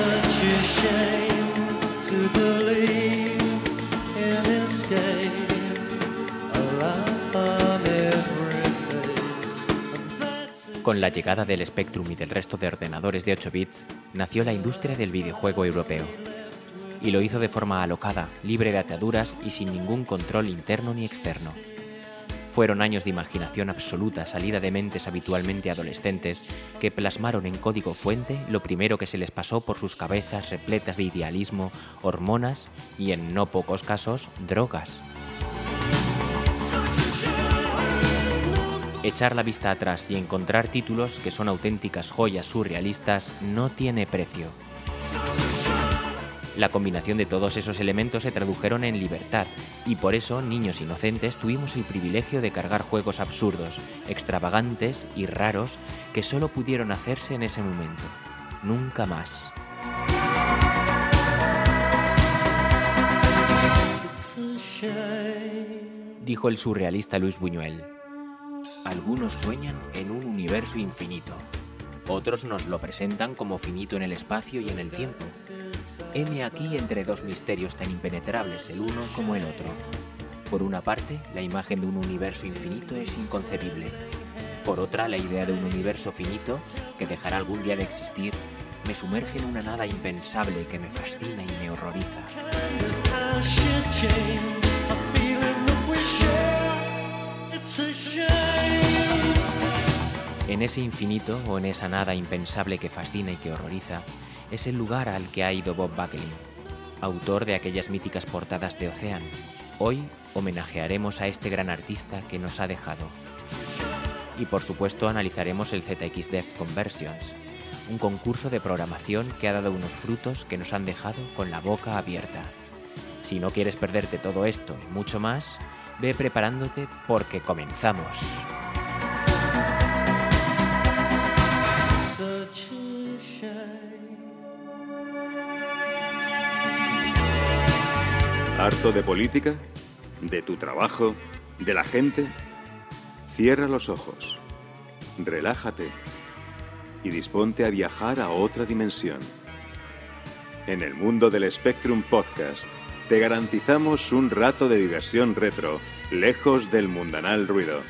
Con la llegada del Spectrum y del resto de ordenadores de 8 bits, nació la industria del videojuego europeo. Y lo hizo de forma alocada, libre de ataduras y sin ningún control interno ni externo. Fueron años de imaginación absoluta salida de mentes habitualmente adolescentes que plasmaron en código fuente lo primero que se les pasó por sus cabezas repletas de idealismo, hormonas y, en no pocos casos, drogas. Echar la vista atrás y encontrar títulos que son auténticas joyas surrealistas no tiene precio. La combinación de todos esos elementos se tradujeron en libertad, y por eso, niños inocentes, tuvimos el privilegio de cargar juegos absurdos, extravagantes y raros que solo pudieron hacerse en ese momento. Nunca más. Dijo el surrealista Luis Buñuel: algunos sueñan en un universo infinito. Otros nos lo presentan como finito en el espacio y en el tiempo. Heme aquí entre dos misterios tan impenetrables el uno como el otro. Por una parte, la imagen de un universo infinito es inconcebible. Por otra, la idea de un universo finito, que dejará algún día de existir, me sumerge en una nada impensable que me fascina y me horroriza. En ese infinito, o en esa nada impensable que fascina y que horroriza, es el lugar al que ha ido Bob Buckley, autor de aquellas míticas portadas de Ocean. Hoy homenajearemos a este gran artista que nos ha dejado. Y por supuesto analizaremos el ZX Dev Conversions, un concurso de programación que ha dado unos frutos que nos han dejado con la boca abierta. Si no quieres perderte todo esto y mucho más, ve preparándote porque comenzamos. ¿Harto de política? ¿De tu trabajo? ¿De la gente? Cierra los ojos, relájate y disponte a viajar a otra dimensión. En el mundo del Spectrum Podcast te garantizamos un rato de diversión retro, lejos del mundanal ruido.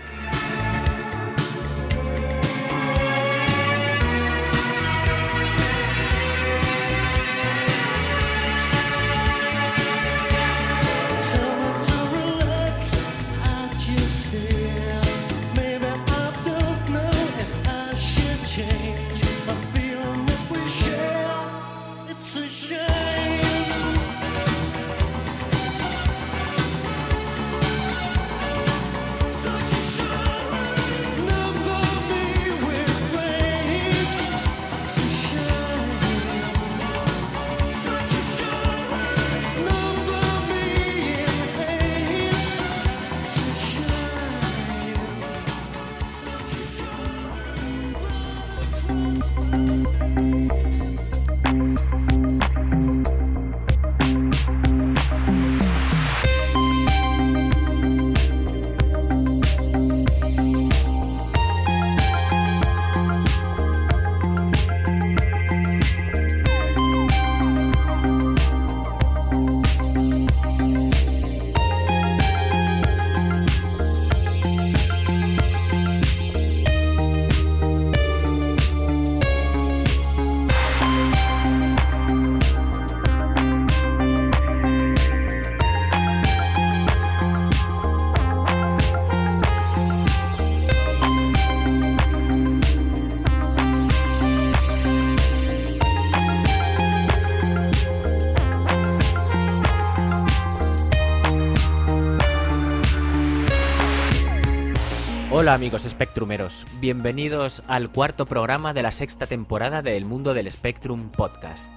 Hola amigos Spectrumeros, bienvenidos al cuarto programa de la sexta temporada de El Mundo del Spectrum Podcast.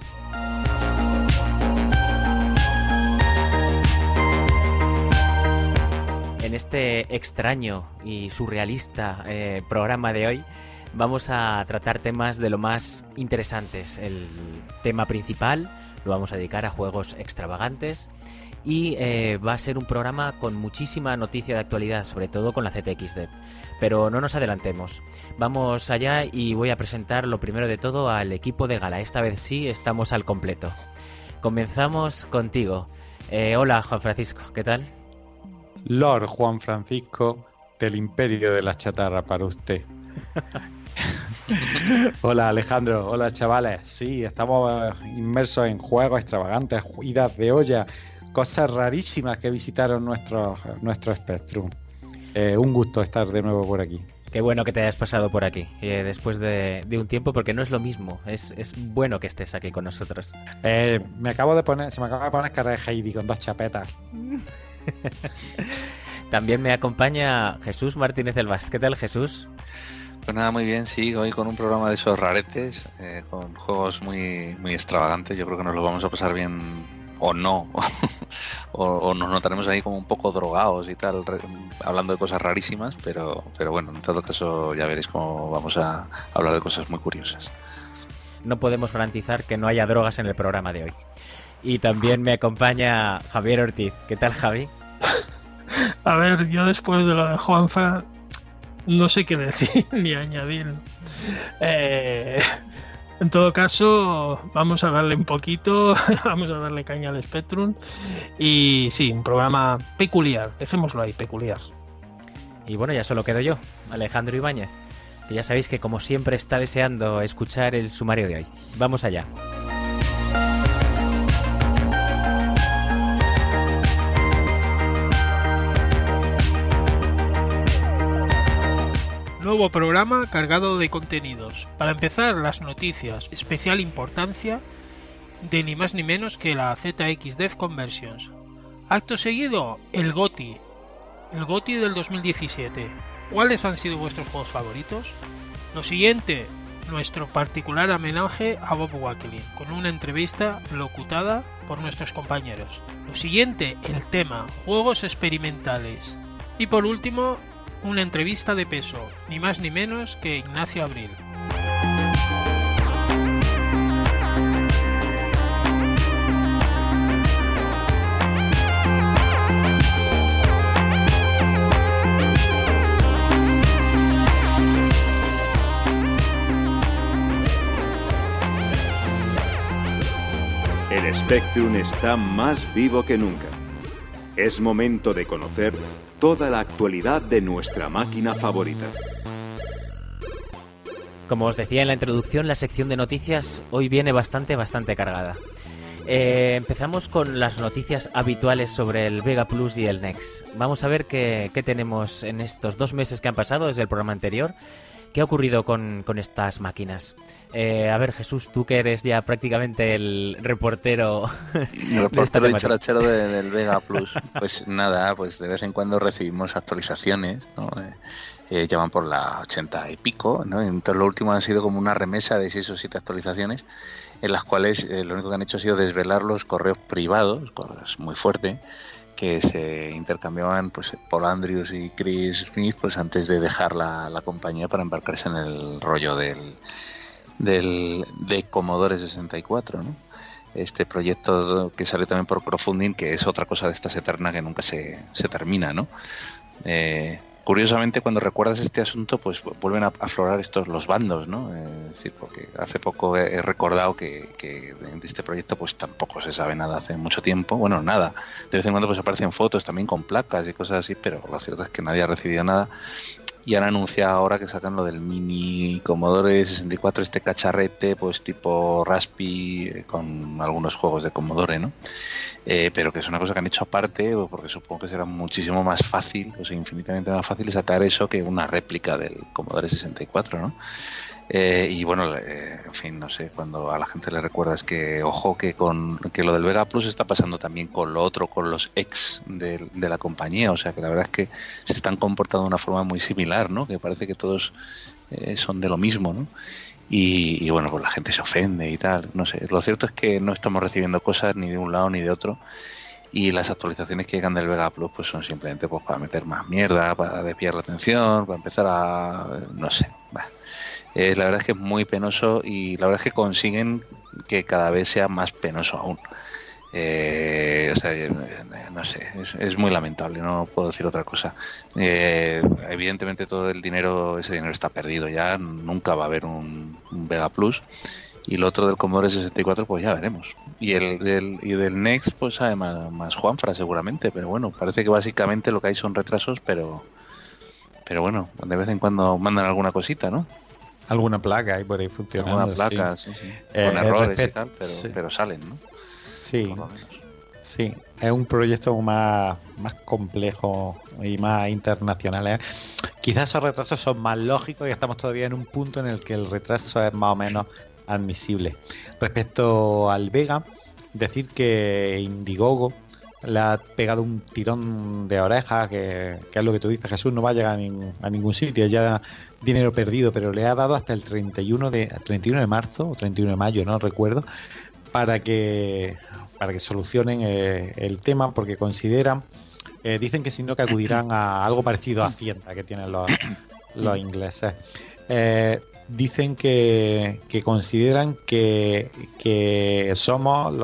En este extraño y surrealista programa de hoy vamos a tratar temas de lo más interesantes. El tema principal lo vamos a dedicar a juegos extravagantes y va a ser un programa con muchísima noticia de actualidad, sobre todo con la ZX Dev. Pero no nos adelantemos. Vamos allá y voy a presentar lo primero de todo al equipo de gala. Esta vez sí, estamos al completo. Comenzamos contigo. Hola, Juan Francisco, ¿qué tal? Lord Juan Francisco del Imperio de la Chatarra para usted. Hola Alejandro, hola chavales. Sí, estamos inmersos en juegos extravagantes, idas de olla, cosas rarísimas que visitaron nuestro Spectrum. Un gusto estar de nuevo por aquí. Qué bueno que te hayas pasado por aquí después de un tiempo, porque no es lo mismo. Es bueno que estés aquí con nosotros. Se me acaba de poner cara de Heidi con 2 chapetas. También me acompaña Jesús Martínez Elvas. ¿Qué tal, Jesús? Pues nada, muy bien, sí, hoy con un programa de esos raretes, con juegos muy, muy extravagantes. Yo creo que nos lo vamos a pasar bien, o no, o nos notaremos ahí como un poco drogados y tal, hablando de cosas rarísimas, pero bueno, en todo caso ya veréis cómo vamos a hablar de cosas muy curiosas. No podemos garantizar que no haya drogas en el programa de hoy. Y también me acompaña Javier Ortiz. ¿Qué tal, Javi? A ver, yo después de lo de Juanfran no sé qué decir ni añadir. En todo caso, vamos a darle un poquito, vamos a darle caña al Spectrum. Y sí, un programa peculiar, dejémoslo ahí, peculiar. Y bueno, ya solo quedo yo, Alejandro Ibáñez, que ya sabéis que como siempre está deseando escuchar el sumario de hoy. Vamos allá. Nuevo programa cargado de contenidos. Para empezar, las noticias, especial importancia de ni más ni menos que la ZX Dev Conversions. Acto seguido, el GOTY del 2017. ¿Cuáles han sido vuestros juegos favoritos? Lo siguiente, nuestro particular homenaje a Bob Wackelin, con una entrevista locutada por nuestros compañeros. Lo siguiente, el tema, juegos experimentales. Y por último, una entrevista de peso, ni más ni menos que Ignacio Abril. El Spectrum está más vivo que nunca. Es momento de conocer toda la actualidad de nuestra máquina favorita. Como os decía en la introducción, la sección de noticias hoy viene bastante cargada. Empezamos con las noticias habituales sobre el Vega Plus y el Next. Vamos a ver qué tenemos en estos 2 meses que han pasado desde el programa anterior. ¿Qué ha ocurrido con estas máquinas? A ver, Jesús, tú que eres ya prácticamente el reportero... El reportero dicharachero del Vega Plus. Pues nada, pues de vez en cuando recibimos actualizaciones, ¿no? Ya van por la 80 y pico, ¿no? Entonces lo último ha sido como una remesa de 6 o 7 actualizaciones en las cuales lo único que han hecho ha sido desvelar los correos privados, cosas muy fuerte, que se intercambiaban pues Paul Andrews y Chris Smith pues antes de dejar la compañía para embarcarse en el rollo de Commodore 64, ¿no? Este proyecto que sale también por crowdfunding, que es otra cosa de estas eterna que nunca se termina, ¿no? Curiosamente, cuando recuerdas este asunto, pues vuelven a aflorar los bandos, ¿no? Es decir, porque hace poco he recordado que de este proyecto pues tampoco se sabe nada hace mucho tiempo. Bueno, nada. De vez en cuando pues aparecen fotos también con placas y cosas así, pero lo cierto es que nadie ha recibido nada. Y han anunciado ahora que sacan lo del mini Commodore 64, este cacharrete, pues tipo Raspi, con algunos juegos de Commodore, ¿no? Pero que es una cosa que han hecho aparte, porque supongo que será muchísimo más fácil, o sea, infinitamente más fácil sacar eso que una réplica del Commodore 64, ¿no? Y bueno, en fin, no sé, cuando a la gente le recuerdas que, ojo, que lo del Vega Plus está pasando también con lo otro, con los ex de la compañía, o sea que la verdad es que se están comportando de una forma muy similar, ¿no? Que parece que todos son de lo mismo, ¿no? Y bueno, pues la gente se ofende y tal, no sé. Lo cierto es que no estamos recibiendo cosas ni de un lado ni de otro, y las actualizaciones que llegan del Vega Plus pues son simplemente pues para meter más mierda, para desviar la atención, para empezar a... no sé, bah. La verdad es que es muy penoso, y la verdad es que consiguen que cada vez sea más penoso aún. O sea, no sé, es muy lamentable, no puedo decir otra cosa. Evidentemente todo ese dinero está perdido ya, nunca va a haber un Vega Plus. Y lo otro del Commodore 64, pues ya veremos. Y del Next, pues sabe más Juanfra seguramente, pero bueno, parece que básicamente lo que hay son retrasos, pero bueno, de vez en cuando mandan alguna cosita, ¿no? Alguna placa ahí por ahí funcionando. Alguna placa, sí. Con errores y tal, pero salen, ¿no? Sí, sí, es un proyecto más complejo y más internacional, ¿eh? Quizás esos retrasos son más lógicos y estamos todavía en un punto en el que el retraso es más o menos admisible. Respecto al Vega, decir que Indiegogo le ha pegado un tirón de orejas, que es lo que tú dices, Jesús, no va a llegar a ningún sitio, ya dinero perdido, pero le ha dado hasta el 31 de marzo o 31 de mayo, no recuerdo, para que solucionen el tema, porque consideran, dicen que si no, que acudirán a algo parecido a Hacienda que tienen los ingleses. Dicen que consideran que somos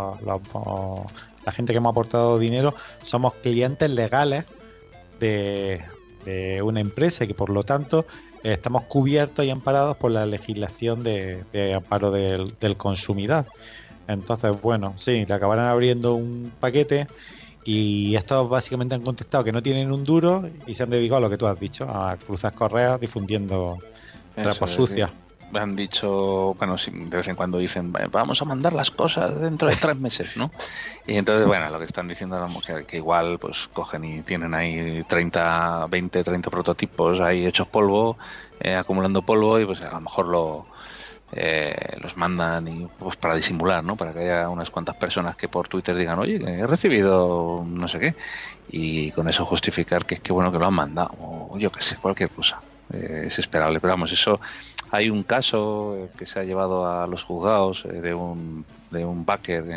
la gente que hemos aportado dinero, somos clientes legales de una empresa y que por lo tanto estamos cubiertos y amparados por la legislación de amparo del consumidor. Entonces, bueno, sí, le acabarán abriendo un paquete y estos básicamente han contestado que no tienen un duro y se han dedicado a lo que tú has dicho, a cruzar correos difundiendo trapos sucios. Me han dicho, bueno, de vez en cuando dicen, vamos a mandar las cosas dentro de 3 meses, ¿no? Y entonces, bueno, lo que están diciendo a la mujer, que igual pues cogen y tienen ahí 30 prototipos ahí hechos polvo, acumulando polvo, y pues a lo mejor los mandan y pues para disimular, ¿no? Para que haya unas cuantas personas que por Twitter digan, oye, he recibido no sé qué, y con eso justificar que es que bueno que lo han mandado, o yo qué sé, cualquier cosa. Es esperable, pero vamos, eso hay un caso que se ha llevado a los juzgados de un backer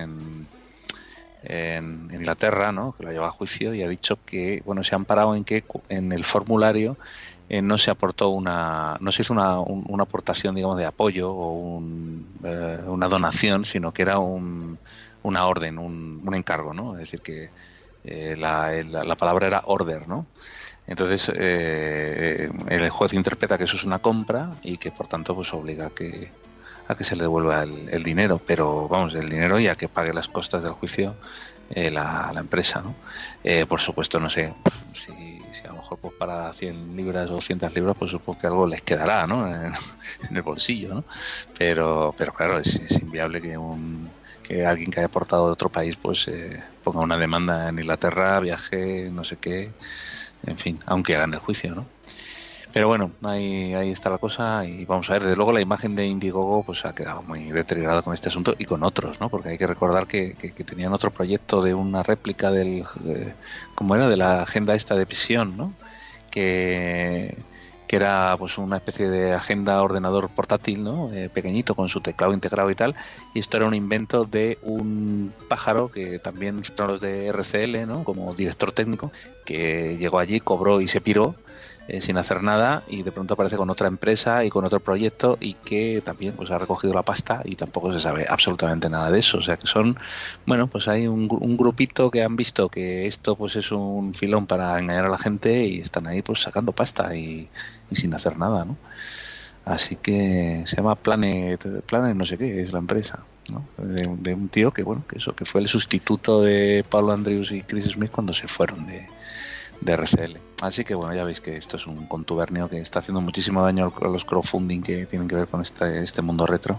en Inglaterra, ¿no? Que lo ha llevado a juicio y ha dicho que bueno, se han parado en que en el formulario no se aportó no se hizo una aportación, digamos, de apoyo o una donación, sino que era una orden, un encargo, ¿no? Es decir, que la palabra era order, ¿no? Entonces el juez interpreta que eso es una compra y que por tanto pues obliga a que se le devuelva el dinero, pero vamos, el dinero y a que pague las costas del juicio la empresa, ¿no? Por supuesto, no sé si a lo mejor pues para 100 libras o 200 libras pues supongo que algo les quedará, ¿no? en el bolsillo, ¿no? Pero claro, es inviable que alguien que haya aportado de otro país pues ponga una demanda en Inglaterra, viaje, no sé qué, en fin, aunque hagan el juicio, ¿no? Pero bueno, ahí está la cosa y vamos a ver. Desde luego la imagen de Indiegogo pues ha quedado muy deteriorada con este asunto y con otros, ¿no? Porque hay que recordar que tenían otro proyecto de una réplica ¿cómo era? De la agenda esta de Psion, ¿no? Que era pues una especie de agenda ordenador portátil, ¿no? Pequeñito con su teclado integrado y tal, y esto era un invento de un pájaro que también son los de RCL, ¿no? Como director técnico, que llegó allí, cobró y se piró sin hacer nada, y de pronto aparece con otra empresa y con otro proyecto y que también pues ha recogido la pasta y tampoco se sabe absolutamente nada de eso. O sea que son, bueno, pues hay un grupito que han visto que esto pues es un filón para engañar a la gente y están ahí pues sacando pasta y sin hacer nada, ¿no? Así que se llama Planet no sé qué, es la empresa, ¿no? De un tío que bueno, que fue el sustituto de Pablo Andrews y Chris Smith cuando se fueron de RCL. Así que bueno, ya veis que esto es un contubernio que está haciendo muchísimo daño a los crowdfunding que tienen que ver con este mundo retro.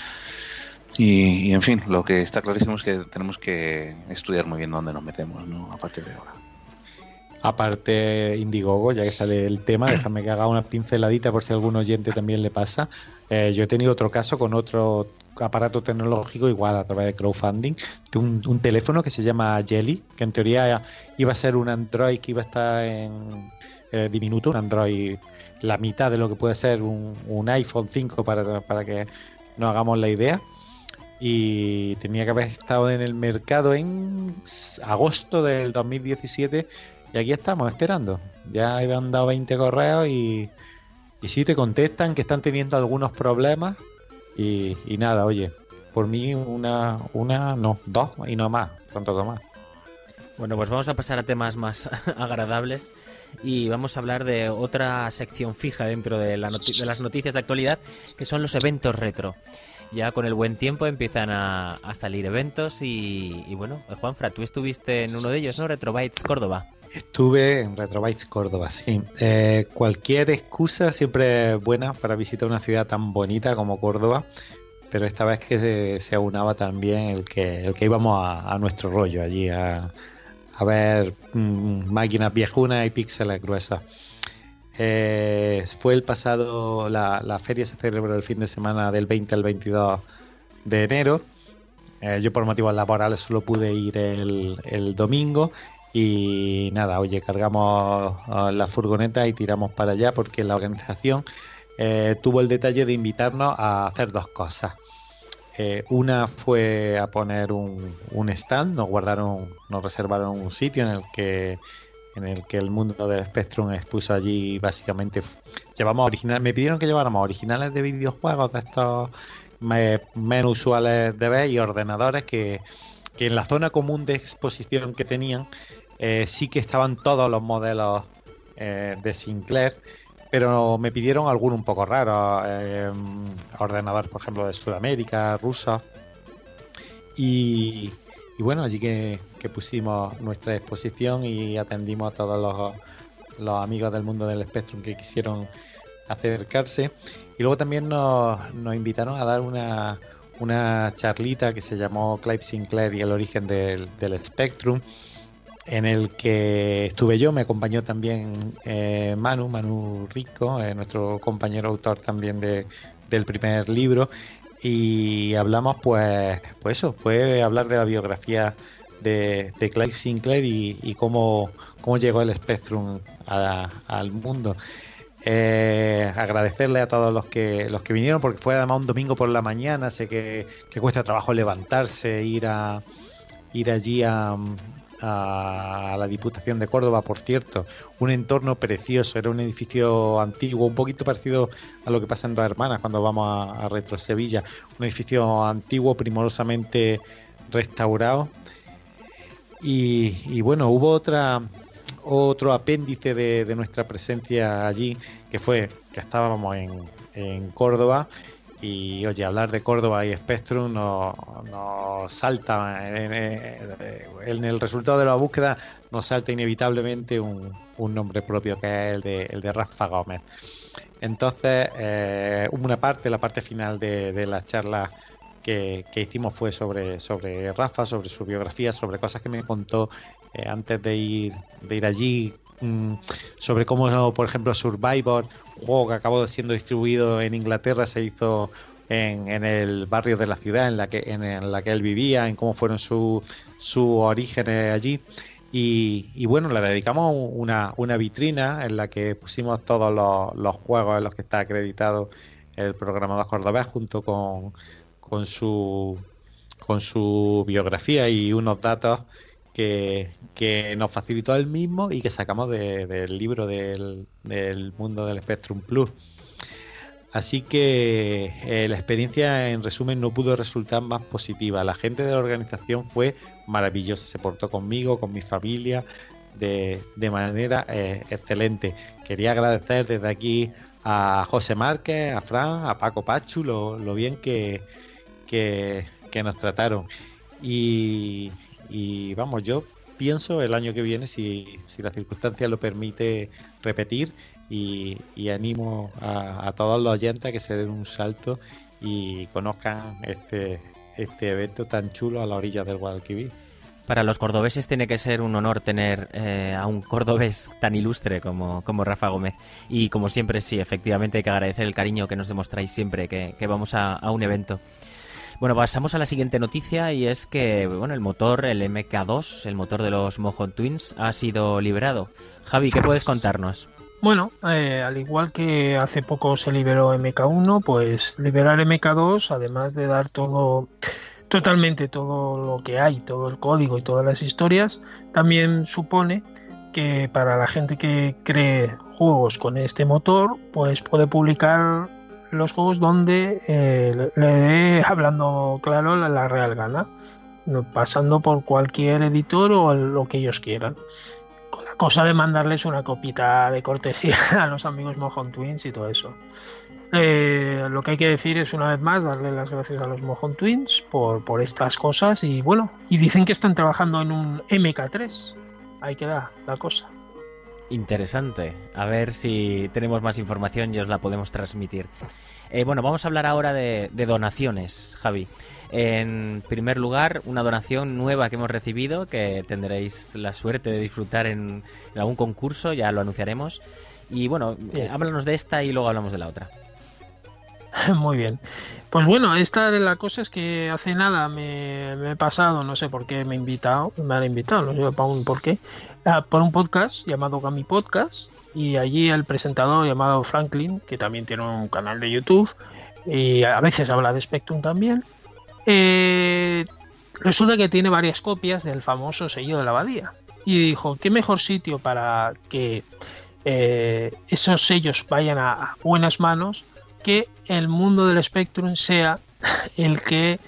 Y en fin, lo que está clarísimo es que tenemos que estudiar muy bien dónde nos metemos, ¿no? A partir de ahora. Aparte, Indiegogo, ya que sale el tema, déjame que haga una pinceladita por si a algún oyente también le pasa. Yo he tenido otro caso con otro aparato tecnológico igual a través de crowdfunding, de un teléfono que se llama Jelly, que en teoría iba a ser un Android que iba a estar en diminuto, un Android la mitad de lo que puede ser un iPhone 5 para que nos hagamos la idea. Y tenía que haber estado en el mercado en agosto del 2017 y aquí estamos esperando. Ya han dado 20 correos y sí te contestan que están teniendo algunos problemas y nada, oye, por mí no, dos y no más, tanto más. Bueno, pues vamos a pasar a temas más agradables y vamos a hablar de otra sección fija dentro de las noticias de actualidad, que son los eventos retro. Ya con el buen tiempo empiezan a salir eventos y bueno, Juanfra, tú estuviste en uno de ellos, ¿no? Retrobytes Córdoba. Estuve en Retrobytes Córdoba, sí. Cualquier excusa siempre es buena para visitar una ciudad tan bonita como Córdoba, pero esta vez que se aunaba también el que íbamos a nuestro rollo allí a ver máquinas viejunas y píxeles gruesas. Fue el pasado, la feria se celebró el fin de semana del 20 al 22 de enero. Yo por motivos laborales solo pude ir el domingo y nada, oye, cargamos la furgoneta y tiramos para allá porque la organización tuvo el detalle de invitarnos a hacer dos cosas. Una fue a poner un stand, nos reservaron un sitio en el que el mundo del Spectrum expuso allí básicamente. Me pidieron que lleváramos originales de videojuegos de estos menos usuales de ver y ordenadores que en la zona común de exposición que tenían sí que estaban todos los modelos de Sinclair, pero me pidieron alguno un poco raro, ordenadores por ejemplo de Sudamérica, rusos, y bueno, allí que pusimos nuestra exposición y atendimos a todos los amigos del mundo del Spectrum que quisieron acercarse, y luego también nos invitaron a dar una charlita que se llamó Clive Sinclair y el origen del Spectrum, en el que estuve yo. Me acompañó también Manu Rico, nuestro compañero autor también del primer libro, y hablamos pues eso, fue hablar de la biografía de Clive Sinclair y cómo llegó el Spectrum al mundo. Agradecerle a todos los que vinieron, porque fue además un domingo por la mañana. Sé que cuesta trabajo levantarse, ir allí a la Diputación de Córdoba, por cierto, un entorno precioso, era un edificio antiguo, un poquito parecido a lo que pasa en Dos Hermanas cuando vamos a Retro Sevilla, un edificio antiguo primorosamente restaurado, y bueno, hubo otro apéndice de nuestra presencia allí, que fue que estábamos en Córdoba. Y oye, hablar de Córdoba y Spectrum nos salta en el resultado de la búsqueda, nos salta inevitablemente un nombre propio, que es el de Rafa Gómez. Entonces, la parte final de la charla que hicimos fue sobre Rafa, sobre su biografía, sobre cosas que me contó antes de ir allí, sobre cómo, por ejemplo, Survivor, un juego que acabó siendo distribuido en Inglaterra, se hizo en el barrio de la ciudad en la que él vivía, en cómo fueron sus orígenes allí, y bueno, le dedicamos una vitrina en la que pusimos todos los juegos en los que está acreditado el programador cordobés, junto con su biografía y unos datos que nos facilitó él mismo y que sacamos del libro del mundo del Spectrum Plus. Así que la experiencia, en resumen, no pudo resultar más positiva. La gente de la organización fue maravillosa, se portó conmigo, con mi familia, de manera excelente. Quería agradecer desde aquí a José Márquez, a Fran, a Paco Pachu, lo bien que nos trataron. Y vamos, yo pienso el año que viene, si la circunstancia lo permite, repetir, y animo a todos los oyentes a que se den un salto y conozcan este evento tan chulo a la orilla del Guadalquivir. Para los cordobeses tiene que ser un honor tener a un cordobés tan ilustre como Rafa Gómez. Y como siempre, sí, efectivamente hay que agradecer el cariño que nos demostráis siempre que vamos a un evento. Bueno, pasamos a la siguiente noticia, y es que bueno, el motor, el MK2, el motor de los Mojon Twins, ha sido liberado. Javi, ¿qué puedes contarnos? Bueno, al igual que hace poco se liberó MK1, pues liberar MK2, además de dar totalmente todo lo que hay, todo el código y todas las historias, también supone que para la gente que cree juegos con este motor, pues puede publicar los juegos donde le dé, hablando claro, la real gana, pasando por cualquier editor o lo que ellos quieran. Con la cosa de mandarles una copita de cortesía a los amigos Mojon Twins y todo eso. Lo que hay que decir es, una vez más, darle las gracias a los Mojon Twins por estas cosas, y bueno, y dicen que están trabajando en un MK3. Ahí queda la cosa. Interesante. A ver si tenemos más información y os la podemos transmitir. Bueno, vamos a hablar ahora de donaciones, Javi. En primer lugar, una donación nueva que hemos recibido, que tendréis la suerte de disfrutar en algún concurso, ya lo anunciaremos. Y bueno, háblanos de esta y luego hablamos de la otra. Muy bien. Pues bueno, esta de la cosa es que hace nada me he pasado, no sé por qué me han invitado, no sé por qué, por un podcast llamado Gami Podcast, y allí el presentador llamado Franklin, que también tiene un canal de YouTube y a veces habla de Spectrum también, resulta que tiene varias copias del famoso sello de la abadía, y dijo, ¿qué mejor sitio para que esos sellos vayan a buenas manos que el mundo del Spectrum sea el que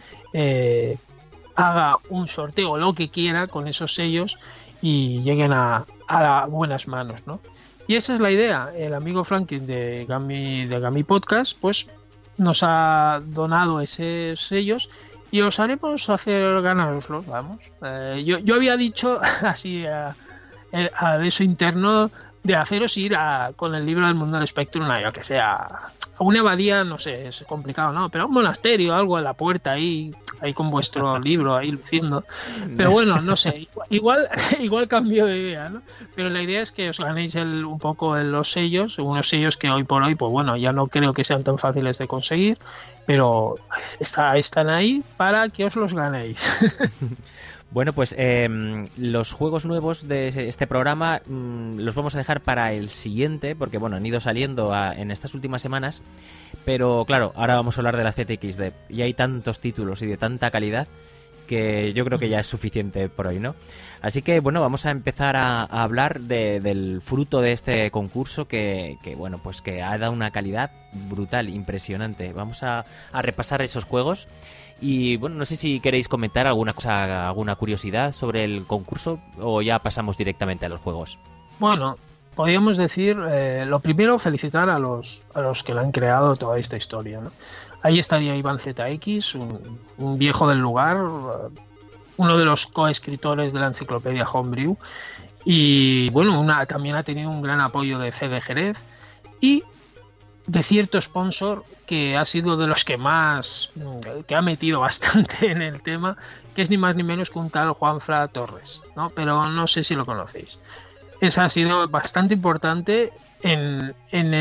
haga un sorteo o lo que quiera con esos sellos y lleguen a buenas manos, ¿no? Y esa es la idea. El amigo Franklin de Gami Podcast pues nos ha donado esos sellos y os haremos hacer ganároslos, vamos. Yo había dicho así a eso interno de haceros ir con el libro del mundo del Spectrum, yo que sea, a una abadía, no sé, es complicado, ¿no? Pero a un monasterio, algo en la puerta ahí con vuestro libro ahí luciendo. Pero bueno, no sé, igual cambio de idea, ¿no? Pero la idea es que os ganéis un poco los sellos, unos sellos que hoy por hoy, pues bueno, ya no creo que sean tan fáciles de conseguir, pero están ahí para que os los ganéis. Bueno, pues los juegos nuevos de este programa los vamos a dejar para el siguiente, porque bueno, han ido saliendo en estas últimas semanas, pero claro, ahora vamos a hablar de la ZXD y hay tantos títulos y de tanta calidad que yo creo que ya es suficiente por hoy, ¿no? Así que bueno, vamos a empezar a hablar del fruto de este concurso que bueno, pues que ha dado una calidad brutal, impresionante. Vamos a repasar esos juegos. Y bueno, no sé si queréis comentar alguna cosa, alguna curiosidad sobre el concurso o ya pasamos directamente a los juegos. Bueno, podríamos decir, lo primero, felicitar a los que lo han creado toda esta historia, ¿no? Ahí estaría Iván ZX, un viejo del lugar, uno de los coescritores de la enciclopedia Homebrew, y bueno, también ha tenido un gran apoyo de CD Jerez y de cierto sponsor que ha sido de los que ha metido bastante en el tema, que es ni más ni menos que un tal Juanfra Torres, ¿no? Pero no sé si lo conocéis. Esa ha sido bastante importante en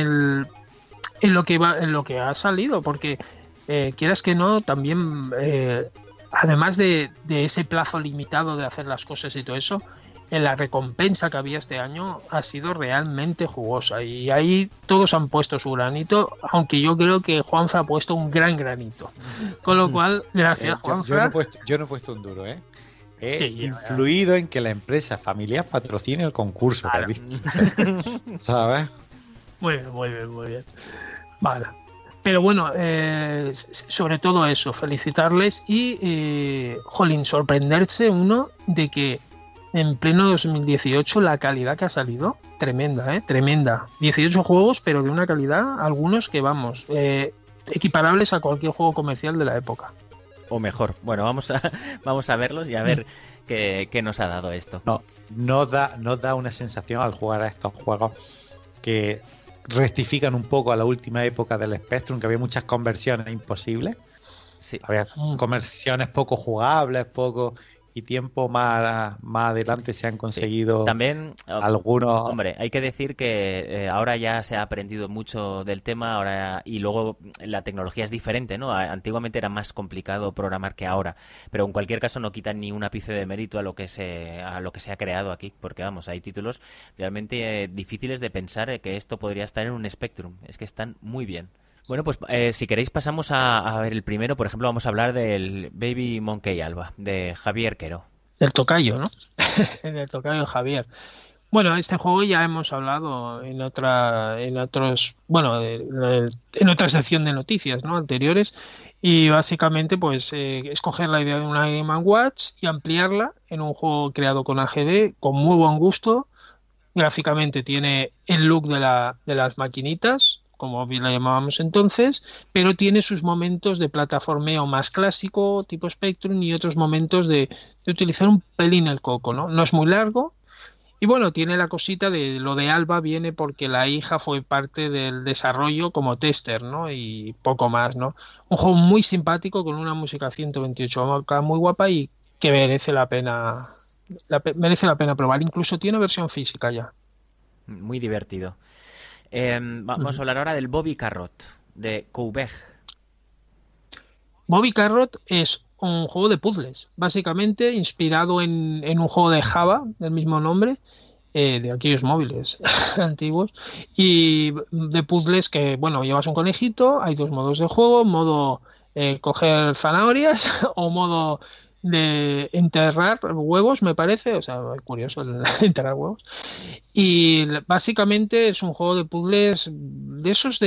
lo que ha salido, porque quieras que no, también además de ese plazo limitado de hacer las cosas y todo eso, la recompensa que había este año ha sido realmente jugosa y ahí todos han puesto su granito, aunque yo creo que Juanfra ha puesto un gran granito, con lo cual gracias Juanfra. Yo no he puesto un duro, He Sí, influido en que la empresa familiar patrocine el concurso, claro. ¿Sabes? Muy bien. Vale. Pero bueno, sobre todo eso, felicitarles y sorprenderse uno de que en pleno 2018 la calidad que ha salido, tremenda, tremenda. 18 juegos, pero de una calidad, algunos que vamos, equiparables a cualquier juego comercial de la época. O mejor. Bueno, vamos a verlos y a ver qué nos ha dado esto. No da una sensación al jugar a estos juegos que rectifican un poco a la última época del Spectrum, que había muchas conversiones imposibles. Sí. Había conversiones poco jugables, y tiempo más adelante se han conseguido también algunos. Hombre, hay que decir que ahora ya se ha aprendido mucho del tema y luego la tecnología es diferente, ¿no? Antiguamente era más complicado programar que ahora, pero en cualquier caso no quitan ni un ápice de mérito a lo que se ha creado aquí, porque vamos, hay títulos realmente difíciles de pensar que esto podría estar en un Spectrum, es que están muy bien. Bueno, pues si queréis pasamos a ver el primero. Por ejemplo, vamos a hablar del Baby Monkey Alba, de Javier Quero. Del tocayo, ¿no? Del tocayo Javier. Bueno, este juego ya hemos hablado en otra sección de noticias, ¿no? Anteriores, y básicamente, pues, escoger la idea de una Game & Watch y ampliarla en un juego creado con AGD, con muy buen gusto. Gráficamente tiene el look de las maquinitas, como bien la llamábamos entonces, pero tiene sus momentos de plataformeo más clásico, tipo Spectrum, y otros momentos de utilizar un pelín el coco, ¿no? No es muy largo. Y bueno, tiene la cosita de lo de Alba viene porque la hija fue parte del desarrollo como tester, ¿no? Y poco más, ¿no? Un juego muy simpático con una música 128 muy guapa y que merece la pena, merece la pena probar. Incluso tiene versión física ya. Muy divertido. Vamos a Ujú. hablar ahora del Bobby Carrot, de Coubeg. Bobby Carrot es un juego de puzzles, básicamente inspirado en un juego de Java del mismo nombre, de aquellos móviles antiguos, y de puzzles que, bueno, llevas un conejito, hay dos modos de juego, modo coger zanahorias o modo de enterrar huevos, me parece, o sea, curioso el enterrar huevos. Y básicamente es un juego de puzzles de esos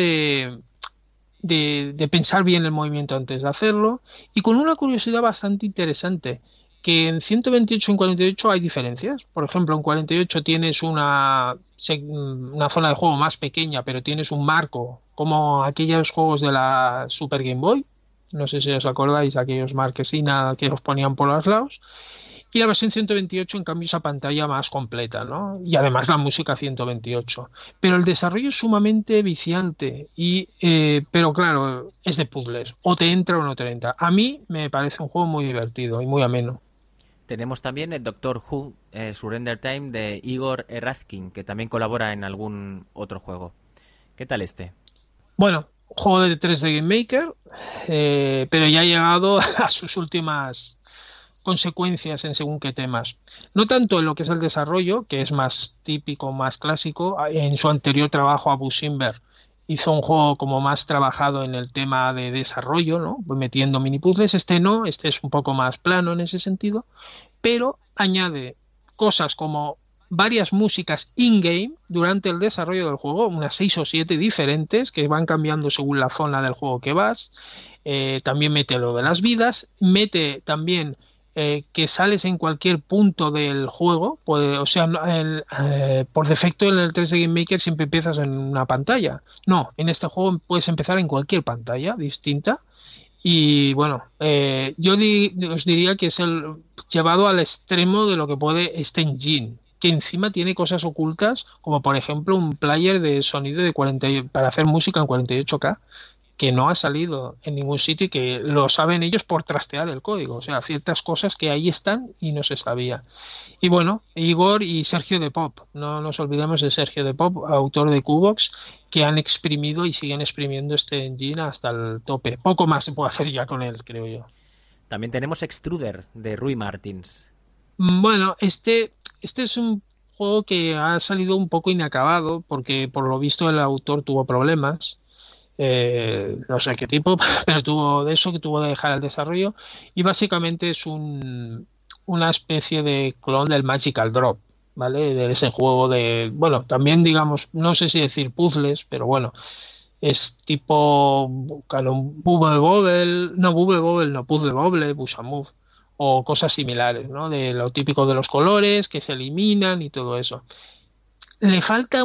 de pensar bien el movimiento antes de hacerlo y con una curiosidad bastante interesante, que en 128 y en 48 hay diferencias. Por ejemplo, en 48 tienes una zona de juego más pequeña, pero tienes un marco, como aquellos juegos de la Super Game Boy. No sé si os acordáis, aquellos marquesinas que os ponían por los lados. Y la versión 128, en cambio, esa pantalla más completa, ¿no? Y además la música 128. Pero el desarrollo es sumamente viciante. Pero claro, es de puzzles. O te entra o no te entra. A mí me parece un juego muy divertido y muy ameno. Tenemos también el Doctor Who, Surrender Time, de Igor Erazkin, que también colabora en algún otro juego. ¿Qué tal este? Bueno, juego de 3D Game Maker, pero ya ha llegado a sus últimas consecuencias en según qué temas. No tanto en lo que es el desarrollo, que es más típico, más clásico. En su anterior trabajo, Abu Simbel hizo un juego como más trabajado en el tema de desarrollo, ¿no? Pues metiendo mini puzzles. Este no, este es un poco más plano en ese sentido, pero añade cosas como varias músicas in-game durante el desarrollo del juego, unas 6 o 7 diferentes que van cambiando según la zona del juego que vas. También mete lo de las vidas, mete también que sales en cualquier punto del juego, o sea, por defecto en el 3D Game Maker siempre empiezas en una pantalla. No, en este juego puedes empezar en cualquier pantalla distinta y bueno, os diría que es el llevado al extremo de lo que puede este engine, que encima tiene cosas ocultas, como por ejemplo un player de sonido para hacer música en 48K, que no ha salido en ningún sitio y que lo saben ellos por trastear el código. O sea, ciertas cosas que ahí están y no se sabía. Y bueno, Igor y Sergio de Pop, no nos olvidemos de Sergio de Pop, autor de Cubox, que han exprimido y siguen exprimiendo este engine hasta el tope. Poco más se puede hacer ya con él, creo yo. También tenemos Extruder, de Rui Martins. Bueno, este es un juego que ha salido un poco inacabado porque por lo visto el autor tuvo problemas. No sé qué tipo, pero tuvo de eso, que tuvo de dejar el desarrollo y básicamente es una especie de clon del Magical Drop, ¿vale? De ese juego de, bueno, también digamos, no sé si decir puzzles, pero bueno, es tipo claro, Bubble Bobble, no, Puzzle Bobble, Push and Move o cosas similares, ¿no? De lo típico de los colores que se eliminan y todo eso. Le falta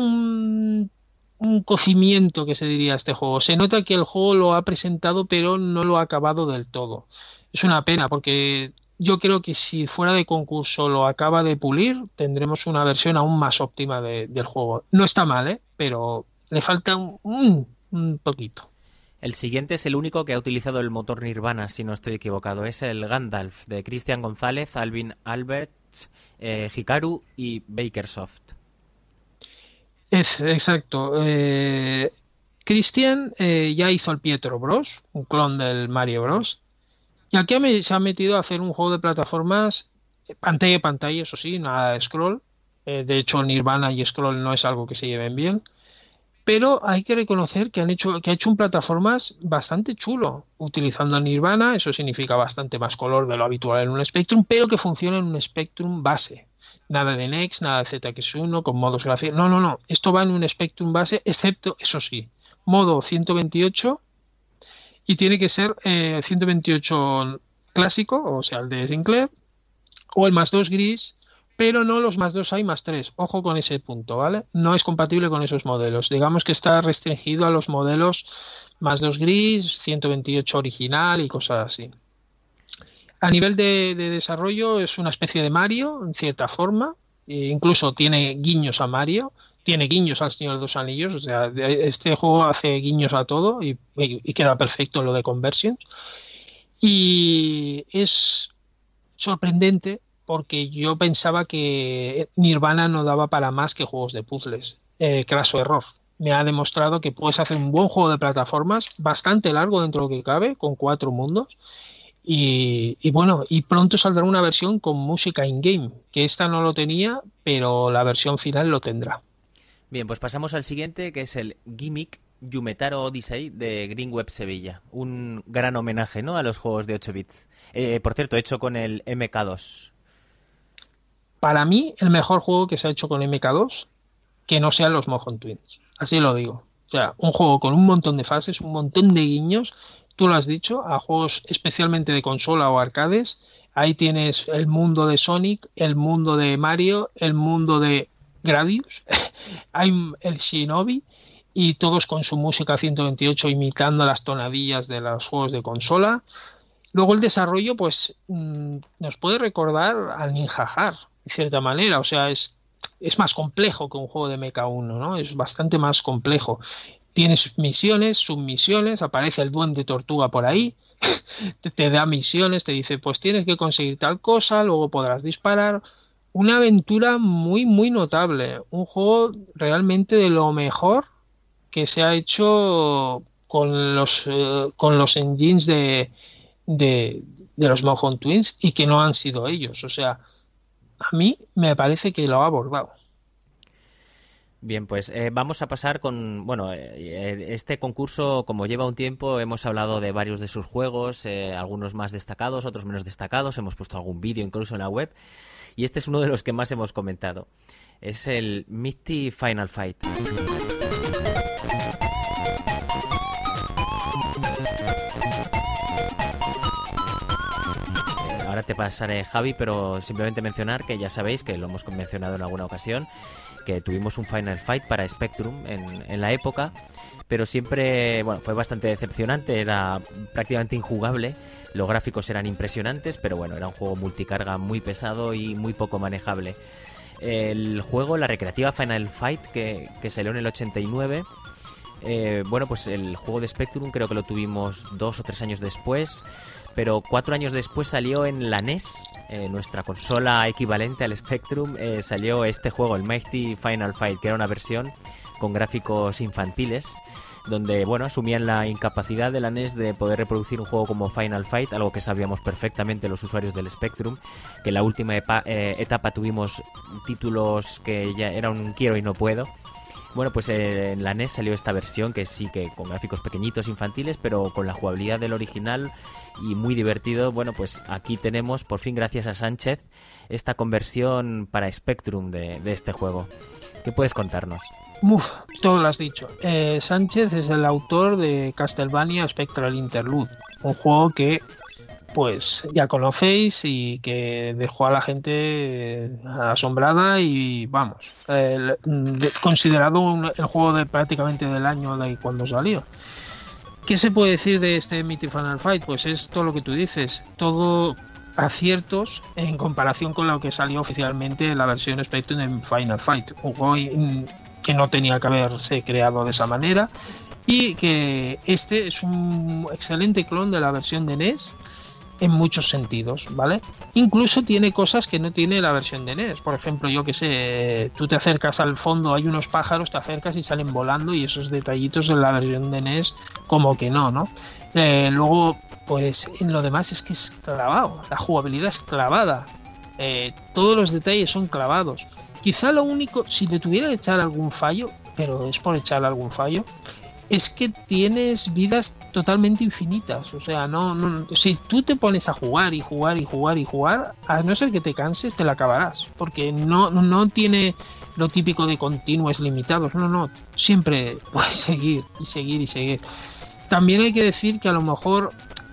un cocimiento que se diría a este juego. Se nota que el juego lo ha presentado, pero no lo ha acabado del todo. Es una pena, porque yo creo que si fuera de concurso lo acaba de pulir, tendremos una versión aún más óptima del juego. No está mal, ¿eh? Pero le falta un poquito. El siguiente es el único que ha utilizado el motor Nirvana, si no estoy equivocado. Es el Gandalf, de Cristian González, Alvin Alberts, Hikaru y Bakersoft. Es exacto. Christian ya hizo el Pietro Bros, un clon del Mario Bros. Y aquí se ha metido a hacer un juego de plataformas pantalla a pantalla, eso sí, nada de scroll. De hecho, Nirvana y scroll no es algo que se lleven bien. Pero hay que reconocer que ha hecho un plataformas bastante chulo, utilizando Nirvana. Eso significa bastante más color de lo habitual en un Spectrum, pero que funciona en un Spectrum base. Nada de Next, nada de ZX1 con modos gráficos. No. Esto va en un Spectrum base, excepto, eso sí, modo 128 y tiene que ser 128 clásico, o sea, el de Sinclair, o el +2 gris, pero no los +2 hay +3. Ojo con ese punto, ¿vale? No es compatible con esos modelos. Digamos que está restringido a los modelos +2 gris, 128 original y cosas así. A nivel de desarrollo es una especie de Mario, en cierta forma. Incluso tiene guiños a Mario, tiene guiños al Señor de los Anillos. O sea, este juego hace guiños a todo y queda perfecto en lo de Conversions. Y es sorprendente porque yo pensaba que Nirvana no daba para más que juegos de puzzles. Craso error. Me ha demostrado que puedes hacer un buen juego de plataformas, bastante largo dentro de lo que cabe, con 4 mundos. Y bueno, y pronto saldrá una versión con música in-game, que esta no lo tenía, pero la versión final lo tendrá. Bien, pues pasamos al siguiente, que es el Gimmick Yumetaro Odyssey de Green Web Sevilla. Un gran homenaje, ¿no?, a los juegos de 8 bits. Por cierto, hecho con el MK2. Para mí, el mejor juego que se ha hecho con MK2, que no sean los Mojon Twins. Así lo digo. O sea, un juego con un montón de fases, un montón de guiños. Tú lo has dicho, a juegos especialmente de consola o arcades. Ahí tienes el mundo de Sonic, el mundo de Mario, el mundo de Gradius, hay el Shinobi, y todos con su música 128 imitando las tonadillas de los juegos de consola. Luego el desarrollo, pues nos puede recordar al Ninja Har, de cierta manera. O sea, es más complejo que un juego de Mecha 1, ¿no? Es bastante más complejo. Tienes misiones, submisiones, aparece el duende tortuga por ahí, te da misiones, te dice, pues tienes que conseguir tal cosa, luego podrás disparar. Una aventura muy, muy notable. Un juego realmente de lo mejor que se ha hecho con los engines de los Mojon Twins y que no han sido ellos. O sea, a mí me parece que lo ha abordado. Bien, pues vamos a pasar con... Bueno, este concurso, como lleva un tiempo, hemos hablado de varios de sus juegos, algunos más destacados, otros menos destacados, hemos puesto algún vídeo incluso en la web, y este es uno de los que más hemos comentado. Es el Mighty Final Fight. Ahora te pasaré, Javi, pero simplemente mencionar que ya sabéis que lo hemos mencionado en alguna ocasión, que tuvimos un Final Fight para Spectrum en la época, pero siempre, bueno, fue bastante decepcionante, era prácticamente injugable, los gráficos eran impresionantes, pero bueno, era un juego multicarga muy pesado y muy poco manejable. El juego, la recreativa Final Fight, que salió en el 89, bueno, pues el juego de Spectrum creo que lo tuvimos 2 o 3 años después, pero 4 años después salió en la NES, nuestra consola equivalente al Spectrum, salió este juego, el Mighty Final Fight, que era una versión con gráficos infantiles, donde, bueno, asumían la incapacidad de la NES de poder reproducir un juego como Final Fight, algo que sabíamos perfectamente los usuarios del Spectrum, que en la última etapa tuvimos títulos que ya eran un quiero y no puedo. Bueno, pues en la NES salió esta versión que sí, que con gráficos pequeñitos, infantiles, pero con la jugabilidad del original y muy divertido. Bueno, pues aquí tenemos, por fin gracias a Sánchez, esta conversión para Spectrum de este juego. ¿Qué puedes contarnos? Todo lo has dicho. Sánchez es el autor de Castlevania Spectral Interlude, un juego que pues ya conocéis y que dejó a la gente asombrada y vamos, considerado el juego prácticamente del año de cuando salió. ¿Qué se puede decir de este Mighty Final Fight? Pues es todo lo que tú dices, todo aciertos en comparación con lo que salió oficialmente en la versión Spectrum de Final Fight, un juego que no tenía que haberse creado de esa manera y que este es un excelente clon de la versión de NES en muchos sentidos, ¿vale? Incluso tiene cosas que no tiene la versión de NES. Por ejemplo, yo que sé, tú te acercas al fondo, hay unos pájaros, te acercas y salen volando, y esos detallitos en la versión de NES como que no. Luego, pues en lo demás es que es clavado, la jugabilidad es clavada, todos los detalles son clavados. Quizá lo único, si le tuviera que echar algún fallo, pero es por echarle algún fallo, es que tienes vidas totalmente infinitas. O sea, no, si tú te pones a jugar y jugar y jugar y jugar, a no ser que te canses, te la acabarás. Porque no tiene lo típico de continuos limitados. No, siempre puedes seguir y seguir y seguir. También hay que decir que a lo mejor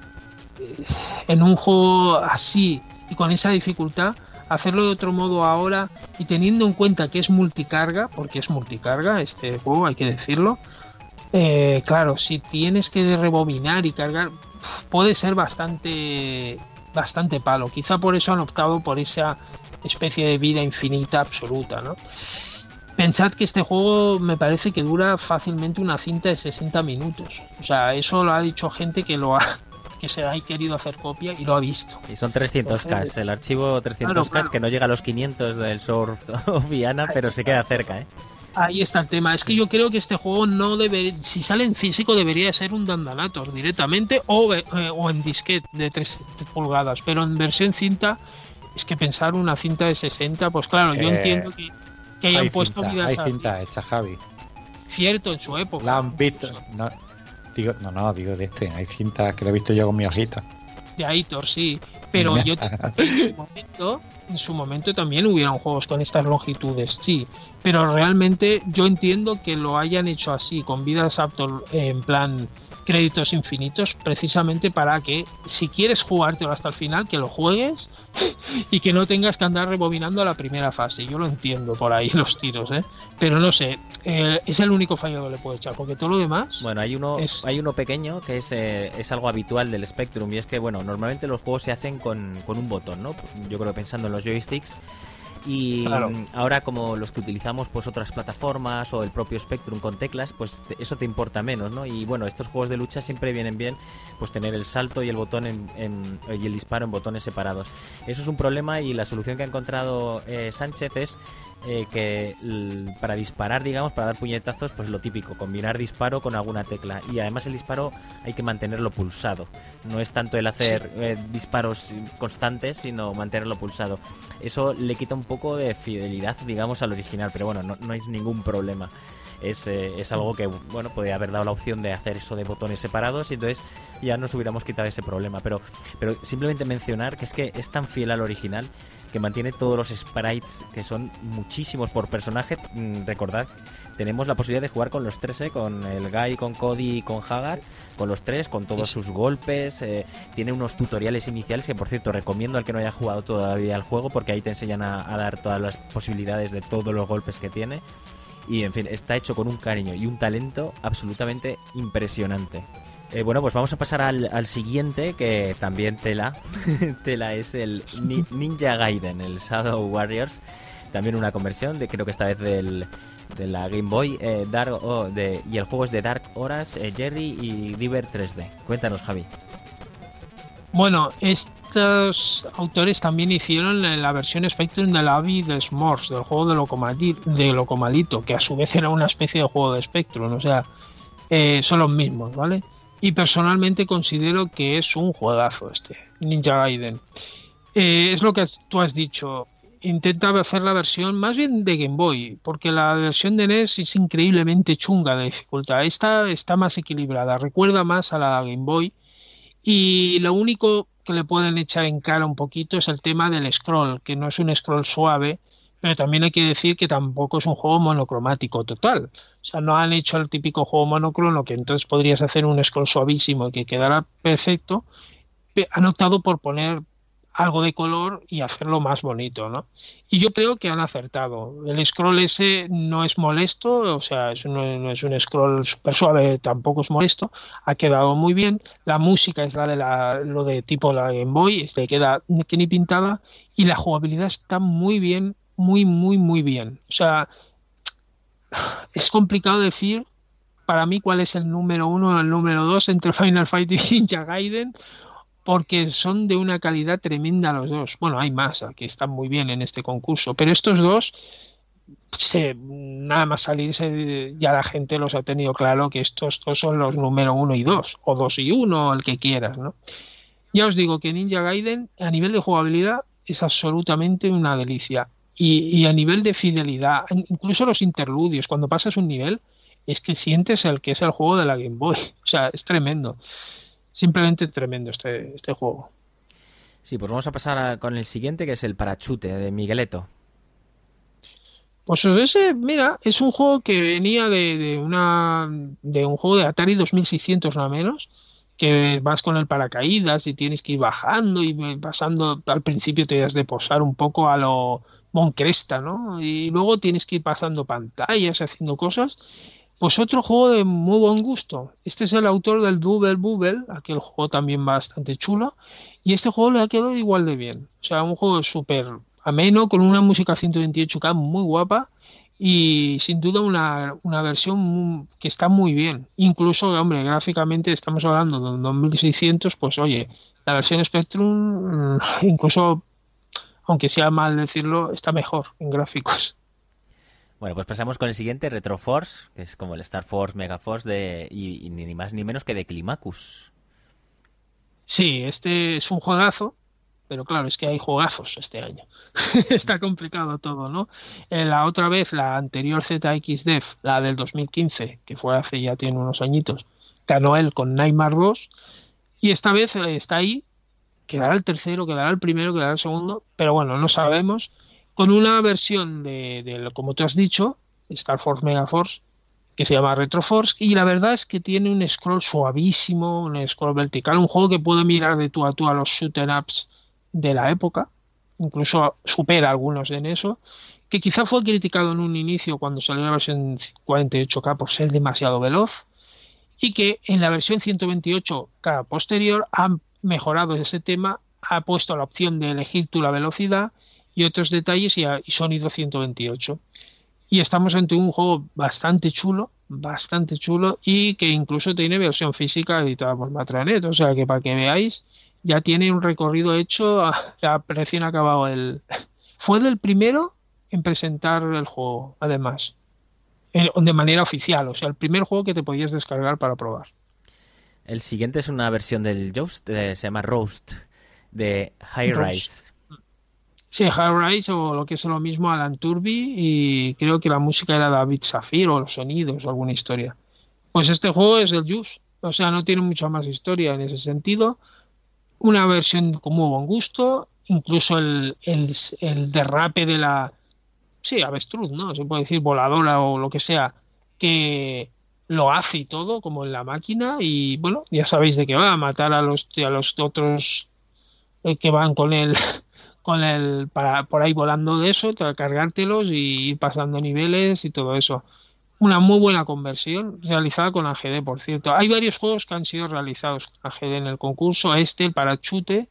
en un juego así y con esa dificultad, hacerlo de otro modo ahora y teniendo en cuenta que es multicarga, porque es multicarga este juego, hay que decirlo. Claro, si tienes que rebobinar y cargar, puede ser bastante palo. Quizá por eso han optado por esa especie de vida infinita absoluta, ¿no? Pensad que este juego me parece que dura fácilmente una cinta de 60 minutos. O sea, eso lo ha dicho gente que se ha querido hacer copia y lo ha visto. Y son 300K, el archivo 300K claro. Que no llega a los 500 del Sword of Viana, pero se queda cerca, ¿eh? Ahí está el tema. Es que yo creo que este juego no debe, si sale en físico debería ser un Dandanator directamente o en disquete de 3 pulgadas, pero en versión cinta es que pensar una cinta de 60, pues claro, yo entiendo que hayan puesto vidas. Hay cinta hecha, Javi. Cierto, en su época. La han visto. Digo de este. Hay cintas que lo he visto yo con mi hojita. De Aitor, sí. Pero yo en su momento también hubieron juegos con estas longitudes, sí. Pero realmente yo entiendo que lo hayan hecho así, con vidas en plan créditos infinitos, precisamente para que si quieres jugártelo hasta el final, que lo juegues y que no tengas que andar rebobinando a la primera fase. Yo lo entiendo por ahí los tiros, pero no sé, es el único fallo que le puedo echar, porque todo lo demás... Bueno, hay uno pequeño que es algo habitual del Spectrum, y es que, bueno, normalmente los juegos se hacen con un botón, ¿no? Yo creo, pensando en los joysticks. Y claro, ahora como los que utilizamos pues otras plataformas o el propio Spectrum con teclas, pues eso te importa menos, ¿no? Y bueno, estos juegos de lucha siempre vienen bien pues tener el salto y el botón y el disparo en botones separados. Eso es un problema, y la solución que ha encontrado Sánchez es que para disparar, digamos, para dar puñetazos, pues lo típico, combinar disparo con alguna tecla, y además el disparo hay que mantenerlo pulsado. No es tanto el hacer disparos constantes, sino mantenerlo pulsado. Eso le quita un poco de fidelidad, digamos, al original, pero bueno, no es ningún problema. Es algo que, bueno, podría haber dado la opción de hacer eso de botones separados, y entonces ya nos hubiéramos quitado ese problema. Pero simplemente mencionar que es que es tan fiel al original que mantiene todos los sprites, que son muchísimos por personaje. Recordad, tenemos la posibilidad de jugar con los 3, con el Guy, con Cody y con Hagar, con los 3, con todos sus golpes. Tiene unos tutoriales iniciales que, por cierto, recomiendo al que no haya jugado todavía el juego, porque ahí te enseñan a dar todas las posibilidades de todos los golpes que tiene. Y en fin, está hecho con un cariño y un talento absolutamente impresionante. Bueno, pues vamos a pasar al siguiente, que también tela es el Ninja Gaiden, el Shadow Warriors. También una conversión, creo que esta vez de la Game Boy, y el juego es de Dark Horas, Jerry y Diver 3D. Cuéntanos, Javi. Bueno, estos autores también hicieron la versión Spectrum de la AVI de S'mores, del juego de Locomalito, que a su vez era una especie de juego de Spectrum, o sea, son los mismos, ¿vale? Y personalmente considero que es un juegazo Ninja Gaiden. Es lo que tú has dicho, intenta hacer la versión más bien de Game Boy, porque la versión de NES es increíblemente chunga de dificultad. Esta está más equilibrada, recuerda más a la Game Boy, y lo único que le pueden echar en cara un poquito es el tema del scroll, que no es un scroll suave, pero también hay que decir que tampoco es un juego monocromático total. O sea, no han hecho el típico juego monocrono, que entonces podrías hacer un scroll suavísimo y que quedara perfecto. Han optado por poner algo de color y hacerlo más bonito, ¿no? Y yo creo que han acertado. El scroll ese no es molesto, o sea, no es un scroll súper suave, tampoco es molesto, ha quedado muy bien. La música es lo de tipo la Game Boy, queda que ni pintada, y la jugabilidad está muy bien, muy, muy, muy bien. O sea, es complicado decir para mí cuál es el número 1 o el número 2 entre Final Fight y Ninja Gaiden, porque son de una calidad tremenda los dos. Bueno, hay más que están muy bien en este concurso, pero estos dos, nada más salirse, ya la gente los ha tenido claro que estos dos son los número 1 y 2, o 2 y 1, el que quieras, ¿no? Ya os digo que Ninja Gaiden, a nivel de jugabilidad, es absolutamente una delicia. Y a nivel de fidelidad, incluso los interludios, cuando pasas un nivel, es que sientes el que es el juego de la Game Boy. O sea, es tremendo. Simplemente tremendo este juego. Sí, pues vamos a pasar con el siguiente, que es el Parachute de Migueleto. Pues ese, mira, es un juego que venía de un juego de Atari 2600 nada menos, que vas con el paracaídas y tienes que ir bajando y pasando, al principio te has de posar un poco a lo Moncresta, ¿no? Y luego tienes que ir pasando pantallas, haciendo cosas. Pues otro juego de muy buen gusto. Este es el autor del Double Bubble, aquel juego también bastante chulo, y este juego le ha quedado igual de bien. O sea, un juego súper ameno, con una música 128K muy guapa y sin duda una versión que está muy bien. Incluso, hombre, gráficamente estamos hablando de un 2600, pues oye, la versión Spectrum, incluso, aunque sea mal decirlo, está mejor en gráficos. Bueno, pues pasamos con el siguiente, Retro Force, que es como el Star Force, Mega Force y ni más ni menos que de Climacus. Sí, este es un juegazo, pero claro, es que hay juegazos este año. Está complicado todo, ¿no? La otra vez, la anterior ZXDev, la del 2015, que fue hace ya tiene unos añitos, ganó él con Nightmare Bros. Y esta vez está ahí, quedará el tercero, quedará el primero, quedará el segundo, pero bueno, no sabemos. Con una versión como tú has dicho, Star Force Mega Force, que se llama Retro Force, y la verdad es que tiene un scroll suavísimo, un scroll vertical, un juego que puede mirar de tú a los shoot'em ups de la época, incluso supera algunos en eso, que quizá fue criticado en un inicio cuando salió la versión 48K por ser demasiado veloz, y que en la versión 128K posterior han mejorado ese tema, ha puesto la opción de elegir tú la velocidad y otros detalles y sonido 128. Y estamos ante un juego bastante chulo y que incluso tiene versión física editada por Matranet, o sea que para que veáis, ya tiene un recorrido hecho, ya recién acabado Fue del primero en presentar el juego, además, de manera oficial, o sea, el primer juego que te podías descargar para probar. El siguiente es una versión del Joust, se llama Roast, de High Rise. Sí, High Rise o lo que es lo mismo Alan Turby, y creo que la música era David Safir o los sonidos o alguna historia. Pues este juego es el Just, o sea, no tiene mucha más historia en ese sentido. Una versión con muy buen gusto, incluso el derrape de avestruz, ¿no? Se puede decir voladora o lo que sea, que lo hace y todo, como en la máquina, y bueno, ya sabéis de qué va, a matar a los otros que van con el por ahí volando de eso, cargártelos y ir pasando niveles y todo eso. Una muy buena conversión realizada con AGD, por cierto. Hay varios juegos que han sido realizados con AGD en el concurso, el Parachute,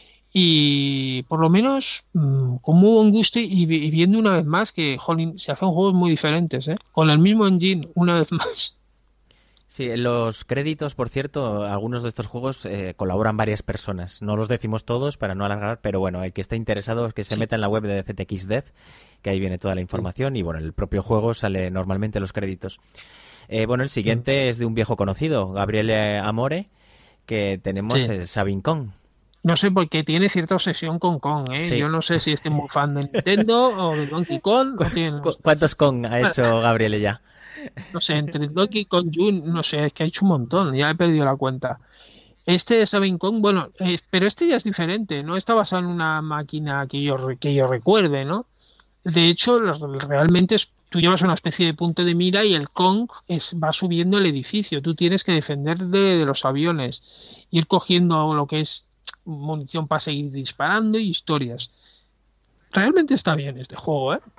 y por lo menos con muy buen gusto y viendo una vez más que jolín, se hacen juegos muy diferentes, con el mismo engine, una vez más. Sí, en los créditos, por cierto, algunos de estos juegos colaboran varias personas. No los decimos todos para no alargar, pero bueno, el que esté interesado es que se meta en la web de ZXDev, que ahí viene toda la información, y bueno, el propio juego sale normalmente en los créditos. Bueno, el siguiente es de un viejo conocido, Gabriele Amore, que tenemos Sabin Kong. No sé, porque tiene cierta obsesión con Kong, ¿eh? Sí. Yo no sé si es que es muy fan de Nintendo o de Donkey Kong. ¿Cuántos Kong ha hecho Gabriele ya? No sé, entre Donkey Kong Jr., no sé, es que ha hecho un montón, ya he perdido la cuenta. Este Sabin Kong, bueno, pero este ya es diferente, no está basado en una máquina que yo recuerde, ¿no? De hecho, realmente tú llevas una especie de punto de mira y el Kong va subiendo el edificio, tú tienes que defender de los aviones, ir cogiendo lo que es munición para seguir disparando y historias. Realmente está bien este juego, ¿eh?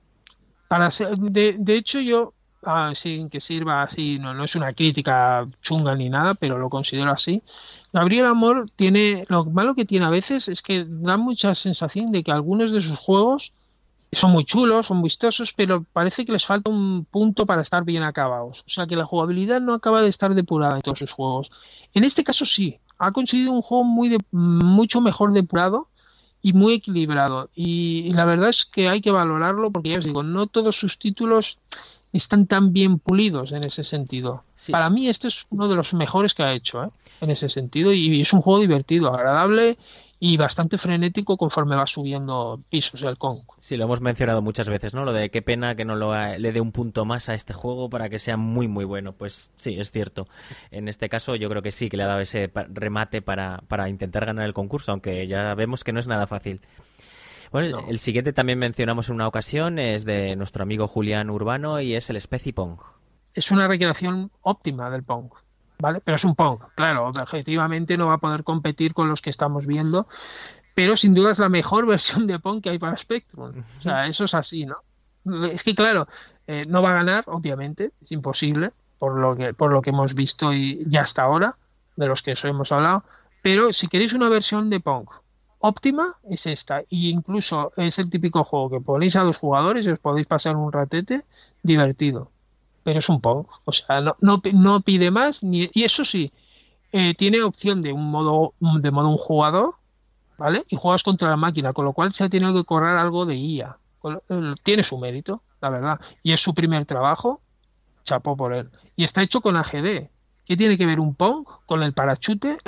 De hecho, yo sin que sirva así, no es una crítica chunga ni nada, pero lo considero así. Gabriel Amor lo malo que tiene a veces es que da mucha sensación de que algunos de sus juegos son muy chulos, son vistosos, pero parece que les falta un punto para estar bien acabados. O sea que la jugabilidad no acaba de estar depurada en todos sus juegos. En este caso sí, ha conseguido un juego mucho mejor depurado y muy equilibrado. Y la verdad es que hay que valorarlo porque ya os digo, no todos sus títulos están tan bien pulidos en ese sentido. Sí. Para mí este es uno de los mejores que ha hecho, en ese sentido, y es un juego divertido, agradable y bastante frenético conforme va subiendo pisos el Kong. Sí, lo hemos mencionado muchas veces, ¿no? Lo de qué pena que no le dé un punto más a este juego para que sea muy, muy bueno. Pues sí, es cierto. En este caso yo creo que sí, que le ha dado ese remate para intentar ganar el concurso, aunque ya vemos que no es nada fácil. Bueno, no. El siguiente también mencionamos en una ocasión, es de nuestro amigo Julián Urbano y es el Speci-Pong. Es una recreación óptima del Pong, ¿vale? Pero es un Pong, claro, objetivamente no va a poder competir con los que estamos viendo, pero sin duda es la mejor versión de Pong que hay para Spectrum. O sea, eso es así, ¿no? Es que, claro, no va a ganar, obviamente, es imposible, por lo que hemos visto y ya hasta ahora, de los que eso hemos hablado, pero si queréis una versión de Pong óptima, es esta, y incluso es el típico juego que ponéis a 2 jugadores y os podéis pasar un ratete divertido, pero es un Pong, o sea, no pide más, y eso sí, tiene opción de modo un jugador, ¿vale? Y juegas contra la máquina, con lo cual se ha tenido que correr algo de IA, tiene su mérito, la verdad, y es su primer trabajo, chapó por él, y está hecho con AGD. ¿Qué tiene que ver un Pong con el parachute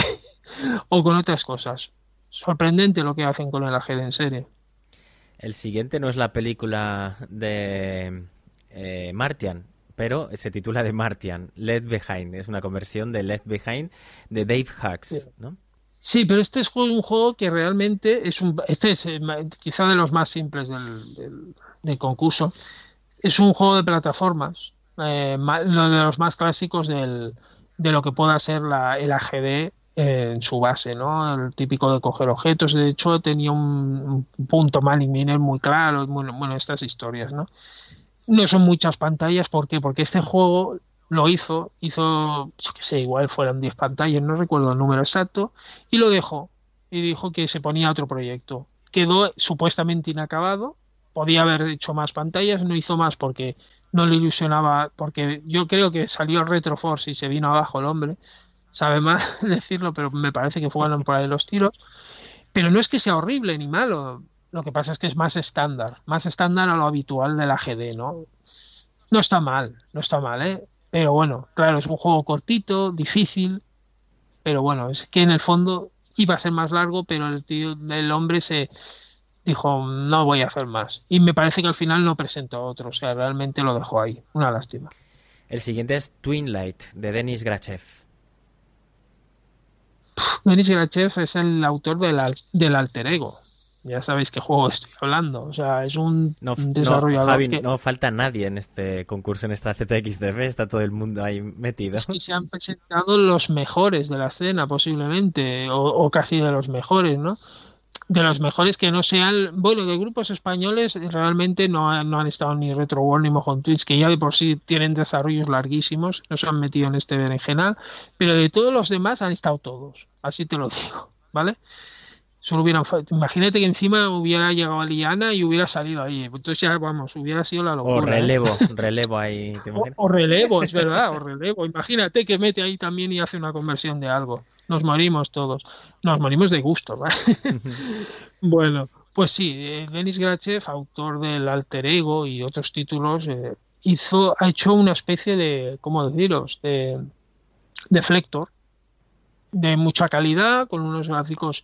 o con otras cosas? Sorprendente lo que hacen con el AGD, en serie. El siguiente no es la película de Martian, pero se titula The Martian, Left Behind. Es una conversión de Left Behind de Dave Hughes, ¿no? Sí, pero este es un juego que realmente es quizá de los más simples del concurso. Es un juego de plataformas, uno de los más clásicos de lo que pueda ser el AGD en su base, ¿no? El típico de coger objetos. De hecho, tenía un punto Manning Miner muy claro, bueno, estas historias, ¿no? No son muchas pantallas, ¿por qué? Porque este juego lo hizo, yo qué sé, igual fueron 10 pantallas, no recuerdo el número exacto, y lo dejó, y dijo que se ponía a otro proyecto. Quedó supuestamente inacabado, podía haber hecho más pantallas, no hizo más porque no le ilusionaba, porque yo creo que salió el Retroforce y se vino abajo el hombre, sabe más decirlo, pero me parece que fueron por ahí los tiros. Pero no es que sea horrible ni malo, lo que pasa es que es más estándar a lo habitual de la GD, ¿no? No está mal, ¿eh? Pero bueno, claro, es un juego cortito, difícil, pero bueno, es que en el fondo iba a ser más largo, pero el hombre se dijo, no voy a hacer más. Y me parece que al final no presentó otro, o sea, realmente lo dejó ahí. Una lástima. El siguiente es Twin Light, de Denis Grachev. Denis Grachev es el autor del Alter Ego. Ya sabéis qué juego estoy hablando. O sea, es un desarrollador. Javi, no falta nadie en este concurso, en esta ZXDF. Está todo el mundo ahí metido. Es que se han presentado los mejores de la escena, posiblemente, o casi de los mejores, ¿no? De los mejores que no sean, bueno, de grupos españoles realmente no han estado ni Retro World ni Mojon Twitch, que ya de por sí tienen desarrollos larguísimos, no se han metido en este berenjenal, pero de todos los demás han estado todos, así te lo digo, ¿vale? Solo imagínate que encima hubiera llegado a Liana y hubiera salido ahí, entonces ya vamos, hubiera sido la locura. O relevo ahí. O relevo, es verdad, o relevo. Imagínate que mete ahí también y hace una conversión de algo. Nos morimos todos. Nos morimos de gusto, ¿vale? Bueno, pues sí, Denis Grachev, autor del Alter Ego y otros títulos, ha hecho una especie de, ¿cómo deciros? De Flector, de mucha calidad, con unos gráficos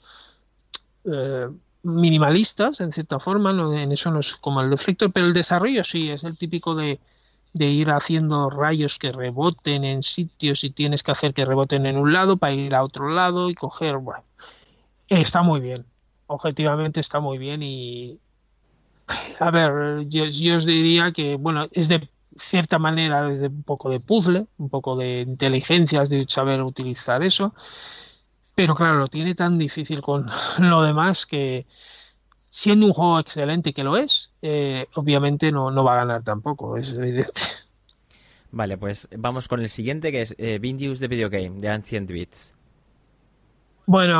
minimalistas, en cierta forma, no, en eso no es como el Deflector, pero el desarrollo sí, es el típico de ir haciendo rayos que reboten en sitios y tienes que hacer que reboten en un lado para ir a otro lado y coger, bueno, está muy bien, objetivamente está muy bien y a ver, yo os diría que, bueno, es de cierta manera es de un poco de puzzle, un poco de inteligencia, es de saber utilizar eso. Pero claro, lo tiene tan difícil con lo demás que, siendo un juego excelente que lo es, obviamente no va a ganar tampoco, es evidente. Vale, pues vamos con el siguiente, que es Vindius the Video Game, de Ancient Beats. Bueno,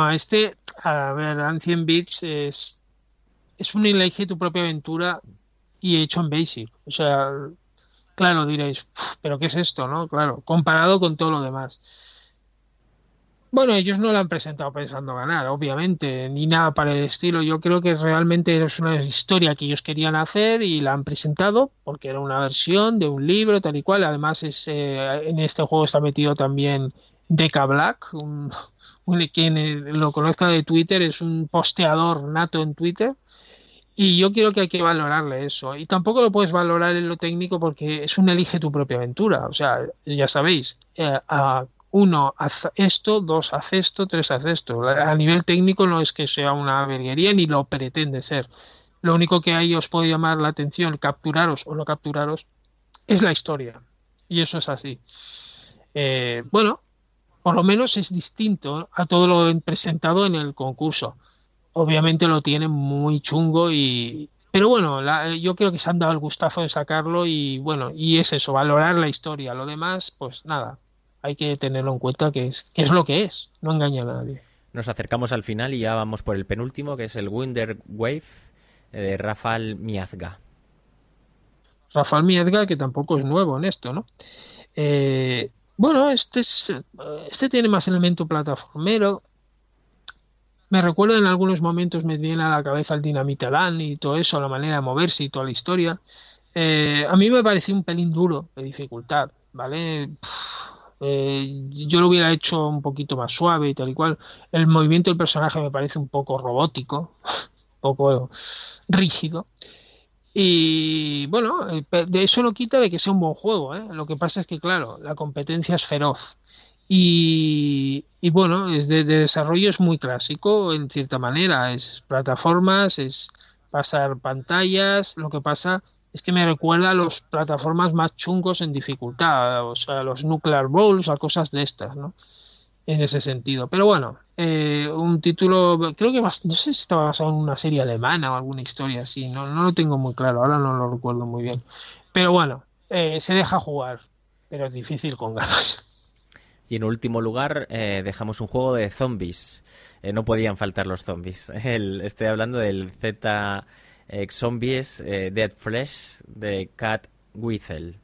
Ancient Beats es un elige tu propia aventura y hecho en Basic. O sea, claro, diréis, ¿pero qué es esto, no? Claro, comparado con todo lo demás. Bueno, ellos no lo han presentado pensando ganar, obviamente, ni nada para el estilo. Yo creo que realmente es una historia que ellos querían hacer y la han presentado porque era una versión de un libro, tal y cual. Además, en este juego está metido también Deca Black, un quien lo conozca de Twitter, es un posteador nato en Twitter. Y yo creo que hay que valorarle eso. Y tampoco lo puedes valorar en lo técnico porque es un elige tu propia aventura. O sea, ya sabéis, uno, haz esto, dos, haz esto, tres, haz esto. A nivel técnico no es que sea una verguería ni lo pretende ser. Lo único que ahí os puede llamar la atención, capturaros o no capturaros, es la historia. Y eso es así. Bueno, por lo menos es distinto a todo lo presentado en el concurso. Obviamente lo tienen muy chungo pero bueno, yo creo que se han dado el gustazo de sacarlo y bueno, y es eso, valorar la historia. Lo demás, pues nada, hay que tenerlo en cuenta que es lo que es, no engaña a nadie. Nos acercamos al final y ya vamos por el penúltimo, que es el Wonder Wave de Rafael Miazga. Rafael Miazga, que tampoco es nuevo en esto, ¿no? Bueno, este tiene más elemento plataformero. Me recuerdo en algunos momentos me viene a la cabeza el Dynamite Land y todo eso, la manera de moverse y toda la historia. A mí me pareció un pelín duro de dificultad, ¿vale? Yo lo hubiera hecho un poquito más suave y tal y cual. El movimiento del personaje me parece un poco robótico, un poco rígido. Y bueno, de eso no quita de que sea un buen juego, ¿eh? Lo que pasa es que, claro, la competencia es feroz. Y bueno, es de desarrollo es muy clásico en cierta manera, es plataformas, es pasar pantallas, lo que pasa es que me recuerda a los plataformas más chungos en dificultad, o sea, los Nuclear Bowls, a cosas de estas, ¿no? En ese sentido. Pero bueno, un título, creo que no sé si estaba basado en una serie alemana o alguna historia así, no lo tengo muy claro, ahora no lo recuerdo muy bien. Pero bueno, se deja jugar, pero es difícil con ganas. Y en último lugar, dejamos un juego de zombies. No podían faltar los zombies. Estoy hablando del Z Zombies Dead Flesh de Cat Withel.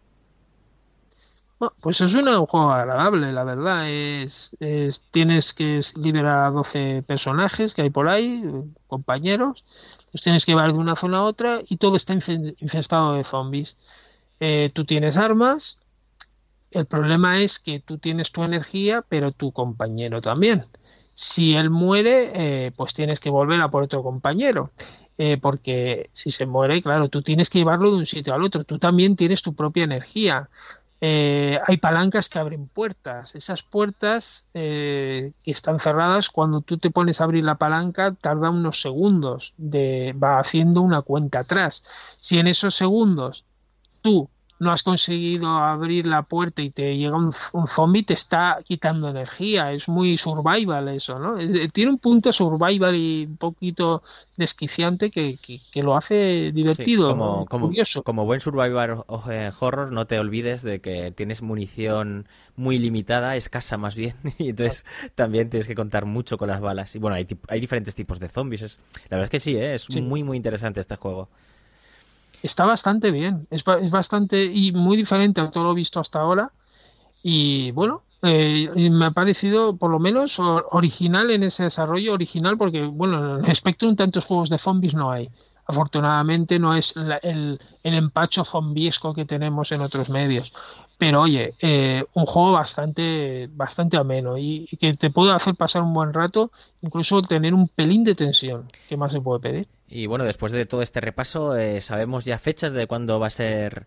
Bueno, pues es un juego agradable, la verdad. Tienes que liberar a 12 personajes que hay por ahí, compañeros. Los tienes que llevar de una zona a otra y todo está infestado de zombies. Tú tienes armas. El problema es que tú tienes tu energía, pero tu compañero también. Si él muere, pues tienes que volver a por otro compañero. Porque si se muere, claro, tú tienes que llevarlo de un sitio al otro. Tú también tienes tu propia energía. Hay palancas que abren puertas. Esas puertas que están cerradas, cuando tú te pones a abrir la palanca, tarda unos segundos. Va haciendo una cuenta atrás. Si en esos segundos tú no has conseguido abrir la puerta y te llega un zombie, te está quitando energía. Es muy survival eso, ¿no? Tiene un punto survival y un poquito desquiciante que lo hace divertido, sí, como curioso. Como buen survival horror, no te olvides de que tienes munición muy limitada, escasa más bien, y entonces también tienes que contar mucho con las balas. Y bueno, hay diferentes tipos de zombies. La verdad es que sí, es Sí. muy, muy interesante este juego. Está bastante bien, es bastante y muy diferente a todo lo visto hasta ahora. Y bueno, y me ha parecido por lo menos original en ese desarrollo, original porque, bueno, en Spectrum tantos juegos de zombies no hay. Afortunadamente no es el empacho zombiesco que tenemos en otros medios. Pero oye, un juego bastante ameno y que te puede hacer pasar un buen rato, incluso tener un pelín de tensión. ¿Qué más se puede pedir? Y bueno, después de todo este repaso, ¿sabemos ya fechas de cuándo va a ser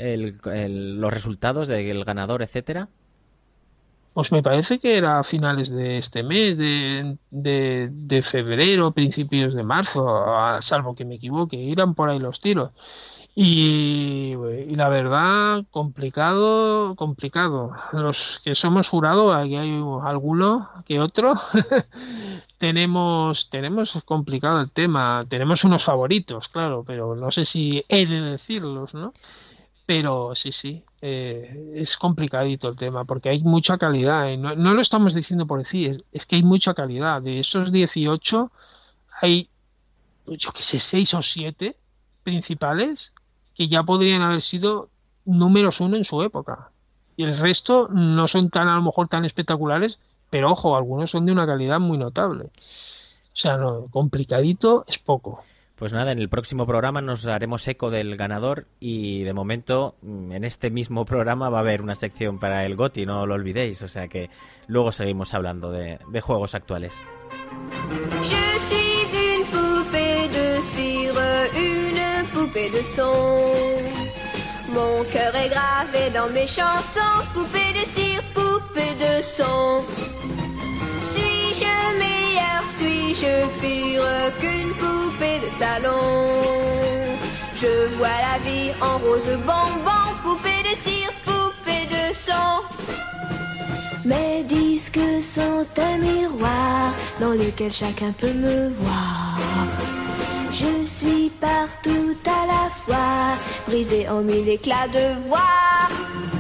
los resultados del ganador, etcétera? Pues me parece que era a finales de este mes, de febrero, principios de marzo, salvo que me equivoque, irán por ahí los tiros. Y la verdad, complicado. Los que somos jurado, aquí hay alguno que otro, tenemos complicado el tema. Tenemos unos favoritos, claro, pero no sé si he de decirlos, ¿no? Pero sí, es complicadito el tema porque hay mucha calidad. No lo estamos diciendo por decir, es que hay mucha calidad. De esos 18 hay, yo qué sé, 6 o 7 principales que ya podrían haber sido números uno en su época. Y el resto no son a lo mejor tan espectaculares, pero ojo, algunos son de una calidad muy notable. O sea, no, complicadito es poco. Pues nada, en el próximo programa nos haremos eco del ganador y de momento en este mismo programa va a haber una sección para el GOTY, no lo olvidéis, o sea que luego seguimos hablando de juegos actuales. Je suis une poupée de cire, une poupée de son. Mon cœur est gravé dans mes chansons, poupée de cire, poupée de son. Suis-je meilleure, suis-je pire qu'une poupée de salon? Je vois la vie en rose bonbon, poupée de cire, poupée de son. Mes disques sont un miroir dans lequel chacun peut me voir. Je suis partout à la fois, brisée en mille éclats de voix.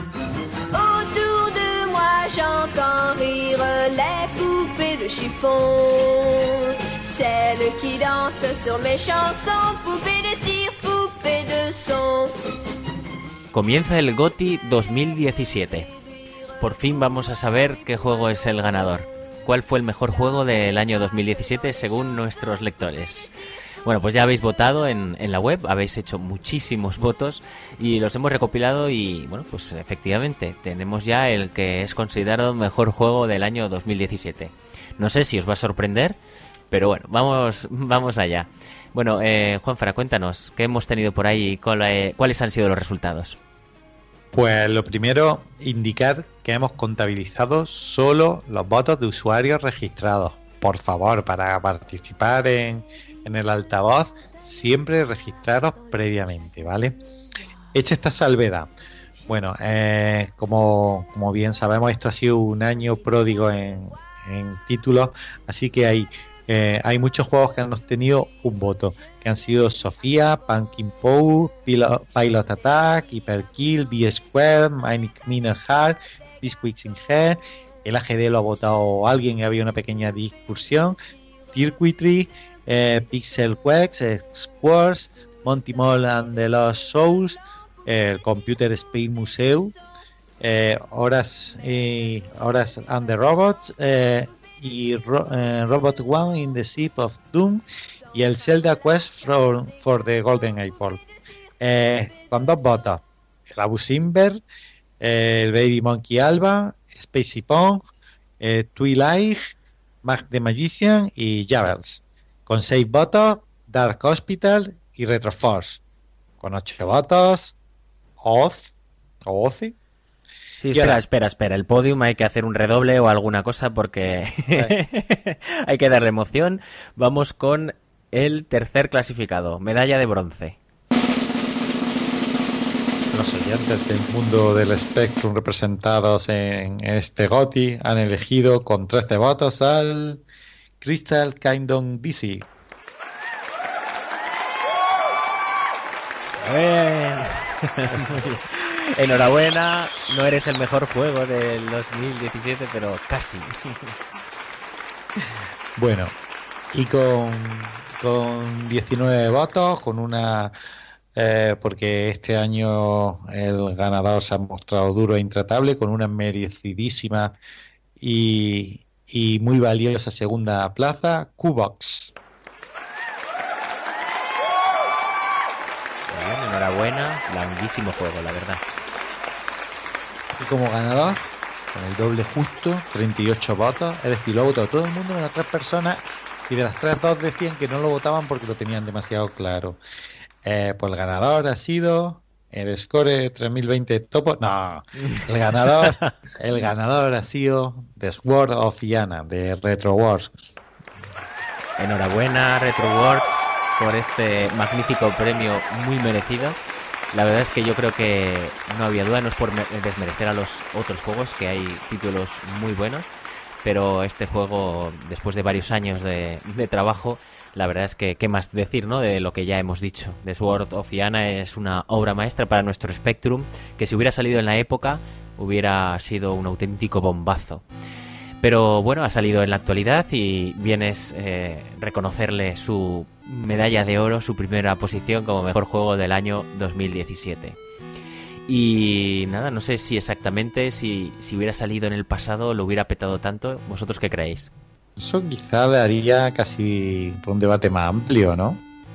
Autour de moi j'entends rire les poupées de chiffon, celles qui dansent sur mes chansons, poupées de cire, poupées de son. Comienza el GOTY 2017. Por fin vamos a saber qué juego es el ganador. ¿Cuál fue el mejor juego del año 2017 según nuestros lectores? Bueno, pues ya habéis votado en la web, habéis hecho muchísimos votos y los hemos recopilado y, bueno, pues efectivamente tenemos ya el que es considerado mejor juego del año 2017. No sé si os va a sorprender, pero bueno, vamos allá. Bueno, Juanfra, cuéntanos, ¿qué hemos tenido por ahí y cuáles han sido los resultados? Pues lo primero, indicar que hemos contabilizado solo los votos de usuarios registrados. Por favor, para participar en el altavoz, siempre registraros previamente, ¿vale? Hecha esta salvedad. Bueno, como bien sabemos, esto ha sido un año pródigo en títulos, así que hay muchos juegos que han obtenido un voto, que han sido Sofía, Pumpkin Pow, Pilot Attack, Hyperkill, B-Square, Miner Heart, Biscuits in Head. El AGD lo ha votado alguien y había una pequeña discusión. Circuitry, Pixel Quest, Squares, Monty Mole and the Lost Souls, el Computer Space Museum, Horas and the Robots, y Robot One in the Ship of Doom y el Zelda Quest for the Golden Apple. Con 2 votos, el Abu Simbel, el Baby Monkey Alba, Spacey Pong, Twilight, Mag the Magician y Javels. Con 6 votos, Dark Hospital y Retroforce. Con 8 votos, Oz o Ozzy. Sí, espera. El podium hay que hacer un redoble o alguna cosa porque hay que darle emoción. Vamos con el tercer clasificado, medalla de bronce. Los oyentes del mundo del Spectrum representados en este GOTY han elegido con 13 votos al Crystal Kingdom DC. Enhorabuena, no eres el mejor juego del 2017, pero casi. Bueno, y con 19 votos, con una... porque este año el ganador se ha mostrado duro e intratable, con una merecidísima y muy valiosa segunda plaza, Q-Box. Bien, enhorabuena, grandísimo juego, la verdad. Y como ganador, con el doble justo, 38 votos, es decir, lo ha votado todo el mundo menos 3 personas, y de las 3, 2 decían que no lo votaban porque lo tenían demasiado claro. Pues el ganador ha sido el Score 3020 Topo. No, el ganador ha sido The Sword of Iana de Retroworks. Enhorabuena, Retroworks, por este magnífico premio muy merecido. La verdad es que yo creo que no había duda, no es por desmerecer a los otros juegos, que hay títulos muy buenos, pero este juego, después de varios años de trabajo, la verdad es que qué más decir, ¿no?, de lo que ya hemos dicho. The Sword of Iana es una obra maestra para nuestro Spectrum, que si hubiera salido en la época hubiera sido un auténtico bombazo. Pero bueno, ha salido en la actualidad y bien es reconocerle su medalla de oro, su primera posición como mejor juego del año 2017. Y nada, no sé si exactamente, si hubiera salido en el pasado lo hubiera petado tanto. ¿Vosotros qué creéis? Eso quizá daría casi un debate más amplio, ¿no?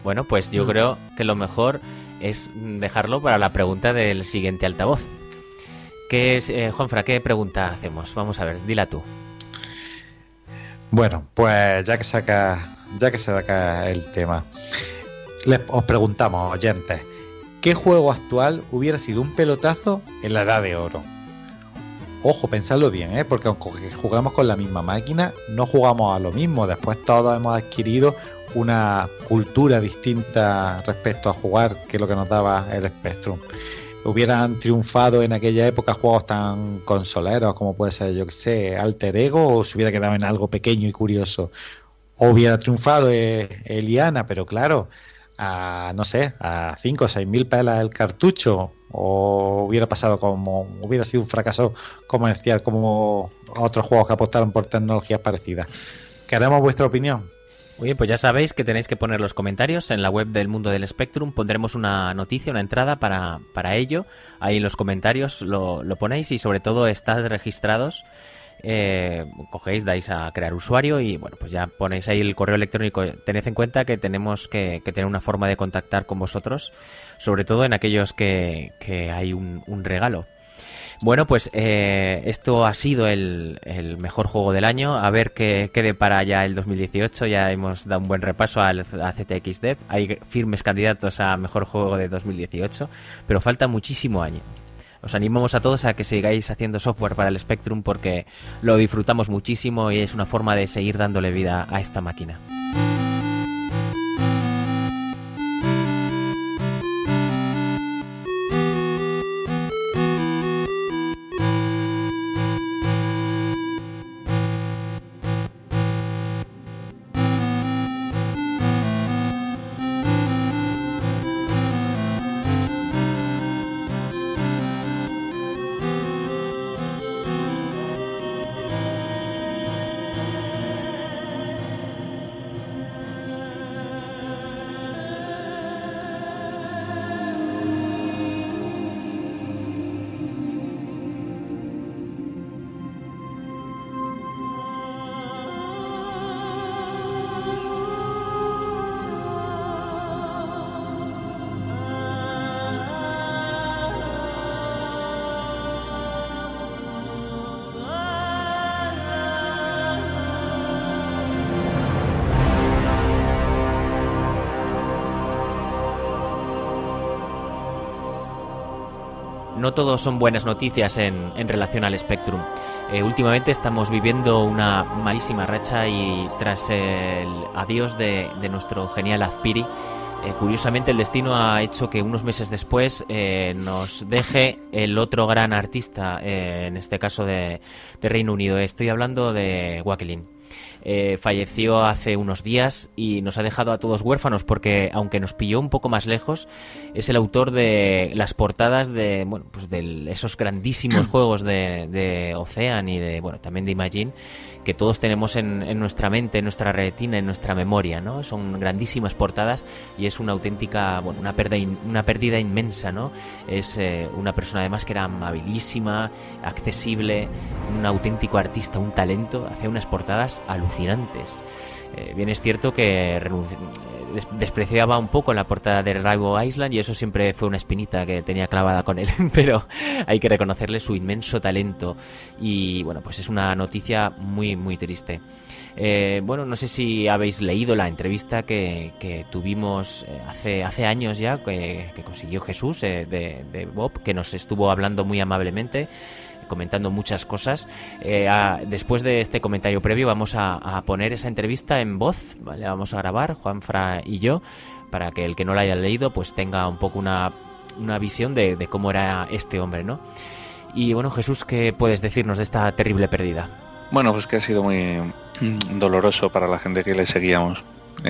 Bueno, pues yo creo que lo mejor es dejarlo para la pregunta del siguiente altavoz. ¿Qué es, Juanfra, qué pregunta hacemos? Vamos a ver, dila tú. Bueno, pues ya que se saca el tema, os preguntamos, oyentes, ¿qué juego actual hubiera sido un pelotazo en la Edad de Oro? Ojo, pensadlo bien, porque aunque jugamos con la misma máquina, no jugamos a lo mismo. Después todos hemos adquirido una cultura distinta respecto a jugar que lo que nos daba el Spectrum. Hubieran triunfado en aquella época juegos tan consoleros como puede ser, yo que sé, Alter Ego, o se hubiera quedado en algo pequeño y curioso. O hubiera triunfado Eliana, pero claro, no sé, a 5 o 6 mil pelas el cartucho, o hubiera pasado como, hubiera sido un fracaso comercial como otros juegos que apostaron por tecnologías parecidas. Queremos vuestra opinión. Muy bien, pues ya sabéis que tenéis que poner los comentarios en la web del Mundo del Spectrum. Pondremos una noticia, una entrada para ello. Ahí en los comentarios lo ponéis y sobre todo estad registrados. Cogéis, dais a crear usuario y bueno, pues ya ponéis ahí el correo electrónico. Tened en cuenta que tenemos que tener una forma de contactar con vosotros, sobre todo en aquellos que hay un regalo. Bueno, pues esto ha sido el mejor juego del año. A ver qué depara ya el 2018. Ya hemos dado un buen repaso a ZX Dev. Hay firmes candidatos a mejor juego de 2018, pero falta muchísimo año. Os animamos a todos a que sigáis haciendo software para el Spectrum porque lo disfrutamos muchísimo y es una forma de seguir dándole vida a esta máquina. No todo son buenas noticias en relación al Spectrum. Últimamente estamos viviendo una malísima racha y tras el adiós de nuestro genial Azpiri, curiosamente el destino ha hecho que unos meses después nos deje el otro gran artista, en este caso de Reino Unido. Estoy hablando de Wakelin. Falleció hace unos días y nos ha dejado a todos huérfanos porque, aunque nos pilló un poco más lejos, es el autor de las portadas de, bueno, pues de esos grandísimos juegos de Ocean y de, bueno, también de Imagine, que todos tenemos en nuestra mente, en nuestra retina, en nuestra memoria, ¿no? Son grandísimas portadas y es una auténtica, bueno, una pérdida inmensa, ¿no? Es una persona además que era amabilísima, accesible, un auténtico artista, un talento, hacía unas portadas alucinantes. Bien es cierto que despreciaba un poco la portada de Rainbow Island y eso siempre fue una espinita que tenía clavada con él, pero hay que reconocerle su inmenso talento y bueno, pues es una noticia muy muy triste. Bueno, no sé si habéis leído la entrevista que tuvimos hace años ya, que consiguió Jesús de Bob, que nos estuvo hablando muy amablemente, comentando muchas cosas. Después de este comentario previo vamos a poner esa entrevista en voz, ¿vale? Vamos a grabar, Juanfra y yo, para que el que no la haya leído pues tenga un poco una visión de cómo era este hombre, ¿no? Y bueno, Jesús, ¿qué puedes decirnos de esta terrible pérdida? Bueno, pues que ha sido muy doloroso para la gente que le seguíamos.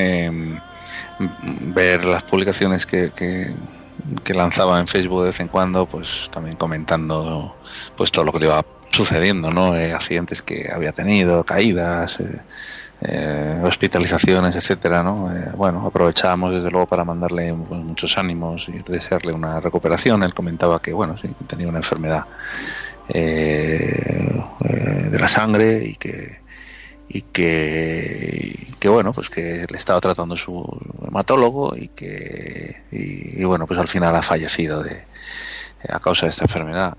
Ver las publicaciones que lanzaba en Facebook de vez en cuando, pues también comentando pues todo lo que le iba sucediendo, ¿no? Accidentes que había tenido, caídas, hospitalizaciones, etcétera, ¿no? Bueno, aprovechábamos desde luego para mandarle pues, muchos ánimos y desearle una recuperación. Él comentaba que bueno, sí, tenía una enfermedad de la sangre y y que bueno, pues que le estaba tratando su hematólogo y bueno, pues al final ha fallecido a causa de esta enfermedad.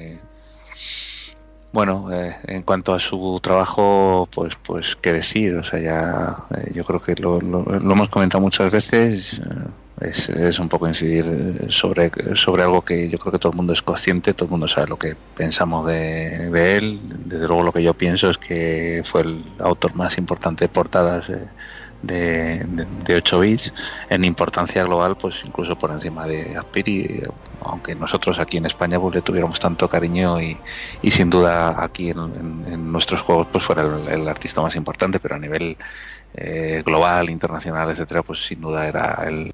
Bueno, en cuanto a su trabajo, pues qué decir, o sea, ya yo creo que lo hemos comentado muchas veces. Es un poco incidir sobre algo que yo creo que todo el mundo es consciente, todo el mundo sabe lo que pensamos de él. Desde luego lo que yo pienso es que fue el autor más importante de portadas de 8 bits en importancia global, pues incluso por encima de Aspiri, aunque nosotros aquí en España pues le tuviéramos tanto cariño y sin duda aquí en nuestros juegos pues fuera el artista más importante, pero a nivel global, internacional, etcétera, pues sin duda era el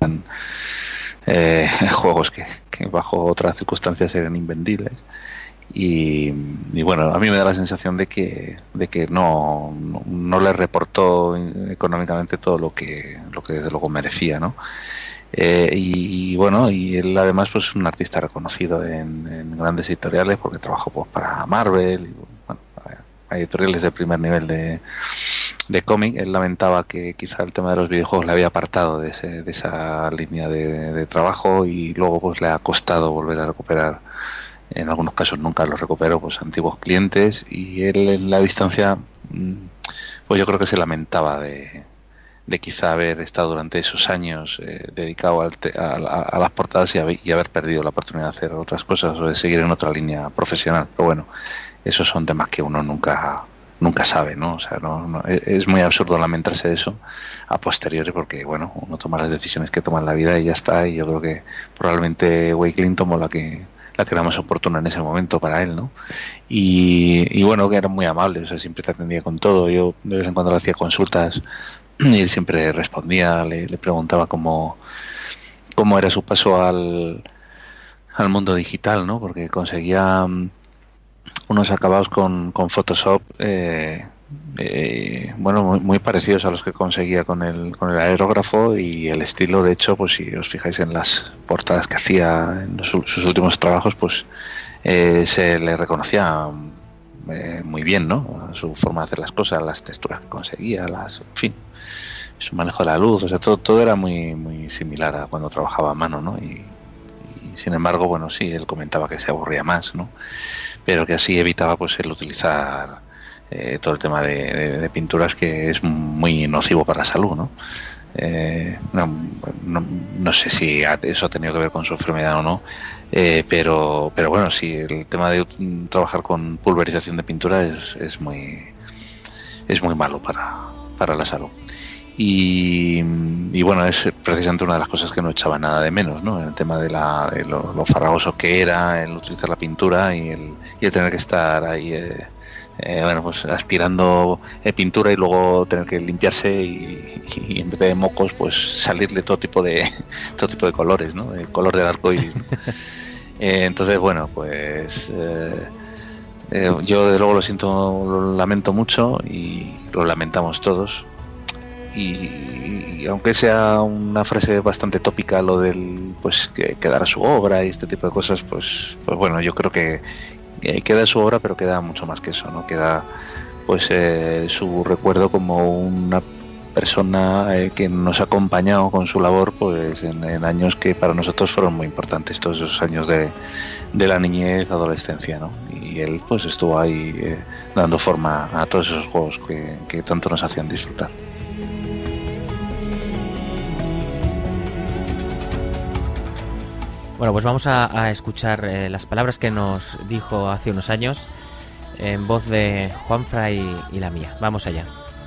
juegos que bajo otras circunstancias eran invendibles y bueno, a mí me da la sensación de que no le reportó económicamente todo lo que desde luego merecía, ¿no? Y bueno, y él además pues es un artista reconocido en grandes editoriales porque trabajó pues para Marvel y, bueno, hay editoriales de primer nivel de cómic. Él lamentaba que quizá el tema de los videojuegos le había apartado de esa línea de trabajo y luego pues le ha costado volver a recuperar, en algunos casos nunca lo recuperó, pues antiguos clientes, y él en la distancia pues yo creo que se lamentaba de quizá haber estado durante esos años dedicado a las portadas y haber perdido la oportunidad de hacer otras cosas o de seguir en otra línea profesional. Pero bueno, esos son temas que uno nunca sabe, ¿no? O sea, no, es muy absurdo lamentarse de eso a posteriori porque, bueno, uno toma las decisiones que toma en la vida y ya está, y yo creo que probablemente Wakeling tomó la que era más oportuna en ese momento para él, ¿no? Y bueno, que era muy amable, o sea, siempre te atendía con todo. Yo de vez en cuando le hacía consultas y él siempre respondía, le preguntaba cómo era su paso al mundo digital, ¿no? Porque conseguía unos acabados con Photoshop bueno, muy parecidos a los que conseguía con el aerógrafo, y el estilo, de hecho, pues si os fijáis en las portadas que hacía en sus últimos trabajos, pues se le reconocía muy bien, ¿no? Su forma de hacer las cosas, las texturas que conseguía, en fin, su manejo de la luz, o sea, todo era muy similar a cuando trabajaba a mano, ¿no? Y sin embargo, bueno, sí, él comentaba que se aburría más, ¿no? Pero que así evitaba pues el utilizar todo el tema de pinturas, que es muy nocivo para la salud, ¿no? No sé si eso ha tenido que ver con su enfermedad o no, pero bueno, sí, el tema de trabajar con pulverización de pintura es muy malo para la salud. Y bueno, es precisamente una de las cosas que no echaba nada de menos, ¿no? En el tema de lo farragoso que era el utilizar la pintura y el tener que estar ahí bueno, pues aspirando pintura y luego tener que limpiarse y en vez de mocos pues salirle todo tipo de colores, ¿no? El color del arco iris, ¿no? Entonces, bueno, pues yo de luego lo lamento mucho y lo lamentamos todos. Y aunque sea una frase bastante tópica lo del pues que quedara su obra y este tipo de cosas, pues bueno, yo creo que queda su obra, pero queda mucho más que eso, ¿no? Queda pues su recuerdo como una persona que nos ha acompañado con su labor pues en años que para nosotros fueron muy importantes, todos esos años de la niñez, adolescencia, ¿no? Y él pues estuvo ahí dando forma a todos esos juegos que tanto nos hacían disfrutar. Bueno, pues vamos a escuchar las palabras que nos dijo hace unos años en voz de Juanfray y la mía. Vamos allá.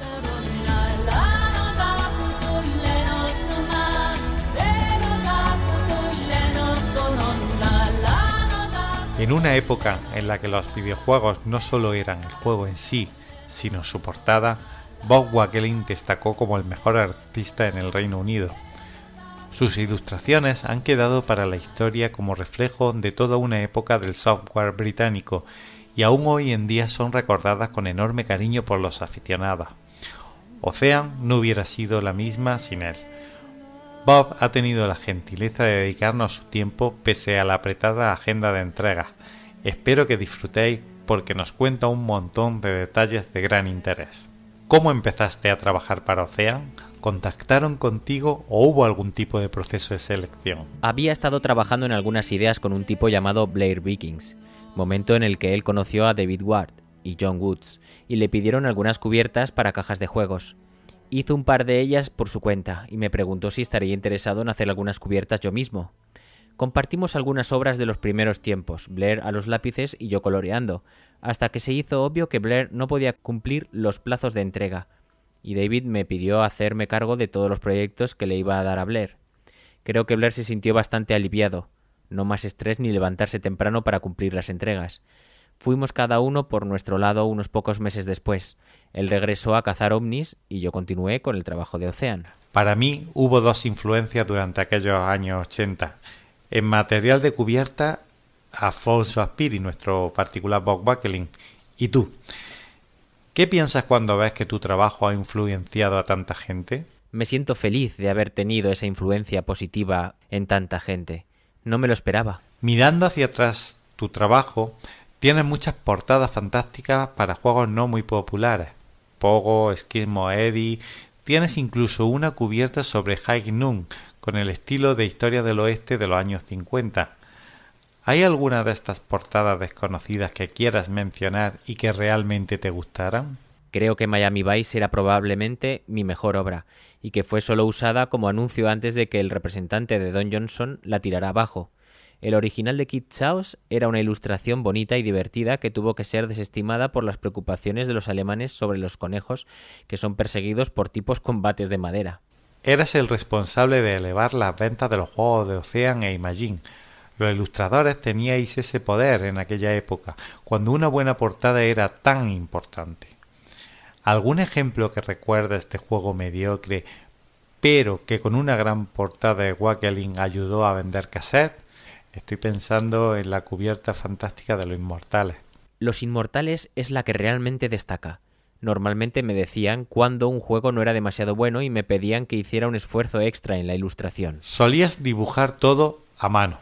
En una época en la que los videojuegos no solo eran el juego en sí, sino su portada, Bob Wakeling destacó como el mejor artista en el Reino Unido. Sus ilustraciones han quedado para la historia como reflejo de toda una época del software británico y aún hoy en día son recordadas con enorme cariño por los aficionados. Ocean no hubiera sido la misma sin él. Bob ha tenido la gentileza de dedicarnos su tiempo pese a la apretada agenda de entregas. Espero que disfrutéis porque nos cuenta un montón de detalles de gran interés. ¿Cómo empezaste a trabajar para Ocean? ¿Contactaron contigo o hubo algún tipo de proceso de selección? Había estado trabajando en algunas ideas con un tipo llamado Blair Vikings, momento en el que él conoció a David Ward y John Woods, y le pidieron algunas cubiertas para cajas de juegos. Hizo un par de ellas por su cuenta y me preguntó si estaría interesado en hacer algunas cubiertas yo mismo. Compartimos algunas obras de los primeros tiempos, Blair a los lápices y yo coloreando, hasta que se hizo obvio que Blair no podía cumplir los plazos de entrega, y David me pidió hacerme cargo de todos los proyectos que le iba a dar a Blair. Creo que Blair se sintió bastante aliviado, no más estrés ni levantarse temprano para cumplir las entregas. Fuimos cada uno por nuestro lado unos pocos meses después. Él regresó a cazar ovnis y yo continué con el trabajo de Ocean. Para mí hubo dos influencias durante aquellos años 80. En material de cubierta, Alfonso Aspiri, nuestro particular Bob Backlund. ¿Y tú? ¿Qué piensas cuando ves que tu trabajo ha influenciado a tanta gente? Me siento feliz de haber tenido esa influencia positiva en tanta gente. No me lo esperaba. Mirando hacia atrás tu trabajo, tienes muchas portadas fantásticas para juegos no muy populares. Pogo, Skidmo Eddy. Tienes incluso una cubierta sobre High Noon, con el estilo de Historia del Oeste de los años 50. ¿Hay alguna de estas portadas desconocidas que quieras mencionar y que realmente te gustaran? Creo que Miami Vice era probablemente mi mejor obra, y que fue solo usada como anuncio antes de que el representante de Don Johnson la tirara abajo. El original de Kid Chaos era una ilustración bonita y divertida que tuvo que ser desestimada por las preocupaciones de los alemanes sobre los conejos que son perseguidos por tipos con bates de madera. Eras el responsable de elevar las ventas de los juegos de Ocean e Imagine. Los ilustradores teníais ese poder en aquella época, cuando una buena portada era tan importante. ¿Algún ejemplo que recuerdes de juego mediocre, pero que con una gran portada de Wackelin ayudó a vender cassettes? Estoy pensando en la cubierta fantástica de Los Inmortales. Los Inmortales es la que realmente destaca. Normalmente me decían cuando un juego no era demasiado bueno y me pedían que hiciera un esfuerzo extra en la ilustración. Solías dibujar todo a mano.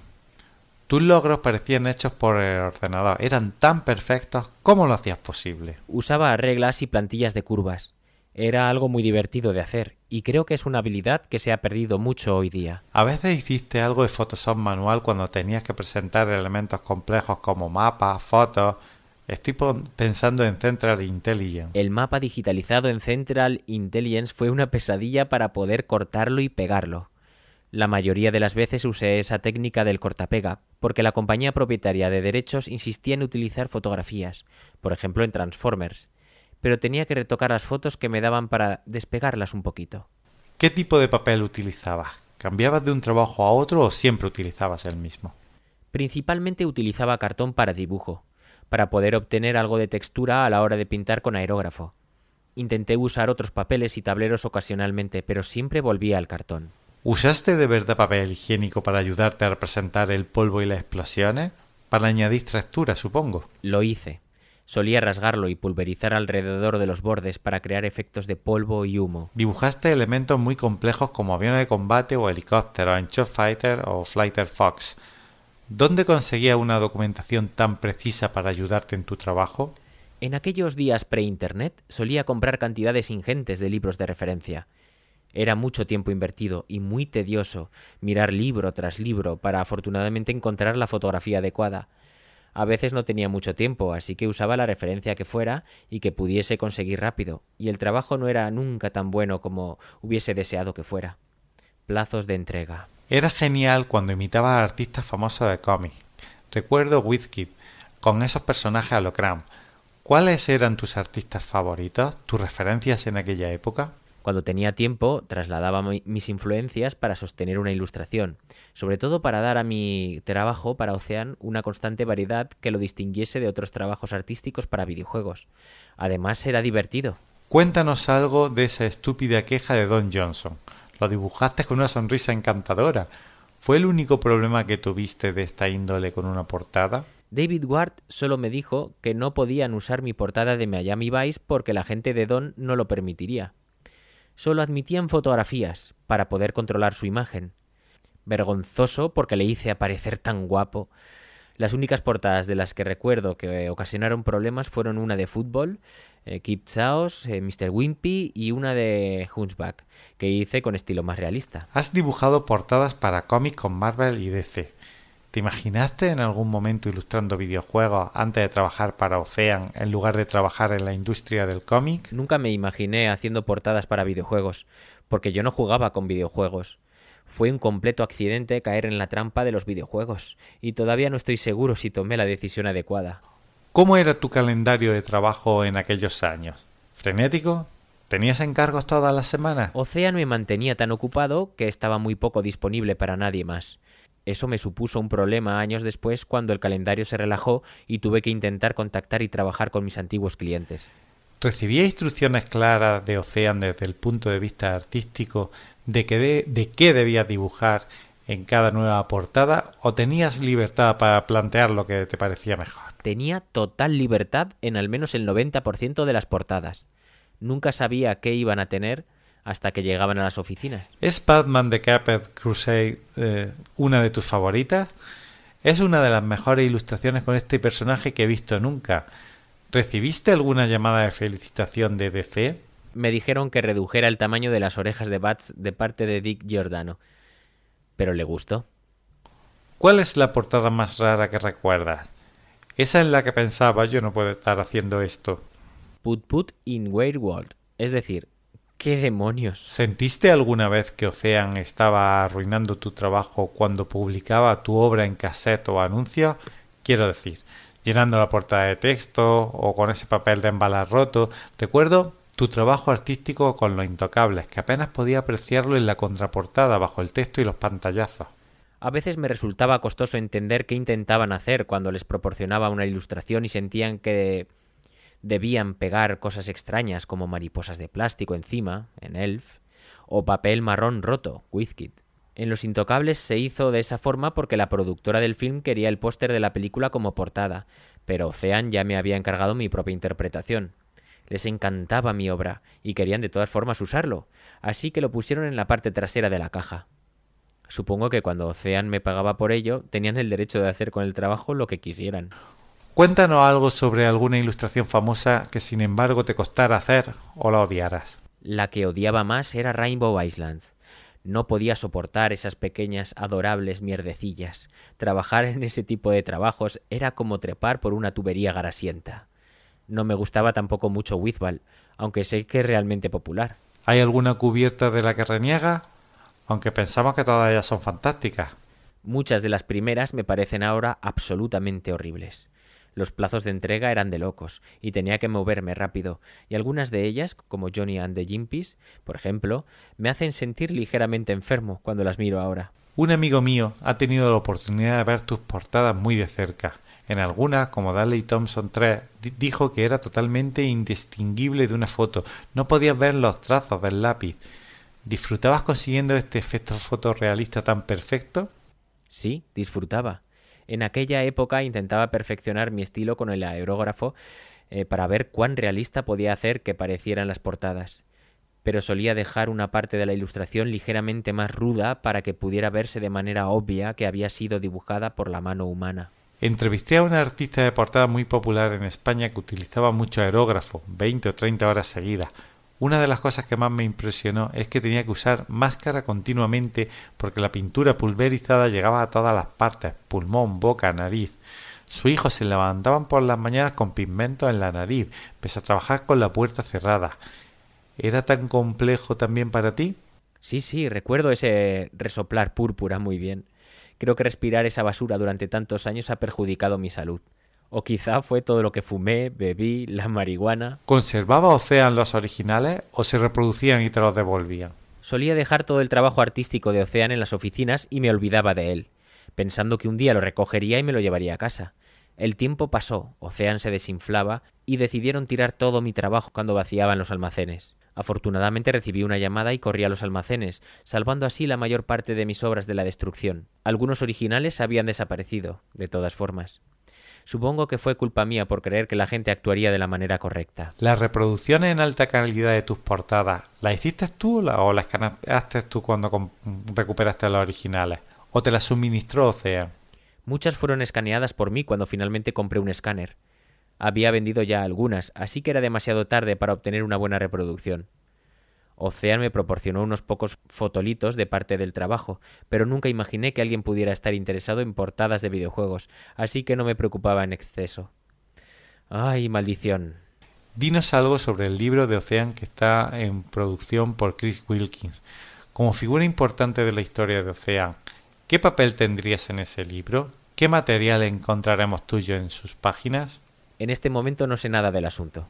Tus logros parecían hechos por el ordenador. Eran tan perfectos. ¿Cómo lo hacías posible? Usaba reglas y plantillas de curvas. Era algo muy divertido de hacer, y creo que es una habilidad que se ha perdido mucho hoy día. ¿A veces hiciste algo de Photoshop manual cuando tenías que presentar elementos complejos como mapas, fotos? Estoy pensando en Central Intelligence. El mapa digitalizado en Central Intelligence fue una pesadilla para poder cortarlo y pegarlo. La mayoría de las veces usé esa técnica del cortapega, porque la compañía propietaria de derechos insistía en utilizar fotografías, por ejemplo en Transformers, pero tenía que retocar las fotos que me daban para despegarlas un poquito. ¿Qué tipo de papel utilizabas? ¿Cambiabas de un trabajo a otro o siempre utilizabas el mismo? Principalmente utilizaba cartón para dibujo, para poder obtener algo de textura a la hora de pintar con aerógrafo. Intenté usar otros papeles y tableros ocasionalmente, pero siempre volvía al cartón. ¿Usaste de verdad papel higiénico para ayudarte a representar el polvo y las explosiones? Para añadir textura, supongo. Lo hice. Solía rasgarlo y pulverizar alrededor de los bordes para crear efectos de polvo y humo. Dibujaste elementos muy complejos como aviones de combate o helicópteros en Shot Fighter o Flighter Fox. ¿Dónde conseguías una documentación tan precisa para ayudarte en tu trabajo? En aquellos días pre-internet solía comprar cantidades ingentes de libros de referencia. Era mucho tiempo invertido y muy tedioso mirar libro tras libro para afortunadamente encontrar la fotografía adecuada. A veces no tenía mucho tiempo, así que usaba la referencia que fuera y que pudiese conseguir rápido, y el trabajo no era nunca tan bueno como hubiese deseado que fuera. Plazos de entrega. Era genial cuando imitabas a artistas famosos de cómics. Recuerdo WizKid, con esos personajes holograms. ¿Cuáles eran tus artistas favoritos, tus referencias en aquella época? Cuando tenía tiempo, trasladaba mis influencias para sostener una ilustración, sobre todo para dar a mi trabajo para Ocean una constante variedad que lo distinguiese de otros trabajos artísticos para videojuegos. Además, era divertido. Cuéntanos algo de esa estúpida queja de Don Johnson. Lo dibujaste con una sonrisa encantadora. ¿Fue el único problema que tuviste de esta índole con una portada? David Ward solo me dijo que no podían usar mi portada de Miami Vice porque la gente de Don no lo permitiría. Solo admitían fotografías para poder controlar su imagen. Vergonzoso porque le hice aparecer tan guapo. Las únicas portadas de las que recuerdo que ocasionaron problemas fueron una de fútbol, Kid Chaos, Mr. Wimpy y una de Hunchback, que hice con estilo más realista. Has dibujado portadas para cómics con Marvel y DC. ¿Te imaginaste en algún momento ilustrando videojuegos antes de trabajar para Ocean en lugar de trabajar en la industria del cómic? Nunca me imaginé haciendo portadas para videojuegos, porque yo no jugaba con videojuegos. Fue un completo accidente caer en la trampa de los videojuegos, y todavía no estoy seguro si tomé la decisión adecuada. ¿Cómo era tu calendario de trabajo en aquellos años? ¿Frenético? ¿Tenías encargos todas las semanas? Ocean me mantenía tan ocupado que estaba muy poco disponible para nadie más. Eso me supuso un problema años después cuando el calendario se relajó y tuve que intentar contactar y trabajar con mis antiguos clientes. ¿Recibía instrucciones claras de Ocean desde el punto de vista artístico de qué debías dibujar en cada nueva portada o tenías libertad para plantear lo que te parecía mejor? Tenía total libertad en al menos el 90% de las portadas. Nunca sabía qué iban a tener hasta que llegaban a las oficinas. ¿Es Batman The Caped Crusade una de tus favoritas? Es una de las mejores ilustraciones con este personaje que he visto nunca. ¿Recibiste alguna llamada de felicitación de DC? Me dijeron que redujera el tamaño de las orejas de Bats de parte de Dick Giordano. Pero le gustó. ¿Cuál es la portada más rara que recuerdas? Esa en la que pensaba, yo no puedo estar haciendo esto. Put in Weird World. Es decir, ¿qué demonios? ¿Sentiste alguna vez que Ocean estaba arruinando tu trabajo cuando publicaba tu obra en cassette o anuncios? Quiero decir, llenando la portada de texto o con ese papel de embalar roto. Recuerdo tu trabajo artístico con Los Intocables, que apenas podía apreciarlo en la contraportada bajo el texto y los pantallazos. A veces me resultaba costoso entender qué intentaban hacer cuando les proporcionaba una ilustración y sentían que debían pegar cosas extrañas como mariposas de plástico encima, en Elf, o papel marrón roto, WizKid. En Los Intocables se hizo de esa forma porque la productora del film quería el póster de la película como portada, pero Ocean ya me había encargado mi propia interpretación. Les encantaba mi obra y querían de todas formas usarlo, así que lo pusieron en la parte trasera de la caja. Supongo que cuando Ocean me pagaba por ello, tenían el derecho de hacer con el trabajo lo que quisieran. Cuéntanos algo sobre alguna ilustración famosa que sin embargo te costara hacer o la odiaras. La que odiaba más era Rainbow Islands. No podía soportar esas pequeñas, adorables mierdecillas. Trabajar en ese tipo de trabajos era como trepar por una tubería grasienta. No me gustaba tampoco mucho Wizball, aunque sé que es realmente popular. ¿Hay alguna cubierta de la que reniega? Aunque pensamos que todas ellas son fantásticas. Muchas de las primeras me parecen ahora absolutamente horribles. Los plazos de entrega eran de locos y tenía que moverme rápido, y algunas de ellas, como Johnny and the Gympie, por ejemplo, me hacen sentir ligeramente enfermo cuando las miro ahora. Un amigo mío ha tenido la oportunidad de ver tus portadas muy de cerca. En algunas, como Daley Thompson 3, dijo que era totalmente indistinguible de una foto. No podías ver los trazos del lápiz. ¿Disfrutabas consiguiendo este efecto fotorrealista tan perfecto? Sí, disfrutaba. En aquella época intentaba perfeccionar mi estilo con el aerógrafo para ver cuán realista podía hacer que parecieran las portadas. Pero solía dejar una parte de la ilustración ligeramente más ruda para que pudiera verse de manera obvia que había sido dibujada por la mano humana. Entrevisté a una artista de portada muy popular en España que utilizaba mucho aerógrafo, 20 o 30 horas seguidas. Una de las cosas que más me impresionó es que tenía que usar máscara continuamente porque la pintura pulverizada llegaba a todas las partes, pulmón, boca, nariz. Sus hijos se levantaban por las mañanas con pigmentos en la nariz, pese a trabajar con la puerta cerrada. ¿Era tan complejo también para ti? Sí, recuerdo ese resoplar púrpura muy bien. Creo que respirar esa basura durante tantos años ha perjudicado mi salud. O quizá fue todo lo que fumé, bebí, la marihuana. ¿Conservaba Ocean los originales o se reproducían y te los devolvían? Solía dejar todo el trabajo artístico de Ocean en las oficinas y me olvidaba de él, pensando que un día lo recogería y me lo llevaría a casa. El tiempo pasó, Ocean se desinflaba y decidieron tirar todo mi trabajo cuando vaciaban los almacenes. Afortunadamente recibí una llamada y corrí a los almacenes, salvando así la mayor parte de mis obras de la destrucción. Algunos originales habían desaparecido, de todas formas. Supongo que fue culpa mía por creer que la gente actuaría de la manera correcta. ¿Las reproducciones en alta calidad de tus portadas, las hiciste tú o las escaneaste tú cuando recuperaste los originales? ¿O te las suministró Ocean? Muchas fueron escaneadas por mí cuando finalmente compré un escáner. Había vendido ya algunas, así que era demasiado tarde para obtener una buena reproducción. Ocean me proporcionó unos pocos fotolitos de parte del trabajo, pero nunca imaginé que alguien pudiera estar interesado en portadas de videojuegos, así que no me preocupaba en exceso. ¡Ay, maldición! Dinos algo sobre el libro de Ocean que está en producción por Chris Wilkins. Como figura importante de la historia de Ocean, ¿qué papel tendrías en ese libro? ¿Qué material encontraremos tuyo en sus páginas? En este momento no sé nada del asunto.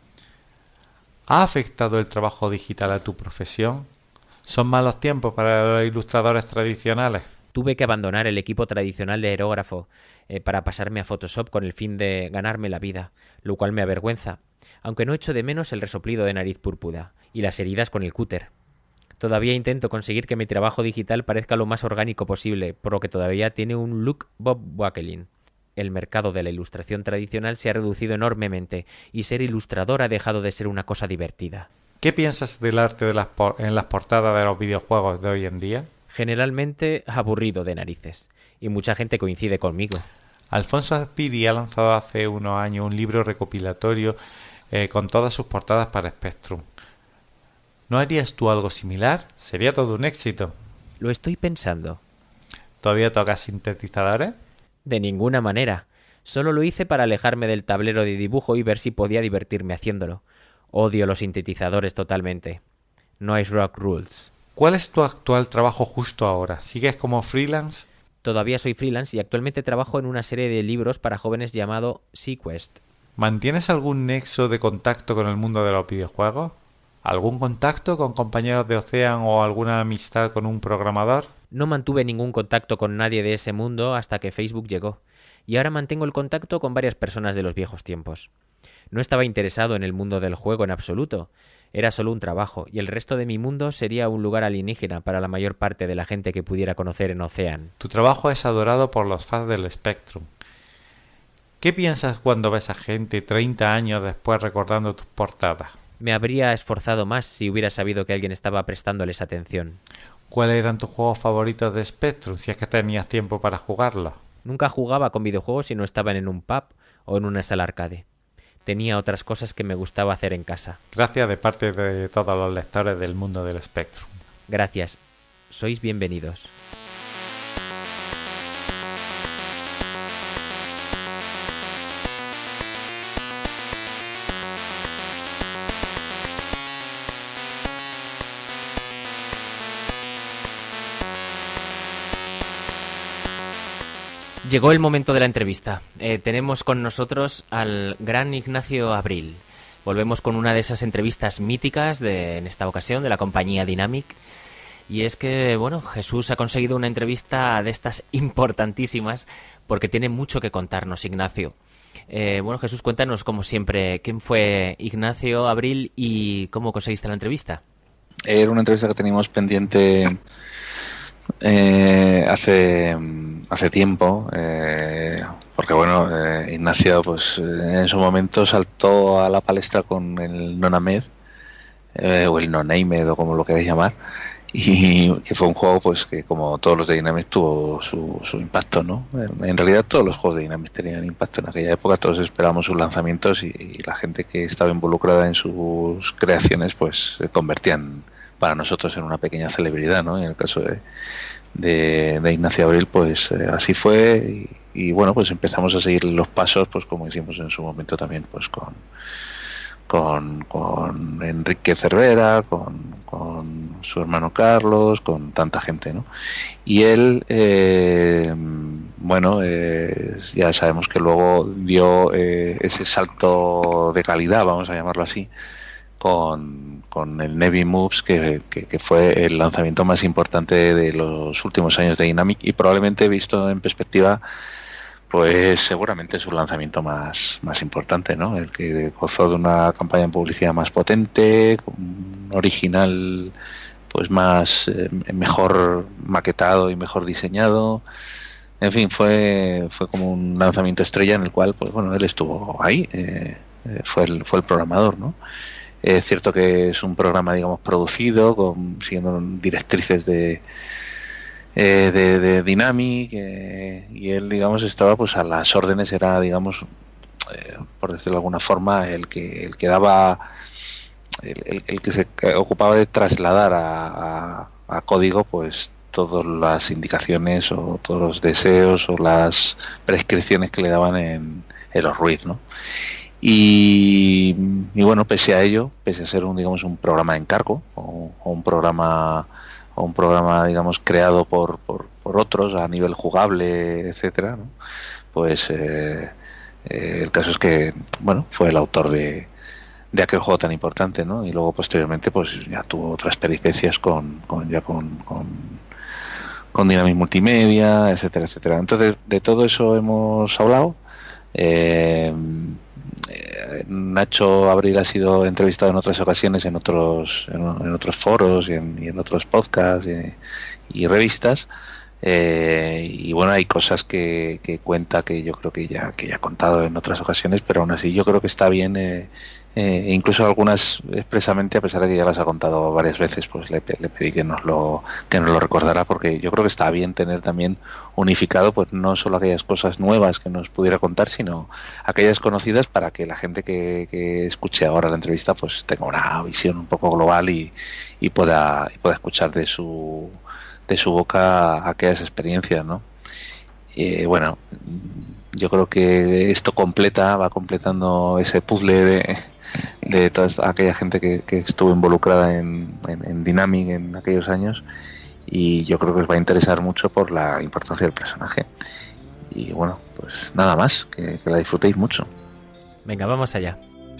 ¿Ha afectado el trabajo digital a tu profesión? ¿Son malos tiempos para los ilustradores tradicionales? Tuve que abandonar el equipo tradicional de aerógrafo para pasarme a Photoshop con el fin de ganarme la vida, lo cual me avergüenza, aunque no echo de menos el resoplido de nariz púrpura y las heridas con el cúter. Todavía intento conseguir que mi trabajo digital parezca lo más orgánico posible, por lo que todavía tiene un look Bob Backlund. El mercado de la ilustración tradicional se ha reducido enormemente y ser ilustrador ha dejado de ser una cosa divertida. ¿Qué piensas del arte en las portadas de los videojuegos de hoy en día? Generalmente aburrido de narices, y mucha gente coincide conmigo. Alfonso Azpiri ha lanzado hace unos años un libro recopilatorio con todas sus portadas para Spectrum. ¿No harías tú algo similar? Sería todo un éxito. Lo estoy pensando. ¿Todavía tocas sintetizadores? De ninguna manera. Solo lo hice para alejarme del tablero de dibujo y ver si podía divertirme haciéndolo. Odio los sintetizadores totalmente. Noise Rock Rules. ¿Cuál es tu actual trabajo justo ahora? ¿Sigues como freelance? Todavía soy freelance y actualmente trabajo en una serie de libros para jóvenes llamado SeaQuest. ¿Mantienes algún nexo de contacto con el mundo de los videojuegos? ¿Algún contacto con compañeros de Ocean o alguna amistad con un programador? No mantuve ningún contacto con nadie de ese mundo hasta que Facebook llegó, y ahora mantengo el contacto con varias personas de los viejos tiempos. No estaba interesado en el mundo del juego en absoluto. Era solo un trabajo, y el resto de mi mundo sería un lugar alienígena para la mayor parte de la gente que pudiera conocer en Ocean. Tu trabajo es adorado por los fans del Spectrum. ¿Qué piensas cuando ves a gente 30 años después recordando tus portadas? Me habría esforzado más si hubiera sabido que alguien estaba prestándoles atención. ¿Cuáles eran tus juegos favoritos de Spectrum, si es que tenías tiempo para jugarlos? Nunca jugaba con videojuegos si no estaban en un pub o en una sala arcade. Tenía otras cosas que me gustaba hacer en casa. Gracias de parte de todos los lectores del mundo del Spectrum. Gracias. Sois bienvenidos. Llegó el momento de la entrevista. Tenemos con nosotros al gran Ignacio Abril. Volvemos con una de esas entrevistas míticas en esta ocasión de la compañía Dynamic. Y es que, bueno, Jesús ha conseguido una entrevista de estas importantísimas porque tiene mucho que contarnos, Ignacio. Bueno, Jesús, cuéntanos, como siempre, quién fue Ignacio Abril y cómo conseguiste la entrevista. Era una entrevista que teníamos pendiente hace tiempo, porque bueno, Ignacio pues en su momento saltó a la palestra con el Nonamed, o el Nonamed, o como lo queráis llamar, y que fue un juego pues que, como todos los de Dynamic, tuvo su impacto, ¿no? En realidad todos los juegos de Dynamic tenían impacto en aquella época. Todos esperábamos sus lanzamientos y la gente que estaba involucrada en sus creaciones pues se convertían para nosotros en una pequeña celebridad, ¿no? En el caso de Ignacio Abril, pues así fue, y bueno, pues empezamos a seguir los pasos, pues como hicimos en su momento también, pues con Enrique Cervera, con su hermano Carlos, con tanta gente, ¿no? Y él, bueno, ya sabemos que luego dio ese salto de calidad, vamos a llamarlo así, con el Navy Moves, que fue el lanzamiento más importante de los últimos años de Dynamic, y probablemente, visto en perspectiva, pues seguramente es un lanzamiento más importante, ¿no? El que gozó de una campaña de publicidad más potente, un original pues más mejor maquetado y mejor diseñado. En fin, fue como un lanzamiento estrella en el cual, pues bueno, él estuvo ahí, fue el programador, ¿no? Es cierto que es un programa, digamos, producido, siguiendo directrices de de Dynamic, y él, digamos, estaba pues a las órdenes, era, digamos, por decirlo de alguna forma, el que daba, el que se ocupaba de trasladar a código pues todas las indicaciones o todos los deseos o las prescripciones que le daban en los RUID, ¿no? Y bueno, pese a ello, pese a ser un programa de encargo o un programa digamos creado por otros a nivel jugable, etcétera, ¿no? Pues el caso es que bueno, fue el autor de aquel juego tan importante, ¿no? Y luego posteriormente pues ya tuvo otras peripecias con Dynamic Multimedia, etcétera, etcétera. Entonces, de todo eso hemos hablado. Nacho Abril ha sido entrevistado en otras ocasiones en otros foros y en otros podcasts y revistas. Y bueno, hay cosas que cuenta que yo creo que ya ha contado en otras ocasiones, pero aún así yo creo que está bien, incluso algunas expresamente, a pesar de que ya las ha contado varias veces, pues le pedí que nos lo recordara, porque yo creo que está bien tener también unificado pues no solo aquellas cosas nuevas que nos pudiera contar, sino aquellas conocidas, para que la gente que escuche ahora la entrevista pues tenga una visión un poco global y pueda escuchar de su boca aquellas experiencias, ¿no? Bueno, yo creo que esto va completando ese puzzle de toda aquella gente que estuvo involucrada en Dynamic en aquellos años, y yo creo que os va a interesar mucho por la importancia del personaje. Y bueno, pues nada más, que la disfrutéis mucho. Venga, vamos allá.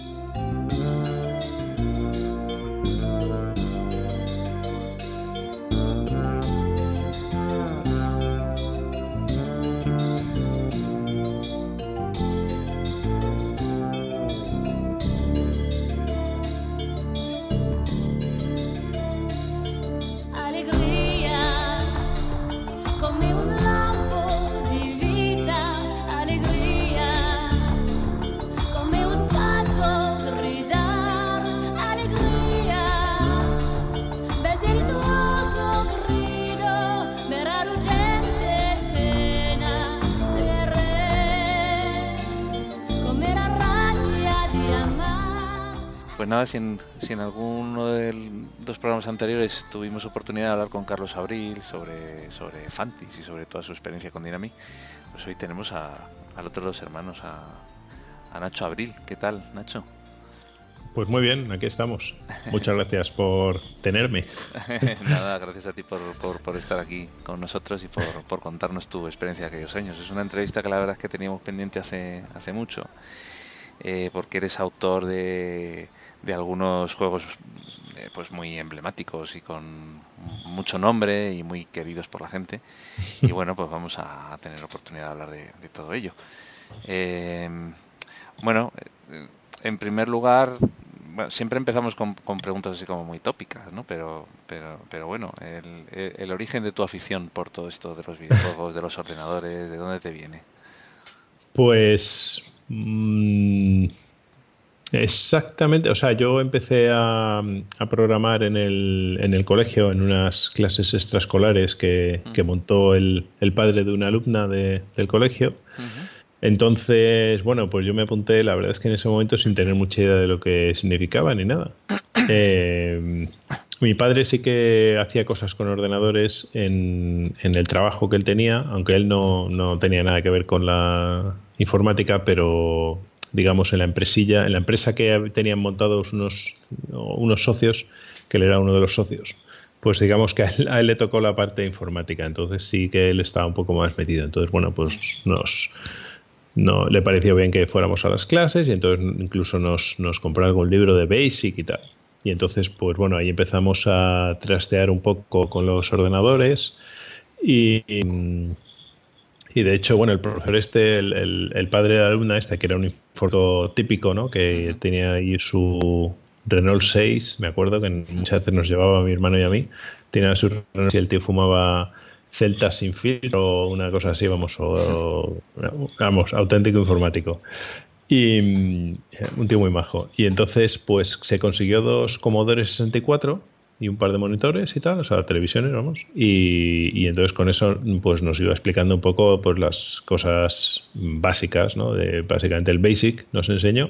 Pues nada, si en alguno de los programas anteriores tuvimos oportunidad de hablar con Carlos Abril sobre Fantis y sobre toda su experiencia con Dynamic, pues hoy tenemos al otro de los hermanos, a Nacho Abril. ¿Qué tal, Nacho? Pues muy bien, aquí estamos. Muchas gracias por tenerme. Nada, gracias a ti por estar aquí con nosotros y por contarnos tu experiencia de aquellos años. Es una entrevista que la verdad es que teníamos pendiente hace mucho, porque eres autor de algunos juegos pues muy emblemáticos y con mucho nombre y muy queridos por la gente. Y bueno, pues vamos a tener oportunidad de hablar de todo ello. Bueno, en primer lugar, bueno, siempre empezamos con preguntas así como muy tópicas, ¿no? Pero bueno, el origen de tu afición por todo esto de los videojuegos, de los ordenadores, ¿de dónde te viene? Pues exactamente, o sea, yo empecé a programar en el colegio, en unas clases extraescolares que montó el padre de una alumna del colegio. Entonces, bueno, pues yo me apunté, la verdad es que en ese momento sin tener mucha idea de lo que significaba ni nada. Mi padre sí que hacía cosas con ordenadores en el trabajo que él tenía, aunque él no tenía nada que ver con la informática, pero digamos en la empresa que tenían montados unos socios, que él era uno de los socios, pues digamos que a él le tocó la parte informática, entonces sí que él estaba un poco más metido. Entonces, bueno, pues no le pareció bien que fuéramos a las clases, y entonces incluso nos compró algún libro de Basic y tal. Y entonces, pues bueno, ahí empezamos a trastear un poco con los ordenadores y de hecho, bueno, el profesor el padre de la alumna que era un informático típico, ¿no? Que tenía ahí su Renault 6, me acuerdo que muchas veces nos llevaba a mi hermano y a mí, tenía su Renault y el tío fumaba Celta sin filtro o una cosa así, vamos, auténtico informático. Y un tío muy majo. Y entonces, pues se consiguió 2 Commodore 64 y un par de monitores y tal, o sea, televisiones, vamos. Y entonces con eso pues nos iba explicando un poco pues las cosas básicas, ¿no? Básicamente el BASIC nos enseñó.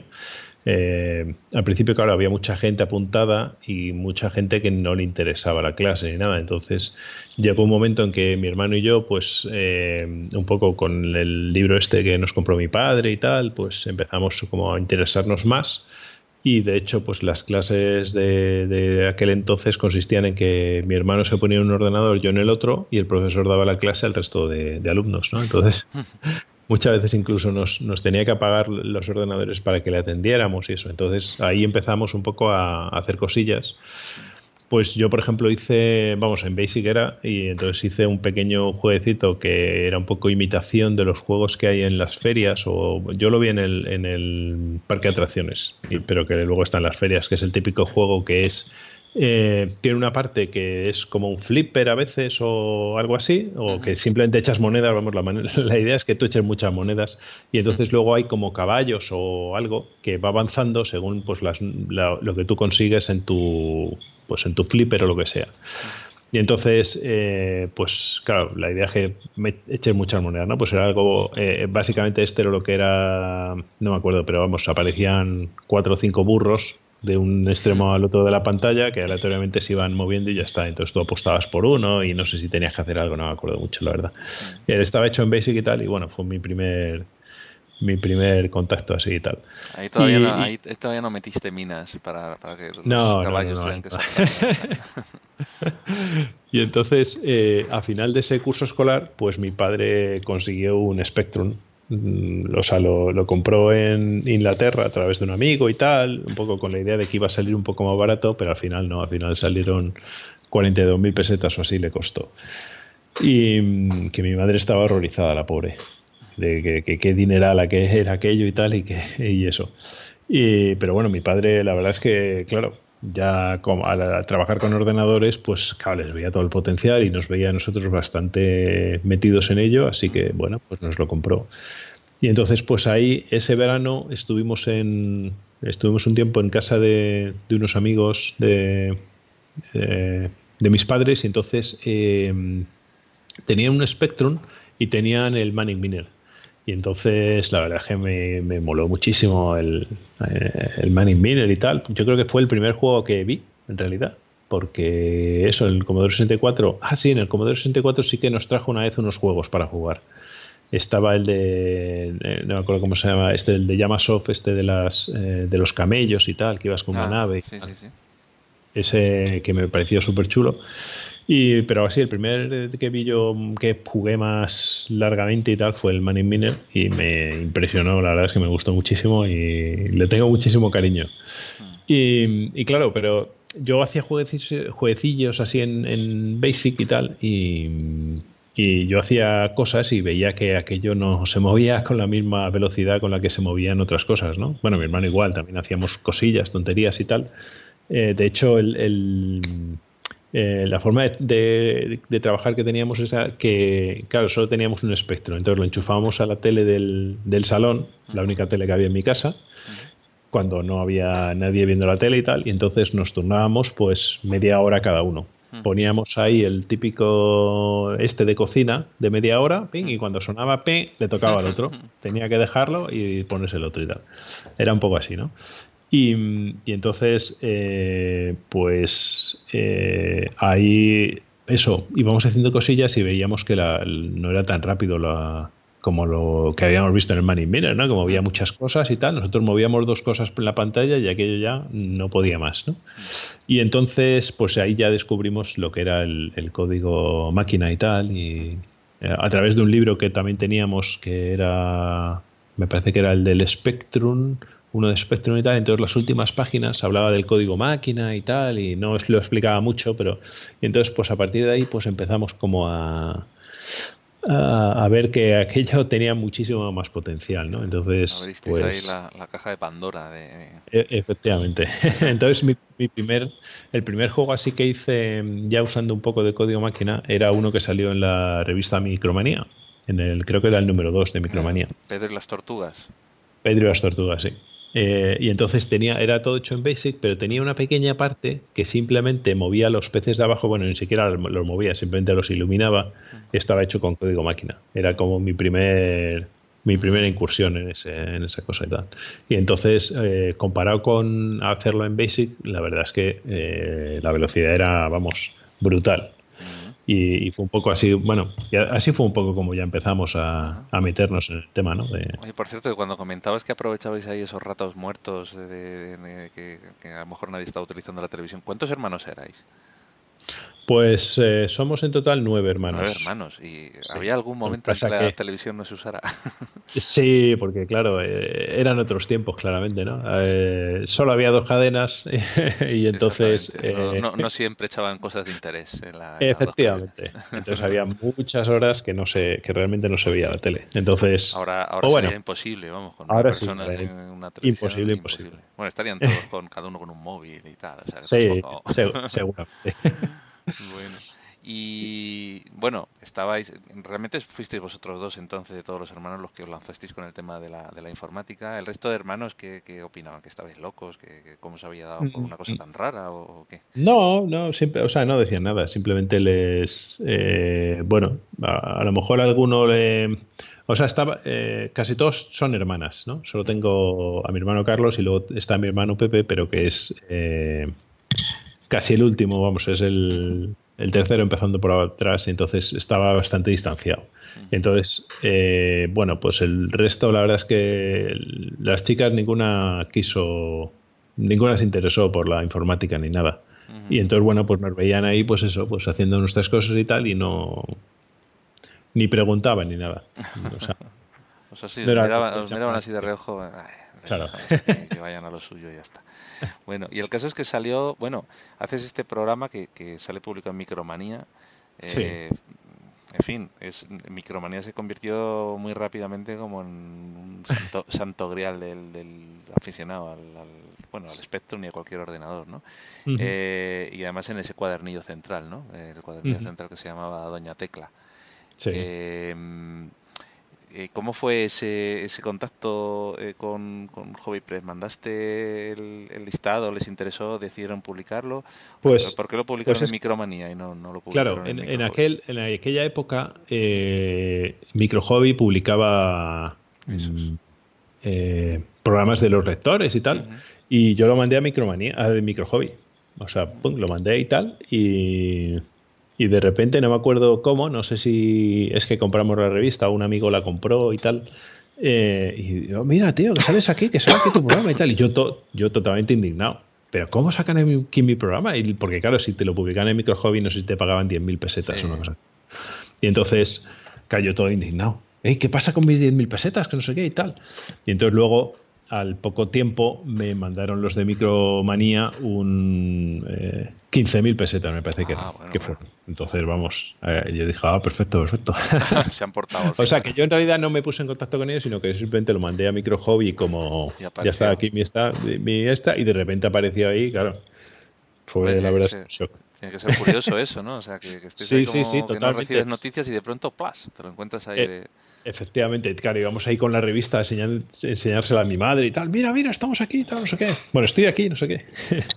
Al principio, claro, había mucha gente apuntada y mucha gente que no le interesaba la clase ni nada. Entonces llegó un momento en que mi hermano y yo, pues un poco con el libro este que nos compró mi padre y tal, pues empezamos como a interesarnos más. Y de hecho, pues las clases de aquel entonces consistían en que mi hermano se ponía en un ordenador, yo en el otro, y el profesor daba la clase al resto de alumnos, ¿no? Entonces muchas veces incluso nos tenía que apagar los ordenadores para que le atendiéramos y eso. Entonces ahí empezamos un poco a hacer cosillas. Pues yo, por ejemplo, en Basic era, y entonces hice un pequeño jueguecito que era un poco imitación de los juegos que hay en las ferias, o yo lo vi en el parque de atracciones, pero que luego está en las ferias, que es el típico juego que es tiene una parte que es como un flipper a veces o algo así, o que simplemente echas monedas, vamos, la idea es que tú eches muchas monedas y entonces luego hay como caballos o algo que va avanzando según pues lo que tú consigues en tu flipper o lo que sea. Y entonces, pues claro, la idea es que me eches muchas monedas, ¿no? Pues era algo, básicamente este era lo que era, no me acuerdo, pero vamos, aparecían 4 o 5 burros de un extremo al otro de la pantalla que aleatoriamente se iban moviendo y ya está. Entonces tú apostabas por uno y no sé si tenías que hacer algo, no me acuerdo mucho, la verdad. Estaba hecho en Basic y tal, y bueno, fue mi primer contacto así y tal. Ahí todavía no metiste minas para que los caballos tuvieran que saltar. Y entonces, a final de ese curso escolar, pues mi padre consiguió un Spectrum. O sea, lo compró en Inglaterra a través de un amigo y tal, un poco con la idea de que iba a salir un poco más barato, pero al final no, al final salieron 42.000 pesetas o así le costó. Y que mi madre estaba horrorizada, la pobre, de que qué dineral que era aquello y tal, y eso. Pero bueno, mi padre, la verdad es que, claro, ya al trabajar con ordenadores, pues claro, les veía todo el potencial y nos veía a nosotros bastante metidos en ello, así que bueno, pues nos lo compró. Y entonces pues ahí ese verano estuvimos un tiempo en casa de unos amigos de mis padres, y entonces tenían un Spectrum y tenían el Manning Miner. Y entonces la verdad es que me moló muchísimo el Manning Miner y tal. Yo creo que fue el primer juego que vi, en realidad. Porque eso, el Commodore 64... en el Commodore 64 sí que nos trajo una vez unos juegos para jugar. Estaba el no me acuerdo cómo se llama, el de Yamasoft, de los camellos y tal, que ibas con una nave. Sí. Ese que me pareció súper chulo. Pero así, el primer que vi yo que jugué más largamente y tal fue el Manning Miner, y me impresionó, la verdad es que me gustó muchísimo y le tengo muchísimo cariño. Y claro, pero yo hacía jueguecillos así en Basic y tal, y yo hacía cosas y veía que aquello no se movía con la misma velocidad con la que se movían otras cosas, ¿no? Bueno, mi hermano igual, también hacíamos cosillas, tonterías y tal. De hecho, la forma de trabajar que teníamos era que, claro, solo teníamos un Spectrum, entonces lo enchufábamos a la tele del salón, la única tele que había en mi casa, cuando no había nadie viendo la tele y tal, y entonces nos turnábamos pues media hora cada uno. Poníamos ahí el típico de cocina de media hora, ping, y cuando sonaba le tocaba al otro, tenía que dejarlo y ponerse el otro y tal. Era un poco así, ¿no? Y entonces, ahí eso, íbamos haciendo cosillas y veíamos que no era tan rápido como lo que habíamos visto en el Manning Miner, ¿no? Como había muchas cosas y tal, nosotros movíamos 2 cosas en la pantalla y aquello ya no podía más, ¿no? Y entonces, pues ahí ya descubrimos lo que era el código máquina y tal, y a través de un libro que también teníamos, que era, me parece que era el del Spectrum, uno de Spectrum y tal, entonces las últimas páginas hablaba del código máquina y tal, y no lo explicaba mucho, y entonces pues a partir de ahí pues empezamos como a ver que aquello tenía muchísimo más potencial, ¿no? Entonces abristeis pues, ahí la caja de Pandora efectivamente. Entonces el primer juego así que hice ya usando un poco de código máquina era uno que salió en la revista Micromanía, creo que era el número 2 de Micromanía. Pedro y las tortugas. Pedro y las tortugas, sí. Y entonces era todo hecho en BASIC, pero tenía una pequeña parte que simplemente movía los peces de abajo. Bueno, ni siquiera los movía, simplemente los iluminaba. Estaba hecho con código máquina. Era como mi primera incursión en esa cosa y tal. Y entonces, comparado con hacerlo en BASIC, la verdad es que la velocidad era, vamos, brutal. Y fue un poco así, bueno, así fue un poco como ya empezamos a meternos en el tema, ¿no? Oye, por cierto, cuando comentabas que aprovechabais ahí esos ratos muertos que a lo mejor nadie estaba utilizando la televisión, ¿cuántos hermanos erais? Pues somos en total 9 hermanos. 9 hermanos. ¿Y sí, había algún momento en que la televisión no se usara? Sí, porque claro, eran otros tiempos, claramente, ¿no? Solo había 2 cadenas y entonces... No siempre echaban cosas de interés en efectivamente. Entonces había muchas horas que realmente no se veía la tele. Entonces... Ahora sería imposible, vamos, con ahora personas en una televisión. Imposible. Bueno, estarían todos cada uno con un móvil y tal. O sea, sí, seguramente. Bueno, y bueno, realmente fuisteis vosotros 2 entonces, de todos los hermanos, los que os lanzasteis con el tema de la informática. ¿El resto de hermanos qué opinaban? ¿Que estabais locos? ¿Que cómo se había dado por una cosa tan rara o qué? No, siempre, o sea, no decían nada, simplemente bueno, a lo mejor alguno o sea, casi todos son hermanas, ¿no? Solo tengo a mi hermano Carlos y luego está mi hermano Pepe, pero que es... casi el último, vamos, es el tercero empezando por atrás, y entonces estaba bastante distanciado. Entonces, bueno, pues el resto, la verdad es que las chicas ninguna se interesó por la informática ni nada. Y entonces, bueno, pues nos veían ahí, pues eso, pues haciendo nuestras cosas y tal, y ni preguntaban ni nada. O sea, sí, os miraban así de reojo. Claro. Que vayan a lo suyo y ya está. Bueno, y el caso es que salió, bueno, haces este programa que sale publicado en Micromanía. Sí. En fin, Micromanía se convirtió muy rápidamente como en un santo grial del aficionado al Spectrum y a cualquier ordenador, ¿no? Y además en ese cuadernillo central, ¿no? El cuadernillo central que se llamaba Doña Tecla. Sí. ¿Cómo fue ese contacto con Hobby Press? ¿Mandaste el listado? ¿Les interesó? ¿Decidieron publicarlo? Pues, ¿por qué lo publicaron en Micromanía y no lo publicaron en Microhobby? en aquella época Microhobby publicaba programas de los lectores y tal, y yo lo mandé a Microhobby. O sea, lo mandé y tal, y de repente, no me acuerdo cómo, no sé si es que compramos la revista o un amigo la compró y tal. Y yo, mira, tío, que sales aquí tu programa y tal. Y yo totalmente indignado. Pero ¿cómo sacan aquí mi programa? Porque claro, si te lo publican en Microhobby, no sé si te pagaban 10.000 pesetas o una cosa. Y entonces, cayó todo indignado. ¿Qué pasa con mis 10.000 pesetas? Que no sé qué y tal. Y entonces luego, al poco tiempo, me mandaron los de Micromanía 15.000 pesetas, me parece que fue. Entonces, vamos, yo dije, perfecto. Se han portado. O sea, que yo en realidad no me puse en contacto con ellos, sino que simplemente lo mandé a Microhobby como ya está aquí mi esta, y de repente apareció ahí, claro. Fue, la verdad, un shock. Tiene que ser curioso eso, ¿no? O sea, que estés ahí como que no recibes noticias y de pronto, ¡plas!, te lo encuentras ahí Efectivamente, claro, íbamos ahí con la revista a enseñársela a mi madre y tal. Mira, estamos aquí, tal, no sé qué. Bueno, estoy aquí, no sé qué.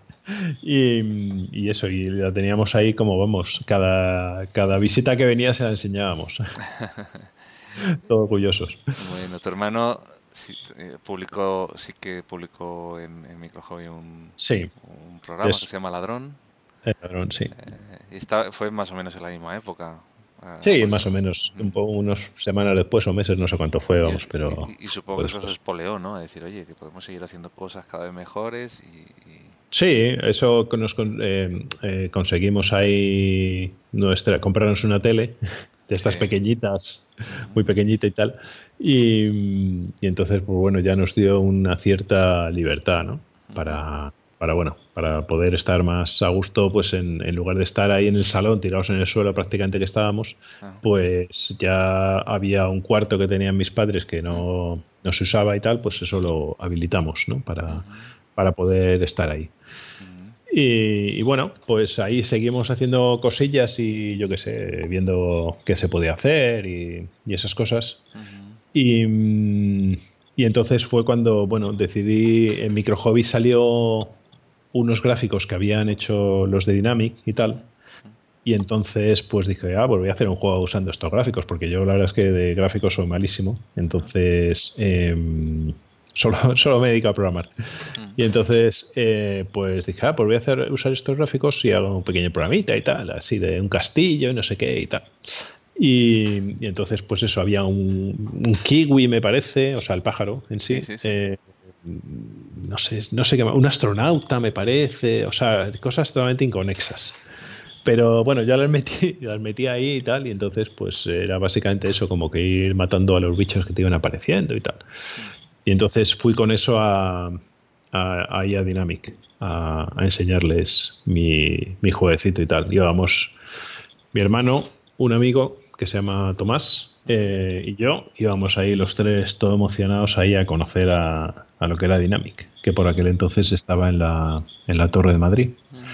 y eso, y la teníamos ahí como, vamos, cada visita que venía se la enseñábamos. Todos orgullosos. Bueno, tu hermano sí publicó en Microhobby un programa que se llama Ladrón. Ladrón, sí. Fue más o menos en la misma época. Sí, más o menos, unas semanas después o meses, no sé cuánto fue, vamos, pero... Y supongo que eso se espoleó, ¿no? A decir, oye, que podemos seguir haciendo cosas cada vez mejores Sí, eso conseguimos ahí comprarnos una tele de estas pequeñitas, muy pequeñita y tal, y entonces, pues bueno, ya nos dio una cierta libertad, ¿no? Para poder estar más a gusto, pues en lugar de estar ahí en el salón, tirados en el suelo prácticamente que estábamos, pues ya había un cuarto que tenían mis padres que no se usaba y tal, pues eso lo habilitamos, ¿no? Para poder estar ahí. Y bueno, pues ahí seguimos haciendo cosillas y yo qué sé, viendo qué se podía hacer y esas cosas. Y Y entonces fue cuando, bueno, decidí, en Microhobby salió unos gráficos que habían hecho los de Dynamic y tal. Y entonces pues dije, pues voy a hacer un juego usando estos gráficos, porque yo la verdad es que de gráficos soy malísimo. Entonces solo me dedico a programar. Y entonces pues dije, pues voy a usar estos gráficos y hago un pequeño programita y tal, así de un castillo y no sé qué y tal. Y entonces pues eso, había un kiwi, me parece, o sea, el pájaro en sí. No sé qué más, un astronauta, me parece, o sea, cosas totalmente inconexas. Pero bueno, ya las metí ahí y tal, y entonces pues era básicamente eso, como que ir matando a los bichos que te iban apareciendo y tal. Y entonces fui con eso ahí a Dynamic a enseñarles mi jueguecito y tal. Íbamos mi hermano, un amigo que se llama Tomás, y yo íbamos ahí los tres todos emocionados ahí a conocer a lo que era Dynamic, que por aquel entonces estaba en la Torre de Madrid.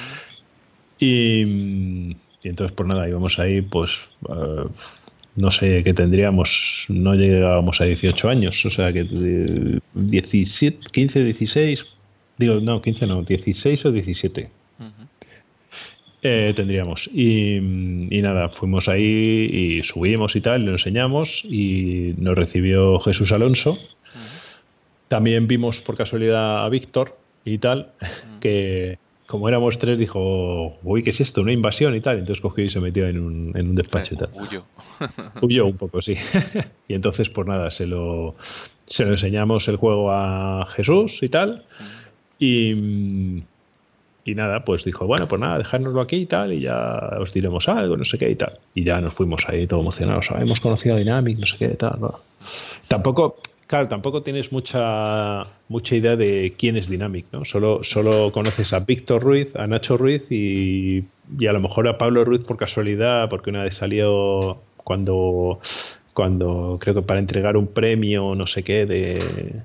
Y entonces pues nada, íbamos ahí pues no sé qué tendríamos, no llegábamos a 18 años, o sea que 17, 15, 16, digo no, 15 no, 16 o 17 tendríamos. Y nada, fuimos ahí y subimos y tal, lo enseñamos y nos recibió Jesús Alonso. También vimos por casualidad a Víctor y tal, que como éramos tres dijo, uy, ¿qué es esto? Una invasión y tal. Entonces cogió y se metió en un despacho y tal. Huyó un poco, sí. Y entonces pues nada, se lo enseñamos el juego a Jesús y tal. Y nada, pues dijo, bueno, pues nada, dejárnoslo aquí y tal, y ya os diremos algo, no sé qué y tal. Y ya nos fuimos ahí todos emocionados. Hemos conocido a Dynamic, no sé qué y tal. ¿No? Tampoco tienes mucha idea de quién es Dynamic, ¿no? Solo conoces a Víctor Ruiz, a Nacho Ruiz y a lo mejor a Pablo Ruiz por casualidad, porque una vez salió cuando creo que para entregar un premio, no sé qué,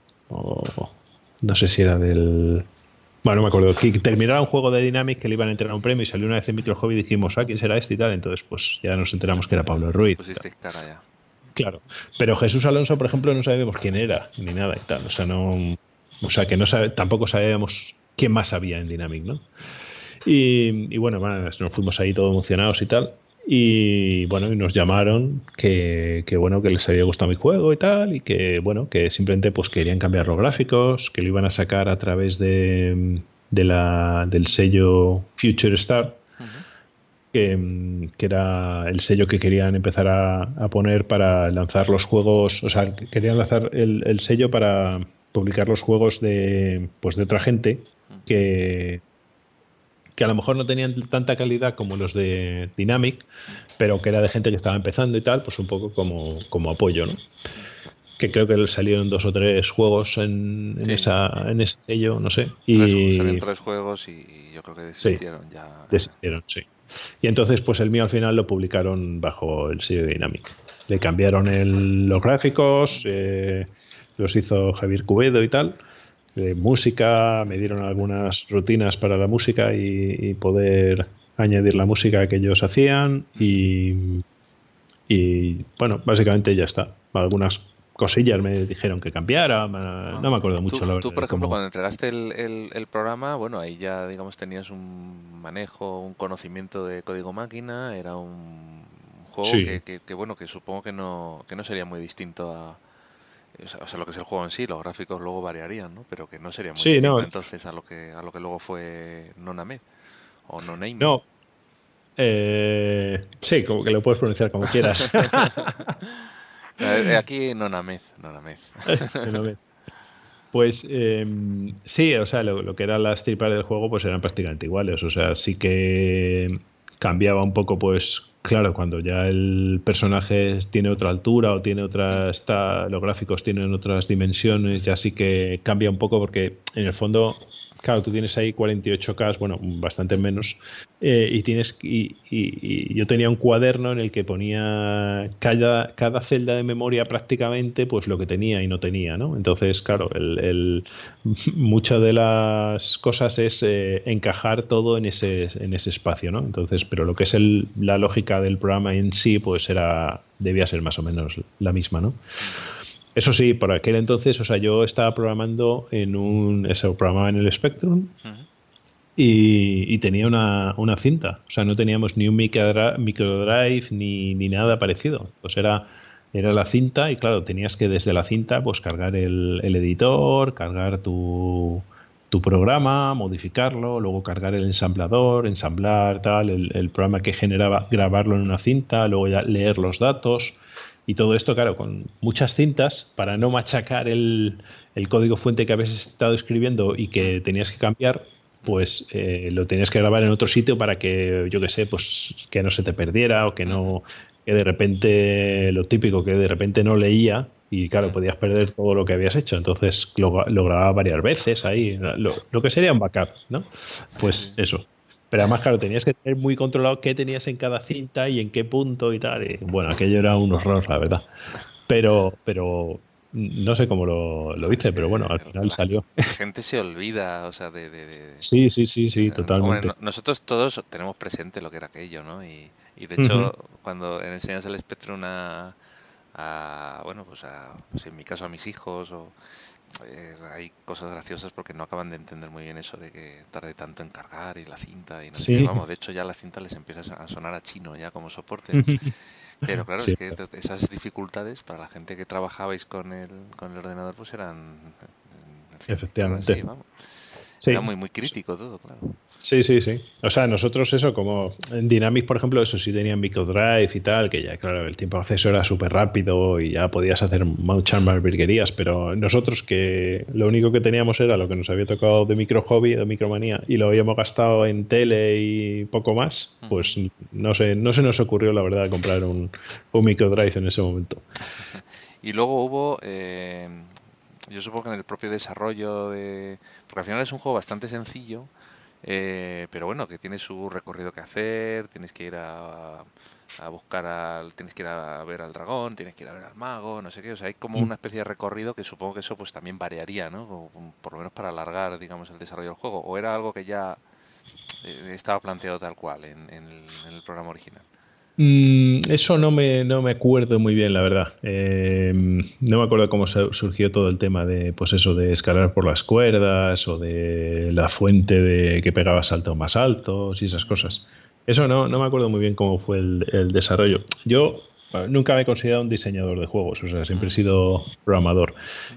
no sé si era del... Bueno, no me acuerdo, que terminaba un juego de Dynamic que le iban a entregar un premio y salió una vez en Microhobby y dijimos, ¿quién será este y tal? Entonces pues ya nos enteramos que era Pablo Ruiz. Pusiste cara ya. Claro, pero Jesús Alonso, por ejemplo, no sabemos quién era ni nada y tal, que tampoco sabíamos quién más había en Dynamic, ¿no? Y bueno, nos fuimos ahí todos emocionados y tal, y bueno, y nos llamaron que les había gustado mi juego y tal, y que bueno, que simplemente pues querían cambiar los gráficos, que lo iban a sacar a través del sello Future Star. Que era el sello que querían empezar a poner para lanzar los juegos, o sea, querían lanzar el sello para publicar los juegos de otra gente que a lo mejor no tenían tanta calidad como los de Dynamic, pero que era de gente que estaba empezando y tal, pues un poco como apoyo, ¿no? Que creo que salieron 2 o 3 juegos en ese sello, no sé. Salieron 3 juegos y yo creo que desistieron ya. Desistieron, sí. Y entonces pues el mío al final lo publicaron bajo el sello de Dynamic. Le cambiaron los gráficos, los hizo Javier Cubedo y tal, música, me dieron algunas rutinas para la música y poder añadir la música que ellos hacían y bueno, básicamente ya está. Algunas cosillas me dijeron que cambiara, no me acuerdo mucho. La verdad. Tú, por ejemplo, cuando entregaste el programa, bueno, ahí ya, digamos, tenías un manejo, un conocimiento de código máquina, era un juego que bueno, que supongo que no sería muy distinto a... O sea, lo que es el juego en sí, los gráficos luego variarían, ¿no? Pero que no sería muy distinto entonces a lo que luego fue Nonamed o Noname. No. Sí, como que lo puedes pronunciar como quieras. Aquí Nonamed. Pues sí, o sea, lo que eran las tripas del juego pues eran prácticamente iguales. O sea, sí que cambiaba un poco, pues claro, cuando ya el personaje tiene otra altura o tiene otras, los gráficos tienen otras dimensiones, ya sí que cambia un poco porque en el fondo, claro, tú tienes ahí 48K, bueno, bastante menos, y yo tenía un cuaderno en el que ponía cada celda de memoria prácticamente pues lo que tenía y no tenía, ¿no? Entonces, claro, muchas de las cosas es encajar todo en ese espacio, ¿no? Entonces, pero lo que es la lógica del programa en sí, pues debía ser más o menos la misma, ¿no? Eso sí, por aquel entonces, o sea, yo estaba programando programaba en el Spectrum y tenía una cinta. O sea, no teníamos ni un microdrive ni nada parecido. Pues era la cinta y claro, tenías que desde la cinta pues cargar el editor, cargar tu programa, modificarlo, luego cargar el ensamblador, ensamblar tal, el programa que generaba, grabarlo en una cinta, luego ya leer los datos y todo esto, claro, con muchas cintas para no machacar el código fuente que habías estado escribiendo y que tenías que cambiar, pues lo tenías que grabar en otro sitio para que, yo qué sé, pues que no se te perdiera o que no, que de repente, lo típico, que de repente no leía y claro, podías perder todo lo que habías hecho. Entonces lo grababa varias veces ahí, lo que sería un backup, ¿no? Pues eso. Pero además, claro, tenías que tener muy controlado qué tenías en cada cinta y en qué punto y tal. Y, bueno, aquello era un horror, la verdad. Pero no sé cómo lo hice, pero bueno, al final salió. La gente se olvida, o sea, Sí, totalmente. Hombre, nosotros todos tenemos presente lo que era aquello, ¿no? Y de hecho, cuando enseñas el Spectrum bueno, pues en mi caso a mis hijos, hay cosas graciosas porque no acaban de entender muy bien eso de que tarde tanto en cargar y la cinta y no sé qué. Vamos, de hecho ya la cinta les empieza a sonar a chino ya como soporte. Pero claro, es que esas dificultades para la gente que trabajabais con el ordenador pues eran... En fin, efectivamente. Así, vamos. Era muy, muy crítico todo, claro. Sí. O sea, nosotros eso, como en Dynamics, por ejemplo, eso sí tenían microdrive y tal, que ya, claro, el tiempo de acceso era súper rápido y ya podías hacer muchas más virguerías, pero nosotros que lo único que teníamos era lo que nos había tocado de micro hobby, de micromanía, y lo habíamos gastado en tele y poco más, pues no se nos ocurrió, la verdad, comprar un microdrive en ese momento. Y luego hubo... yo supongo que en el propio desarrollo porque al final es un juego bastante sencillo, pero bueno, que tiene su recorrido que hacer, tienes que ir a buscar tienes que ir a ver al dragón, tienes que ir a ver al mago, no sé qué, o sea, hay como una especie de recorrido que supongo que eso pues también variaría, ¿no? O, por lo menos para alargar, digamos, el desarrollo del juego, o era algo que ya estaba planteado tal cual en el programa original. Eso no me acuerdo muy bien, la verdad. No me acuerdo cómo surgió todo el tema de, pues eso, de escalar por las cuerdas o de la fuente de que pegaba saltos más altos y esas cosas. Eso no me acuerdo muy bien cómo fue el desarrollo. Yo nunca me he considerado un diseñador de juegos, o sea, siempre he sido programador.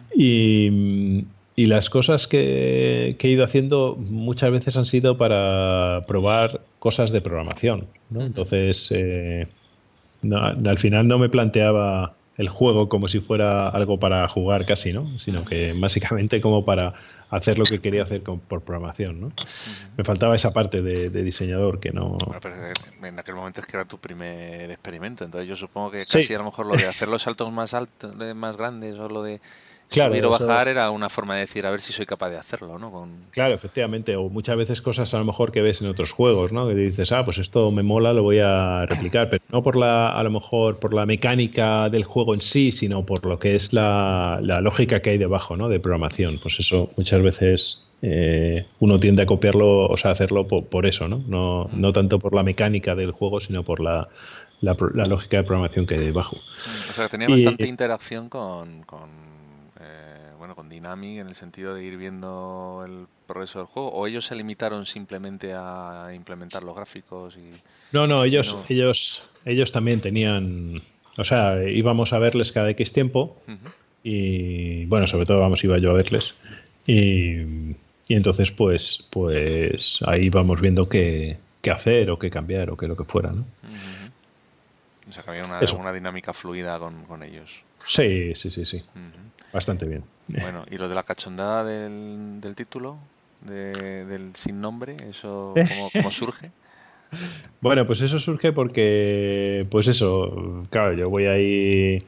Y las cosas que he ido haciendo muchas veces han sido para probar cosas de programación, ¿no? Entonces, al final no me planteaba el juego como si fuera algo para jugar casi, ¿no? Sino que básicamente como para hacer lo que quería hacer por programación, ¿no? Me faltaba esa parte de diseñador que no... Bueno, pero en aquel momento es que era tu primer experimento, entonces yo supongo que casi a lo mejor lo de hacer los saltos más altos, más grandes o lo de... Claro, subir o bajar era una forma de decir a ver si soy capaz de hacerlo, ¿no? Claro, efectivamente, o muchas veces cosas a lo mejor que ves en otros juegos, ¿no? Que dices, pues esto me mola, lo voy a replicar, pero no a lo mejor por la mecánica del juego en sí, sino por lo que es la lógica que hay debajo, ¿no? De programación. Pues eso muchas veces uno tiende a copiarlo, o sea, hacerlo por eso, ¿no? No tanto por la mecánica del juego, sino por la lógica de programación que hay debajo. O sea, tenía bastante interacción con Dynamic en el sentido de ir viendo el progreso del juego, o ellos se limitaron simplemente a implementar los gráficos No, ellos también tenían, o sea, íbamos a verles cada X tiempo y bueno, sobre todo iba yo a verles y entonces pues ahí vamos viendo qué hacer o qué cambiar o qué lo que fuera, ¿no? O sea, que había una dinámica fluida con ellos. Sí. Bastante bien. Bueno, ¿y lo de la cachondada del título? Del sin nombre, ¿eso cómo surge? Bueno, pues eso surge porque, pues eso, claro, yo voy ahí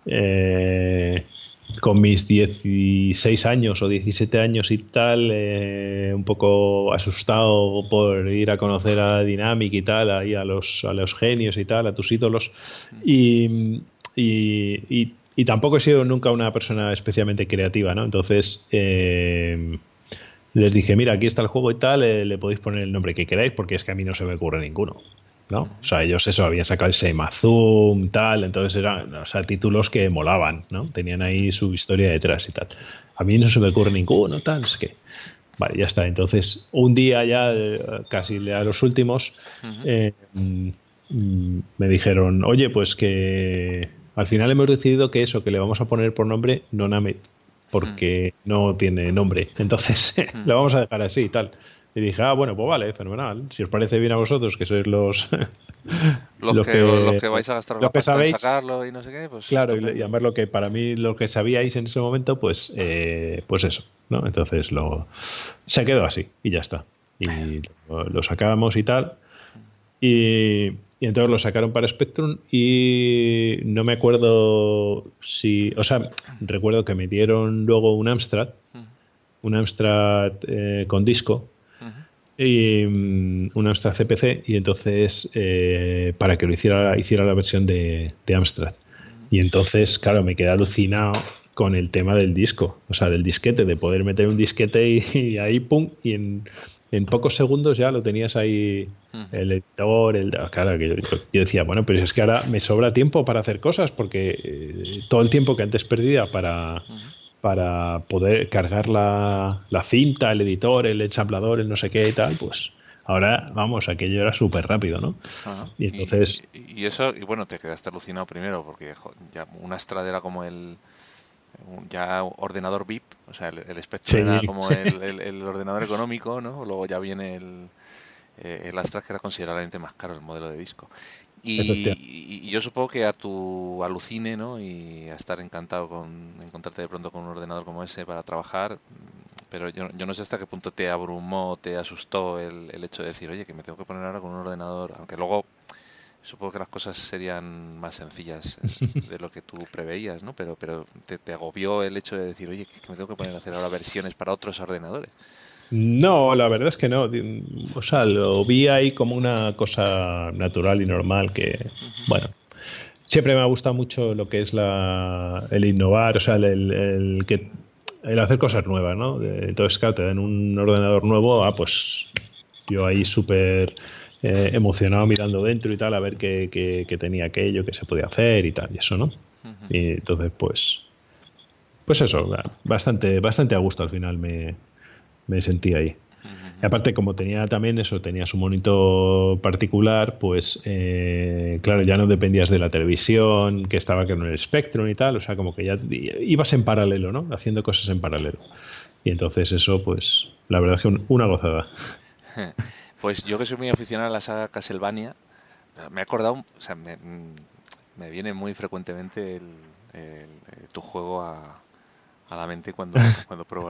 con mis 16 años o 17 años y tal, un poco asustado por ir a conocer a Dynamic y tal, ahí a los genios y tal, a tus ídolos, y tampoco he sido nunca una persona especialmente creativa, ¿no? Entonces les dije, mira, aquí está el juego y tal, le podéis poner el nombre que queráis porque es que a mí no se me ocurre ninguno. ¿no? O sea, ellos eso, habían sacado el Sema Zoom, tal, entonces eran, o sea, títulos que molaban, ¿no? Tenían ahí su historia detrás y tal. A mí no se me ocurre ninguno, tal, es que... Vale, ya está. Entonces, un día ya, casi a los últimos, me dijeron, oye, pues que al final hemos decidido que eso, que le vamos a poner por nombre Nonamet, porque no tiene nombre. Entonces, lo vamos a dejar así y tal. Y dije, bueno, pues vale, fenomenal. Si os parece bien a vosotros, que sois los los que vais a gastar la pasta en sacarlo y no sé qué, pues claro, y además lo que para mí lo que sabíais en ese momento, pues eso, ¿no? Entonces se quedó así y ya está. Y lo sacábamos y tal. Y entonces lo sacaron para Spectrum y no me acuerdo si... O sea, recuerdo que me dieron luego un Amstrad con disco y un Amstrad CPC y entonces para que lo hiciera la versión de Amstrad. Y entonces, claro, me quedé alucinado con el tema del disco, o sea, del disquete, de poder meter un disquete y ahí, pum, y en pocos segundos ya lo tenías ahí, el editor, claro, que yo decía, bueno, pero es que ahora me sobra tiempo para hacer cosas, porque todo el tiempo que antes perdía para poder cargar la cinta, el editor, el ensamblador, el no sé qué y tal, pues ahora, vamos, aquello era súper rápido, ¿no? Ajá. Y entonces... Y eso, y bueno, te quedaste alucinado primero, porque ya una Amstrad era como ya ordenador VIP, o sea, el Spectrum era como el ordenador económico, ¿no? Luego ya viene el Amstrad, que era considerablemente más caro el modelo de disco. Y yo supongo que a tu alucine, ¿no? Y a estar encantado con encontrarte de pronto con un ordenador como ese para trabajar, pero yo no sé hasta qué punto te abrumó, te asustó el hecho de decir, oye, que me tengo que poner ahora con un ordenador, aunque luego supongo que las cosas serían más sencillas de lo que tú preveías, ¿no? Pero te agobió el hecho de decir, oye, que me tengo que poner a hacer ahora versiones para otros ordenadores. No, la verdad es que no. O sea, lo vi ahí como una cosa natural y normal que, bueno, siempre me ha gustado mucho lo que es el innovar, o sea, el hacer cosas nuevas, ¿no? Entonces, claro, te dan un ordenador nuevo, pues yo ahí súper emocionado mirando dentro y tal, a ver qué tenía aquello, qué se podía hacer y tal, y eso, ¿no? Y entonces, pues eso, bastante a gusto al final me sentí ahí. Y aparte, como tenía su monitor particular, pues claro, ya no dependías de la televisión, que estaba con el Spectrum y tal, o sea, como que ya ibas en paralelo, ¿no? Haciendo cosas en paralelo. Y entonces eso, pues, la verdad es que una gozada. Pues yo que soy muy aficionado a la saga Castlevania, me he acordado, o sea, me viene muy frecuentemente tu juego a la mente cuando pruebo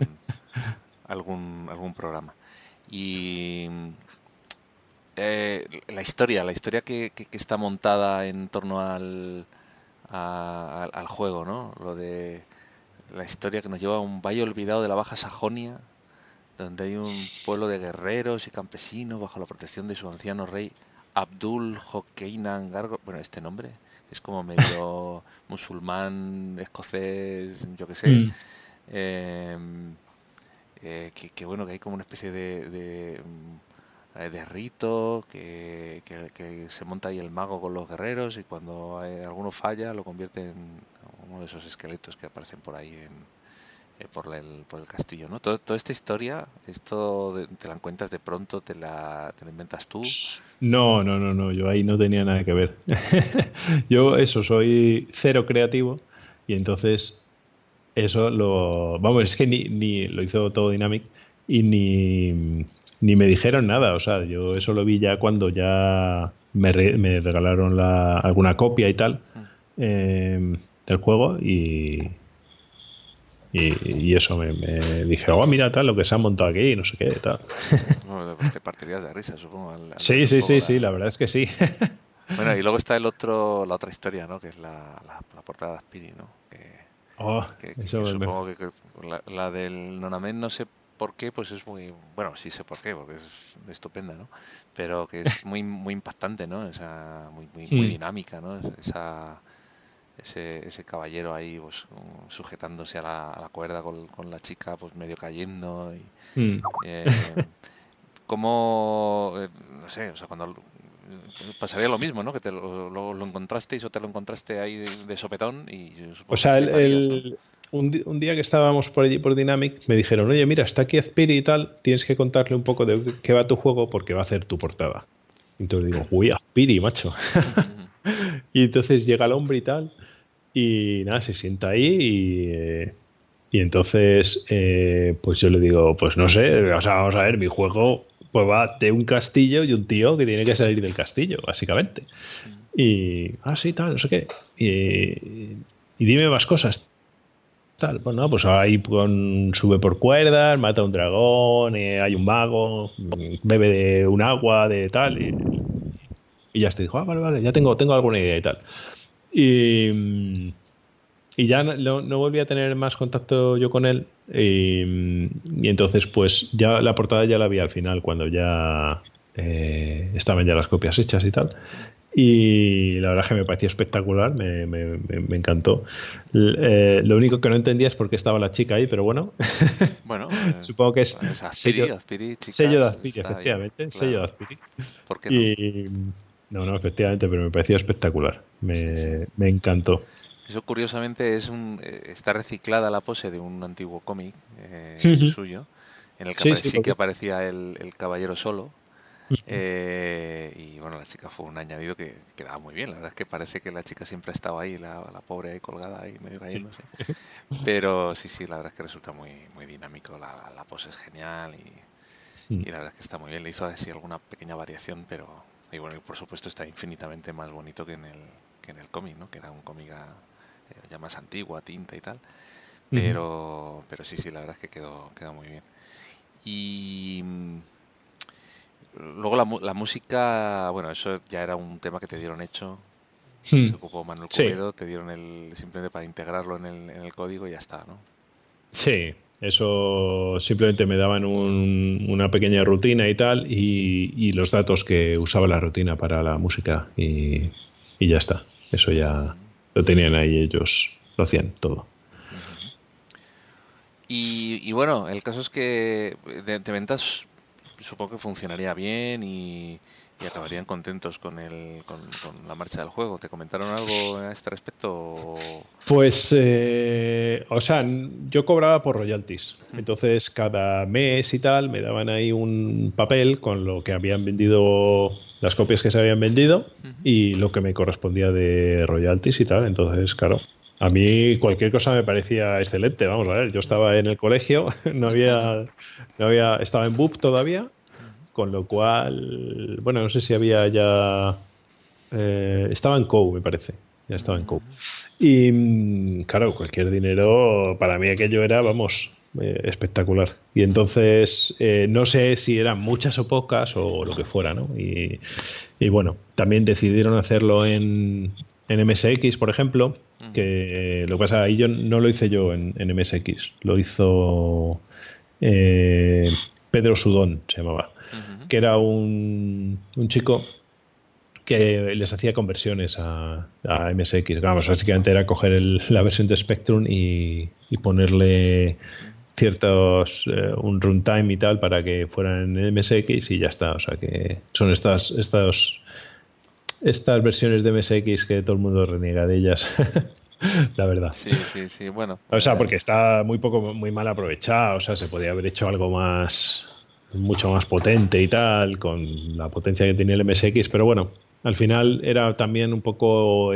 algún programa. Y la historia que está montada en torno al juego, ¿no? Lo de la historia que nos lleva a un valle olvidado de la Baja Sajonia, donde hay un pueblo de guerreros y campesinos bajo la protección de su anciano rey Abdul Hokeinan Gargo. Bueno, este nombre es como medio musulmán, escocés, yo qué sé. Que bueno, que hay como una especie de rito que se monta ahí el mago con los guerreros y cuando alguno falla lo convierte en uno de esos esqueletos que aparecen por ahí por el castillo, ¿no? Toda esta historia, te la cuentas de pronto, te la inventas tú. No, yo ahí no tenía nada que ver. Yo soy cero creativo y entonces eso vamos, es que ni lo hizo todo Dynamic y ni me dijeron nada, o sea, yo eso lo vi ya cuando ya me regalaron alguna copia y tal del juego y eso me dije, mira tal, lo que se ha montado aquí, no sé qué, tal. No, te partirías de risa, supongo. Sí, la verdad es que sí. Bueno, y luego está la otra historia, ¿no? Que es la portada de Aspiri, ¿no? Que supongo que la del Nonamen, no sé por qué, pues es muy... Bueno, sí sé por qué, porque es estupenda, ¿no? Pero que es muy muy impactante, ¿no? O sea, muy dinámica, ¿no? Ese caballero ahí pues sujetándose a la cuerda con la chica pues medio cayendo y como no sé, o sea, cuando pasaría lo mismo, ¿no? Que lo encontrasteis o te lo encontraste ahí de sopetón y O sea, ¿no? un día que estábamos por allí por Dynamic me dijeron, oye, mira, está aquí Azpiri y tal, tienes que contarle un poco de qué va tu juego porque va a hacer tu portada. Entonces digo, uy, Azpiri, macho. Y entonces llega el hombre y tal, y nada, se sienta ahí y entonces pues yo le digo, pues no sé, o sea, vamos a ver, mi juego pues va de un castillo y un tío que tiene que salir del castillo, básicamente. Y, sí, tal, no sé qué. Y dime más cosas. Tal, pues no, pues ahí sube por cuerdas, mata a un dragón, hay un mago, bebe de un agua, de tal, y ya te dijo, vale, ya tengo alguna idea y tal. Y ya no volví a tener más contacto yo con él, y entonces pues ya la portada ya la vi al final, cuando ya estaban ya las copias hechas y tal. Y la verdad es que me pareció espectacular, me encantó. Lo único que no entendía es por qué estaba la chica ahí, pero bueno, Bueno, supongo que es Azpiri, chicas, sello de Azpiri, está efectivamente, bien, sello de claro. Azpiri. ¿Por qué no? Y no, efectivamente, pero me pareció espectacular, Sí. me encantó. Eso curiosamente está reciclada la pose de un antiguo cómic suyo, en el que sí que aparecía el caballero solo. Y bueno, la chica fue un añadido que quedaba muy bien. La verdad es que parece que la chica siempre ha estado ahí, la pobre ahí colgada ahí, medio cayéndose. Pero sí, la verdad es que resulta muy, muy dinámico. La pose es genial y la verdad es que está muy bien. Le hizo así alguna pequeña variación, pero y bueno, y por supuesto está infinitamente más bonito que en el cómic, ¿no? Que era un cómic ya más antiguo, a tinta y tal. Pero sí, la verdad es que quedó muy bien. Y luego la música, bueno, eso ya era un tema que te dieron hecho. Se ocupó Manuel Cubedo, te dieron simplemente para integrarlo en el código y ya está, ¿no? Sí, eso simplemente me daban una pequeña rutina y tal, y los datos que usaba la rutina para la música, y ya está. Eso ya lo tenían ahí ellos, lo hacían todo. Y bueno, el caso es que de ventas supongo que funcionaría bien y acabarían contentos con la marcha del juego. ¿Te comentaron algo a este respecto? Pues, o sea, yo cobraba por royalties. Entonces, cada mes y tal me daban ahí un papel con lo que habían vendido, las copias que se habían vendido y lo que me correspondía de royalties y tal. Entonces, claro, a mí cualquier cosa me parecía excelente. Vamos a ver, yo estaba en el colegio, estaba en BUP todavía, con lo cual, bueno, no sé si había ya, estaba en COU, me parece. Ya estaba en COU. Y claro, cualquier dinero, para mí aquello era, vamos, espectacular. Y entonces, no sé si eran muchas o pocas o lo que fuera, ¿no? Y bueno, también decidieron hacerlo en MSX, por ejemplo, que lo que pasa, ahí no lo hice yo en MSX, lo hizo Pedro Sudón, se llamaba, que era un chico que les hacía conversiones a MSX. Vamos, básicamente era coger la versión de Spectrum y ponerle un runtime y tal para que fueran en MSX y ya está. O sea que son estas versiones de MSX que todo el mundo reniega de ellas. La verdad. Sí, bueno. O sea, porque está muy mal aprovechado. O sea, se podía haber hecho algo mucho más potente y tal, con la potencia que tenía el MSX, pero bueno, al final era también un poco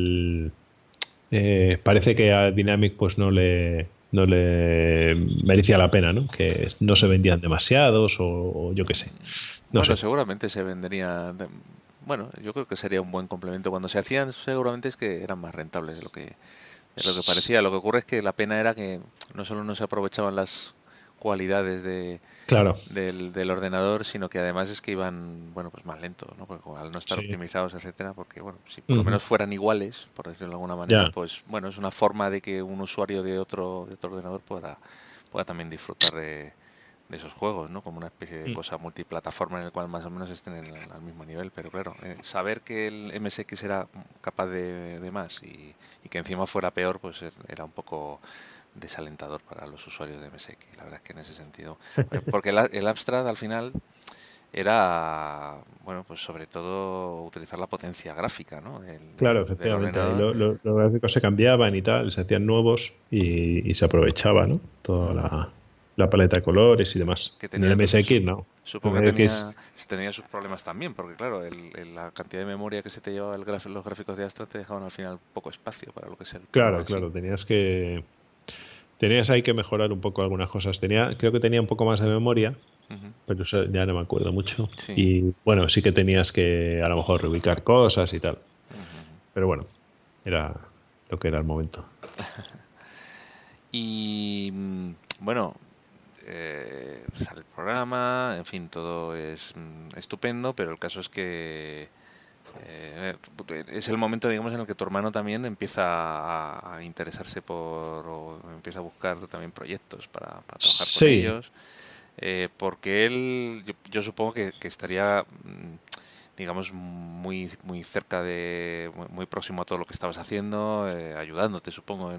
parece que a Dynamic pues no le merecía la pena, ¿no? Que no se vendían demasiados o yo qué sé. No sé. Seguramente se vendería. Bueno, yo creo que sería un buen complemento. Cuando se hacían, seguramente es que eran más rentables de lo que parecía. Lo que ocurre es que la pena era que no solo no se aprovechaban las cualidades del ordenador, sino que además es que iban, bueno, pues más lentos, ¿no? Porque al no estar optimizados, etcétera, porque bueno, si por lo menos fueran iguales, por decirlo de alguna manera, pues bueno, es una forma de que un usuario de otro ordenador pueda también disfrutar de esos juegos, ¿no? Como una especie de cosa multiplataforma en el cual más o menos estén al mismo nivel, pero claro, saber que el MSX era capaz de más y que encima fuera peor, pues era un poco desalentador para los usuarios de MSX. La verdad es que en ese sentido, porque el Amstrad al final era, bueno, pues sobre todo utilizar la potencia gráfica, ¿no? Claro, del efectivamente. ordenador. Los gráficos se cambiaban y tal, se hacían nuevos y se aprovechaba, ¿no? Toda la paleta de colores y demás. Que En el MSX, ¿no? Supongo El que MSX, tenía sus problemas también, porque claro, la cantidad de memoria que se te llevaba los gráficos de Astra te dejaban al final poco espacio para lo que es el claro, progreso. claro, tenías ahí que mejorar un poco algunas cosas. Creo que tenía un poco más de memoria, pero eso ya no me acuerdo mucho. Sí. Y bueno, sí que tenías que a lo mejor reubicar cosas y tal. Pero bueno, era lo que era el momento. Y bueno, sale el programa, en fin, todo es estupendo, pero el caso es que es el momento, digamos, en el que tu hermano también empieza a interesarse o empieza a buscar también proyectos para trabajar con ellos, porque él, yo supongo que estaría, digamos, muy cerca muy próximo a todo lo que estabas haciendo, ayudándote, supongo,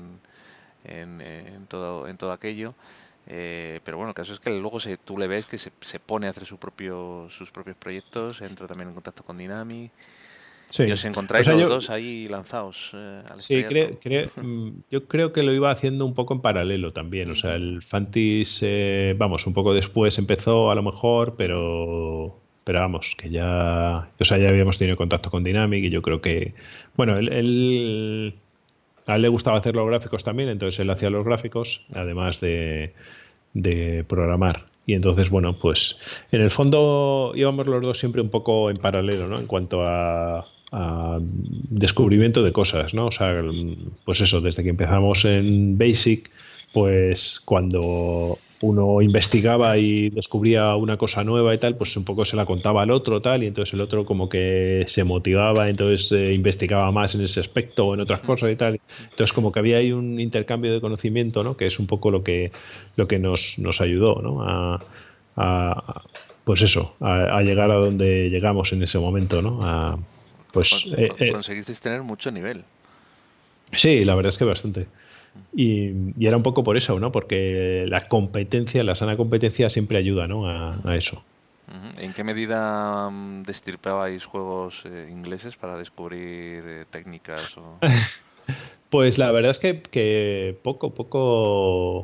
en todo aquello. Pero bueno, el caso es que luego tú le ves que se pone a hacer sus propios proyectos, entra también en contacto con Dynamic, Sí. y os encontráis los dos ahí lanzados al Sí, estrellato. yo creo que lo iba haciendo un poco en paralelo también. O sea, el Fantis, vamos, un poco después empezó a lo mejor, pero vamos, que ya, o sea, ya habíamos tenido contacto con Dynamic y yo creo que, bueno, a él le gustaba hacer los gráficos también, entonces él hacía los gráficos, además de programar. Y entonces, bueno, pues en el fondo íbamos los dos siempre un poco en paralelo, ¿no? En cuanto a descubrimiento de cosas, ¿no? O sea, pues eso, desde que empezamos en Basic, pues cuando uno investigaba y descubría una cosa nueva y tal, pues un poco se la contaba al otro tal, y entonces el otro como que se motivaba, entonces investigaba más en ese aspecto o en otras cosas y tal. Entonces como que había ahí un intercambio de conocimiento, ¿no? Que es un poco lo que nos ayudó, ¿no? Pues eso, a llegar a donde llegamos en ese momento, ¿no? Pues conseguisteis tener mucho nivel. Sí, la verdad es que bastante. Y era un poco por eso, ¿no? Porque la sana competencia siempre ayuda, ¿no? A eso. ¿En qué medida destirpabais juegos ingleses para descubrir técnicas? Pues la verdad es que poco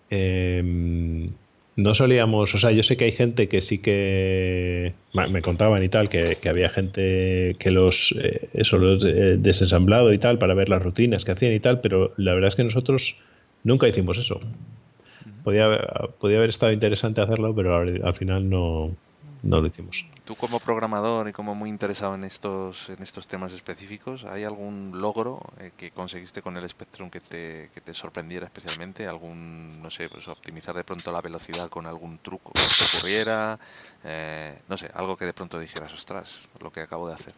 no solíamos, o sea, yo sé que hay gente que sí que me contaban y tal, que había gente que los desensamblado y tal para ver las rutinas que hacían y tal, pero la verdad es que nosotros nunca hicimos eso. Podía haber estado interesante hacerlo, pero al final no lo hicimos. Tú como programador y como muy interesado en estos temas específicos, ¿hay algún logro que conseguiste con el Spectrum que te sorprendiera especialmente? ¿Algún, no sé, pues optimizar de pronto la velocidad con algún truco que se te ocurriera? No sé, algo que de pronto dijeras, ostras, lo que acabo de hacer.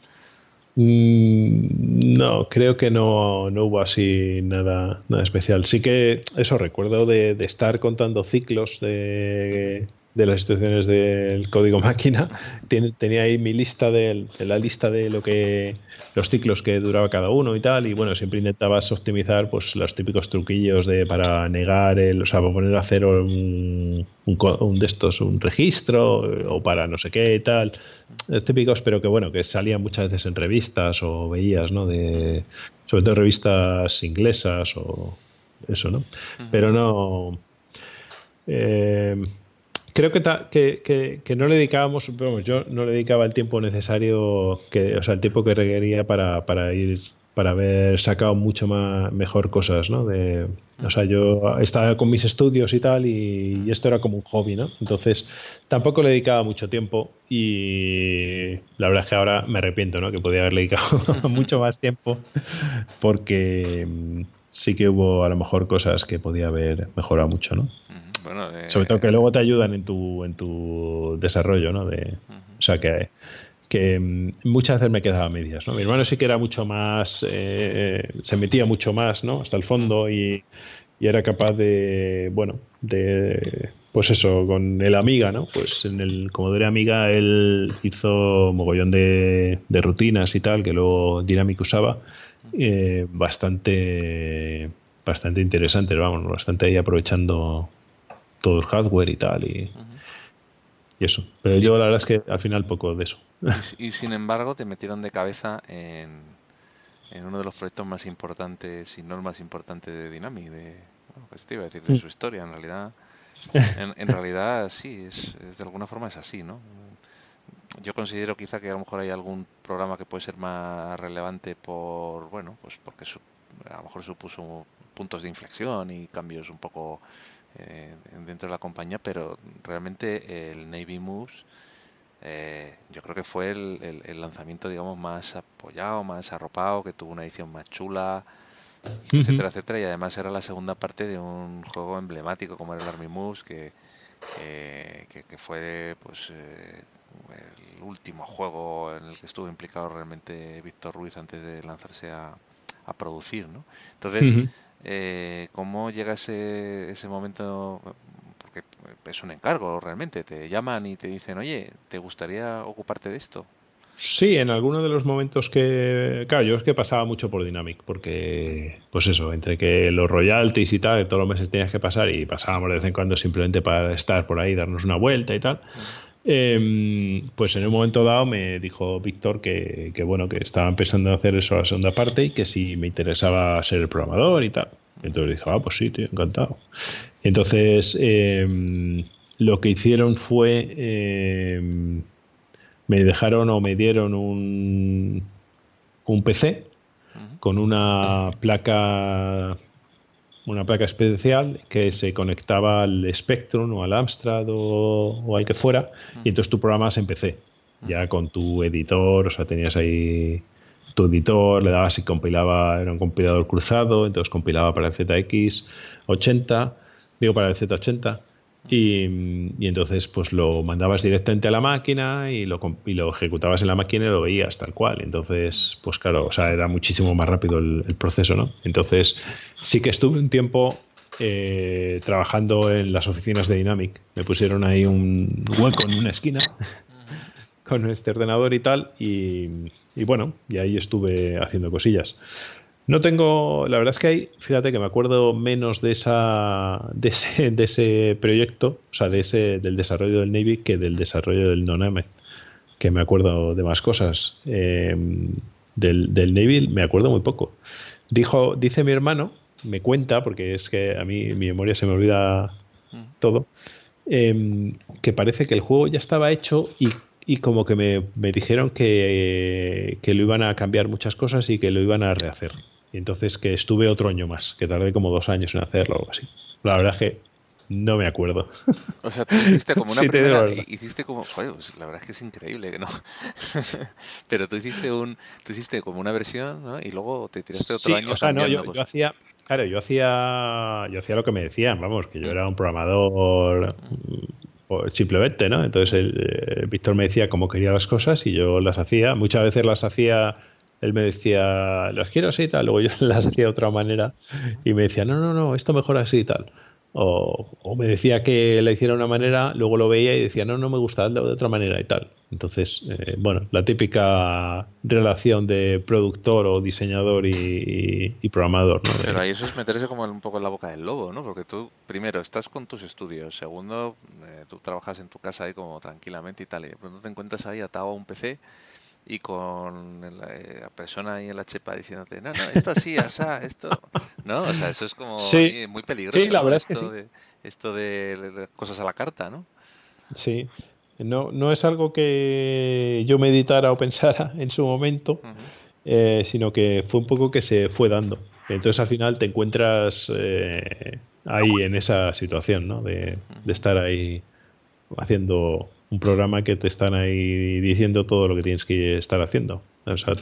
No, creo que no hubo así nada especial. Sí que eso recuerdo de estar contando ciclos de las instrucciones del código máquina. Tenía ahí mi lista la lista de los ciclos que duraba cada uno y tal, y bueno, siempre intentabas optimizar pues los típicos truquillos para negar o sea, para poner a cero un registro o para no sé qué y tal, típicos, pero que bueno, que salían muchas veces en revistas o veías, ¿no? Sobre todo revistas inglesas o eso, ¿no? Pero no creo que no le dedicábamos, vamos, yo no le dedicaba el tiempo necesario, o sea, el tiempo que requería para haber sacado mucho mejor cosas, ¿no? O sea, yo estaba con mis estudios y tal, y esto era como un hobby, ¿no? Entonces, tampoco le dedicaba mucho tiempo, y la verdad es que ahora me arrepiento, ¿no? Que podía haberle dedicado mucho más tiempo, porque sí que hubo a lo mejor cosas que podía haber mejorado mucho, ¿no? Bueno, sobre todo que luego te ayudan en tu desarrollo, ¿no? O sea, que muchas veces me quedaba a medias, ¿no? Mi hermano sí que era mucho más, se metía mucho más, ¿no? Hasta el fondo y era capaz pues eso, con el Amiga, ¿no? Pues en el Commodore Amiga él hizo mogollón de rutinas y tal, que luego Dynamic usaba, bastante interesantes, vamos, bastante ahí aprovechando todo el hardware y tal, y y eso. Pero yo la verdad es que al final poco de eso. Y sin embargo te metieron de cabeza en uno de los proyectos más importantes, si no el más importante de Dynamic, pues te iba a decir de su historia, en realidad. En realidad sí, es de alguna forma es así, ¿no? Yo considero quizá que a lo mejor hay algún programa que puede ser más relevante porque a lo mejor supuso puntos de inflexión y cambios un poco dentro de la compañía, pero realmente el Navy Moves yo creo que fue el lanzamiento, digamos, más apoyado, más arropado, que tuvo una edición más chula, etcétera, etcétera, y además era la segunda parte de un juego emblemático como era el Army Moves, que fue pues el último juego en el que estuvo implicado realmente Víctor Ruiz antes de lanzarse a producir, ¿no? Entonces, ¿cómo llega ese momento? Porque es un encargo realmente, te llaman y te dicen, oye, ¿te gustaría ocuparte de esto? Sí, en alguno de los momentos que... Claro, yo es que pasaba mucho por Dynamic, porque, pues eso, entre que los royalties y tal, que todos los meses tenías que pasar, y pasábamos de vez en cuando simplemente para estar por ahí, darnos una vuelta y tal, pues en un momento dado me dijo Víctor que bueno, que estaba empezando a hacer eso a la segunda parte y que si me interesaba ser el programador y tal. Entonces dije, pues sí, tío, encantado. Entonces, lo que hicieron fue... me dejaron o me dieron un PC con una placa especial que se conectaba al Spectrum o al Amstrad o al que fuera, y entonces tu programa en PC ya con tu editor, o sea, tenías ahí tu editor, le dabas y compilaba, era un compilador cruzado, entonces compilaba para el ZX80, para el Z80. Y entonces pues lo mandabas directamente a la máquina y lo ejecutabas en la máquina y lo veías tal cual. Entonces, pues claro, o sea, era muchísimo más rápido el proceso, ¿no? Entonces, sí que estuve un tiempo trabajando en las oficinas de Dynamic. Me pusieron ahí un hueco en una esquina con este ordenador y tal, y bueno, y ahí estuve haciendo cosillas. No tengo, la verdad es que fíjate que me acuerdo menos de ese proyecto, o sea, del desarrollo del Navy que del desarrollo del Dynamic, que me acuerdo de más cosas. Del Navy me acuerdo muy poco. Dice mi hermano, me cuenta, porque es que a mí mi memoria se me olvida todo, que parece que el juego ya estaba hecho y como que me dijeron que lo iban a cambiar muchas cosas y que lo iban a rehacer. Y entonces que estuve otro año más, que tardé como 2 años en hacerlo o algo así. La verdad es que no me acuerdo. O sea, tú hiciste como una primera... Hiciste como... Joder, pues la verdad es que es increíble que no... Pero tú hiciste como una versión, ¿no? Y luego te tiraste otro año. O sea, no, yo hacía... Claro, yo hacía lo que me decían, vamos, que yo era un programador... simplemente, ¿no? Entonces Víctor me decía cómo quería las cosas y yo las hacía. Muchas veces las hacía, él me decía, las quiero así y tal, luego yo las hacía de otra manera y me decía, no, esto mejor así y tal. O me decía que la hiciera de una manera, luego lo veía y decía, no me gusta, hazlo de otra manera y tal. Entonces, bueno, la típica relación de productor o diseñador y programador, ¿no? Pero ahí eso es meterse como un poco en la boca del lobo, ¿no? Porque tú, primero, estás con tus estudios. Segundo, tú trabajas en tu casa ahí como tranquilamente y tal. Y de pronto te encuentras ahí atado a un PC y con la persona ahí en la chepa diciéndote, no, esto así, asá, esto... ¿No? O sea, eso es como muy peligroso. Sí, la verdad es que esto de cosas a la carta, ¿no? Sí. No es algo que yo meditara o pensara en su momento, sino que fue un poco que se fue dando. Entonces al final te encuentras ahí en esa situación, ¿no? De estar ahí haciendo un programa que te están ahí diciendo todo lo que tienes que estar haciendo. O sea,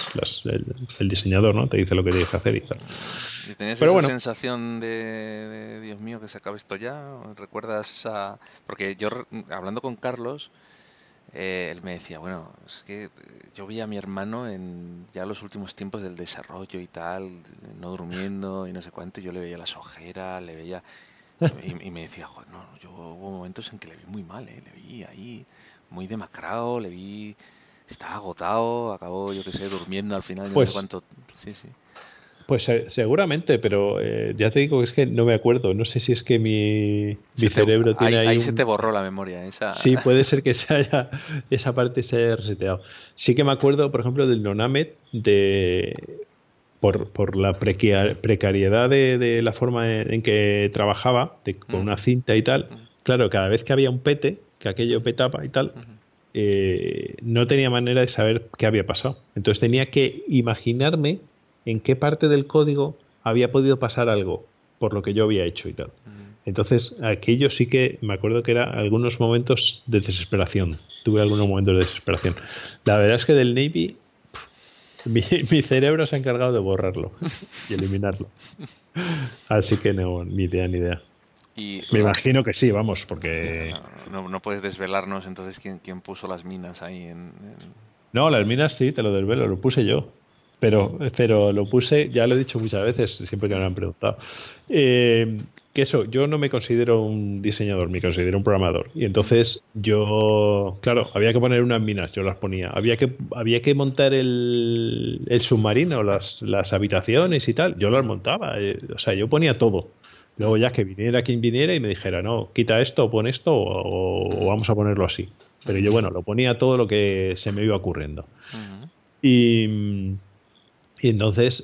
el diseñador, ¿no? Te dice lo que tienes que hacer y tal. ¿Y tenías esa sensación de Dios mío, que se acabe esto ya? ¿Recuerdas esa...? Porque yo, hablando con Carlos, él me decía, bueno, es que yo vi a mi hermano en ya los últimos tiempos del desarrollo y tal, no durmiendo y no sé cuánto, y yo le veía las ojeras, le veía... Y me decía, joder, no, yo hubo momentos en que le vi muy mal, le vi ahí muy demacrado, le vi... Estaba agotado, acabó, yo qué sé, durmiendo al final, yo no sé cuánto... Sí. Pues seguramente, pero ya te digo que es que no me acuerdo. No sé si es que mi cerebro tiene ahí se te borró la memoria. Sí, puede ser que esa parte se haya reseteado. Sí que me acuerdo, por ejemplo, del Nonamet, por la precariedad de la forma en que trabajaba, con una cinta y tal. Claro, cada vez que había un pete, que aquello petaba y tal, no tenía manera de saber qué había pasado. Entonces tenía que imaginarme en qué parte del código había podido pasar algo por lo que yo había hecho y tal. Entonces, aquello sí que me acuerdo que era algunos momentos de desesperación. Tuve algunos momentos de desesperación. La verdad es que del Navy mi cerebro se ha encargado de borrarlo y eliminarlo. Así que no, ni idea. Me imagino que sí, vamos, porque... No puedes desvelarnos entonces quién puso las minas ahí No, las minas sí, te lo desvelo, lo puse yo. Pero lo puse, ya lo he dicho muchas veces, siempre que me han preguntado. Que eso, yo no me considero un diseñador, me considero un programador. Y entonces yo, claro, había que poner unas minas, yo las ponía. Había que montar el submarino, las habitaciones y tal, yo las montaba. O sea, yo ponía todo. Luego ya que viniera quien viniera y me dijera, no, quita esto o pon esto o vamos a ponerlo así. Pero yo, bueno, lo ponía todo lo que se me iba ocurriendo. Y entonces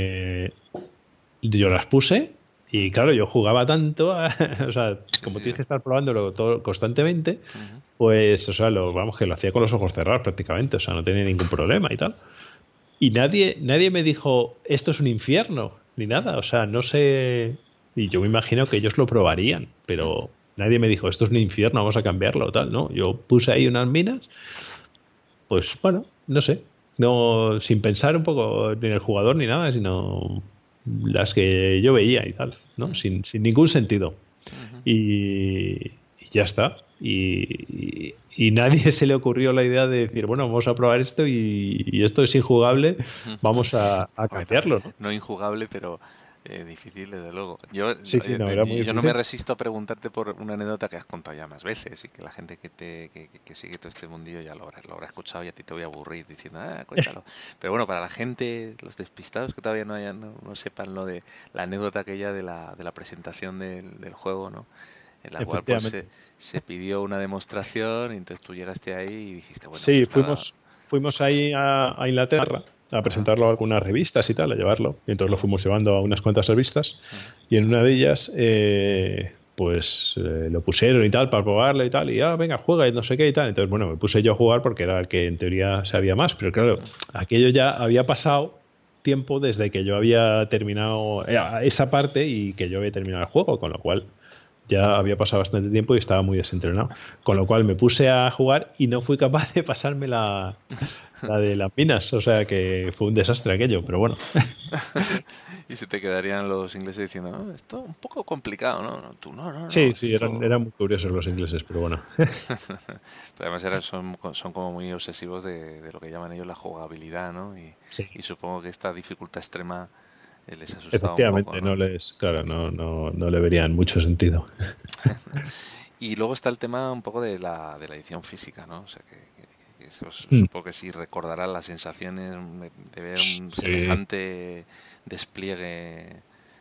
yo las puse y claro, yo jugaba tanto, o sea, como tienes que estar probándolo todo constantemente, pues, o sea, que lo hacía con los ojos cerrados prácticamente, o sea, no tenía ningún problema y tal. Y nadie me dijo, esto es un infierno, ni nada, o sea, no sé... Y yo me imagino que ellos lo probarían, pero nadie me dijo, esto es un infierno, vamos a cambiarlo o tal, ¿no? Yo puse ahí unas minas, pues bueno, no sé, no sin pensar un poco ni en el jugador ni nada, sino las que yo veía y tal, ¿no? Sin ningún sentido. Y ya está. Y nadie se le ocurrió la idea de decir, bueno, vamos a probar esto y esto es injugable, vamos a cambiarlo, ¿no? No injugable, pero... difícil, desde luego. Yo no me resisto a preguntarte por una anécdota que has contado ya más veces y que la gente que sigue todo este mundillo ya lo habrá escuchado y a ti te voy a aburrir diciendo, cuéntalo. Pero bueno, para la gente, los despistados que todavía no sepan lo de la anécdota aquella de la presentación del juego, ¿no? En la cual pues, se pidió una demostración y entonces tú llegaste ahí y dijiste, bueno... Sí, pues fuimos ahí a Inglaterra a presentarlo a algunas revistas y tal, a llevarlo. Y entonces lo fuimos llevando a unas cuantas revistas y en una de ellas lo pusieron y tal para probarlo y tal y venga, juega y no sé qué y tal. Entonces, bueno, me puse yo a jugar porque era el que en teoría sabía más, pero claro, aquello ya había pasado tiempo desde que yo había terminado esa parte y que yo había terminado el juego, con lo cual ya había pasado bastante tiempo y estaba muy desentrenado. Con lo cual me puse a jugar y no fui capaz de pasarme la de las minas, o sea que fue un desastre aquello, pero bueno. Y se te quedarían los ingleses diciendo, esto es un poco complicado, ¿no? Tú no. Sí, eran muy curiosos los ingleses, pero bueno. Además son como muy obsesivos de lo que llaman ellos la jugabilidad, ¿no? Y supongo que esta dificultad extrema les asustaba un poco, ¿no? No le verían mucho sentido. Y luego está el tema un poco de la edición física, ¿no? O sea que supongo que sí recordarás las sensaciones de ver un semejante despliegue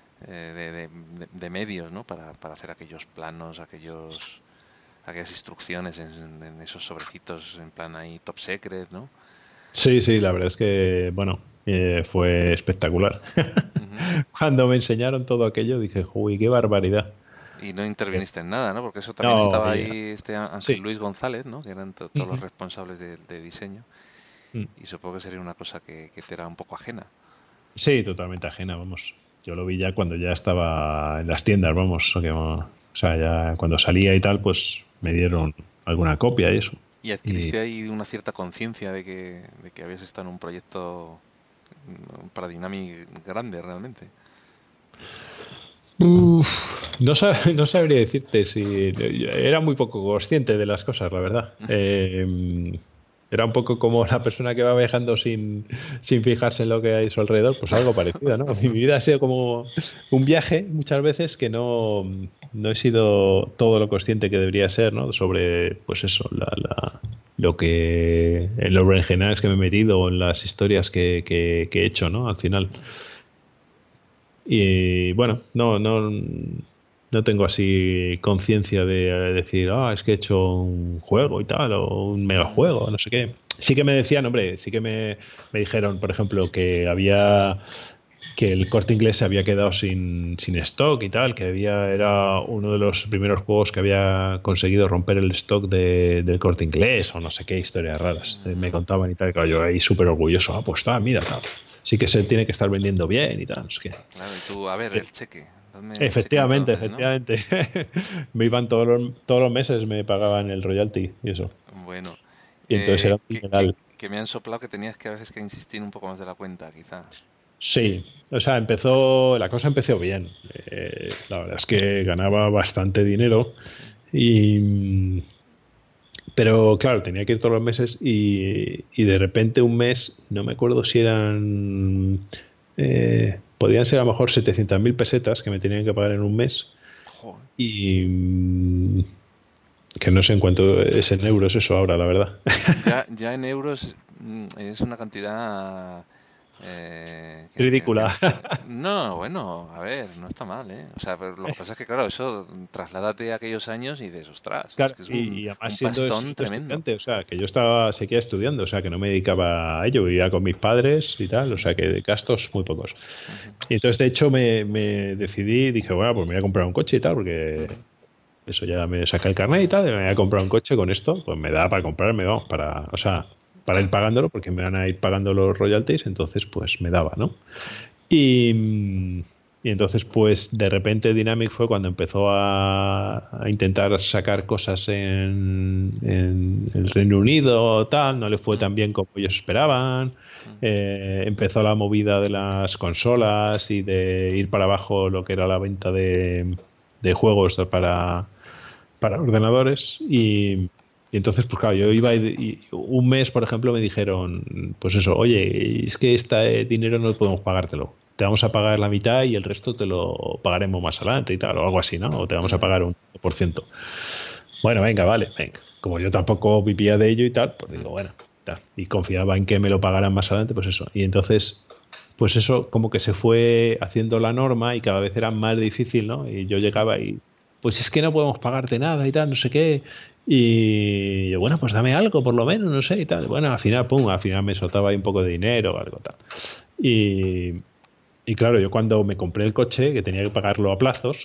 de medios, ¿no? Para hacer aquellos planos, aquellas instrucciones en esos sobrecitos en plan ahí top secret, ¿no? Sí, la verdad es que, bueno, fue espectacular. Cuando me enseñaron todo aquello dije, uy, qué barbaridad. Y no interviniste en nada, ¿no? Porque eso también estaba ahí Ángel Luis González, ¿no? Que eran todos los responsables de diseño. Y supongo que sería una cosa que te era un poco ajena. Sí, totalmente ajena, vamos. Yo lo vi ya cuando ya estaba en las tiendas, vamos. O sea, ya cuando salía y tal, pues me dieron alguna copia y eso. ¿Y adquiriste ahí una cierta conciencia de que habías estado en un proyecto para Dynamic grande realmente? No sabría decirte si era muy poco consciente de las cosas, la verdad. Era un poco como la persona que va viajando sin fijarse en lo que hay a su alrededor, pues algo parecido, ¿no? Mi vida ha sido como un viaje muchas veces que no he sido todo lo consciente que debería ser, ¿no? Sobre, pues eso, lo que en los berenjenales que me he metido o en las historias que he hecho, ¿no? Al final. Y bueno, no tengo así conciencia de decir, es que he hecho un juego y tal, o un megajuego, no sé qué. Sí que me decían, hombre, sí que me dijeron, por ejemplo, que el Corte Inglés se había quedado sin stock y tal, era uno de los primeros juegos que había conseguido romper el stock del Corte Inglés, o no sé qué historias raras. Me contaban y tal, claro, yo ahí súper orgulloso, pues mira, tal. Sí que se tiene que estar vendiendo bien y tal, no sé qué. Claro, y tú, a ver, el cheque. Efectivamente, cheque entonces, efectivamente. Me iban todos los meses, me pagaban el royalty y eso. ¿no? Bueno, Y entonces era un dineral. que me han soplado que tenías que a veces que insistir un poco más de la cuenta, quizá. Sí, o sea, la cosa empezó bien. La verdad es que ganaba bastante dinero pero claro, tenía que ir todos los meses y de repente un mes, no me acuerdo si podían ser a lo mejor 700.000 pesetas que me tenían que pagar en un mes. Joder. Y que no sé en cuánto es en euros eso ahora, la verdad. Ya en euros es una cantidad... Ridícula. No, bueno, a ver, no está mal, ¿eh? O sea, pero lo que pasa es que, claro, eso, trasládate a aquellos años y dices, ostras, Claro, es que es y además un siendo pastón tremendo. estudiante, o sea, que yo seguía estudiando, o sea, que no me dedicaba a ello, vivía con mis padres y tal, o sea, que de gastos muy pocos. Y entonces, de hecho, me decidí, dije, bueno, pues me voy a comprar un coche y tal, porque eso ya me saca el carnet y tal, y me voy a comprar un coche con esto, pues me da para comprarme, vamos, para ir pagándolo, porque me van a ir pagando los royalties, entonces, pues me daba, ¿no? Y entonces, pues de repente Dynamic fue cuando empezó a intentar sacar cosas en el Reino Unido, tal, no le fue tan bien como ellos esperaban. Empezó la movida de las consolas y de ir para abajo lo que era la venta de juegos para ordenadores. Y entonces, pues claro, yo iba y un mes, por ejemplo, me dijeron, pues eso, oye, es que este dinero no podemos pagártelo. Te vamos a pagar la mitad y el resto te lo pagaremos más adelante y tal, o algo así, ¿no? O te vamos a pagar un 1%. Bueno, venga, vale, venga. Como yo tampoco vivía de ello y tal, pues digo, bueno, tal. Y confiaba en que me lo pagaran más adelante, pues eso. Y entonces, pues eso como que se fue haciendo la norma y cada vez era más difícil, ¿no? Y yo llegaba y, pues es que no podemos pagarte nada y tal, no sé qué. Y yo, bueno, pues dame algo por lo menos, no sé y tal. Bueno, al final me soltaba ahí un poco de dinero o algo tal. Y, y claro, yo cuando me compré el coche, que tenía que pagarlo a plazos,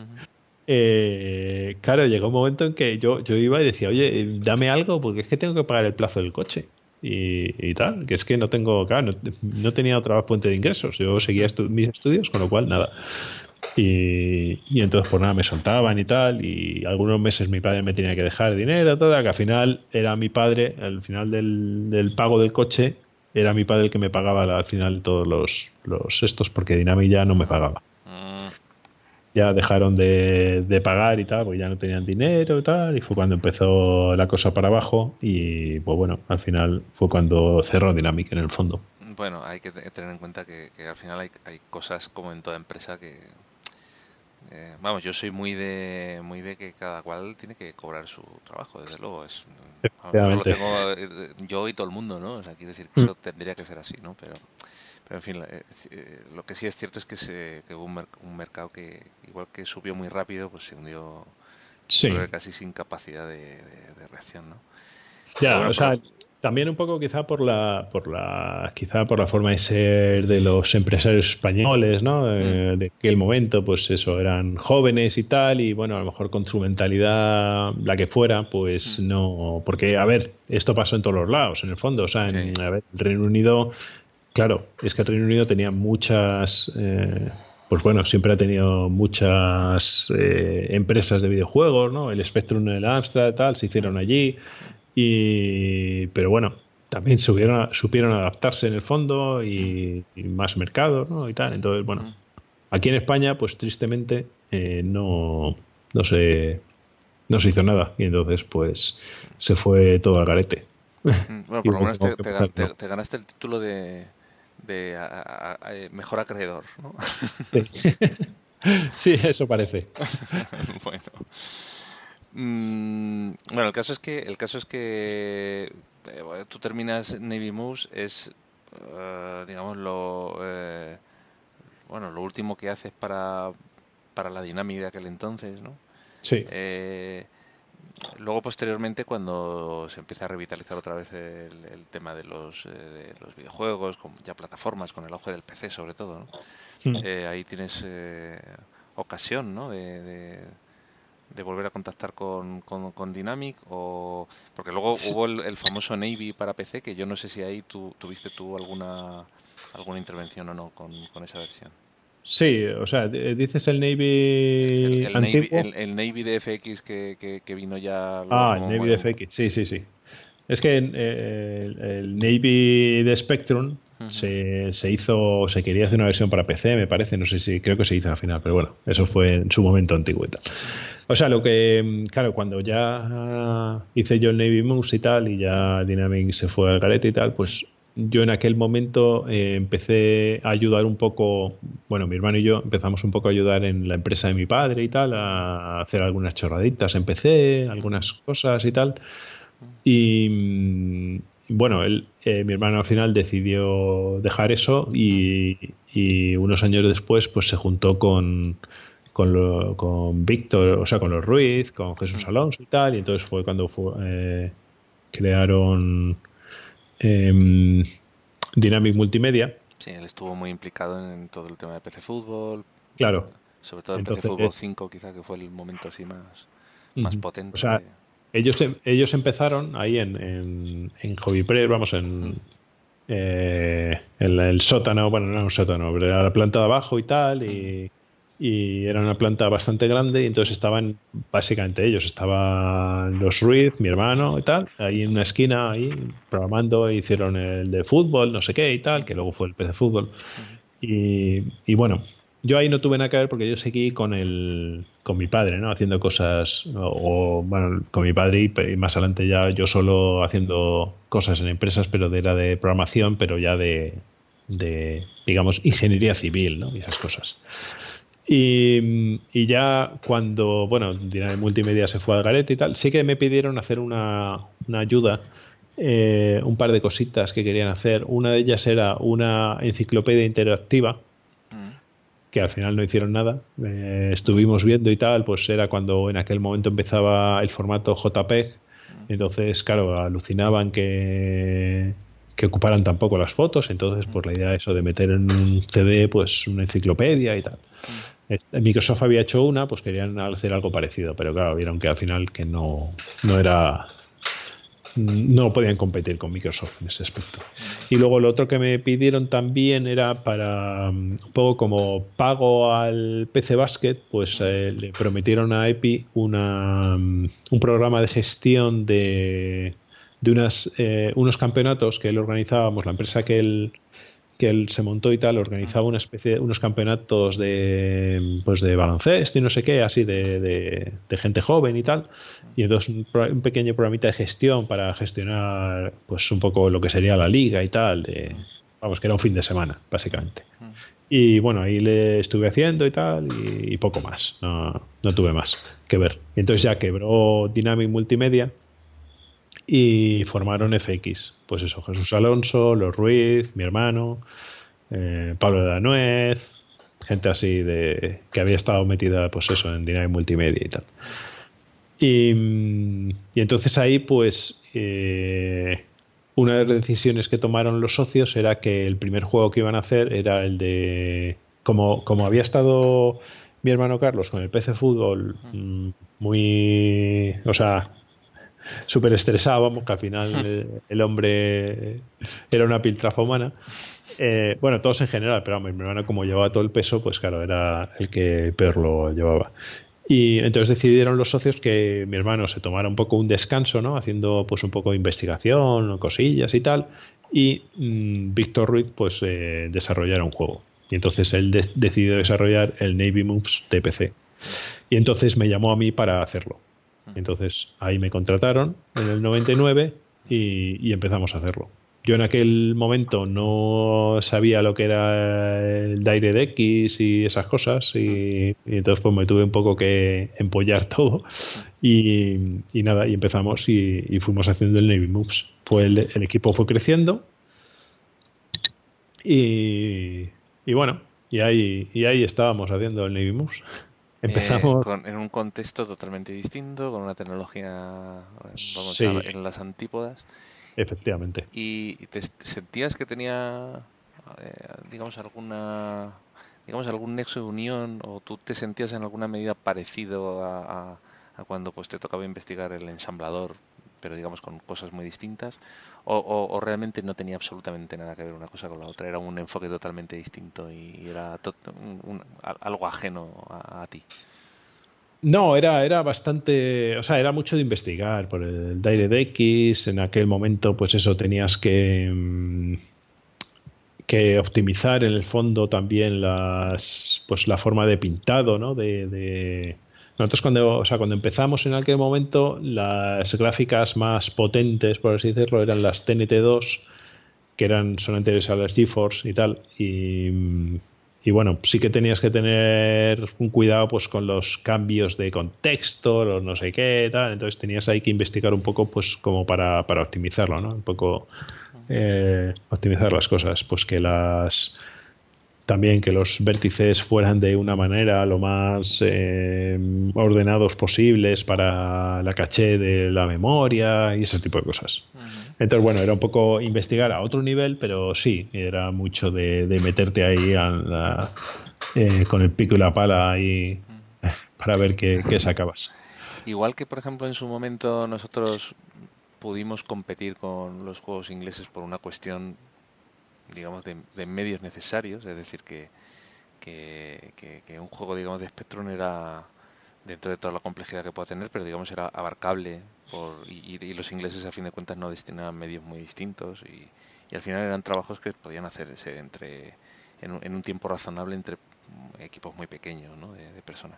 claro, llegó un momento en que yo iba y decía, oye, dame algo porque es que tengo que pagar el plazo del coche. Y tal, que es que no tengo, claro, no tenía otra fuente de ingresos. Yo seguía mis estudios, con lo cual nada. Y entonces pues nada, me soltaban y tal, y algunos meses mi padre me tenía que dejar dinero, todo, que al final era mi padre, al final del pago del coche, era mi padre el que me pagaba al final todos los estos, porque Dynamic ya no me pagaba. Ya dejaron de pagar y tal, porque ya no tenían dinero y tal, y fue cuando empezó la cosa para abajo, y pues bueno, al final fue cuando cerró Dynamic en el fondo. Bueno, hay que tener en cuenta que al final hay cosas como en toda empresa que... vamos, yo soy muy de que cada cual tiene que cobrar su trabajo, desde luego. Eso lo tengo yo y todo el mundo, ¿no? O sea, quiere decir que eso tendría que ser así, ¿no? Pero en fin, lo que sí es cierto es que hubo un mercado que, igual que subió muy rápido, pues se hundió, sí, creo que casi sin capacidad de reacción, ¿no? Ya, bueno, o sea, también un poco quizá por la forma de ser de los empresarios españoles, ¿no? De aquel momento, pues eso, eran jóvenes y tal, y bueno, a lo mejor con su mentalidad, la que fuera, pues no, porque a ver, esto pasó en todos los lados, en el fondo, o sea, el Reino Unido, claro, es que el Reino Unido tenía muchas, pues bueno, siempre ha tenido muchas empresas de videojuegos, ¿no? El Spectrum, el Amstrad, tal, se hicieron allí. Pero bueno, también supieron adaptarse en el fondo y más mercado, ¿no? Y tal. Entonces, bueno, aquí en España, pues tristemente no se hizo nada. Y entonces, pues se fue todo al garete. Bueno, por lo menos te ganaste el título de mejor acreedor, ¿no? Sí. Sí, eso parece. Bueno. Bueno, el caso es que tú terminas Navy Moves, es digamos bueno, lo último que haces para la Dynamic de aquel entonces, ¿no? Sí. Luego, posteriormente, cuando se empieza a revitalizar otra vez el tema de los videojuegos, con ya plataformas, con el auge del PC sobre todo, ¿no? Ahí tienes ocasión, ¿no? de volver a contactar con Dynamic, porque luego hubo el famoso Navy para PC, que yo no sé si ahí tuviste alguna intervención o no con esa versión. Sí, o sea, dices el Navy antiguo. El Navy de FX que vino ya. El Navy de FX, sí. Es que el Navy de Spectrum se quería hacer una versión para PC, me parece, no sé si, creo que se hizo al final, pero bueno, eso fue en su momento antiguo y tal. O sea, claro, cuando ya hice yo el Navy Moves y tal, y ya Dynamic se fue al garete y tal, pues yo en aquel momento empecé a ayudar un poco, bueno, mi hermano y yo empezamos un poco a ayudar en la empresa de mi padre y tal, a hacer algunas chorraditas en PC, algunas cosas y tal. Y bueno, mi hermano al final decidió dejar eso y unos años después pues se juntó con Víctor, o sea, con los Ruiz, con Jesús Alonso y tal, y entonces fue cuando crearon Dynamic Multimedia. Sí, él estuvo muy implicado en todo el tema de PC Fútbol. Claro. Sobre todo en PC Fútbol 5, quizá, que fue el momento así más potente. O sea, ellos empezaron ahí en HobbyPress, vamos, en el sótano, bueno, no era un sótano, pero era la planta de abajo y tal, y era una planta bastante grande, y entonces estaban básicamente ellos, estaban los Ruiz, mi hermano y tal, ahí en una esquina, ahí programando, hicieron el de fútbol, no sé qué y tal, que luego fue el PC Fútbol. Y bueno, yo ahí no tuve nada que ver porque yo seguí con mi padre, ¿no? Haciendo cosas, bueno, con mi padre y más adelante ya yo solo haciendo cosas en empresas, pero era de programación, pero ya de digamos, ingeniería civil, ¿no? Y esas cosas. Y ya cuando, bueno, Dynamic Multimedia se fue al garete y tal, sí que me pidieron hacer una ayuda, un par de cositas que querían hacer. Una de ellas era una enciclopedia interactiva, que al final no hicieron nada. Estuvimos viendo y tal, pues era cuando en aquel momento empezaba el formato JPEG. Entonces, claro, alucinaban que ocuparan tan poco las fotos. Entonces, pues la idea eso de meter en un CD, pues una enciclopedia y tal. Microsoft había hecho una, pues querían hacer algo parecido, pero claro, vieron que al final que no podían competir con Microsoft en ese aspecto. Y luego lo otro que me pidieron también era para un poco como pago al PC Basket, pues le prometieron a EPI un programa de gestión de unos campeonatos que él organizábamos, la empresa que él se montó y tal, organizaba una especie, unos campeonatos de baloncesto y no sé qué, así de gente joven y tal, y entonces un pequeño programita de gestión para gestionar pues un poco lo que sería la liga y tal, vamos, que era un fin de semana básicamente. Y bueno, ahí le estuve haciendo y tal, y poco más, no tuve más que ver. Y entonces ya quebró Dynamic Multimedia y formaron FX, pues eso, Jesús Alonso, los Ruiz, mi hermano, Pablo de la Nuez, gente así que había estado metida, pues eso, en Dynamic Multimedia y tal. Y entonces ahí, pues, una de las decisiones que tomaron los socios era que el primer juego que iban a hacer era el de, como había estado mi hermano Carlos con el PC Fútbol, muy, o sea, súper estresado, vamos, que al final el hombre era una piltrafa humana. Bueno, todos en general, pero vamos, mi hermano, como llevaba todo el peso, pues claro, era el que peor lo llevaba. Y entonces decidieron los socios que mi hermano se tomara un poco un descanso, ¿no? Haciendo pues un poco de investigación, cosillas y tal, y Víctor Ruiz pues desarrollara un juego. Y entonces él decidió desarrollar el Navy Moves de PC. Y entonces me llamó a mí para hacerlo. Entonces ahí me contrataron en el 99 y empezamos a hacerlo. Yo en aquel momento no sabía lo que era el DirectX y esas cosas, y entonces pues me tuve un poco que empollar todo y nada, y empezamos y fuimos haciendo el Navy Moves. El equipo fue creciendo y bueno, Y ahí estábamos haciendo el Navy Moves. Empezamos en un contexto totalmente distinto, con una tecnología, vamos, sí, en las antípodas. efectivamente. ¿Y te sentías que tenía, digamos, algún nexo de unión, o tú te sentías en alguna medida parecido a cuando pues te tocaba investigar el ensamblador, pero digamos con cosas muy distintas, o realmente no tenía absolutamente nada que ver una cosa con la otra, era un enfoque totalmente distinto y era algo ajeno a ti? No, era bastante, o sea, era mucho de investigar por el DirectX. En aquel momento, pues eso, tenías que optimizar en el fondo también pues la forma de pintado, ¿no? Nosotros cuando empezamos en aquel momento, las gráficas más potentes, por así decirlo, eran las TNT2, que son anteriores a las GeForce y tal, y bueno, sí que tenías que tener un cuidado pues con los cambios de contexto, los no sé qué, tal. Entonces tenías ahí que investigar un poco pues como para optimizarlo, ¿no? Un poco optimizar las cosas, pues también que los vértices fueran de una manera lo más ordenados posibles para la caché de la memoria y ese tipo de cosas. Entonces, bueno, era un poco investigar a otro nivel, pero sí, era mucho de meterte ahí con el pico y la pala ahí para ver qué sacabas. Igual que, por ejemplo, en su momento nosotros pudimos competir con los juegos ingleses por una cuestión, digamos, de medios necesarios, es decir, que un juego, digamos, de Spectrum era, dentro de toda la complejidad que pueda tener, pero digamos era abarcable y los ingleses a fin de cuentas no destinaban medios muy distintos y al final eran trabajos que podían hacerse en un tiempo razonable entre equipos muy pequeños, ¿no? de personas.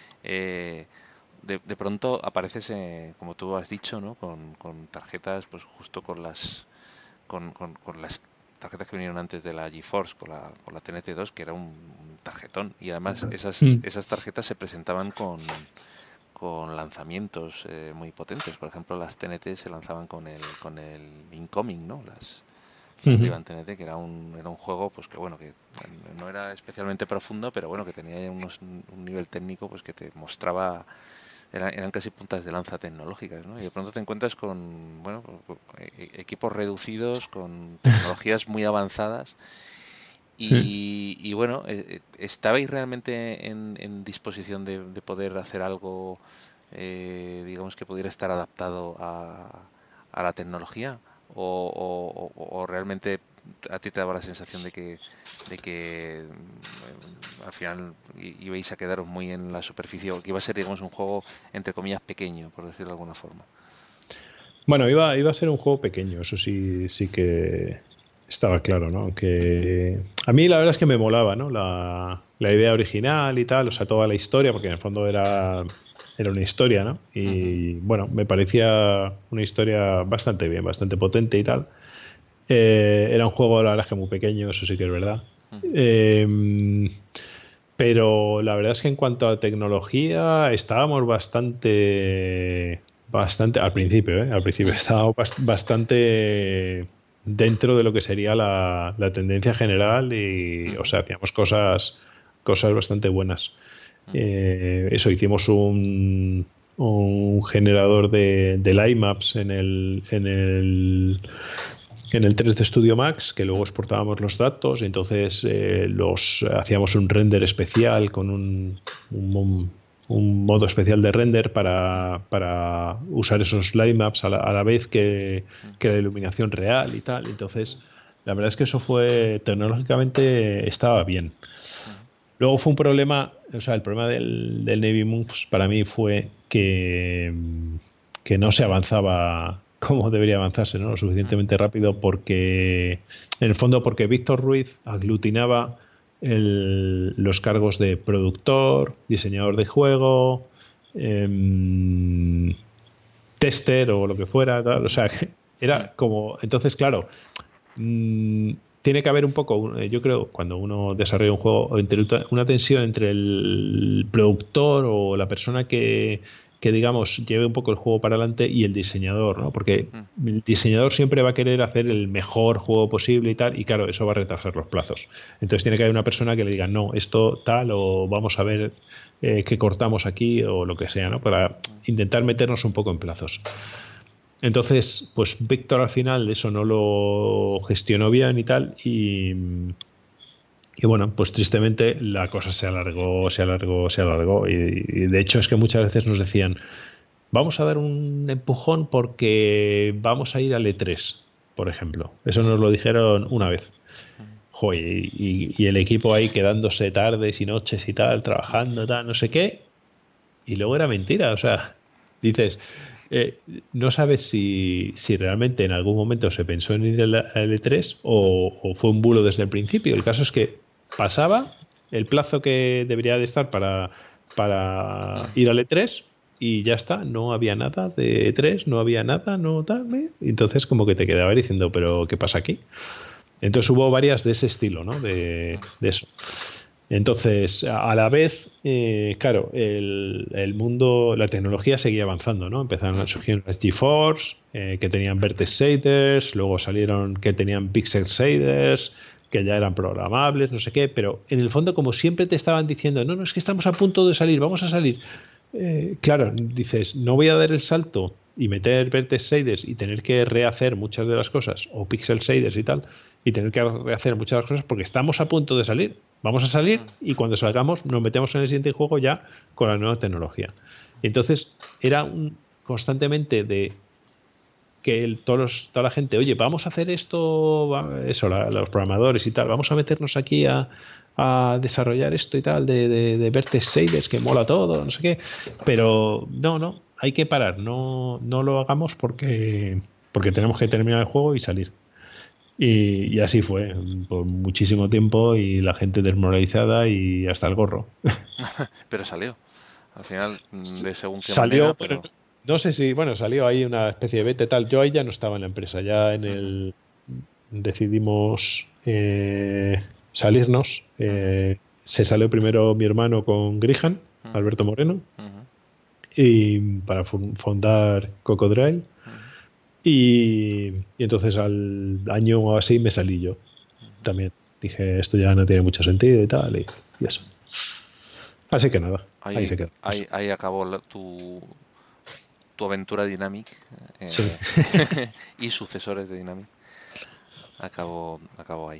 De pronto apareces, como tú has dicho, ¿no? con tarjetas, pues justo con las tarjetas que vinieron antes de la GeForce, con la TNT2, que era un tarjetón, y además esas tarjetas se presentaban con lanzamientos muy potentes. Por ejemplo, las TNT se lanzaban con el Incoming, ¿no? Las Ribbon TNT, que era un juego pues que bueno, que no era especialmente profundo, pero bueno, que tenía un nivel técnico pues que te mostraba, eran casi puntas de lanza tecnológicas, ¿no? Y de pronto te encuentras con, bueno, equipos reducidos, con tecnologías muy avanzadas. Y bueno, ¿estabais realmente en disposición de poder hacer algo, digamos, que pudiera estar adaptado a la tecnología? ¿O realmente a ti te daba la sensación de que al final ibais a quedaros muy en la superficie, o que iba a ser, digamos, un juego entre comillas pequeño, por decirlo de alguna forma? Bueno, iba a ser un juego pequeño, eso sí que estaba claro, ¿no? Aunque a mí la verdad es que me molaba, ¿no? La idea original y tal, o sea, toda la historia, porque en el fondo era una historia, ¿no? Y bueno, me parecía una historia bastante bien, bastante potente y tal. Era un juego, la verdad es que muy pequeño, eso sí que es verdad. Pero la verdad es que en cuanto a tecnología estábamos bastante al principio, estábamos bastante dentro de lo que sería la tendencia general y, o sea, hacíamos cosas bastante buenas. Eso, hicimos un generador de Lightmaps en el 3D Studio Max, que luego exportábamos los datos y entonces hacíamos un render especial con un modo especial de render para usar esos Lightmaps a la vez que la iluminación real y tal. Entonces, la verdad es que eso tecnológicamente estaba bien. Luego fue un problema, o sea, el problema del Navy Moves para mí fue que no se avanzaba como debería avanzarse, ¿no? Lo suficientemente rápido, porque en el fondo porque Víctor Ruiz aglutinaba los cargos de productor, diseñador de juego, tester o lo que fuera, tal. O sea, era como, entonces claro, tiene que haber un poco, yo creo, cuando uno desarrolla un juego, una tensión entre el productor o la persona que que digamos lleve un poco el juego para adelante y el diseñador, ¿no? Porque el diseñador siempre va a querer hacer el mejor juego posible y tal, y claro, eso va a retrasar los plazos. Entonces tiene que haber una persona que le diga, no, esto tal, o vamos a ver qué cortamos aquí, o lo que sea, ¿no? Para intentar meternos un poco en plazos. Entonces, pues Víctor al final eso no lo gestionó bien y tal, y bueno, pues tristemente la cosa se alargó, y de hecho es que muchas veces nos decían, vamos a dar un empujón porque vamos a ir al E3, por ejemplo. Eso nos lo dijeron una vez. Joder, y el equipo ahí quedándose tardes y noches y tal, trabajando, tal, no sé qué, y luego era mentira, o sea, dices... no sabes si realmente en algún momento se pensó en ir al E3 o fue un bulo desde el principio. El caso es que pasaba el plazo que debería de estar para ir al E3 y ya está, no había nada de E3, no había nada, no tal, entonces como que te quedaba diciendo, pero ¿qué pasa aquí? Entonces hubo varias de ese estilo, ¿no? De eso. Entonces, a la vez, claro, el mundo, la tecnología seguía avanzando, ¿no? Empezaron a surgir las GeForce, que tenían vertex shaders, luego salieron que tenían pixel shaders, que ya eran programables, no sé qué, pero en el fondo, como siempre te estaban diciendo, no, es que estamos a punto de salir, vamos a salir. Claro, dices, no voy a dar el salto y meter vertex shaders y tener que rehacer muchas de las cosas, o pixel shaders y tal, y tener que rehacer muchas de las cosas porque estamos a punto de salir. Vamos a salir y cuando salgamos nos metemos en el siguiente juego ya con la nueva tecnología. Y entonces era constantemente de que toda la gente, oye, vamos a hacer esto, eso, los programadores y tal, vamos a meternos aquí a desarrollar esto y tal, de vertex shaders, que mola todo, no sé qué, pero no, hay que parar, no lo hagamos porque tenemos que terminar el juego y salir. Y así fue por muchísimo tiempo y la gente desmoralizada y hasta el gorro. Pero salió. Al final, de según qué salió, manera, pero... No sé si, salió ahí una especie de beta y tal. Yo ahí ya no estaba en la empresa, ya decidimos salirnos. Se salió primero mi hermano con Grihan, Alberto Moreno, y para fundar Cocodrile. Y entonces al año o así me salí yo también. Dije, esto ya no tiene mucho sentido y tal, y eso. Así que nada, ahí se quedó. Ahí acabó tu aventura Dynamic, sí. y sucesores de Dynamic. Acabó ahí.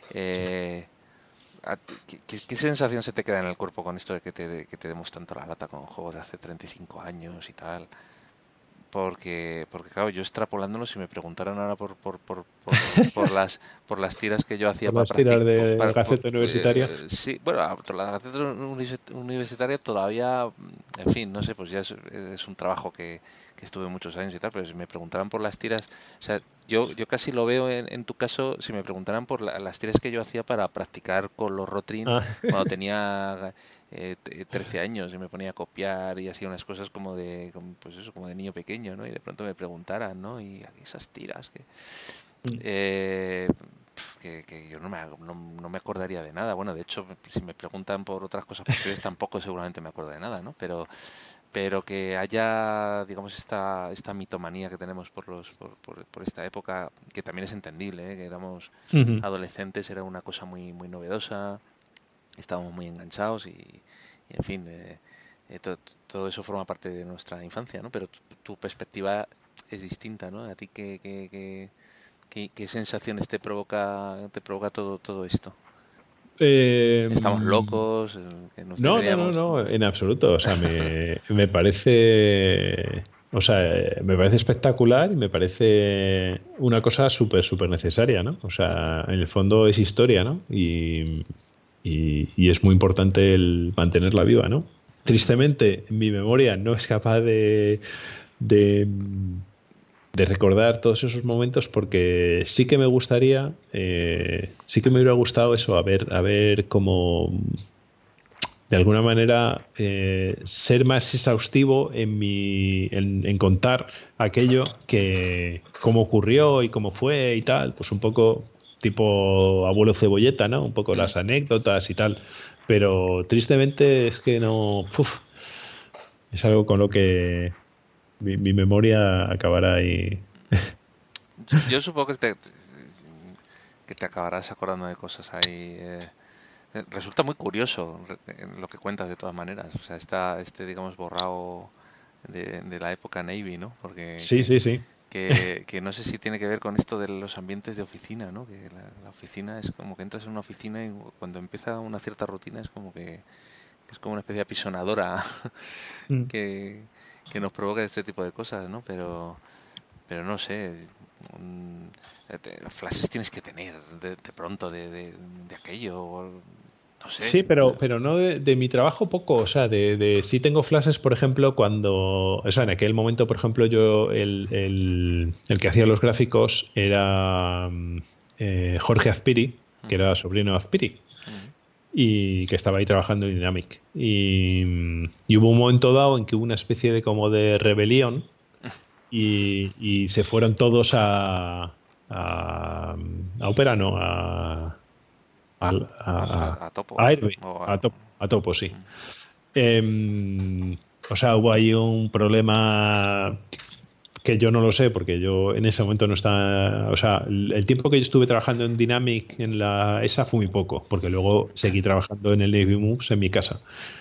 ¿Qué sensación se te queda en el cuerpo con esto de que te demos tanto la lata con juegos de hace 35 años y tal? Porque claro, yo extrapolándolo, si me preguntaran ahora por las tiras que yo hacía para practicar de Gaceta Universitaria. Sí, bueno, la Gaceta Universitaria todavía, en fin, no sé, pues ya es un trabajo que estuve muchos años y tal, pero si me preguntaran por las tiras, o sea, yo casi lo veo en tu caso, si me preguntaran por las tiras que yo hacía para practicar con los Rotring cuando tenía 13 años y me ponía a copiar y hacía unas cosas como de niño pequeño, ¿no? Y de pronto me preguntaran, ¿no? Y esas tiras que yo no me acordaría de nada. Bueno, de hecho, si me preguntan por otras cosas posteriores tampoco seguramente me acuerdo de nada, ¿no? Pero que haya, digamos, esta mitomanía que tenemos por esta época, que también es entendible, que éramos adolescentes, era una cosa muy, muy novedosa, estábamos muy enganchados y en fin, todo eso forma parte de nuestra infancia, ¿no? Pero tu perspectiva es distinta, ¿no? ¿A ti qué sensaciones te provoca todo esto? ¿Estamos locos? No, en absoluto. O sea, me parece... O sea, me parece espectacular y me parece una cosa súper necesaria, ¿no? O sea, en el fondo es historia, ¿no? Y es muy importante el mantenerla viva, ¿no? Tristemente, mi memoria no es capaz de recordar todos esos momentos porque sí que me gustaría, sí que me hubiera gustado eso, a ver cómo de alguna manera ser más exhaustivo en contar aquello que cómo ocurrió y cómo fue y tal, pues un poco tipo abuelo cebolleta, ¿no? Un poco las anécdotas y tal, pero tristemente es que no... Es algo con lo que mi memoria acabará ahí. Yo supongo que te acabarás acordando de cosas ahí. Resulta muy curioso lo que cuentas de todas maneras. O sea, está digamos, borrado de la época Navy, ¿no? Porque Sí. que no sé si tiene que ver con esto de los ambientes de oficina, ¿no? Que la oficina es como que entras en una oficina y cuando empieza una cierta rutina es como que es como una especie de apisonadora que nos provoca este tipo de cosas, ¿no? Pero no sé, flashes tienes que tener de pronto de aquello, no sé. Sí, pero no de mi trabajo poco, o sea, sí tengo flashes, por ejemplo, cuando, o sea, en aquel momento, por ejemplo, yo, el que hacía los gráficos era Jorge Azpiri, que era sobrino de Azpiri, y que estaba ahí trabajando en Dynamic. Y hubo un momento dado en que hubo una especie de como de rebelión y se fueron todos a Opera, no, a Topo. A Topo, sí. O sea, hubo ahí un problema que yo no lo sé, porque yo en ese momento no estaba... O sea, el tiempo que yo estuve trabajando en Dynamic, esa fue muy poco, porque luego seguí trabajando en el Navy Moves en mi casa.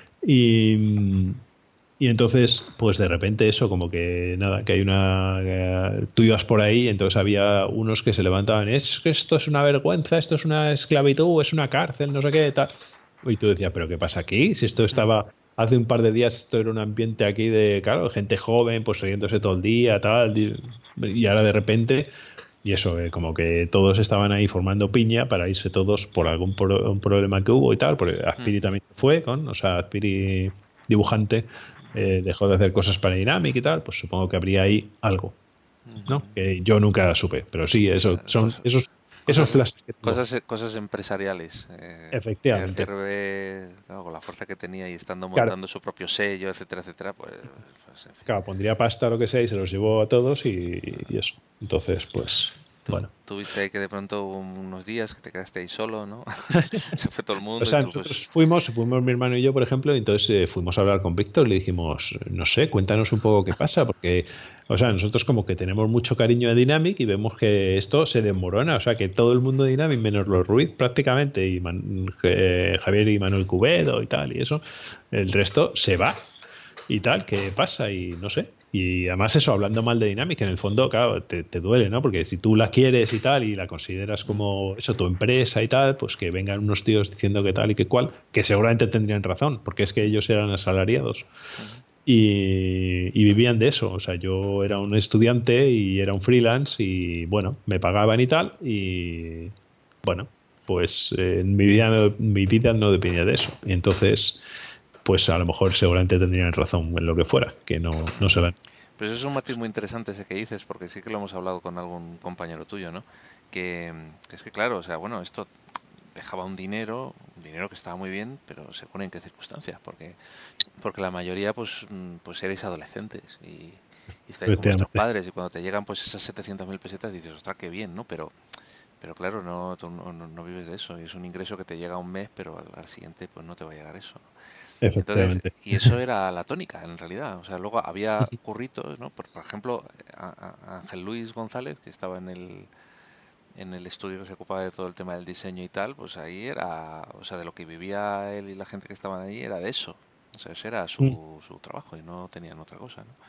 Y entonces, pues de repente eso, como que nada, que hay tú ibas por ahí, entonces había unos que se levantaban, es que esto es una vergüenza, esto es una esclavitud, es una cárcel, no sé qué, tal. Y tú decías, ¿pero qué pasa aquí? Si esto estaba, hace un par de días, esto era un ambiente aquí de, claro, gente joven, pues riéndose todo el día, tal, y ahora de repente, y eso, como que todos estaban ahí formando piña para irse todos por algún un problema que hubo y tal, porque Azpiri también se fue, o sea, Azpiri dibujante, dejó de hacer cosas para Dynamic y tal, pues supongo que habría ahí algo, ¿no? Que yo nunca supe, pero sí, eso son esos flashes que cosas empresariales. Efectivamente. Claro, con la fuerza que tenía y estando montando su propio sello, etcétera, etcétera, pues en fin. Claro, pondría pasta o lo que sea y se los llevó a todos y eso. Entonces, pues, bueno. Tuviste ahí que de pronto unos días que te quedaste ahí solo, ¿no? Se fue todo el mundo. O sea, y tú, nosotros fuimos mi hermano y yo, por ejemplo, y entonces fuimos a hablar con Víctor y le dijimos, no sé, cuéntanos un poco qué pasa, porque, o sea, nosotros como que tenemos mucho cariño a Dynamic y vemos que esto se desmorona, o sea, que todo el mundo de Dynamic, menos los Ruiz prácticamente, y Javier y Manuel Cubedo y tal, y eso, el resto se va y tal, ¿qué pasa? Y no sé. Y además eso, hablando mal de Dynamic, en el fondo, claro, te duele, ¿no? Porque si tú la quieres y tal, y la consideras como eso, tu empresa y tal, pues que vengan unos tíos diciendo que tal y que cual, que seguramente tendrían razón, porque es que ellos eran asalariados y vivían de eso. O sea, yo era un estudiante y era un freelance y, bueno, me pagaban y tal, y, bueno, pues mi vida no dependía de eso. Y entonces, pues a lo mejor seguramente tendrían razón en lo que fuera, que no se ven. Pero eso es un matiz muy interesante ese que dices, porque sí que lo hemos hablado con algún compañero tuyo, ¿no? Que es que, claro, o sea, bueno, esto dejaba un dinero que estaba muy bien, pero según en qué circunstancias, porque la mayoría, pues erais adolescentes y estáis con vuestros padres, y cuando te llegan pues esas 700.000 pesetas dices, ostras, qué bien, ¿no? Pero claro, tú no vives de eso, y es un ingreso que te llega un mes, pero al siguiente pues no te va a llegar eso, ¿no? Entonces, y eso era la tónica, en realidad. O sea, luego había curritos, ¿no? Por ejemplo, a Ángel Luis González, que estaba en el estudio que se ocupaba de todo el tema del diseño y tal, pues ahí era, o sea, de lo que vivía él y la gente que estaban ahí era de eso. O sea, ese era su trabajo y no tenían otra cosa, ¿no?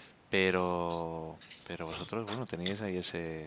Pero vosotros, bueno, teníais ahí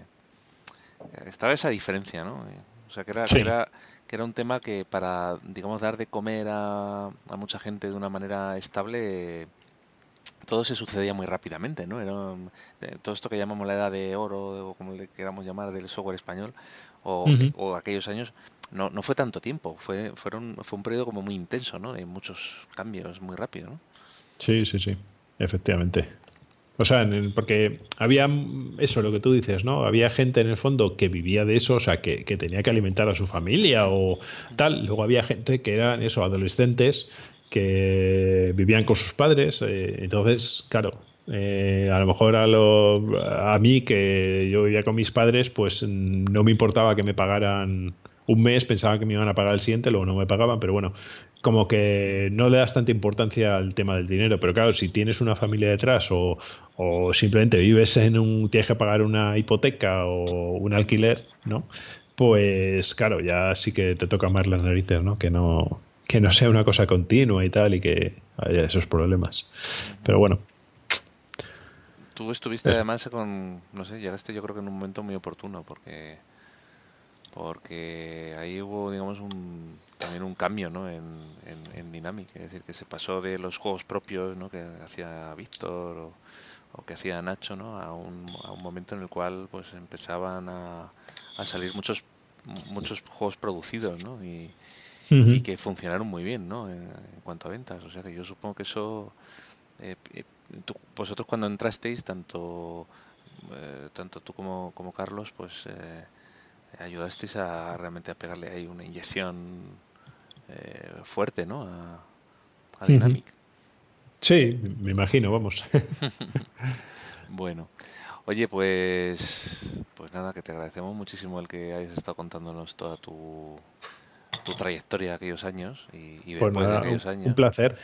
estaba esa diferencia, ¿no? O sea, que era un tema que para, digamos, dar de comer a mucha gente de una manera estable, todo se sucedía muy rápidamente, ¿no? Era todo esto que llamamos la edad de oro, o como le queramos llamar, del software español, o aquellos años, no fue tanto tiempo, fue un periodo como muy intenso, ¿no? De muchos cambios muy rápido, ¿no? Sí, efectivamente. O sea, porque había eso, lo que tú dices, ¿no? Había gente en el fondo que vivía de eso, o sea, que tenía que alimentar a su familia o tal. Luego había gente que eran eso, adolescentes que vivían con sus padres. Entonces, claro, a lo mejor a mí, que yo vivía con mis padres, pues no me importaba que me pagaran un mes, pensaba que me iban a pagar el siguiente, luego no me pagaban, pero bueno, como que no le das tanta importancia al tema del dinero, pero claro, si tienes una familia detrás o simplemente vives tienes que pagar una hipoteca o un alquiler, ¿no? Pues claro, ya sí que te toca más las narices, ¿no? Que no sea una cosa continua y tal y que haya esos problemas. Pero bueno. Tú estuviste además no sé, llegaste yo creo que en un momento muy oportuno porque ahí hubo, digamos, también un cambio, ¿no? en Dynamic, es decir, que se pasó de los juegos propios, ¿no? Que hacía Víctor o que hacía Nacho, ¿no? A un momento en el cual pues empezaban a salir muchos juegos producidos, ¿no? Y que funcionaron muy bien, ¿no? En cuanto a ventas, o sea que yo supongo que eso vosotros cuando entrasteis, tanto tú como Carlos, pues ayudasteis realmente a pegarle ahí una inyección fuerte, ¿no? A Dynamic. Sí, me imagino, vamos. Bueno, oye, pues nada, que te agradecemos muchísimo el que hayas estado contándonos toda tu trayectoria de aquellos años y después pues nada, de aquellos años. Un placer.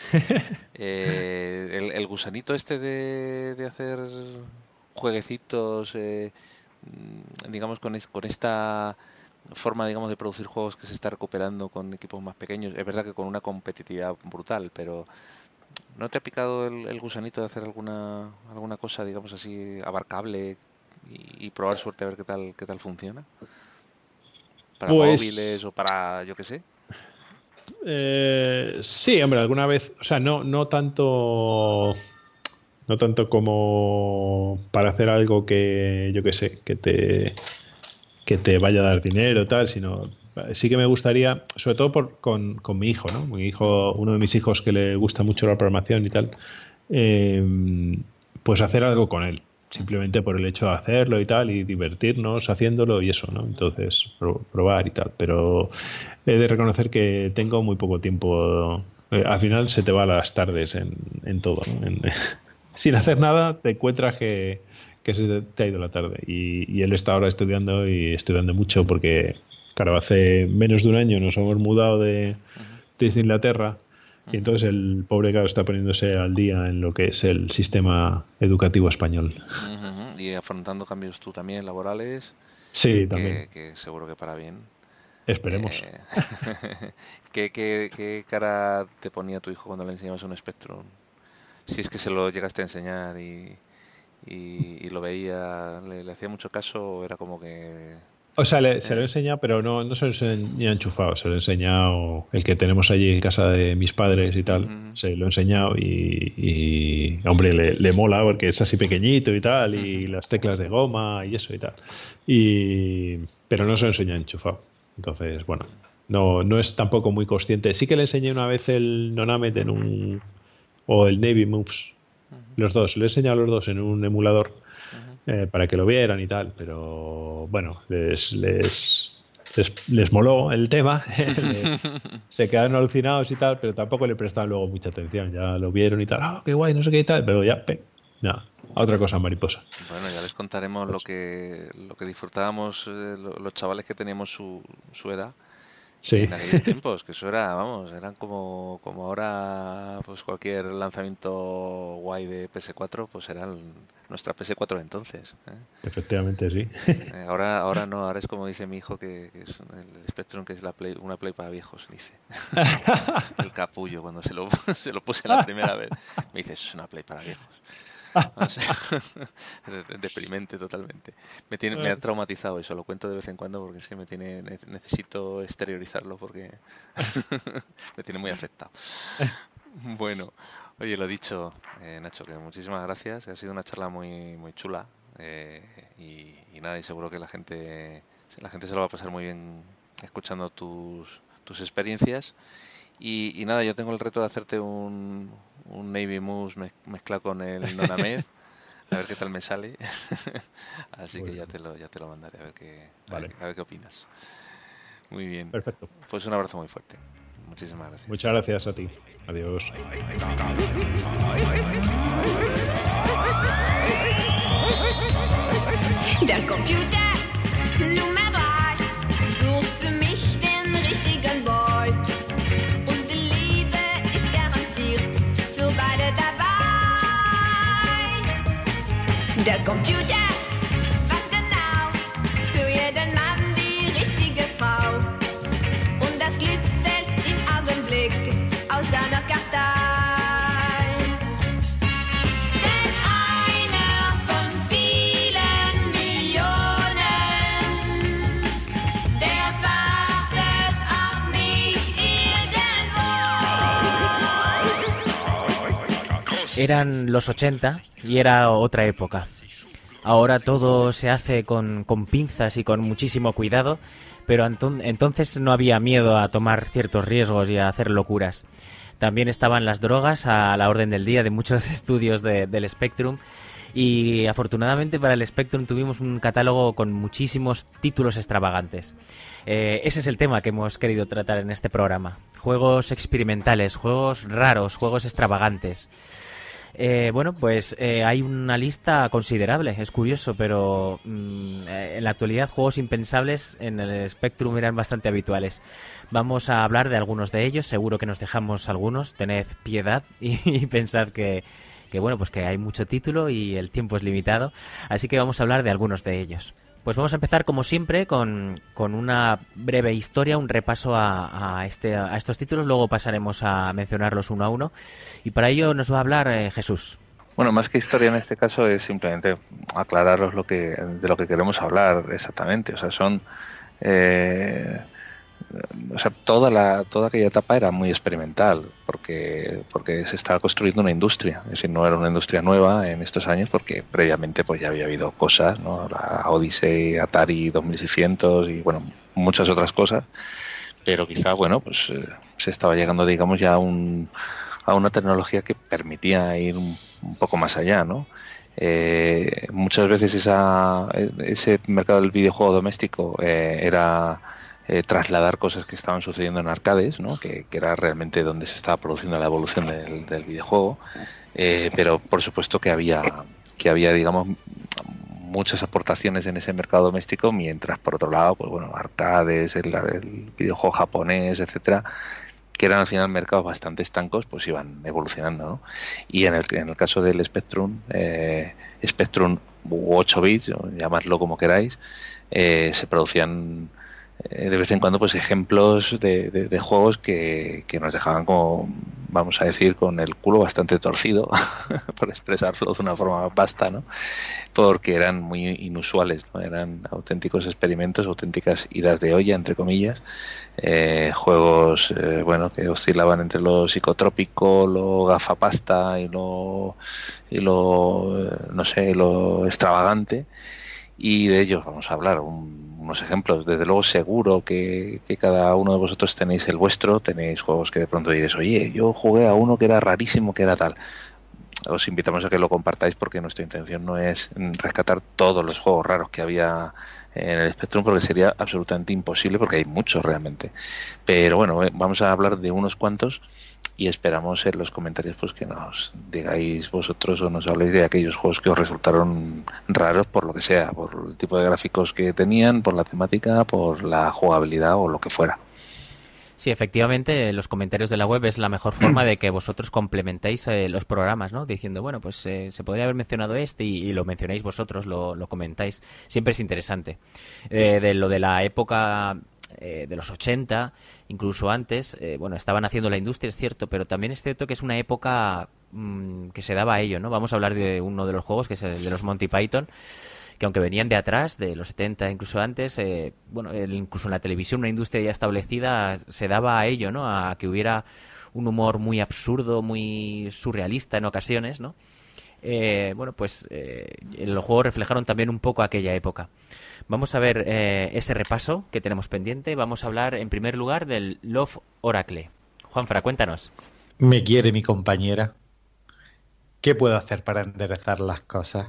El gusanito este de hacer jueguecitos, digamos, con esta forma, digamos, de producir juegos que se está recuperando con equipos más pequeños, es verdad que con una competitividad brutal, pero ¿no te ha picado el gusanito de hacer alguna cosa, digamos así, abarcable y probar suerte a ver qué tal funciona? ¿Para móviles o para, yo qué sé? Sí, hombre, alguna vez, o sea, no tanto como para hacer algo que, yo qué sé, que te vaya a dar dinero, tal, sino sí que me gustaría, sobre todo con mi hijo, ¿no? Uno de mis hijos que le gusta mucho la programación y tal, pues hacer algo con él. Simplemente por el hecho de hacerlo y tal, y divertirnos haciéndolo y eso, ¿no? Entonces, probar y tal. Pero he de reconocer que tengo muy poco tiempo. Al final se te va las tardes en todo, ¿no? Sin hacer nada, te encuentras que se te ha ido la tarde. Y él está ahora estudiando y estudiando mucho porque, claro, hace menos de un año nos hemos mudado desde Inglaterra. Y entonces el pobre, claro, está poniéndose al día en lo que es el sistema educativo español. Y afrontando cambios tú también laborales. Sí, también. Que seguro que para bien. Esperemos. ¿Qué cara te ponía tu hijo cuando le enseñabas un Spectrum? Si es que se lo llegaste a enseñar y lo veía, ¿le hacía mucho caso o era como que...? O sea, se lo he enseñado, pero no se lo he enseñado enchufado. Se lo he enseñado el que tenemos allí en casa de mis padres y tal. Se lo he enseñado y hombre, le mola porque es así pequeñito y tal, y las teclas de goma y eso y tal. Pero no se lo he enseñado enchufado. Entonces, bueno, no es tampoco muy consciente. Sí que le enseñé una vez el Nonamet o el Navy Moves. Los dos, le he enseñado a los dos en un emulador. Para que lo vieran y tal, pero bueno, les moló el tema, se quedaron alucinados y tal, pero tampoco le prestaban luego mucha atención, ya lo vieron y tal, qué guay, no sé qué y tal, pero ya, nada, otra cosa mariposa. Bueno, ya les contaremos lo que disfrutábamos los chavales que teníamos su edad. Sí. En aquellos tiempos, que eso era, vamos, eran como ahora, pues cualquier lanzamiento guay de PS4, pues era nuestra PS4 de entonces. Efectivamente, sí. Ahora no, ahora es como dice mi hijo, que es el Spectrum, que es una Play para viejos, dice. El capullo, cuando se lo puse la primera vez, me dice, eso es una Play para viejos. O sea, deprimente totalmente. Me ha traumatizado eso, lo cuento de vez en cuando porque es que necesito exteriorizarlo porque me tiene muy afectado. Bueno, oye, lo dicho, Nacho, que muchísimas gracias, que ha sido una charla muy muy chula y nada, y seguro que la gente se lo va a pasar muy bien escuchando tus experiencias. Y nada, yo tengo el reto de hacerte un Navy Moose mezclado con el Nonamet, a ver qué tal me sale. Así que ya te lo mandaré a ver qué opinas. Muy bien. Perfecto. Pues un abrazo muy fuerte. Muchísimas gracias. Muchas gracias a ti. Adiós. Der Computer Nummer 3 sucht für mich den richtigen Boy und will Der Computer weiß genau für jeden Mann die richtige Frau. Und das Glück fällt im Augenblick aus seiner Kartei. Denn einer von vielen Millionen, der wartet auf mich irgendwo. Eran los 80 y era otra época. Ahora todo se hace con pinzas y con muchísimo cuidado, pero entonces no había miedo a tomar ciertos riesgos y a hacer locuras. También estaban las drogas a la orden del día de muchos estudios del Spectrum, y afortunadamente para el Spectrum tuvimos un catálogo con muchísimos títulos extravagantes. Ese es el tema que hemos querido tratar en este programa. Juegos experimentales, juegos raros, juegos extravagantes. Bueno, pues hay una lista considerable, es curioso, pero en la actualidad juegos impensables en el Spectrum eran bastante habituales. Vamos a hablar de algunos de ellos, seguro que nos dejamos algunos, tened piedad y pensad que bueno, pues que hay mucho título y el tiempo es limitado, así que vamos a hablar de algunos de ellos. Pues vamos a empezar, como siempre, con una breve historia, un repaso a estos títulos. Luego pasaremos a mencionarlos uno a uno. Y para ello nos va a hablar Jesús. Bueno, más que historia en este caso es simplemente aclararos de lo que queremos hablar exactamente. O sea, son... toda aquella etapa era muy experimental porque se estaba construyendo una industria, es decir, no era una industria nueva en estos años porque previamente pues ya había habido cosas, ¿no? La Odyssey, Atari 2600 y bueno, muchas otras cosas, pero quizá bueno, pues se estaba llegando, digamos, ya a una tecnología que permitía ir un poco más allá, ¿no? Muchas veces ese mercado del videojuego doméstico era trasladar cosas que estaban sucediendo en arcades, ¿no? que era realmente donde se estaba produciendo la evolución del videojuego, pero por supuesto que había digamos muchas aportaciones en ese mercado doméstico, mientras por otro lado pues bueno, arcades, el videojuego japonés, etcétera, que eran al final mercados bastante estancos, pues iban evolucionando, ¿no? Y en el caso del Spectrum, Spectrum 8 bits, llamadlo como queráis, se producían de vez en cuando pues ejemplos de juegos que nos dejaban vamos a decir, con el culo bastante torcido, por expresarlo de una forma vasta, ¿no? Porque eran muy inusuales, ¿no? Eran auténticos experimentos, auténticas idas de olla, entre comillas, juegos bueno, que oscilaban entre lo psicotrópico, lo gafapasta y lo no sé, lo extravagante. Y de ellos vamos a hablar, unos ejemplos. Desde luego seguro que cada uno de vosotros tenéis el vuestro, tenéis juegos que de pronto diréis, oye, yo jugué a uno que era rarísimo, que era tal. Os invitamos a que lo compartáis porque nuestra intención no es rescatar todos los juegos raros que había en el Spectrum, porque sería absolutamente imposible, porque hay muchos realmente. Pero bueno, vamos a hablar de unos cuantos y esperamos en los comentarios pues que nos digáis vosotros o nos habléis de aquellos juegos que os resultaron raros por lo que sea, por el tipo de gráficos que tenían, por la temática, por la jugabilidad o lo que fuera. Sí, efectivamente, los comentarios de la web es la mejor forma de que vosotros complementéis los programas, ¿no? Diciendo, bueno, pues se podría haber mencionado y lo mencionáis vosotros, lo comentáis. Siempre es interesante. De lo de la época de los 80, incluso antes, bueno, estaban haciendo la industria, es cierto, pero también es cierto que es una época que se daba a ello, ¿no? Vamos a hablar de uno de los juegos, que es el de los Monty Python, que aunque venían de atrás, de los 70, incluso antes, bueno, incluso en la televisión, una industria ya establecida, se daba a ello, ¿no? A que hubiera un humor muy absurdo, muy surrealista en ocasiones, ¿no? Bueno, pues los juegos reflejaron también un poco aquella época. Vamos a ver ese repaso que tenemos pendiente. Vamos a hablar en primer lugar del Love Oracle. Juanfra, cuéntanos. Me quiere mi compañera. ¿Qué puedo hacer para enderezar las cosas?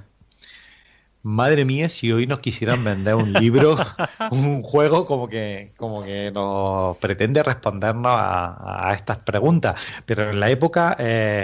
Madre mía, si hoy nos quisieran vender un libro, un juego como que nos pretende respondernos a estas preguntas. Pero en la época,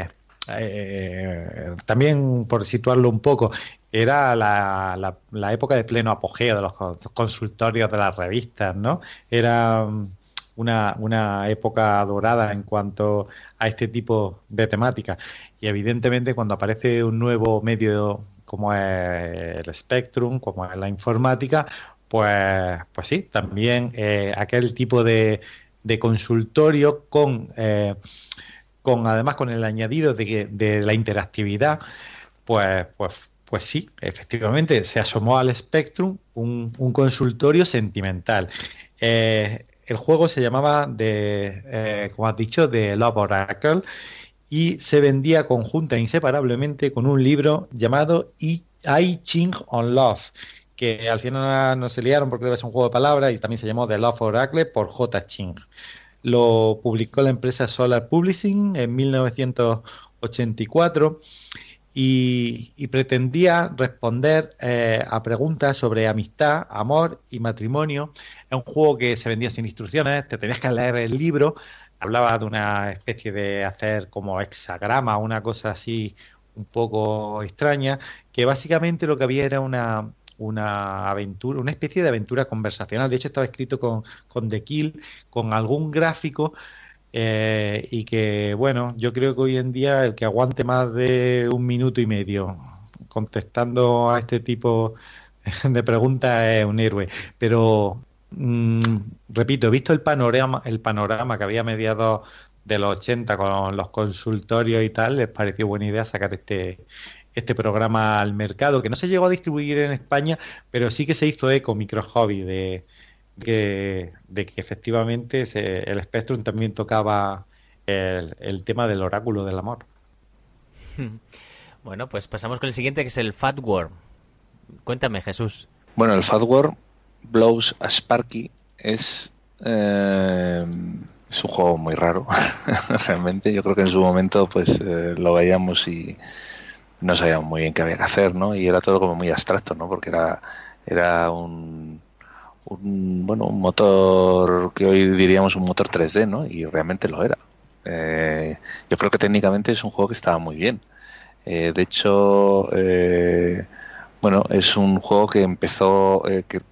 también por situarlo un poco, era la época de pleno apogeo de los consultorios de las revistas, ¿no? Era una época dorada en cuanto a este tipo de temáticas. Y evidentemente cuando aparece un nuevo medio como es el Spectrum, como es la informática, pues sí, también aquel tipo de consultorio con además con el añadido de la interactividad, pues sí, efectivamente se asomó al Spectrum un consultorio sentimental. El juego se llamaba, como has dicho, The Love Oracle, y se vendía conjunta e inseparablemente con un libro llamado I Ching on Love, que al final no se liaron porque debe ser un juego de palabras, y también se llamó The Love Oracle por J. Ching. Lo publicó la empresa Solar Publishing en 1984 y pretendía responder a preguntas sobre amistad, amor y matrimonio. Es un juego que se vendía sin instrucciones, te tenías que leer el libro. Hablaba de una especie de hacer como hexagrama, una cosa así un poco extraña, que básicamente lo que había era una aventura, una especie de aventura conversacional. De hecho, estaba escrito con The Kill, con algún gráfico, y que, bueno, yo creo que hoy en día el que aguante más de 1 minuto y medio contestando a este tipo de preguntas es un héroe. Pero repito, he visto el panorama que había a mediados de los 80 con los consultorios y tal, les pareció buena idea sacar este programa al mercado, que no se llegó a distribuir en España, pero sí que se hizo eco Microhobby de que efectivamente el Spectrum también tocaba el tema del oráculo del amor. Bueno, pues pasamos con el siguiente, que es el Fat War. Cuéntame, Jesús. Bueno, el Fat War Blows a Sparky es un juego muy raro. Realmente yo creo que en su momento pues lo veíamos y no sabíamos muy bien qué había que hacer, ¿no? Y era todo como muy abstracto, ¿no? Porque era un motor que hoy diríamos un motor 3D, ¿no? Y realmente lo era. Yo creo que técnicamente es un juego que estaba muy bien. De hecho, es un juego que empezó,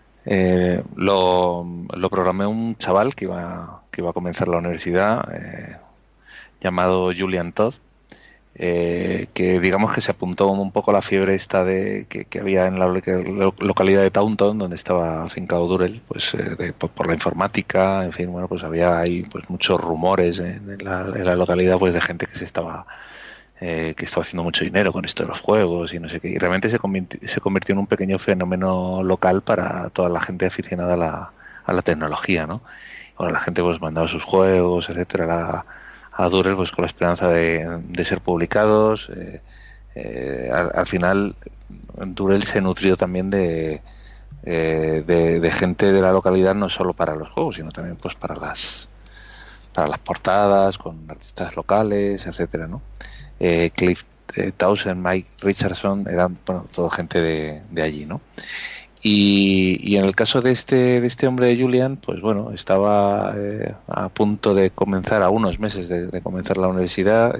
lo programó un chaval que iba a comenzar la universidad, llamado Julian Todd, que digamos que se apuntó un poco a la fiebre esta que había en la localidad de Taunton, donde estaba afincado Durrell, pues por la informática, en fin, bueno, pues había ahí pues muchos rumores en la localidad, pues de gente que estaba haciendo mucho dinero con esto de los juegos y no sé qué, y realmente se convirtió en un pequeño fenómeno local para toda la gente aficionada a la tecnología, ¿no? Bueno, la gente pues mandaba sus juegos, etcétera, a Durrell, pues con la esperanza de ser publicados. Al final Durrell se nutrió también de gente de la localidad, no solo para los juegos, sino también pues para las portadas, con artistas locales, etcétera, ¿no? Cliff Townsend, Mike Richardson, eran, bueno, todo gente de allí, ¿no? Y en el caso de este hombre de Julian, pues bueno, estaba a punto de comenzar, a unos meses de comenzar la universidad.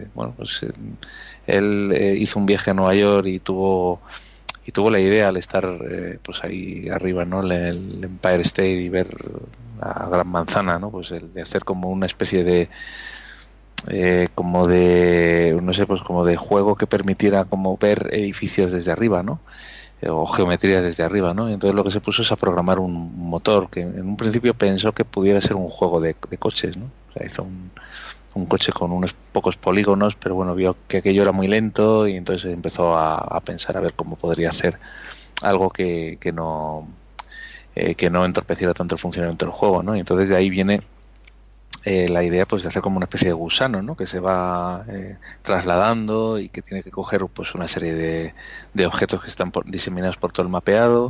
Él hizo un viaje a Nueva York y tuvo la idea, al estar pues ahí arriba, ¿no?, en el Empire State, y ver la Gran Manzana, ¿no?, pues de hacer como una especie de como de juego que permitiera como ver edificios desde arriba, ¿no?, o geometría desde arriba, ¿no? Y entonces lo que se puso es a programar un motor que en un principio pensó que pudiera ser un juego de coches, ¿no? O sea, hizo un coche con unos pocos polígonos, pero bueno, vio que aquello era muy lento y entonces empezó a pensar a ver cómo podría hacer algo que no entorpeciera tanto el funcionamiento del juego, ¿no? Y entonces de ahí viene la idea pues de hacer como una especie de gusano, ¿no?, que se va trasladando y que tiene que coger pues una serie de objetos que están diseminados por todo el mapeado.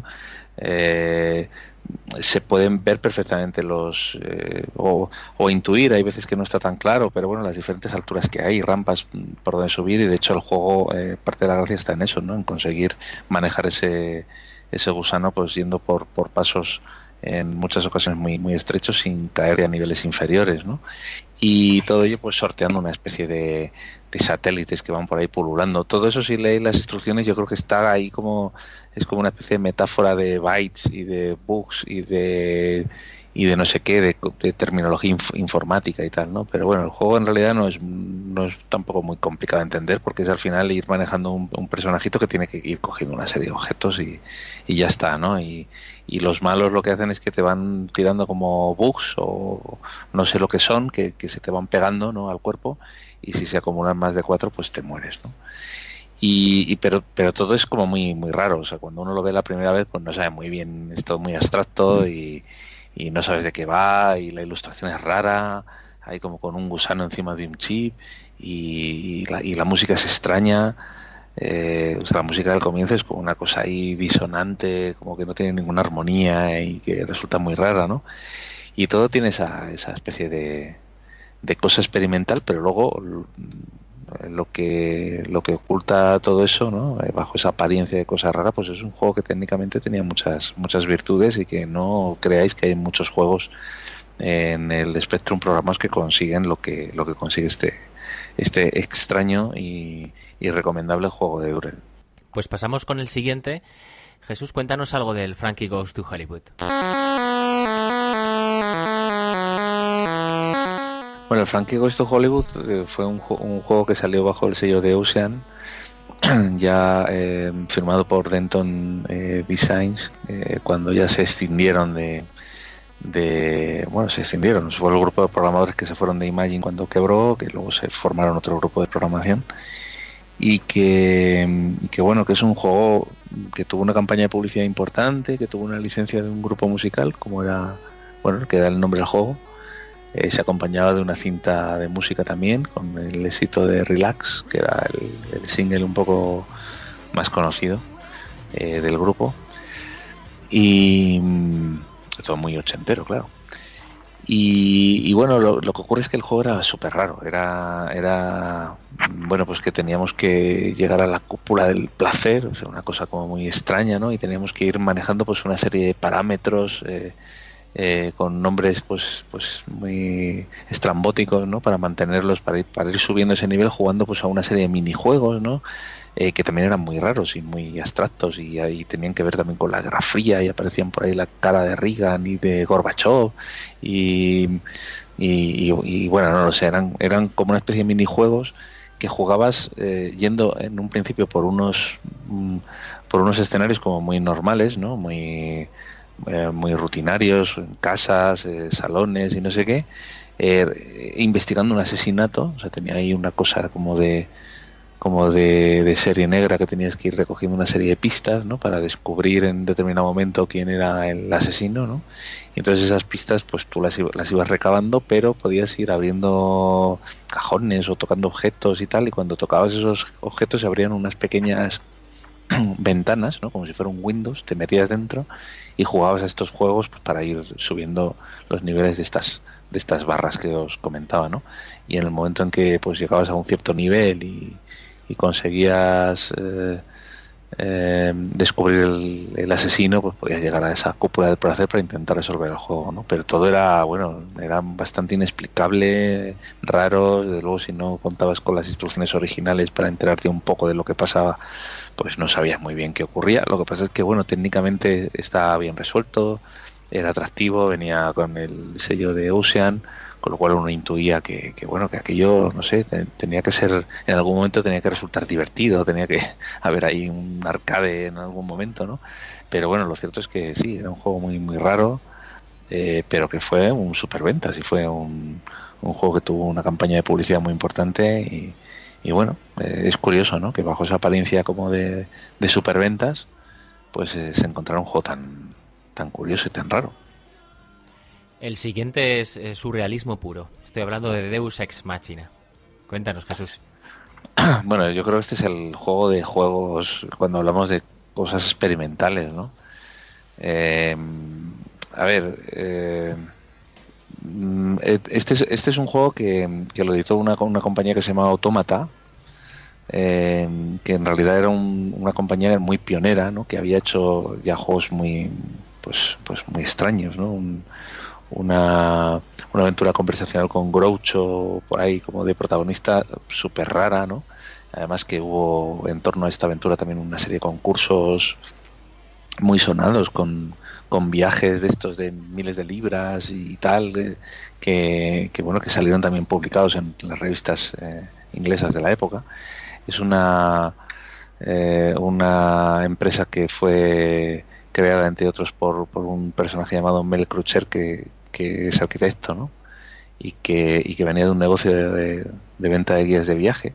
Se pueden ver perfectamente o intuir, hay veces que no está tan claro, pero bueno, las diferentes alturas que hay, rampas por donde subir, y de hecho el juego, parte de la gracia está en eso, ¿no?, en conseguir manejar ese gusano pues yendo por pasos en muchas ocasiones muy, muy estrechos, sin caer a niveles inferiores, ¿no? y todo ello pues sorteando una especie de satélites que van por ahí pululando. Todo eso, si leéis las instrucciones, yo creo que está ahí es como una especie de metáfora de bytes y de bugs y de no sé qué, de terminología informática y tal, ¿no? Pero bueno, el juego en realidad no es tampoco muy complicado de entender, porque es al final ir manejando un personajito que tiene que ir cogiendo una serie de objetos y ya está, ¿no? Y los malos lo que hacen es que te van tirando como bugs o no sé lo que son, que se te van pegando, ¿no?, al cuerpo, y si se acumulan más de 4 pues te mueres, ¿no? Pero todo es como muy muy raro. O sea, cuando uno lo ve la primera vez pues no sabe muy bien, es todo muy abstracto y no sabes de qué va, y la ilustración es rara, hay como con un gusano encima de un chip, y la música es extraña. O sea, la música del comienzo es como una cosa ahí disonante, como que no tiene ninguna armonía y que resulta muy rara, ¿no? Y todo tiene esa especie de cosa experimental, pero luego lo que oculta todo eso, ¿no?, bajo esa apariencia de cosa rara, pues es un juego que técnicamente tenía muchas virtudes, y que no creáis que hay muchos juegos en el Spectrum Programas que consiguen lo que consigue este extraño y recomendable juego de Eurel. Pues pasamos con el siguiente. Jesús, cuéntanos algo del Frankie Goes to Hollywood. Bueno, el Frankie Goes to Hollywood fue un juego que salió bajo el sello de Ocean, ya firmado por Denton Designs, cuando ya se escindieron se escindieron. Fue el grupo de programadores que se fueron de Imagine cuando quebró, que luego se formaron otro grupo de programación, y que es un juego que tuvo una campaña de publicidad importante, que tuvo una licencia de un grupo musical, que da el nombre al juego. Se acompañaba de una cinta de música también, con el éxito de Relax, que era el single un poco más conocido del grupo, y todo muy ochentero, claro. Y bueno, lo que ocurre es que el juego era súper raro. Era pues que teníamos que llegar a la cúpula del placer, o sea, una cosa como muy extraña, ¿no? Y teníamos que ir manejando pues una serie de parámetros con nombres pues muy estrambóticos, ¿no?, para mantenerlos, para ir subiendo ese nivel, jugando pues a una serie de minijuegos, ¿no?, que también eran muy raros y muy abstractos, y ahí tenían que ver también con la Guerra Fría, y aparecían por ahí la cara de Reagan y de Gorbachev, y bueno, no lo sé, eran como una especie de minijuegos que jugabas yendo en un principio por unos escenarios como muy normales, ¿no?, muy rutinarios, en casas, salones y no sé qué, investigando un asesinato. O sea, tenía ahí una cosa como de serie negra, que tenías que ir recogiendo una serie de pistas, ¿no?, para descubrir en determinado momento quién era el asesino, ¿no? Y entonces esas pistas pues tú las ibas recabando, pero podías ir abriendo cajones o tocando objetos y tal, y cuando tocabas esos objetos se abrían unas pequeñas ventanas, ¿no?, como si fuera un Windows, te metías dentro y jugabas a estos juegos pues para ir subiendo los niveles de estas barras que os comentaba, ¿no? Y en el momento en que pues llegabas a un cierto nivel y conseguías descubrir el asesino, pues podías llegar a esa cúpula del placer para intentar resolver el juego, ¿no? Pero todo era bastante inexplicable, raro. Desde luego, si no contabas con las instrucciones originales para enterarte un poco de lo que pasaba, pues no sabías muy bien qué ocurría. Lo que pasa es que, técnicamente estaba bien resuelto, era atractivo, venía con el sello de Ocean, con lo cual uno intuía que aquello, no sé, tenía que ser, en algún momento tenía que resultar divertido, tenía que haber ahí un arcade en algún momento, ¿no? Pero bueno, lo cierto es que sí, era un juego muy muy raro, pero que fue un superventas, y fue un juego que tuvo una campaña de publicidad muy importante, y bueno, es curioso, ¿no?, que bajo esa apariencia como de superventas, pues se encontrara un juego tan curioso y tan raro. El siguiente es surrealismo puro. Estoy hablando de Deus Ex Machina. Cuéntanos, Jesús. Bueno, yo creo que este es el juego de juegos cuando hablamos de cosas experimentales, ¿no? Este es un juego que lo editó una compañía que se llama Automata, que en realidad era una compañía muy pionera, ¿no?, que había hecho ya juegos muy muy extraños, ¿no? una aventura conversacional con Groucho por ahí como de protagonista, súper rara, ¿no? Además que hubo en torno a esta aventura también una serie de concursos muy sonados con viajes de estos de miles de libras y tal, que salieron también publicados en las revistas inglesas de la época. Es una empresa que fue creada, entre otros, por un personaje llamado Mel Crutcher, que es arquitecto, ¿no? y que venía de un negocio de venta de guías de viaje.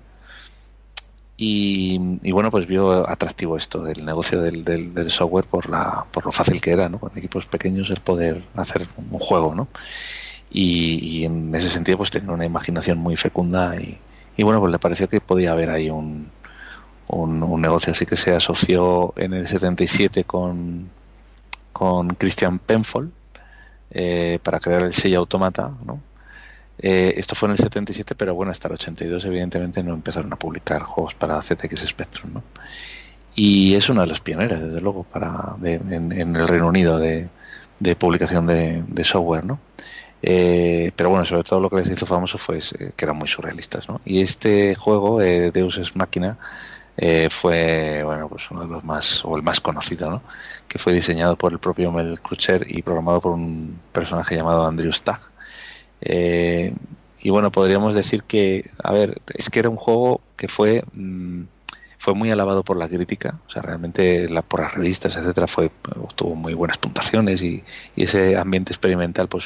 Y bueno, pues vio atractivo esto del negocio del software por lo fácil que era, ¿no? Con equipos pequeños el poder hacer un juego, ¿no? Y en ese sentido pues tenía una imaginación muy fecunda y bueno, pues le pareció que podía haber ahí un negocio. Así que se asoció en el 77 con Christian Penfold para crear el Sega Automata, ¿no? Esto fue en el 77, pero bueno, hasta el 82 evidentemente no empezaron a publicar juegos para ZX Spectrum, ¿no? Y es una de las pioneras, desde luego, en el Reino Unido de publicación de software, ¿no? Pero bueno, sobre todo lo que les hizo famoso fue que eran muy surrealistas, ¿no? Y este juego, Deus Ex Machina, fue, bueno, pues uno de los más, o el más conocido, ¿no? Que fue diseñado por el propio Mel Crutcher y programado por un personaje llamado Andrew Stagg. Y bueno, podríamos decir que, a ver, es que era un juego que fue muy alabado por la crítica, o sea, realmente por las revistas, etcétera, obtuvo muy buenas puntuaciones y ese ambiente experimental, pues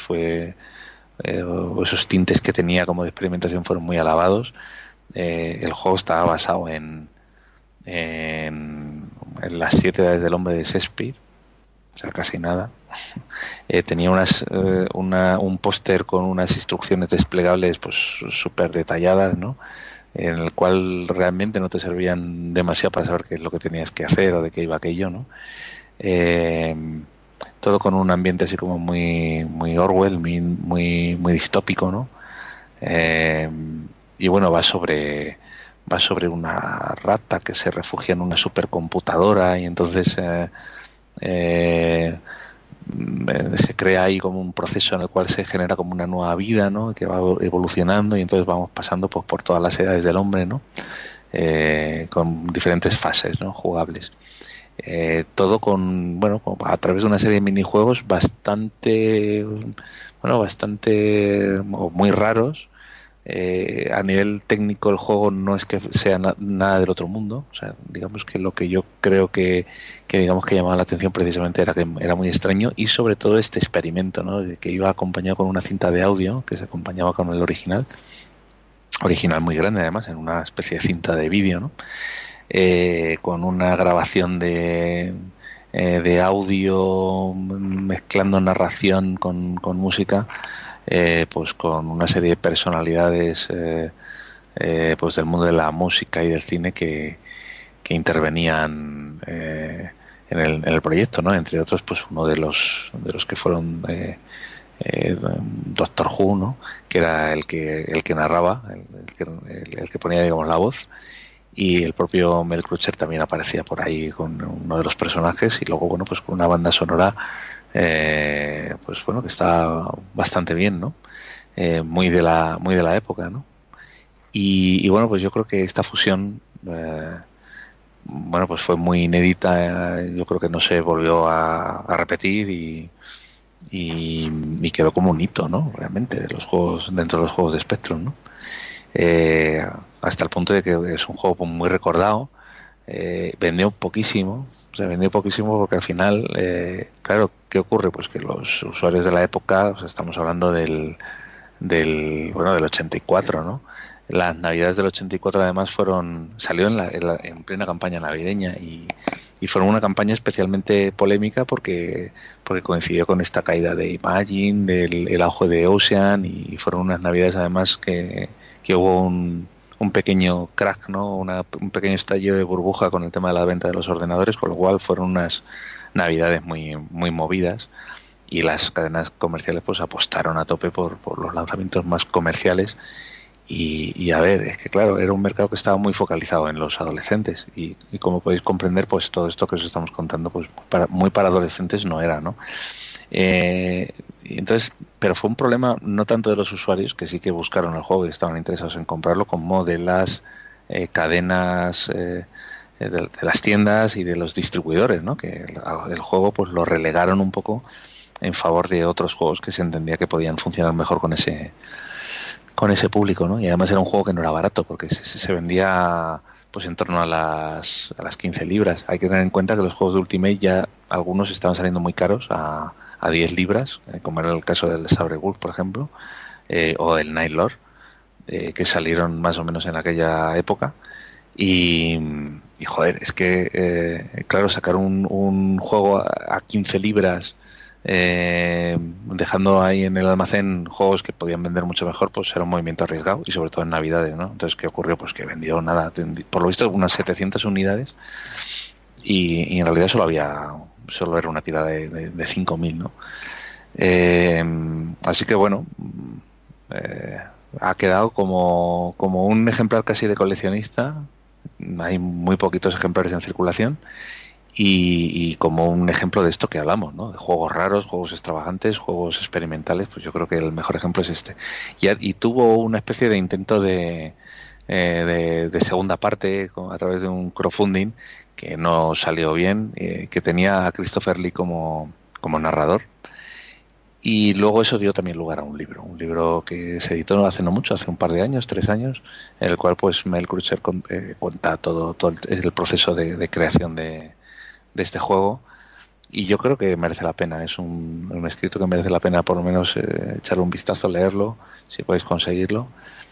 esos tintes que tenía como de experimentación fueron muy alabados. El juego estaba basado en las 7 edades del hombre de Shakespeare, o sea, casi nada. Tenía un póster con unas instrucciones desplegables pues súper detalladas, ¿no? En el cual realmente no te servían demasiado para saber qué es lo que tenías que hacer o de qué iba aquello, ¿no? Todo con un ambiente así como muy Orwell, muy distópico, ¿no? Y bueno, va sobre una rata que se refugia en una supercomputadora y entonces se crea ahí como un proceso en el cual se genera como una nueva vida, ¿no? Que va evolucionando y entonces vamos pasando pues por todas las edades del hombre, ¿no? Con diferentes fases, ¿no? Jugables. Todo a través de una serie de minijuegos bastante muy raros. A nivel técnico el juego no es que sea nada del otro mundo, o sea, digamos que lo que yo creo que llamaba la atención precisamente era que era muy extraño y sobre todo este experimento, ¿no? De que iba acompañado con una cinta de audio que se acompañaba con el original muy grande además, en una especie de cinta de vídeo, ¿no? Con una grabación de audio mezclando narración con música, pues con una serie de personalidades pues del mundo de la música y del cine que intervenían en el proyecto, ¿no? Entre otros, pues uno de los que fueron Doctor Who, ¿no? Que era el que narraba, el que ponía, digamos, la voz. Y el propio Mel Crutcher también aparecía por ahí con uno de los personajes y luego, bueno, pues con una banda sonora pues bueno, que está bastante bien, ¿no? Muy de la época, ¿no? Y bueno, pues yo creo que esta fusión bueno, pues fue muy inédita, yo creo que no se volvió a repetir y quedó como un hito, ¿no? Realmente dentro de los juegos de Spectrum, ¿no? Hasta el punto de que es un juego muy recordado. Vendió poquísimo porque al final, claro, ¿qué ocurre? Pues que los usuarios de la época, o sea, estamos hablando del 84, ¿no? Las navidades del 84 además salió en plena campaña navideña y fueron una campaña especialmente polémica porque coincidió con esta caída de Imagine, el auge de Ocean, y fueron unas navidades además que hubo un pequeño crack, ¿no? Un pequeño estallido de burbuja con el tema de la venta de los ordenadores, con lo cual fueron unas navidades muy, muy movidas y las cadenas comerciales pues apostaron a tope por los lanzamientos más comerciales y a ver, es que claro, era un mercado que estaba muy focalizado en los adolescentes y como podéis comprender, pues todo esto que os estamos contando pues muy para adolescentes no era, ¿no? Y entonces, pero fue un problema no tanto de los usuarios, que sí que buscaron el juego y estaban interesados en comprarlo, como de las cadenas de las tiendas y de los distribuidores, ¿no? Que el juego pues lo relegaron un poco en favor de otros juegos que se entendía que podían funcionar mejor con ese público, ¿no? Y además era un juego que no era barato, porque se vendía pues en torno a las 15 libras. Hay que tener en cuenta que los juegos de Ultimate ya algunos estaban saliendo muy caros, a 10 libras, como era el caso del Sabre Wulf, por ejemplo, o el Night Lord, que salieron más o menos en aquella época. Y joder, es que, claro, sacar un juego a 15 libras, dejando ahí en el almacén juegos que podían vender mucho mejor, pues era un movimiento arriesgado, y sobre todo en Navidades, ¿no? Entonces, ¿qué ocurrió? Pues que vendió nada, por lo visto unas 700 unidades, y en realidad solo era una tirada de 5.000, ¿no? Así que bueno, ha quedado como un ejemplar casi de coleccionista. Hay muy poquitos ejemplares en circulación, y como un ejemplo de esto que hablamos, ¿no? De juegos raros, juegos extravagantes, juegos experimentales. Pues yo creo que el mejor ejemplo es este. Y tuvo una especie de intento de segunda parte a través de un crowdfunding que no salió bien, que tenía a Christopher Lee como narrador. Y luego eso dio también lugar a un libro que se editó hace no mucho, hace un par de años, 3 años, en el cual pues Mel Crutcher cuenta todo el proceso de creación de este juego, y yo creo que merece la pena. Es un escrito que merece la pena por lo menos echarle un vistazo, leerlo, si podéis conseguirlo.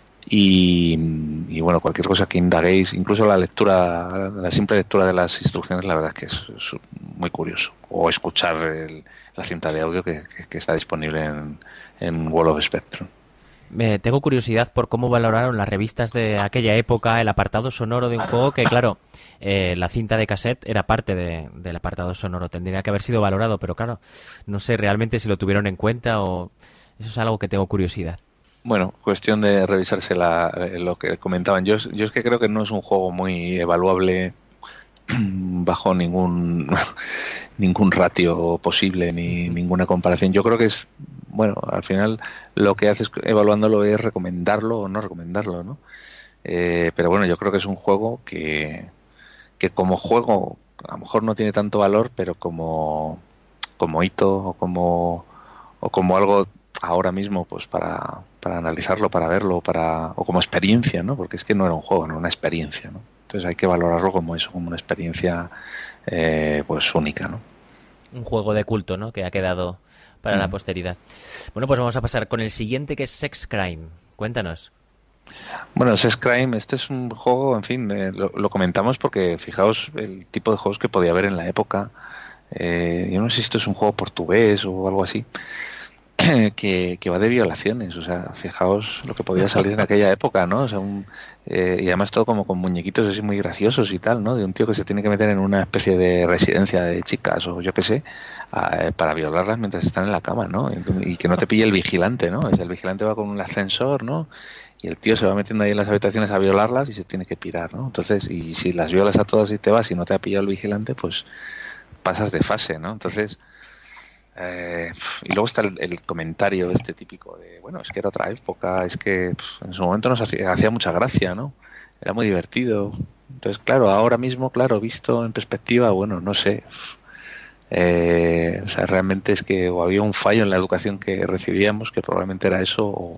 Y bueno, cualquier cosa que indaguéis, incluso la simple lectura de las instrucciones, la verdad es que es muy curioso. O escuchar la cinta de audio que está disponible en World of Spectrum. Tengo curiosidad por cómo valoraron las revistas de aquella época el apartado sonoro de un juego que, claro, la cinta de cassette era parte del apartado sonoro. Tendría que haber sido valorado, pero claro, no sé realmente si lo tuvieron en cuenta, o eso es algo que tengo curiosidad. Bueno, cuestión de revisarse lo que comentaban. Yo es que creo que no es un juego muy evaluable bajo ningún ratio posible, ni ninguna comparación. Yo creo que es, bueno, al final lo que haces evaluándolo es recomendarlo o no recomendarlo, ¿no? Pero bueno, yo creo que es un juego que como juego a lo mejor no tiene tanto valor, pero como hito o como algo ahora mismo, pues para analizarlo, para verlo, o como experiencia, ¿no? Porque es que no era un juego, era una experiencia, ¿no? Entonces hay que valorarlo como eso, como una experiencia pues única, ¿no? Un juego de culto, ¿no? Que ha quedado para la posteridad. Bueno, pues vamos a pasar con el siguiente, que es Sex Crime. Cuéntanos. Bueno, Sex Crime, este es un juego, en fin, lo comentamos porque fijaos el tipo de juegos que podía haber en la época. Yo no sé si esto es un juego portugués o algo así, que va de violaciones. O sea, fijaos lo que podía salir en aquella época, ¿no? O sea, y además todo como con muñequitos así muy graciosos y tal, ¿no? De un tío que se tiene que meter en una especie de residencia de chicas o yo qué sé, para violarlas mientras están en la cama, ¿no? Y que no te pille el vigilante, ¿no? O sea, el vigilante va con un ascensor, ¿no? Y el tío se va metiendo ahí en las habitaciones a violarlas y se tiene que pirar, ¿no? Entonces, y si las violas a todas y te vas y no te ha pillado el vigilante, pues pasas de fase, ¿no? Entonces, y luego está el comentario este típico de, bueno, es que era otra época, es que en su momento nos hacía mucha gracia, ¿no? Era muy divertido. Entonces, claro, ahora mismo, claro, visto en perspectiva, bueno, no sé. O sea, realmente es que o había un fallo en la educación que recibíamos, que probablemente era eso,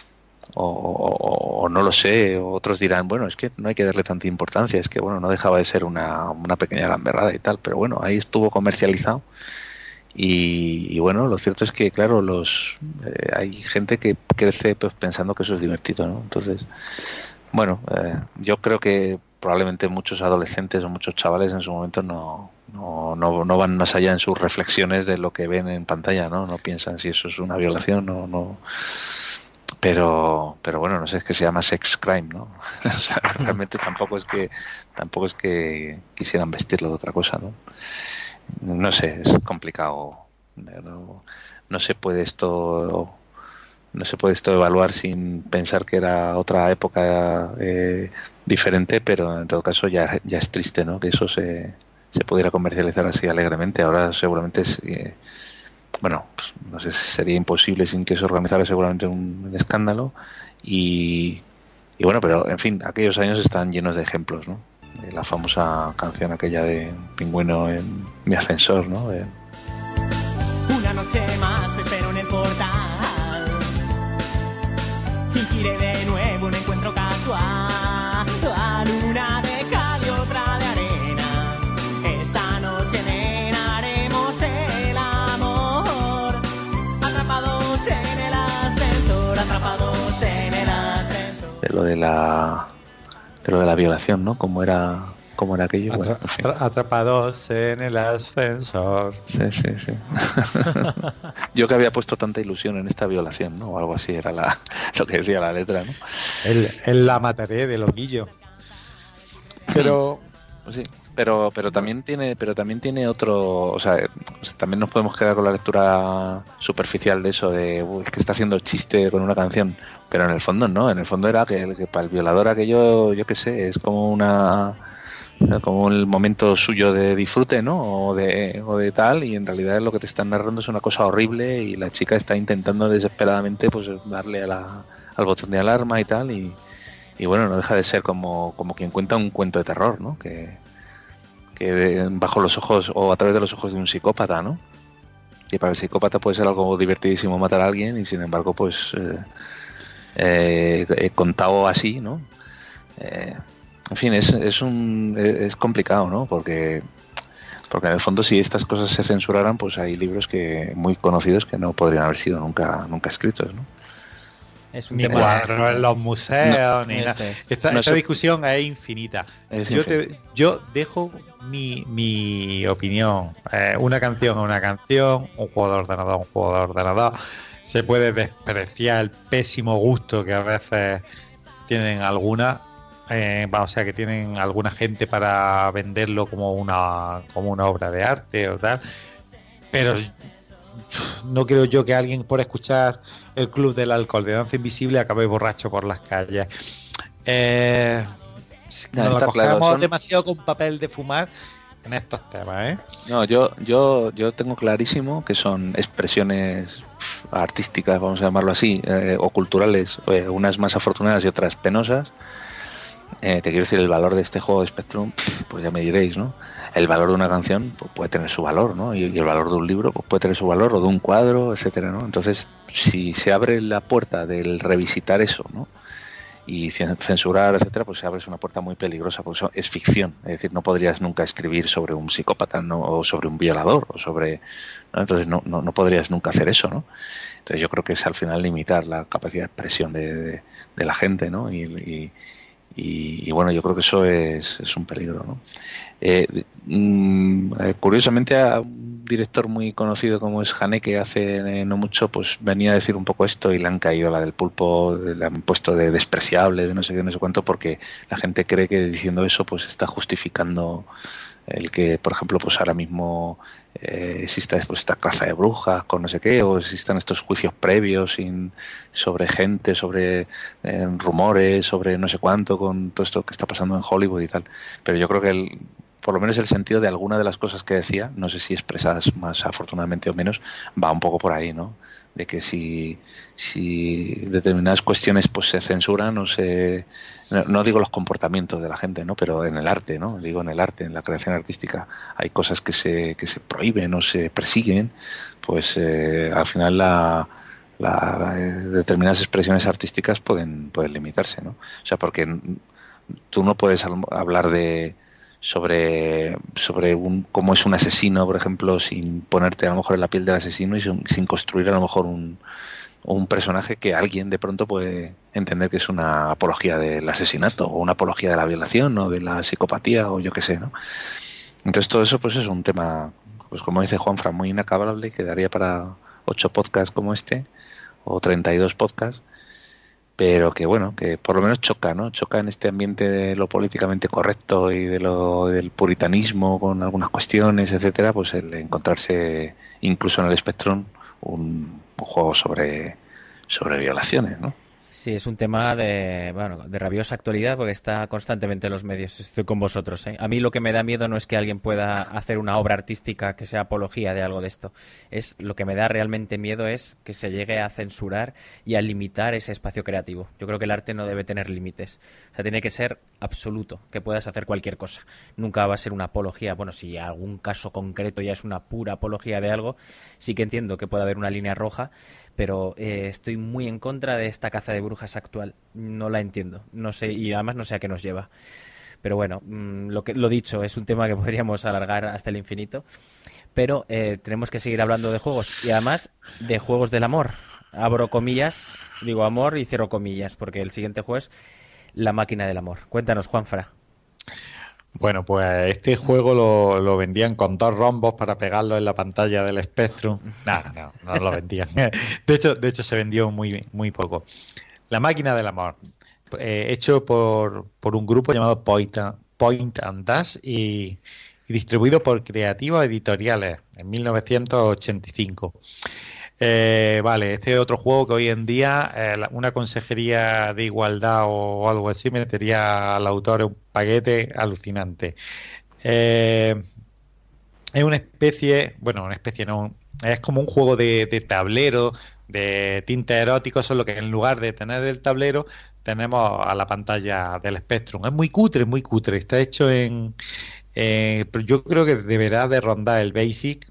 o no lo sé. Otros dirán, bueno, es que no hay que darle tanta importancia, es que, bueno, no dejaba de ser una pequeña gamberrada y tal, pero bueno, ahí estuvo comercializado. Y bueno, lo cierto es que, claro, hay gente que crece pues pensando que eso es divertido, ¿no? Entonces, bueno, yo creo que probablemente muchos adolescentes o muchos chavales en su momento no van más allá en sus reflexiones de lo que ven en pantalla, ¿no? No piensan si eso es una violación o no. Pero bueno, no sé, es que se llama Sex Crime, ¿no? O sea, realmente tampoco es que quisieran vestirlo de otra cosa, ¿no? No sé, es complicado. No se puede esto evaluar sin pensar que era otra época diferente, pero en todo caso ya es triste, ¿no? Que eso se pudiera comercializar así alegremente. Ahora seguramente bueno, pues, no sé si sería imposible sin que se organizara seguramente un escándalo. Y bueno, pero en fin, aquellos años están llenos de ejemplos, ¿no? La famosa canción aquella de Pingüino en mi ascensor, ¿no? Una noche más te espero en el portal. Fingiré de nuevo un encuentro casual. Una de cal y otra de arena. Esta noche, nena, haremos el amor. Atrapados en el ascensor, atrapados en el ascensor. De lo de la violación, ¿no? ¿Cómo era aquello? Bueno, en fin. Atrapados en el ascensor. Sí. Yo que había puesto tanta ilusión en esta violación, ¿no? O algo así era lo que decía la letra, ¿no? El la mataré de Loquillo. Pero pues sí, pero también tiene otro, o sea, también nos podemos quedar con la lectura superficial de eso de es que está haciendo chiste con una canción, pero en el fondo no, en el fondo era que para el violador aquello, yo qué sé, es como el momento suyo de disfrute, ¿no? O de tal, y en realidad lo que te están narrando es una cosa horrible y la chica está intentando desesperadamente pues darle al botón de alarma y tal, y bueno, no deja de ser como quien cuenta un cuento de terror, ¿no? Que bajo los ojos o a través de los ojos de un psicópata, ¿no? Y para el psicópata puede ser algo divertidísimo matar a alguien y sin embargo pues contado así, ¿no? En fin, es complicado, ¿no? Porque en el fondo si estas cosas se censuraran, pues hay libros muy conocidos que no podrían haber sido nunca escritos, ¿no? Es un ni tema cuadros en los museos, ni nada. Esta discusión es infinita. Yo dejo mi opinión. Una canción es una canción, un juego de ordenador es un juego de ordenador. Se puede despreciar el pésimo gusto que a veces tienen algunas. O sea, que tienen alguna gente para venderlo como una obra de arte o tal. Pero no creo yo que alguien por escuchar el Club del Alcohol de Danza Invisible acabe borracho por las calles. Nos lo cogemos demasiado con papel de fumar en estos temas, ¿eh? No, yo tengo clarísimo que son expresiones artísticas, vamos a llamarlo así, o culturales, unas más afortunadas y otras penosas. Te quiero decir, el valor de este juego de Spectrum, pues ya me diréis, ¿no? El valor de una canción pues puede tener su valor, ¿no? Y el valor de un libro pues puede tener su valor, o de un cuadro, etcétera, ¿no? Entonces, si se abre la puerta del revisitar eso, ¿no? Y censurar, etcétera, pues se abre una puerta muy peligrosa, porque eso es ficción. Es decir, no podrías nunca escribir sobre un psicópata, ¿no? O sobre un violador, o sobre, ¿no? Entonces no podrías nunca hacer eso, ¿no? Entonces yo creo que es al final limitar la capacidad de expresión de la gente, ¿no? Y bueno, yo creo que eso es un peligro, ¿no? Curiosamente, a un director muy conocido como es Haneke, hace no mucho, pues venía a decir un poco esto y le han caído la del pulpo, le han puesto de despreciable, de no sé qué, no sé cuánto, porque la gente cree que diciendo eso pues está justificando el que, por ejemplo, pues ahora mismo exista pues esta caza de brujas con no sé qué, o existan estos juicios previos sobre gente, sobre rumores, sobre no sé cuánto, con todo esto que está pasando en Hollywood y tal. Pero yo creo que por lo menos el sentido de alguna de las cosas que decía, no sé si expresadas más afortunadamente o menos, va un poco por ahí, ¿no? De que si determinadas cuestiones pues se censuran o no digo los comportamientos de la gente, ¿no? Pero en el arte, ¿no? Digo en el arte, en la creación artística hay cosas que se prohíben o se persiguen, pues al final determinadas expresiones artísticas pueden limitarse, ¿no? O sea, porque tú no puedes hablar sobre cómo es un asesino, por ejemplo, sin ponerte a lo mejor en la piel del asesino y sin construir a lo mejor un personaje que alguien de pronto puede entender que es una apología del asesinato o una apología de la violación o de la psicopatía o yo qué sé, ¿no? Entonces todo eso pues es un tema, pues como dice Juanfran, muy inacabable, que daría para 8 podcasts como este o 32 podcasts, pero que bueno, que por lo menos choca, ¿no? Choca en este ambiente de lo políticamente correcto y del puritanismo con algunas cuestiones, etcétera, pues el encontrarse incluso en el Spectrum un juego sobre violaciones, ¿no? Sí, es un tema de rabiosa actualidad porque está constantemente en los medios. Estoy con vosotros, ¿eh? A mí lo que me da miedo no es que alguien pueda hacer una obra artística que sea apología de algo de esto. Lo que me da realmente miedo es que se llegue a censurar y a limitar ese espacio creativo. Yo creo que el arte no debe tener límites. O sea, tiene que ser absoluto, que puedas hacer cualquier cosa. Nunca va a ser una apología. Bueno, si algún caso concreto ya es una pura apología de algo, sí que entiendo que puede haber una línea roja, pero estoy muy en contra de esta caza de brujas actual. No la entiendo, no sé, y además no sé a qué nos lleva. Pero bueno, lo dicho, es un tema que podríamos alargar hasta el infinito, pero tenemos que seguir hablando de juegos, y además de juegos del amor. Abro comillas, digo amor y cierro comillas, porque el siguiente juego es La máquina del amor. Cuéntanos, Juanfra. Bueno, pues este juego lo vendían con 2 rombos para pegarlo en la pantalla del Spectrum. No lo vendían. De hecho se vendió muy poco. La máquina del amor, hecho por un grupo llamado Point and Dash y distribuido por Creativa Editoriales en 1985. Vale, este es otro juego que hoy en día una consejería de igualdad o algo así metería al autor un paquete alucinante. Es una especie no, es como un juego de tablero, de tintes eróticos, solo que en lugar de tener el tablero tenemos a la pantalla del Spectrum. Es muy cutre, está hecho pero yo creo que deberá de rondar el Basic.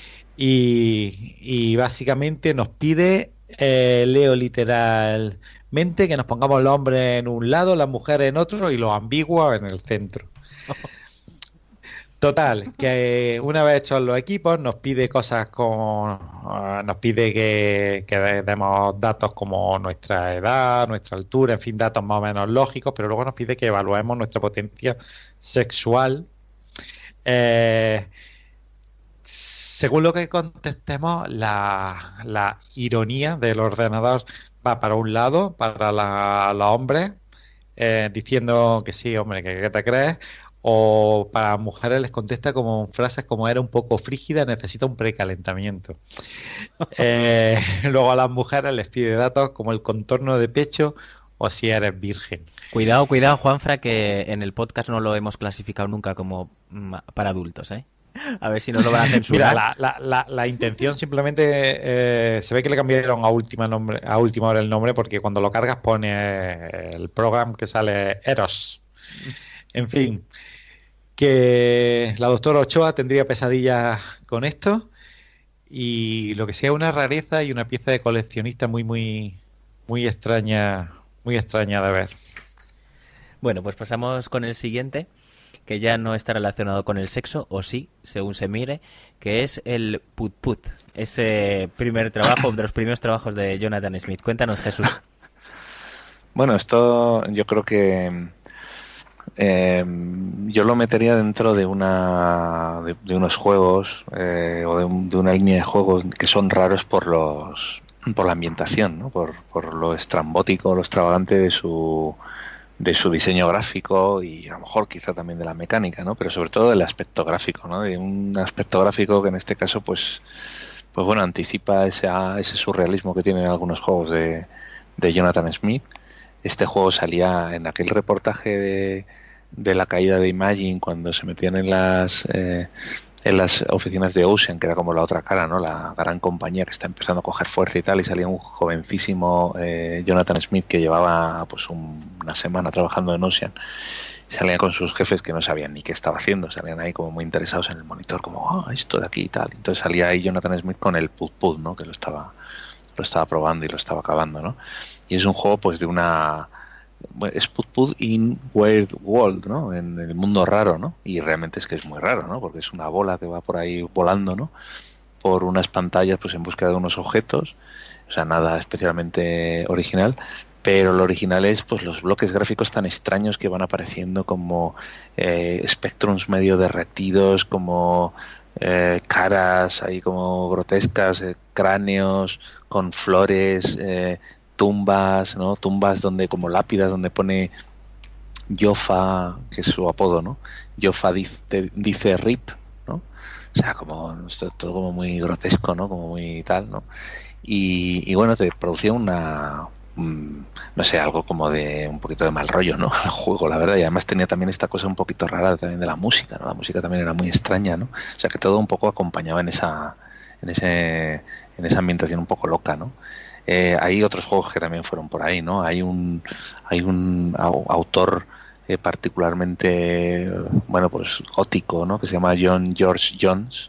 Y básicamente nos pide, leo literalmente, que nos pongamos los hombres en un lado, las mujeres en otro y los ambiguos en el centro. Total, que una vez hechos los equipos nos pide cosas nos pide que demos datos como nuestra edad, nuestra altura, en fin, datos más o menos lógicos, pero luego nos pide que evaluemos nuestra potencia sexual. Según lo que contestemos, la ironía del ordenador va para un lado, para los hombres, diciendo que sí, hombre, que te crees, o para mujeres les contesta como frases como era un poco frígida, necesita un precalentamiento. Luego a las mujeres les pide datos como el contorno de pecho o si eres virgen. Cuidado, Juanfra, que en el podcast no lo hemos clasificado nunca como para adultos, ¿eh? A ver si nos lo van a censurar. Mira, la intención simplemente se ve que le cambiaron a última hora el nombre porque cuando lo cargas pone el programa que sale Eros. En fin, que la doctora Ochoa tendría pesadillas con esto y lo que sea una rareza y una pieza de coleccionista muy extraña de ver. Bueno, pues pasamos con el siguiente, que ya no está relacionado con el sexo, o sí, según se mire, que es el Put Put, ese primer trabajo, de los primeros trabajos de Jonathan Smith. Cuéntanos, Jesús. Bueno, esto yo creo que yo lo metería dentro de unos juegos o de una línea de juegos que son raros por la ambientación, ¿no? Por lo estrambótico, lo extravagante de su diseño gráfico y a lo mejor quizá también de la mecánica, ¿no? Pero sobre todo del aspecto gráfico, ¿no? De un aspecto gráfico que en este caso pues bueno, anticipa ese surrealismo que tienen algunos juegos de Jonathan Smith. Este juego salía en aquel reportaje de la caída de Imagine cuando se metían en las oficinas de Ocean, que era como la otra cara, ¿no? La gran compañía que está empezando a coger fuerza y tal, y salía un jovencísimo Jonathan Smith que llevaba pues una semana trabajando en Ocean. Salían con sus jefes que no sabían ni qué estaba haciendo, salían ahí como muy interesados en el monitor, como esto de aquí y tal. Entonces salía ahí Jonathan Smith con el Put Put, ¿no? Que lo estaba probando y lo estaba acabando, ¿no? Y es un juego pues de es Put Put in Weird World, ¿no? En el mundo raro, ¿no? Y realmente es que es muy raro, ¿no? Porque es una bola que va por ahí volando, ¿no? Por unas pantallas pues en busca de unos objetos, o sea, nada especialmente original, pero lo original es pues los bloques gráficos tan extraños que van apareciendo como spectrums medio derretidos, como caras ahí como grotescas, cráneos con flores, tumbas, ¿no? Tumbas donde como lápidas donde pone Joffa, que es su apodo, ¿no? Joffa dice RIP, ¿no? O sea, como todo como muy grotesco, ¿no? Como muy tal, ¿no? Y bueno, te producía una no sé, algo como de un poquito de mal rollo, ¿no? El juego, la verdad. Y además tenía también esta cosa un poquito rara también de la música, ¿no? La música también era muy extraña, ¿no? O sea, que todo un poco acompañaba en esa ambientación un poco loca, ¿no? Hay otros juegos que también fueron por ahí, ¿no? Hay un autor particularmente, bueno, pues gótico, ¿no? Que se llama John George Jones,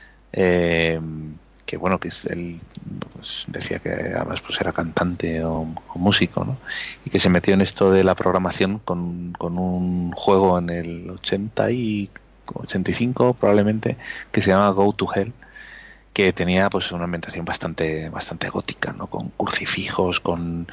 que bueno, que él pues, decía que además pues era cantante o músico, ¿no? Y que se metió en esto de la programación con un juego en el 80 y 85 probablemente, que se llama Go to Hell, que tenía pues una ambientación bastante gótica, ¿no? Con crucifijos, con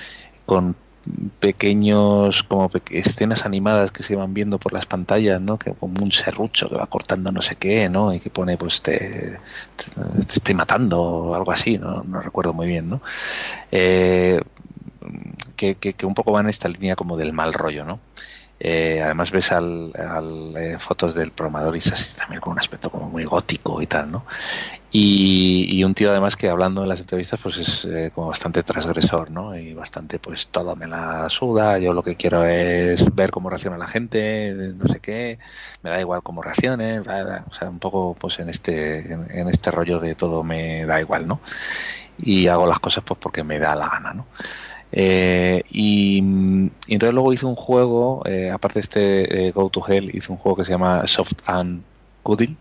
pequeños como escenas animadas que se iban viendo por las pantallas, ¿no? Que como un serrucho que va cortando no sé qué, ¿no? Y que pone pues te estoy matando o algo así, no recuerdo muy bien, ¿no? Que un poco va en esta línea como del mal rollo, ¿no? Además ves fotos del programador y es así también con un aspecto como muy gótico y tal, ¿no? Y un tío además que hablando en las entrevistas pues es como bastante transgresor, ¿no? Y bastante pues todo me la suda, yo lo que quiero es ver cómo reacciona la gente, no sé qué, me da igual cómo reaccione, o sea, un poco pues en este rollo de todo me da igual, ¿no? Y hago las cosas pues porque me da la gana, ¿no? Y entonces luego hice un juego, aparte de este Go to Hell, hice un juego que se llama Soft and Cuddly,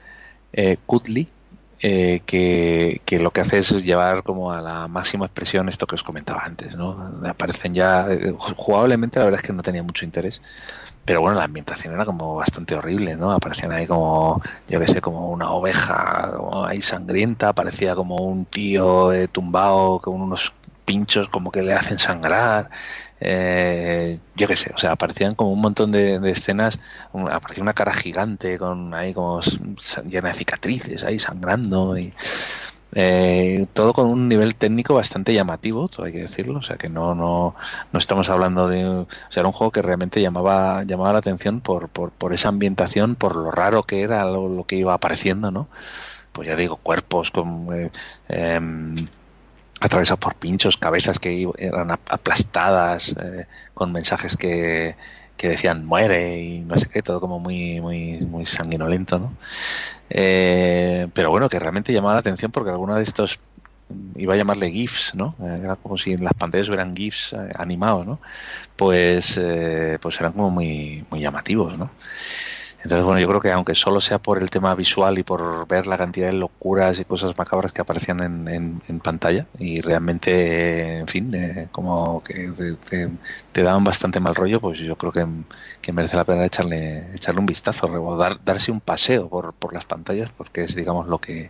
que lo que hace es llevar como a la máxima expresión esto que os comentaba antes, ¿no? Aparecen ya, jugablemente la verdad es que no tenía mucho interés, pero bueno, la ambientación era como bastante horrible, ¿no? Aparecían ahí como, yo qué sé, como una oveja como ahí sangrienta, parecía como un tío tumbado con unos pinchos como que le hacen sangrar, yo qué sé, o sea, aparecían como un montón de escenas, aparecía una cara gigante con ahí como llena de cicatrices ahí sangrando y todo con un nivel técnico bastante llamativo, todo hay que decirlo, o sea que no estamos hablando de, o sea, era un juego que realmente llamaba la atención por esa ambientación, por lo raro que era lo que iba apareciendo, ¿no? Pues ya digo, cuerpos con atravesados por pinchos, cabezas que eran aplastadas, con mensajes que decían muere y no sé qué, todo como muy sanguinolento, ¿no? Pero bueno, que realmente llamaba la atención porque alguno de estos, iba a llamarle GIFs, ¿no? Era como si en las pantallas hubieran GIFs animados, ¿no? Pues eran como muy llamativos, ¿no? Entonces, bueno, yo creo que aunque solo sea por el tema visual y por ver la cantidad de locuras y cosas macabras que aparecían en pantalla y realmente, en fin, como que te daban bastante mal rollo, pues yo creo que merece la pena echarle un vistazo o darse un paseo por las pantallas, porque es, digamos, lo que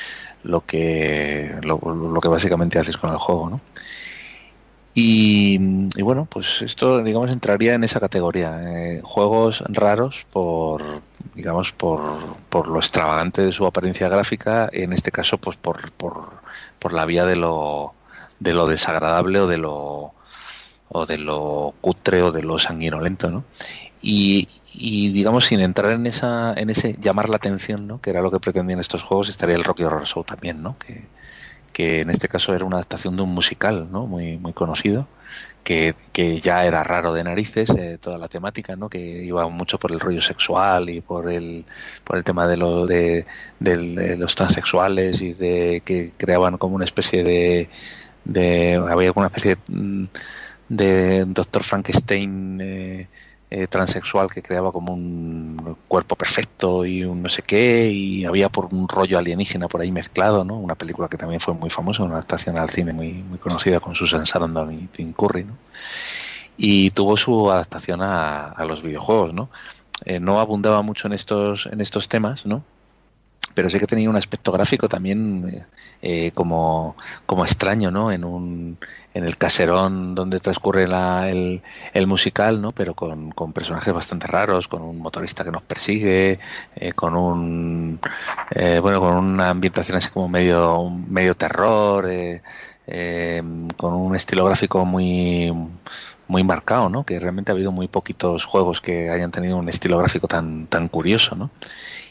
básicamente haces con el juego, ¿no? Y bueno, pues esto, digamos, entraría en esa categoría, juegos raros por lo extravagante de su apariencia gráfica, en este caso pues por la vía de lo desagradable o de lo cutre o de lo sanguinolento, ¿no? Y digamos, sin entrar en ese llamar la atención, ¿no? Que era lo que pretendían estos juegos, estaría el Rocky Horror Show también, ¿no? Que en este caso era una adaptación de un musical, ¿no? Muy conocido, que ya era raro de narices, toda la temática, ¿no? Que iba mucho por el rollo sexual y por el tema de los transexuales y de que creaban como una especie había como una especie de Dr. Frankenstein transexual que creaba como un cuerpo perfecto y un no sé qué, y había por un rollo alienígena por ahí mezclado, ¿no? Una película que también fue muy famosa, una adaptación al cine muy conocida con Susan Sarandon y Tim Curry, ¿no? Y tuvo su adaptación a los videojuegos, ¿no? No abundaba mucho en estos temas, ¿no? Pero sí que tenía un aspecto gráfico también como extraño, ¿no? En el caserón donde transcurre el musical, ¿no? Pero con personajes bastante raros, con un motorista que nos persigue, con una ambientación así como medio terror, con un estilo gráfico muy marcado, ¿no? Que realmente ha habido muy poquitos juegos que hayan tenido un estilo gráfico tan curioso, ¿no?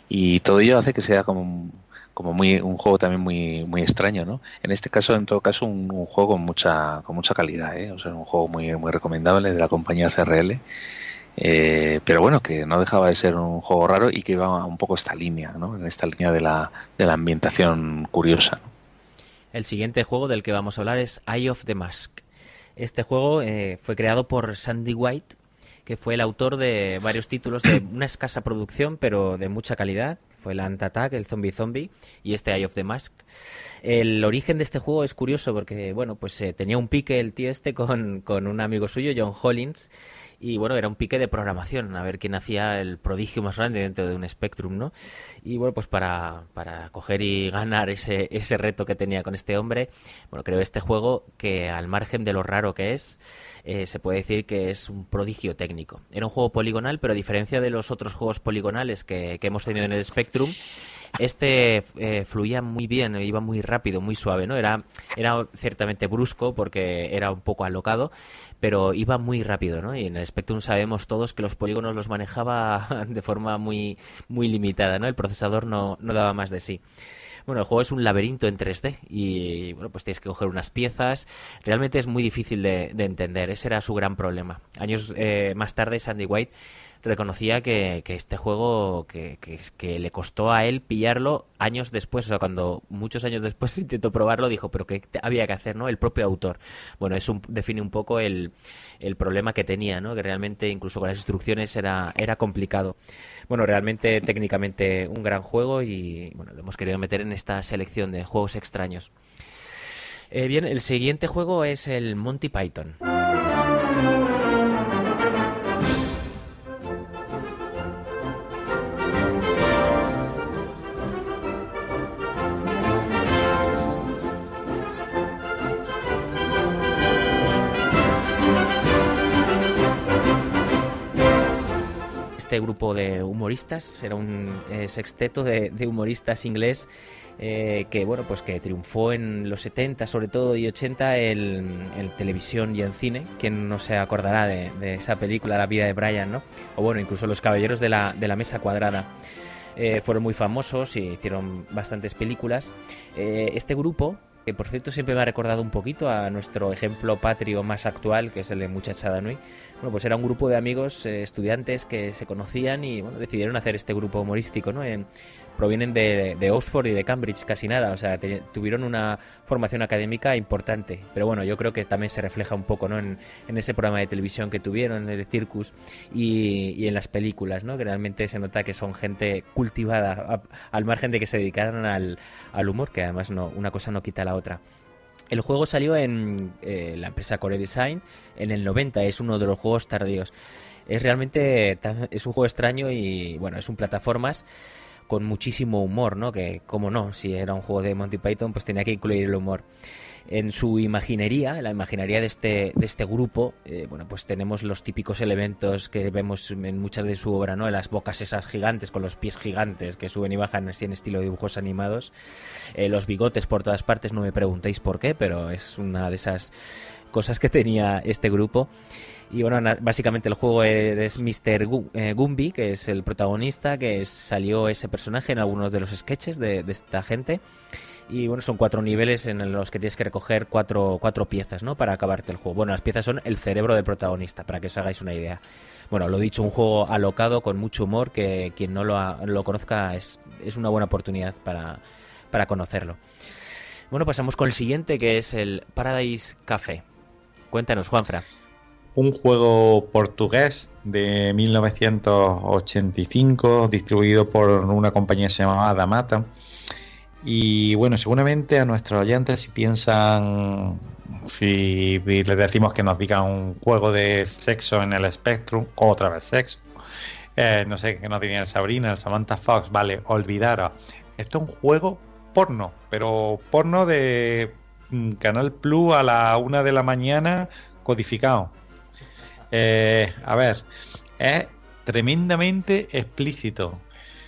Y todo ello hace que sea como muy un juego también muy extraño, ¿no? En este caso, en todo caso, un juego con mucha calidad, ¿eh? O sea, un juego muy recomendable de la compañía CRL. Pero bueno, que no dejaba de ser un juego raro y que iba un poco esta línea, ¿no? En esta línea de la ambientación curiosa, ¿no? El siguiente juego del que vamos a hablar es Eye of the Mask. Este juego fue creado por Sandy White, que fue el autor de varios títulos de una escasa producción, pero de mucha calidad. Fue el Ant Attack, el Zombie y este Eye of the Mask. El origen de este juego es curioso porque, bueno, pues tenía un pique el tío este con un amigo suyo, John Hollins, y bueno, era un pique de programación, a ver quién hacía el prodigio más grande dentro de un Spectrum, ¿no? Y bueno, pues para coger y ganar ese reto que tenía con este hombre, bueno, creo este juego que al margen de lo raro que es, se puede decir que es un prodigio técnico. Era un juego poligonal, pero a diferencia de los otros juegos poligonales que hemos tenido en el Spectrum, este fluía muy bien, iba muy rápido, muy suave, ¿no? Era ciertamente brusco porque era un poco alocado, pero iba muy rápido, ¿no? Y en el Spectrum sabemos todos que los polígonos los manejaba de forma muy limitada, ¿no? El procesador no daba más de sí. Bueno, el juego es un laberinto en 3D y, bueno, pues tienes que coger unas piezas. Realmente es muy difícil de entender. Ese era su gran problema. Años más tarde, Sandy White reconocía que este juego que le costó a él pillarlo años después, o sea, cuando muchos años después intentó probarlo, dijo, pero ¿qué había que hacer, no? El propio autor. Bueno, eso define un poco el problema que tenía, ¿no? Que realmente incluso con las instrucciones era complicado. Bueno, realmente técnicamente un gran juego y, bueno, lo hemos querido meter en esta selección de juegos extraños. Bien, el siguiente juego es el Monty Python. Este grupo de humoristas era un sexteto de humoristas inglés que, bueno, pues que triunfó en los 70 sobre todo y 80 en televisión y en cine. ¿Quién no se acordará de esa película La vida de Brian, ¿no? O bueno, incluso Los caballeros de la mesa cuadrada. Fueron muy famosos y hicieron bastantes películas. Este grupo, que por cierto siempre me ha recordado un poquito a nuestro ejemplo patrio más actual, que es el de Muchachada Nui. Bueno, pues era un grupo de amigos estudiantes que se conocían y, bueno, decidieron hacer este grupo humorístico, ¿no? Provienen de Oxford y de Cambridge, casi nada, o sea, tuvieron una formación académica importante, pero bueno, yo creo que también se refleja un poco, ¿no? En ese programa de televisión que tuvieron, en el Circus y en las películas, ¿no? Que realmente se nota que son gente cultivada, al margen de que se dedicaran al humor, que además una cosa no quita la otra. El juego salió en la empresa Core Design en el 90, es uno de los juegos tardíos. Es un juego extraño y, bueno, es un plataformas con muchísimo humor, ¿no? Que, cómo no, si era un juego de Monty Python, pues tenía que incluir el humor. En su imaginería, la imaginería de este grupo, bueno, pues tenemos los típicos elementos que vemos en muchas de su obra, ¿no? Las bocas esas gigantes con los pies gigantes que suben y bajan así en estilo de dibujos animados. Los bigotes por todas partes, no me preguntéis por qué, pero es una de esas cosas que tenía este grupo. Y bueno, básicamente el juego es Mr. Gumby, que es el protagonista, que salió ese personaje en algunos de los sketches de esta gente. Y bueno, son 4 niveles en los que tienes que recoger cuatro piezas, ¿no? Para acabarte el juego. Bueno, las piezas son el cerebro del protagonista, para que os hagáis una idea. Bueno, lo dicho, un juego alocado con mucho humor, que quien no lo conozca es una buena oportunidad para conocerlo. Bueno, pasamos con el siguiente, que es el Paradise Café. Cuéntanos, Juanfra. Un juego portugués de 1985, distribuido por una compañía que se llamaba Damata. Y bueno, seguramente a nuestros oyentes, si piensan, si les decimos que nos digan un juego de sexo en el Spectrum, otra vez sexo, no sé, que nos dirían Sabrina, Samantha Fox, vale, olvidaros. Esto es un juego porno, pero porno de Canal Plus a la 1 de la mañana, codificado. A ver, es tremendamente explícito.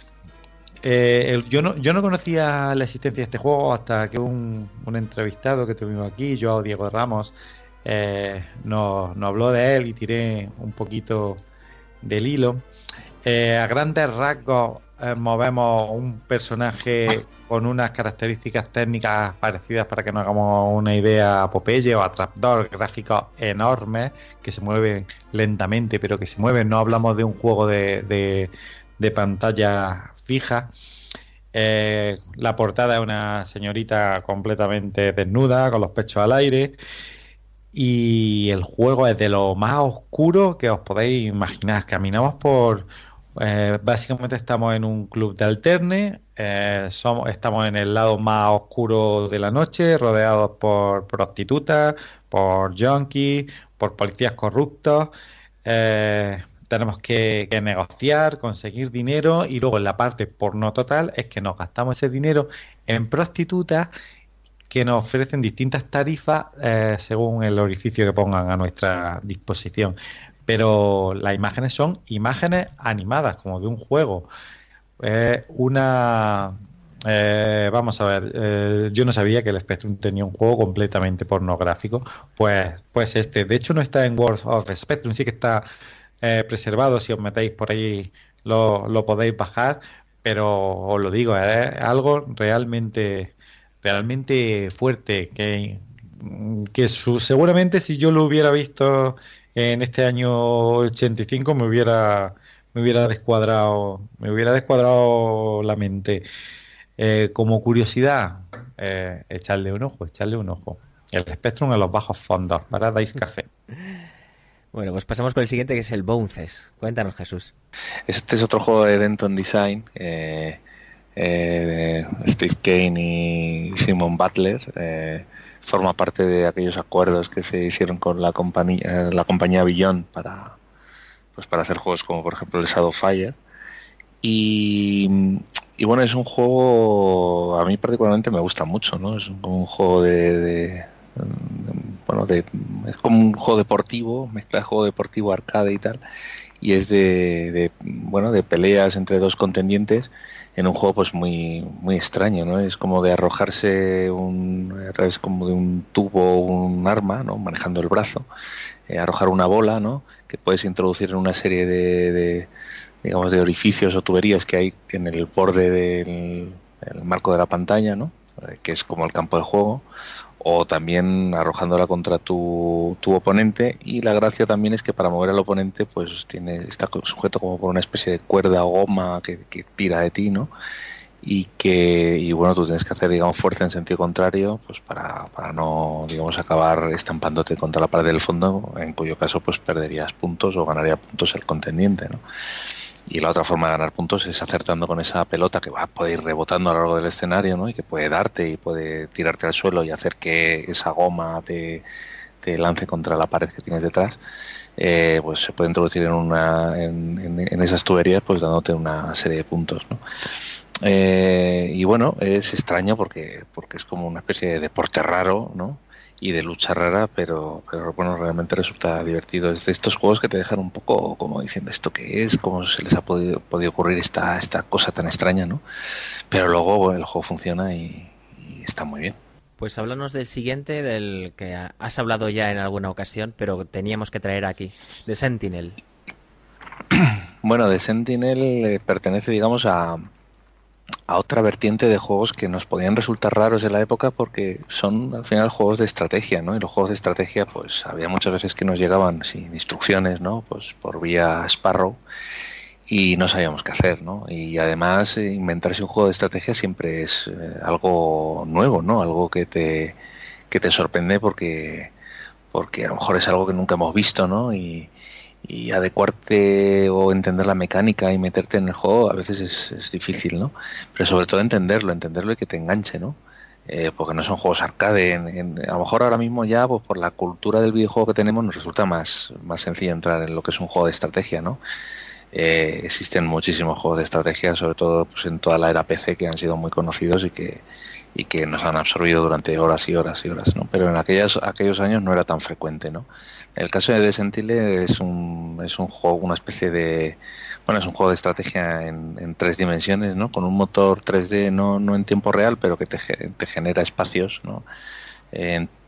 Yo no conocía la existencia de este juego hasta que un entrevistado que tuvimos aquí, Joao Diego Ramos, nos habló de él y tiré un poquito del hilo. A grandes rasgos movemos un personaje con unas características técnicas parecidas para que nos hagamos una idea a Popeye o a Trapdoor, gráficos enormes que se mueven lentamente, pero que se mueven. No hablamos de un juego de pantalla fija. La portada es una señorita completamente desnuda, con los pechos al aire. Y el juego es de lo más oscuro que os podéis imaginar. Caminamos por... básicamente estamos en un club de alterne, estamos en el lado más oscuro de la noche, rodeados por prostitutas, por junkies, por policías corruptos. Tenemos que negociar, conseguir dinero, y luego en la parte porno total es que nos gastamos ese dinero en prostitutas que nos ofrecen distintas tarifas según el orificio que pongan a nuestra disposición. Pero las imágenes son imágenes animadas, como de un juego. Vamos a ver, yo no sabía que el Spectrum tenía un juego completamente pornográfico. Pues de hecho no está en World of Spectrum, sí que está preservado. Si os metéis por ahí lo podéis bajar, pero os lo digo, es algo realmente fuerte, que seguramente si yo lo hubiera visto en este año 85 me hubiera descuadrado la mente. Como curiosidad, echarle un ojo. El Spectrum a los bajos fondos, para Dice Café. Bueno, pues pasamos con el siguiente, que es el Bounces. Cuéntanos, Jesús. Este es otro juego de Denton Design, Steve Kane y Simon Butler. Forma parte de aquellos acuerdos que se hicieron con la compañía Beyond para hacer juegos como por ejemplo el Shadowfire. Y bueno, es un juego, a mí particularmente me gusta mucho, ¿no? Es un juego es como un juego deportivo, mezcla juego deportivo, arcade y tal, y es de peleas entre dos contendientes en un juego pues muy muy extraño, ¿no? Es como de arrojarse a través como de un tubo, un arma, ¿no? Manejando el brazo, arrojar una bola, ¿no? Que puedes introducir en una serie de orificios o tuberías que hay en el borde del marco de la pantalla, ¿no? Que es como el campo de juego, o también arrojándola contra tu oponente. Y la gracia también es que para mover al oponente pues está sujeto como por una especie de cuerda o goma que tira de ti, ¿no? Y bueno, tú tienes que hacer, digamos, fuerza en sentido contrario, pues para no, digamos, acabar estampándote contra la pared del fondo, en cuyo caso pues perderías puntos o ganaría puntos el contendiente, ¿no? Y la otra forma de ganar puntos es acertando con esa pelota que puede ir rebotando a lo largo del escenario, ¿no? Y que puede darte y puede tirarte al suelo y hacer que esa goma te lance contra la pared que tienes detrás. Pues se puede introducir en esas tuberías, pues dándote una serie de puntos, ¿no? Y bueno, es extraño porque es como una especie de deporte raro, ¿no? Y de lucha rara, pero bueno, realmente resulta divertido. Es de estos juegos que te dejan un poco como diciendo, ¿esto qué es? ¿Cómo se les ha podido ocurrir esta cosa tan extraña, ¿no? Pero luego, bueno, el juego funciona y está muy bien. Pues háblanos del siguiente, del que has hablado ya en alguna ocasión, pero teníamos que traer aquí, de Sentinel. Bueno, de Sentinel pertenece, digamos, a otra vertiente de juegos que nos podían resultar raros en la época porque son al final juegos de estrategia, ¿no? Y los juegos de estrategia pues había muchas veces que nos llegaban sin instrucciones, ¿no? Pues por vía Sparrow y no sabíamos qué hacer, ¿no? Y además inventarse un juego de estrategia siempre es algo nuevo, ¿no? Algo que te sorprende porque a lo mejor es algo que nunca hemos visto, ¿no? Y adecuarte o entender la mecánica y meterte en el juego a veces es difícil, ¿no? Pero sobre todo entenderlo y que te enganche, ¿no? Porque no son juegos arcade. A lo mejor ahora mismo ya, pues por la cultura del videojuego que tenemos, nos resulta más sencillo entrar en lo que es un juego de estrategia, ¿no? Existen muchísimos juegos de estrategia, sobre todo pues en toda la era PC, que han sido muy conocidos y que nos han absorbido durante horas y horas y horas, ¿no? Pero en aquellos años no era tan frecuente, ¿no? El caso de Sentinel es un juego, una especie de... Bueno, es un juego de estrategia en 3 dimensiones, ¿no? Con un motor 3D no en tiempo real, pero que te genera espacios, ¿no?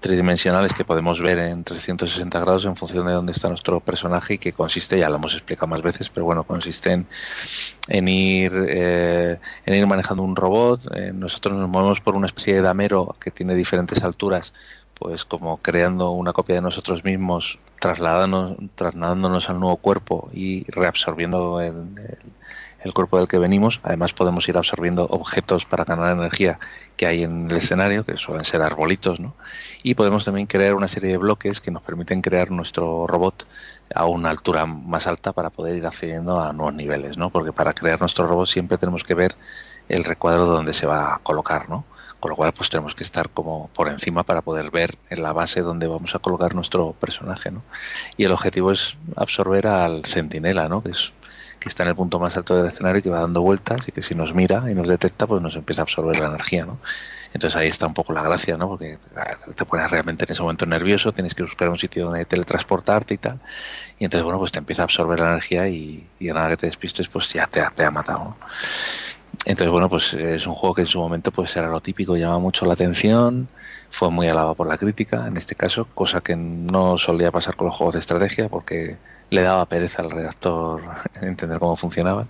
tridimensionales que podemos ver en 360 grados en función de dónde está nuestro personaje, y que consiste, ya lo hemos explicado más veces, pero bueno, consiste en ir manejando un robot. Nosotros nos movemos por una especie de damero que tiene diferentes alturas, pues como creando una copia de nosotros mismos, trasladándonos al nuevo cuerpo y reabsorbiendo el cuerpo del que venimos. Además podemos ir absorbiendo objetos para ganar energía que hay en el escenario, que suelen ser arbolitos, ¿no? Y podemos también crear una serie de bloques que nos permiten crear nuestro robot a una altura más alta para poder ir accediendo a nuevos niveles, ¿no? Porque para crear nuestro robot siempre tenemos que ver el recuadro donde se va a colocar, ¿no? Con lo cual pues tenemos que estar como por encima para poder ver en la base donde vamos a colocar nuestro personaje, ¿no? Y el objetivo es absorber al centinela, ¿no? Que está en el punto más alto del escenario y que va dando vueltas, y que si nos mira y nos detecta, pues nos empieza a absorber la energía, ¿no? Entonces ahí está un poco la gracia, ¿no? Porque te pones realmente en ese momento nervioso, tienes que buscar un sitio donde teletransportarte y tal, y entonces, bueno, pues te empieza a absorber la energía y a nada que te despistes, pues ya te ha matado, ¿no? Entonces, bueno, pues es un juego que en su momento pues era lo típico, llama mucho la atención, fue muy alabado por la crítica, en este caso, cosa que no solía pasar con los juegos de estrategia, porque le daba pereza al redactor entender cómo funcionaban.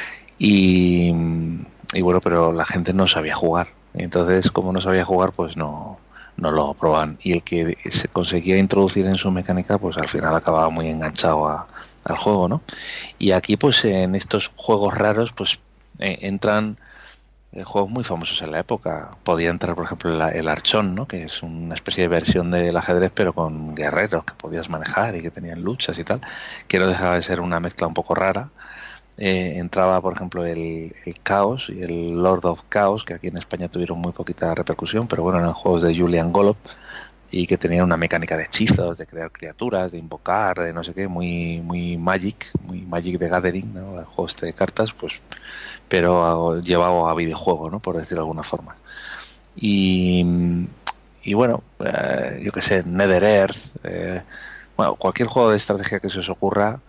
Y bueno, pero la gente no sabía jugar. Entonces, como no sabía jugar, pues no lo probaban. Y el que se conseguía introducir en su mecánica, pues al final acababa muy enganchado al juego, ¿no? Y aquí, pues en estos juegos raros, pues entran juegos muy famosos en la época. Podía entrar, por ejemplo, el Archón, ¿no? Que es una especie de versión del ajedrez, pero con guerreros que podías manejar y que tenían luchas y tal, que no dejaba de ser una mezcla un poco rara. Entraba, por ejemplo, el Chaos y el Lord of Chaos, que aquí en España tuvieron muy poquita repercusión, pero bueno, eran juegos de Julian Golob y que tenían una mecánica de hechizos, de crear criaturas, de invocar, de no sé qué, muy Magic the Gathering, ¿no? El juego este de cartas, pues, pero llevado a videojuego, ¿no? Por decirlo de alguna forma. Y bueno, yo qué sé, Nether Earth, bueno, cualquier juego de estrategia que se os ocurra,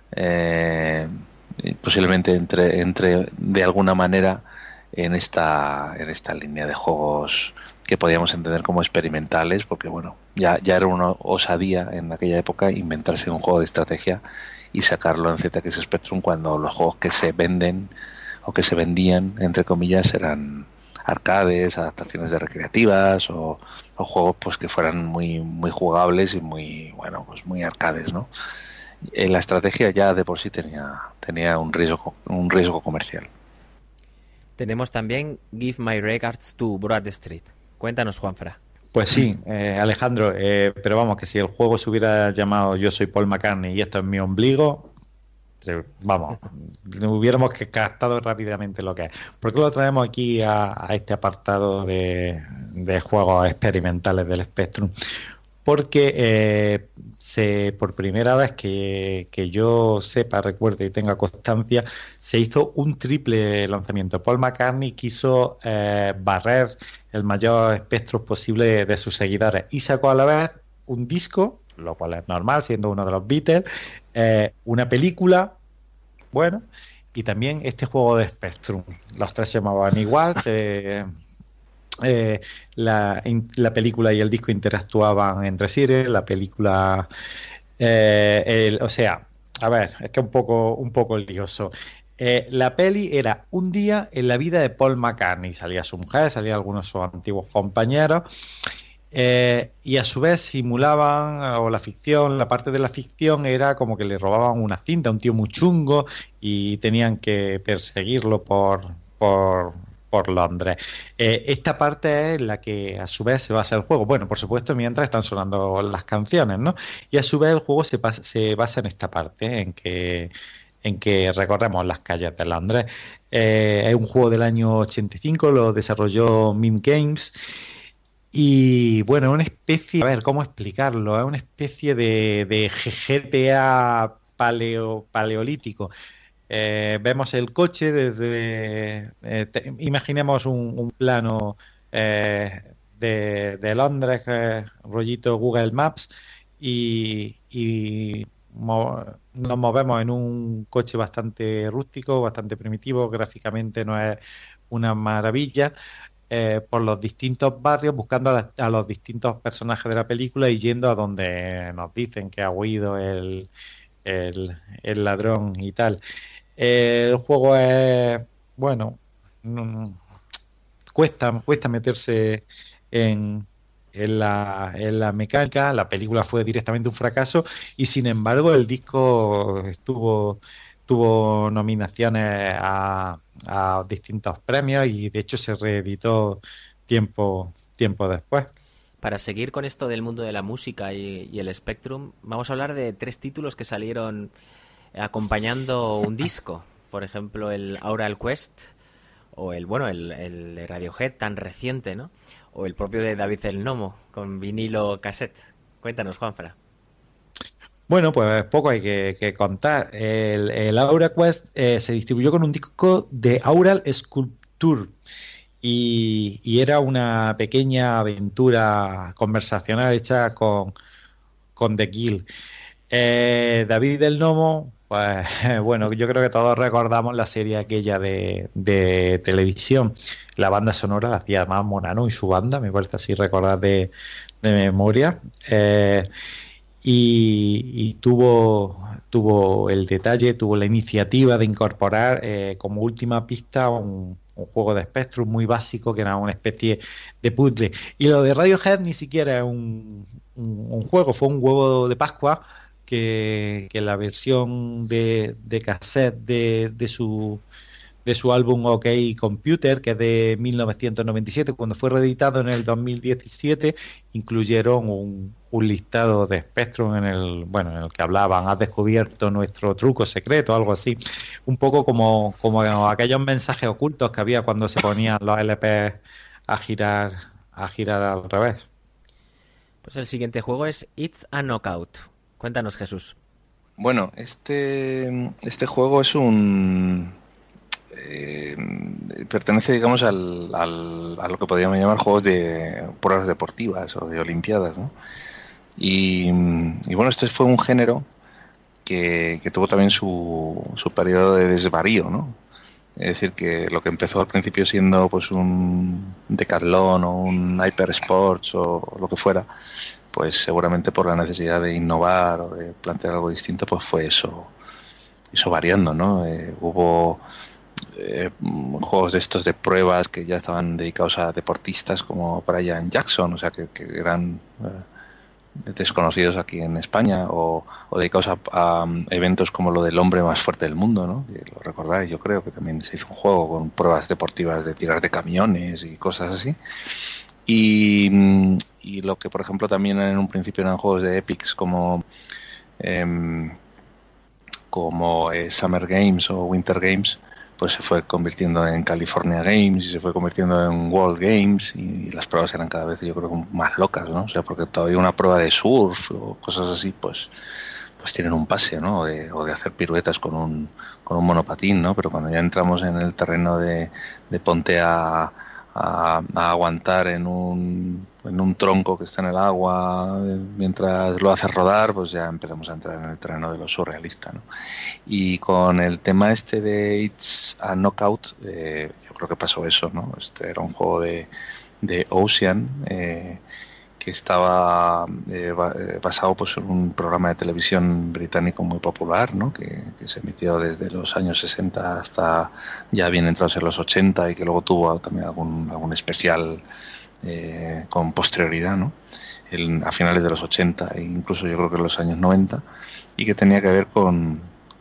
posiblemente entre de alguna manera en esta línea de juegos que podíamos entender como experimentales, porque bueno, ya era una osadía en aquella época inventarse un juego de estrategia y sacarlo en ZX Spectrum, cuando los juegos que se venden o que se vendían, entre comillas, eran arcades, adaptaciones de recreativas o juegos pues que fueran muy jugables y muy arcades, ¿no? La estrategia ya de por sí tenía un riesgo comercial. Tenemos también Give My Regards to Broad Street. Cuéntanos, Juanfra. Pues sí, Alejandro, pero vamos, que si el juego se hubiera llamado Yo soy Paul McCartney y esto es mi ombligo, vamos, hubiéramos captado rápidamente lo que es. ¿Por qué lo traemos aquí a este apartado de juegos experimentales del Spectrum? Porque por primera vez que yo sepa, recuerde y tenga constancia, se hizo un triple lanzamiento. Paul McCartney quiso barrer el mayor espectro posible de sus seguidores y sacó a la vez un disco, lo cual es normal siendo uno de los Beatles, una película, bueno, y también este juego de Spectrum. Los tres se llamaban igual, la película y el disco interactuaban entre sí. La película, o sea, a ver, es que un poco lioso. La peli era un día en la vida de Paul McCartney. Salía su mujer, salían algunos de sus antiguos compañeros, y a su vez simulaban, o la parte de la ficción era como que le robaban una cinta a un tío muy chungo y tenían que perseguirlo por Londres. Esta parte es la que a su vez se basa el juego. Bueno, por supuesto, mientras están sonando las canciones, ¿no? Y a su vez el juego se basa en esta parte, en que recorremos las calles de Londres. Es un juego del año 85, lo desarrolló Mime Games. Y bueno, es una especie, a ver, ¿cómo explicarlo? Es una especie de GTA paleolítico. Vemos el coche desde... imaginemos un plano de Londres, rollito Google Maps, y nos movemos en un coche bastante rústico, bastante primitivo, gráficamente no es una maravilla. por los distintos barrios buscando a los distintos personajes de la película y yendo a donde nos dicen que ha huido el ladrón y tal. El juego es, bueno, cuesta meterse en la mecánica. La película fue directamente un fracaso y sin embargo el disco tuvo nominaciones a distintos premios y de hecho se reeditó tiempo después. Para seguir con esto del mundo de la música y el Spectrum, vamos a hablar de 3 títulos que salieron acompañando un disco. Por ejemplo, el Aural Quest, o el de Radiohead tan reciente, ¿no? O el propio de David el Nomo, con vinilo cassette. Cuéntanos, Juanfra. Bueno, pues poco hay que contar. El Aural Quest se distribuyó con un disco de Aural Sculpture. Y era una pequeña aventura conversacional hecha con The Guild. David del Nomo, pues bueno, yo creo que todos recordamos la serie aquella de televisión. La banda sonora la hacía más Monano y su banda, me parece así recordar de memoria. Y tuvo el detalle, tuvo la iniciativa de incorporar como última pista un juego de Spectrum muy básico que era una especie de puzzle. Y lo de Radiohead ni siquiera es un juego, fue un huevo de Pascua que la versión de cassette de su álbum OK Computer, que es de 1997, cuando fue reeditado en el 2017, incluyeron un listado de Spectrum en el que hablaban: has descubierto nuestro truco secreto, algo así, un poco como aquellos mensajes ocultos que había cuando se ponían los LP a girar al revés. Pues el siguiente juego es It's a Knockout. Cuéntanos, Jesús. Bueno, este juego es pertenece, digamos, a lo que podríamos llamar juegos de pruebas deportivas o de olimpiadas, ¿no? Y bueno, este fue un género que tuvo también su periodo de desvarío, ¿no? Es decir, que lo que empezó al principio siendo pues un Decathlon o un Hyper Sports o lo que fuera, pues seguramente por la necesidad de innovar o de plantear algo distinto, pues fue eso variando, ¿no? Hubo juegos de estos de pruebas que ya estaban dedicados a deportistas como Brian Jackson, o sea que eran desconocidos aquí en España, o dedicados a eventos como lo del hombre más fuerte del mundo, ¿no? Que lo recordáis, yo creo que también se hizo un juego con pruebas deportivas de tirar de camiones y cosas así. Y lo que, por ejemplo, también en un principio eran juegos de Epics como Summer Games o Winter Games, pues se fue convirtiendo en California Games y se fue convirtiendo en World Games, y las pruebas eran cada vez, yo creo, más locas, ¿no? O sea, porque todavía una prueba de surf o cosas así, pues tienen un pase, ¿no? O de hacer piruetas con un monopatín, ¿no? Pero cuando ya entramos en el terreno de ponte a aguantar en un tronco que está en el agua mientras lo hace rodar, pues ya empezamos a entrar en el terreno de lo surrealista, ¿no? Y con el tema este de It's a Knockout, yo creo que pasó eso, ¿no? Este era un juego de Ocean que estaba basado pues en un programa de televisión británico muy popular, ¿no? que se emitió desde los años 60 hasta ya bien entrados en los 80, y que luego tuvo también algún especial con posterioridad, ¿no? A finales de los 80 e incluso yo creo que en los años 90, y que tenía que ver con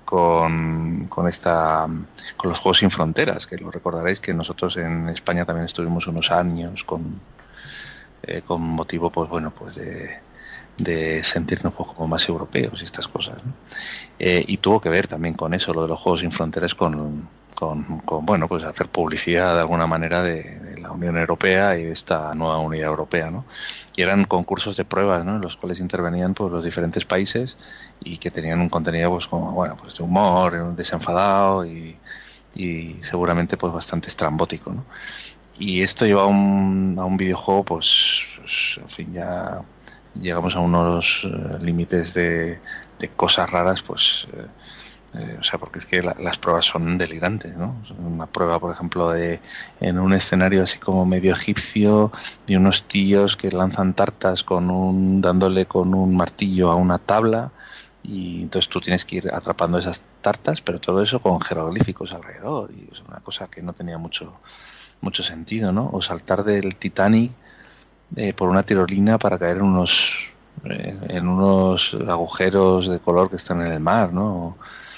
los Juegos Sin Fronteras, que lo recordaréis que nosotros en España también estuvimos unos años con motivo, pues bueno, pues de sentirnos un poco como más europeos y estas cosas, ¿no? Y tuvo que ver también con eso, lo de los Juegos Sin Fronteras, con bueno, pues hacer publicidad de alguna manera de la Unión Europea y de esta nueva Unidad Europea, ¿no? Y eran concursos de pruebas, ¿no? En los cuales intervenían pues los diferentes países y que tenían un contenido pues como, bueno, pues de humor, desenfadado y seguramente pues bastante estrambótico, ¿no? Y esto lleva a un videojuego, pues en fin, ya llegamos a unos límites de cosas raras, pues O sea, porque es que las pruebas son delirantes, ¿no? Una prueba, por ejemplo, en un escenario así como medio egipcio, de unos tíos que lanzan tartas dándole con un martillo a una tabla, y entonces tú tienes que ir atrapando esas tartas, pero todo eso con jeroglíficos alrededor, y es una cosa que no tenía mucho sentido, ¿no? O saltar del Titanic por una tirolina para caer en unos agujeros de color que están en el mar, ¿no?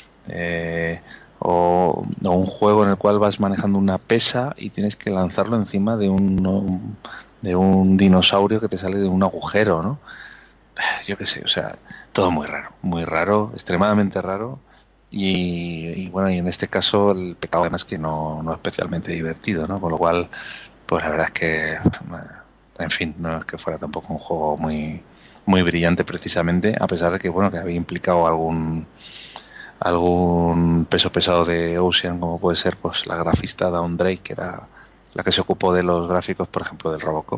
O un juego en el cual vas manejando una pesa y tienes que lanzarlo encima de un dinosaurio que te sale de un agujero, ¿no? Yo qué sé, o sea, todo muy raro, extremadamente raro, y bueno, y en este caso el pecado además que no especialmente divertido, ¿no? Con lo cual, pues la verdad es que, en fin, no es que fuera tampoco un juego muy brillante precisamente, a pesar de que, bueno, que había implicado algún peso pesado de Ocean, como puede ser pues la grafista Dawn Drake, que era la que se ocupó de los gráficos, por ejemplo, del Robocop.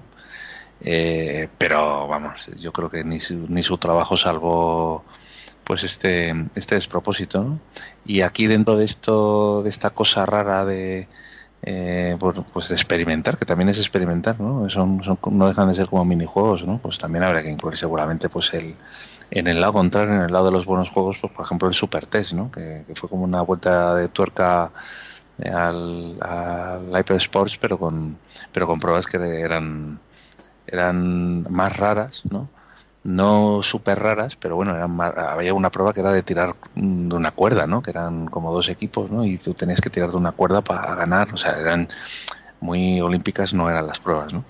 Pero vamos, yo creo que ni su trabajo salvó pues este despropósito, ¿no? Y aquí dentro de esta cosa rara de pues de experimentar, que también es experimentar, ¿no? No dejan de ser como minijuegos, ¿no? Pues también habrá que incluir seguramente pues en el lado contrario, en el lado de los buenos juegos, pues por ejemplo el Super Test, ¿no? Que fue como una vuelta de tuerca al Hyper Sports, pero con pruebas que eran más raras, ¿no? No súper raras, pero bueno, había una prueba que era de tirar de una cuerda, ¿no? Que eran como 2 equipos, ¿no? Y tú tenías que tirar de una cuerda para ganar, o sea, eran muy olímpicas, no eran las pruebas, ¿no?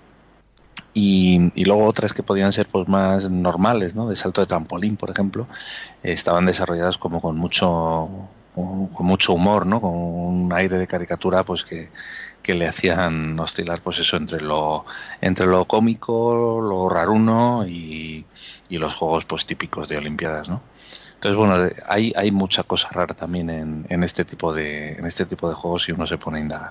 Y luego otras que podían ser pues más normales, ¿no? De salto de trampolín, por ejemplo, estaban desarrolladas como con mucho humor, ¿no? Con un aire de caricatura, pues que le hacían oscilar, pues eso, entre lo cómico, lo raruno y los juegos pues típicos de Olimpiadas, ¿no? Entonces, bueno, hay mucha cosa rara también en este tipo de juegos si uno se pone a indagar.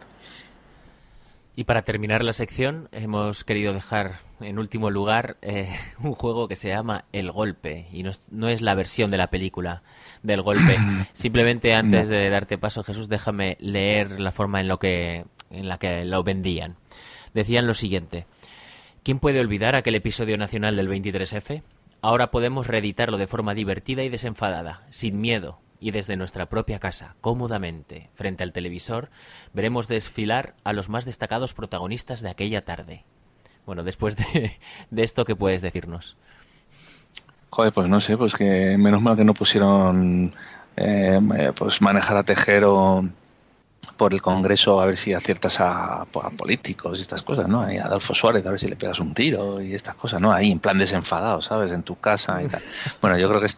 Y para terminar la sección, hemos querido dejar en último lugar un juego que se llama El Golpe, y no es la versión de la película del Golpe. Simplemente antes de darte paso, Jesús, déjame leer la forma en la que lo vendían. Decían lo siguiente: ¿quién puede olvidar aquel episodio nacional del 23F? Ahora podemos reeditarlo de forma divertida y desenfadada, sin miedo. Y desde nuestra propia casa, cómodamente, frente al televisor, veremos desfilar a los más destacados protagonistas de aquella tarde. Bueno, después de esto, ¿qué puedes decirnos? Joder, pues no sé, pues que menos mal que no pusieron pues manejar a Tejero por el Congreso a ver si aciertas a políticos y estas cosas, ¿no? Ahí a Adolfo Suárez a ver si le pegas un tiro y estas cosas, ¿no? Ahí en plan desenfadado, ¿sabes? En tu casa y tal. Bueno, yo creo que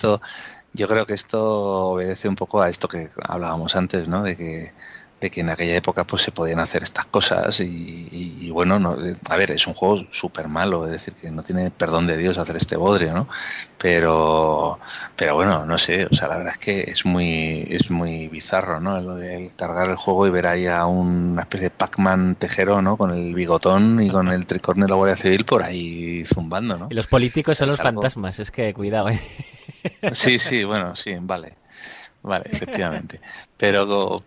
esto obedece un poco a esto que hablábamos antes, ¿no? De que en aquella época pues se podían hacer estas cosas y bueno, no, a ver, es un juego súper malo, es decir, que no tiene perdón de Dios hacer este bodrio, ¿no? Pero bueno, no sé, o sea, la verdad es que es muy bizarro, ¿no? Lo de cargar el juego y ver ahí a una especie de Pac-Man Tejero, ¿no? Con el bigotón y con el tricornio de la Guardia Civil por ahí zumbando, ¿no? Y los políticos son los fantasmas, es que cuidado, ¿eh? Sí, bueno, sí, vale, efectivamente, pero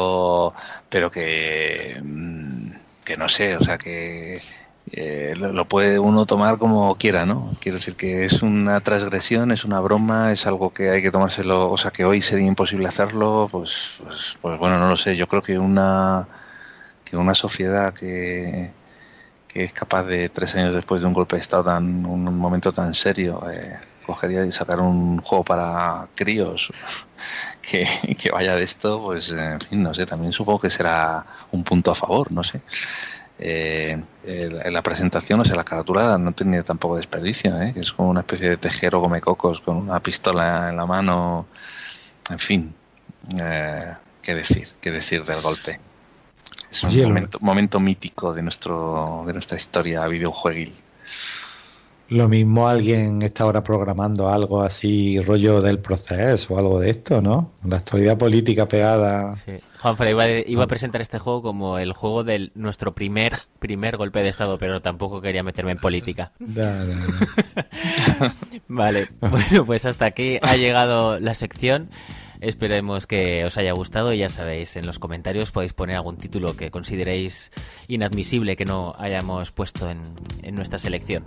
que no sé, o sea, que lo puede uno tomar como quiera, ¿no? Quiero decir que es una transgresión, es una broma, es algo que hay que tomárselo, o sea, que hoy sería imposible hacerlo, pues bueno, no lo sé. Yo creo que una sociedad que es capaz de 3 años después de un golpe de Estado un momento tan serio, cogería y sacar un juego para críos que vaya de esto, pues en fin, no sé, también supongo que será un punto a favor, no sé. En la presentación, o sea, la carátula no tiene tampoco desperdicio, que es como una especie de Tejero Gomecocos con una pistola en la mano, en fin, qué decir del golpe. Es un momento mítico de nuestra historia videojueguil. Lo mismo alguien está ahora programando algo así, rollo del proceso o algo de esto, ¿no? La actualidad política pegada. Sí. Juanfran iba a presentar este juego como el juego de nuestro primer golpe de Estado, pero tampoco quería meterme en política. No. Vale, bueno, pues hasta aquí ha llegado la sección. Esperemos que os haya gustado y ya sabéis, en los comentarios podéis poner algún título que consideréis inadmisible que no hayamos puesto en nuestra selección.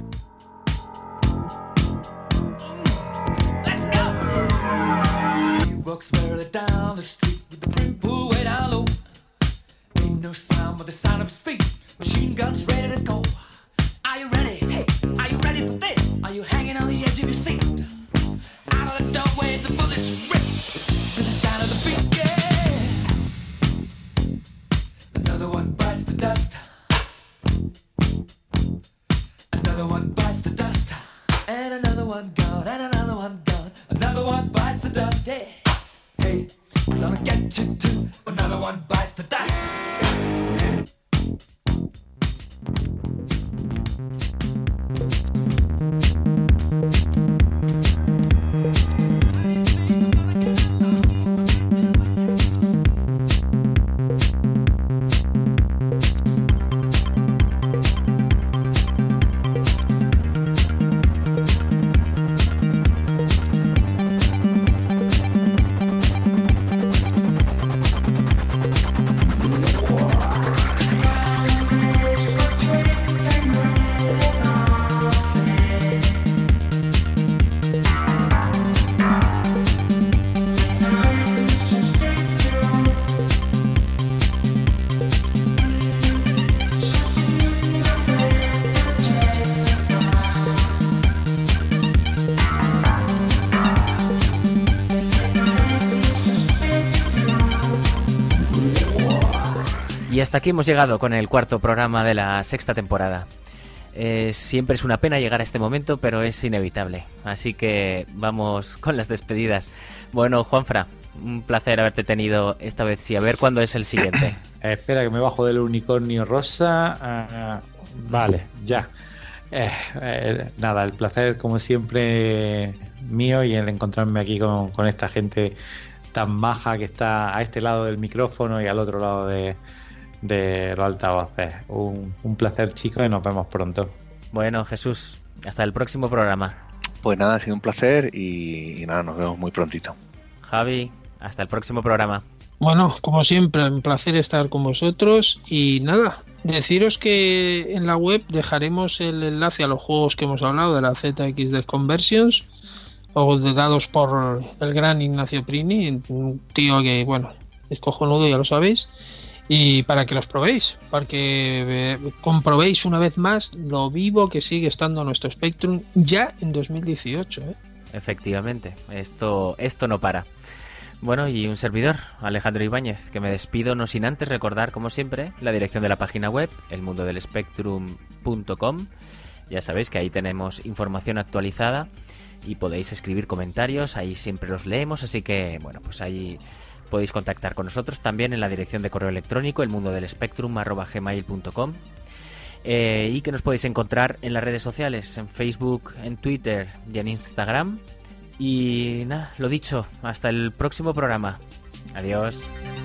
Walks barely down the street with the brim pulled way down low. Ain't no sound but the sound of his feet. Machine guns ready to go. Are you ready? Hey, are you ready for this? Are you hanging on the edge of your seat? Out of the doorway, the bullets rip to the sound of the beat. Yeah. Another one bites the dust. Another one bites the dust. And another one gone. And another one gone. Another one bites the dust. Yeah. Hey, I'm gonna get you too. Another one bites the dust. Y hasta aquí hemos llegado con el cuarto programa de la sexta temporada. Siempre es una pena llegar a este momento, pero es inevitable. Así que vamos con las despedidas. Bueno, Juanfra, un placer haberte tenido esta vez. Sí, a ver cuándo es el siguiente. Espera que me bajo del unicornio rosa. Vale, ya. Nada, el placer como siempre mío y el encontrarme aquí con esta gente tan maja que está a este lado del micrófono y al otro lado de los altavoces. Un placer, chicos, y nos vemos pronto. Bueno, Jesús, hasta el próximo programa. Pues nada, ha sido un placer y nada, nos vemos muy prontito. Javi, hasta el próximo programa. Bueno, como siempre, un placer estar con vosotros y nada, deciros que en la web dejaremos el enlace a los juegos que hemos hablado de la ZX Death Conversions, o dados por el gran Ignacio Prini, un tío que, bueno, es cojonudo, ya lo sabéis, y para que los probéis, para que comprobéis una vez más lo vivo que sigue estando nuestro Spectrum ya en 2018. Efectivamente, esto no para. Bueno, y un servidor, Alejandro Ibáñez, que me despido no sin antes recordar, como siempre, la dirección de la página web, elmundodelespectrum.com. Ya sabéis que ahí tenemos información actualizada y podéis escribir comentarios, ahí siempre los leemos, así que, bueno, pues ahí podéis contactar con nosotros también en la dirección de correo electrónico elmundodelespectrum@gmail.com, y que nos podéis encontrar en las redes sociales, en Facebook, en Twitter y en Instagram. Y nada, lo dicho, hasta el próximo programa. Adiós.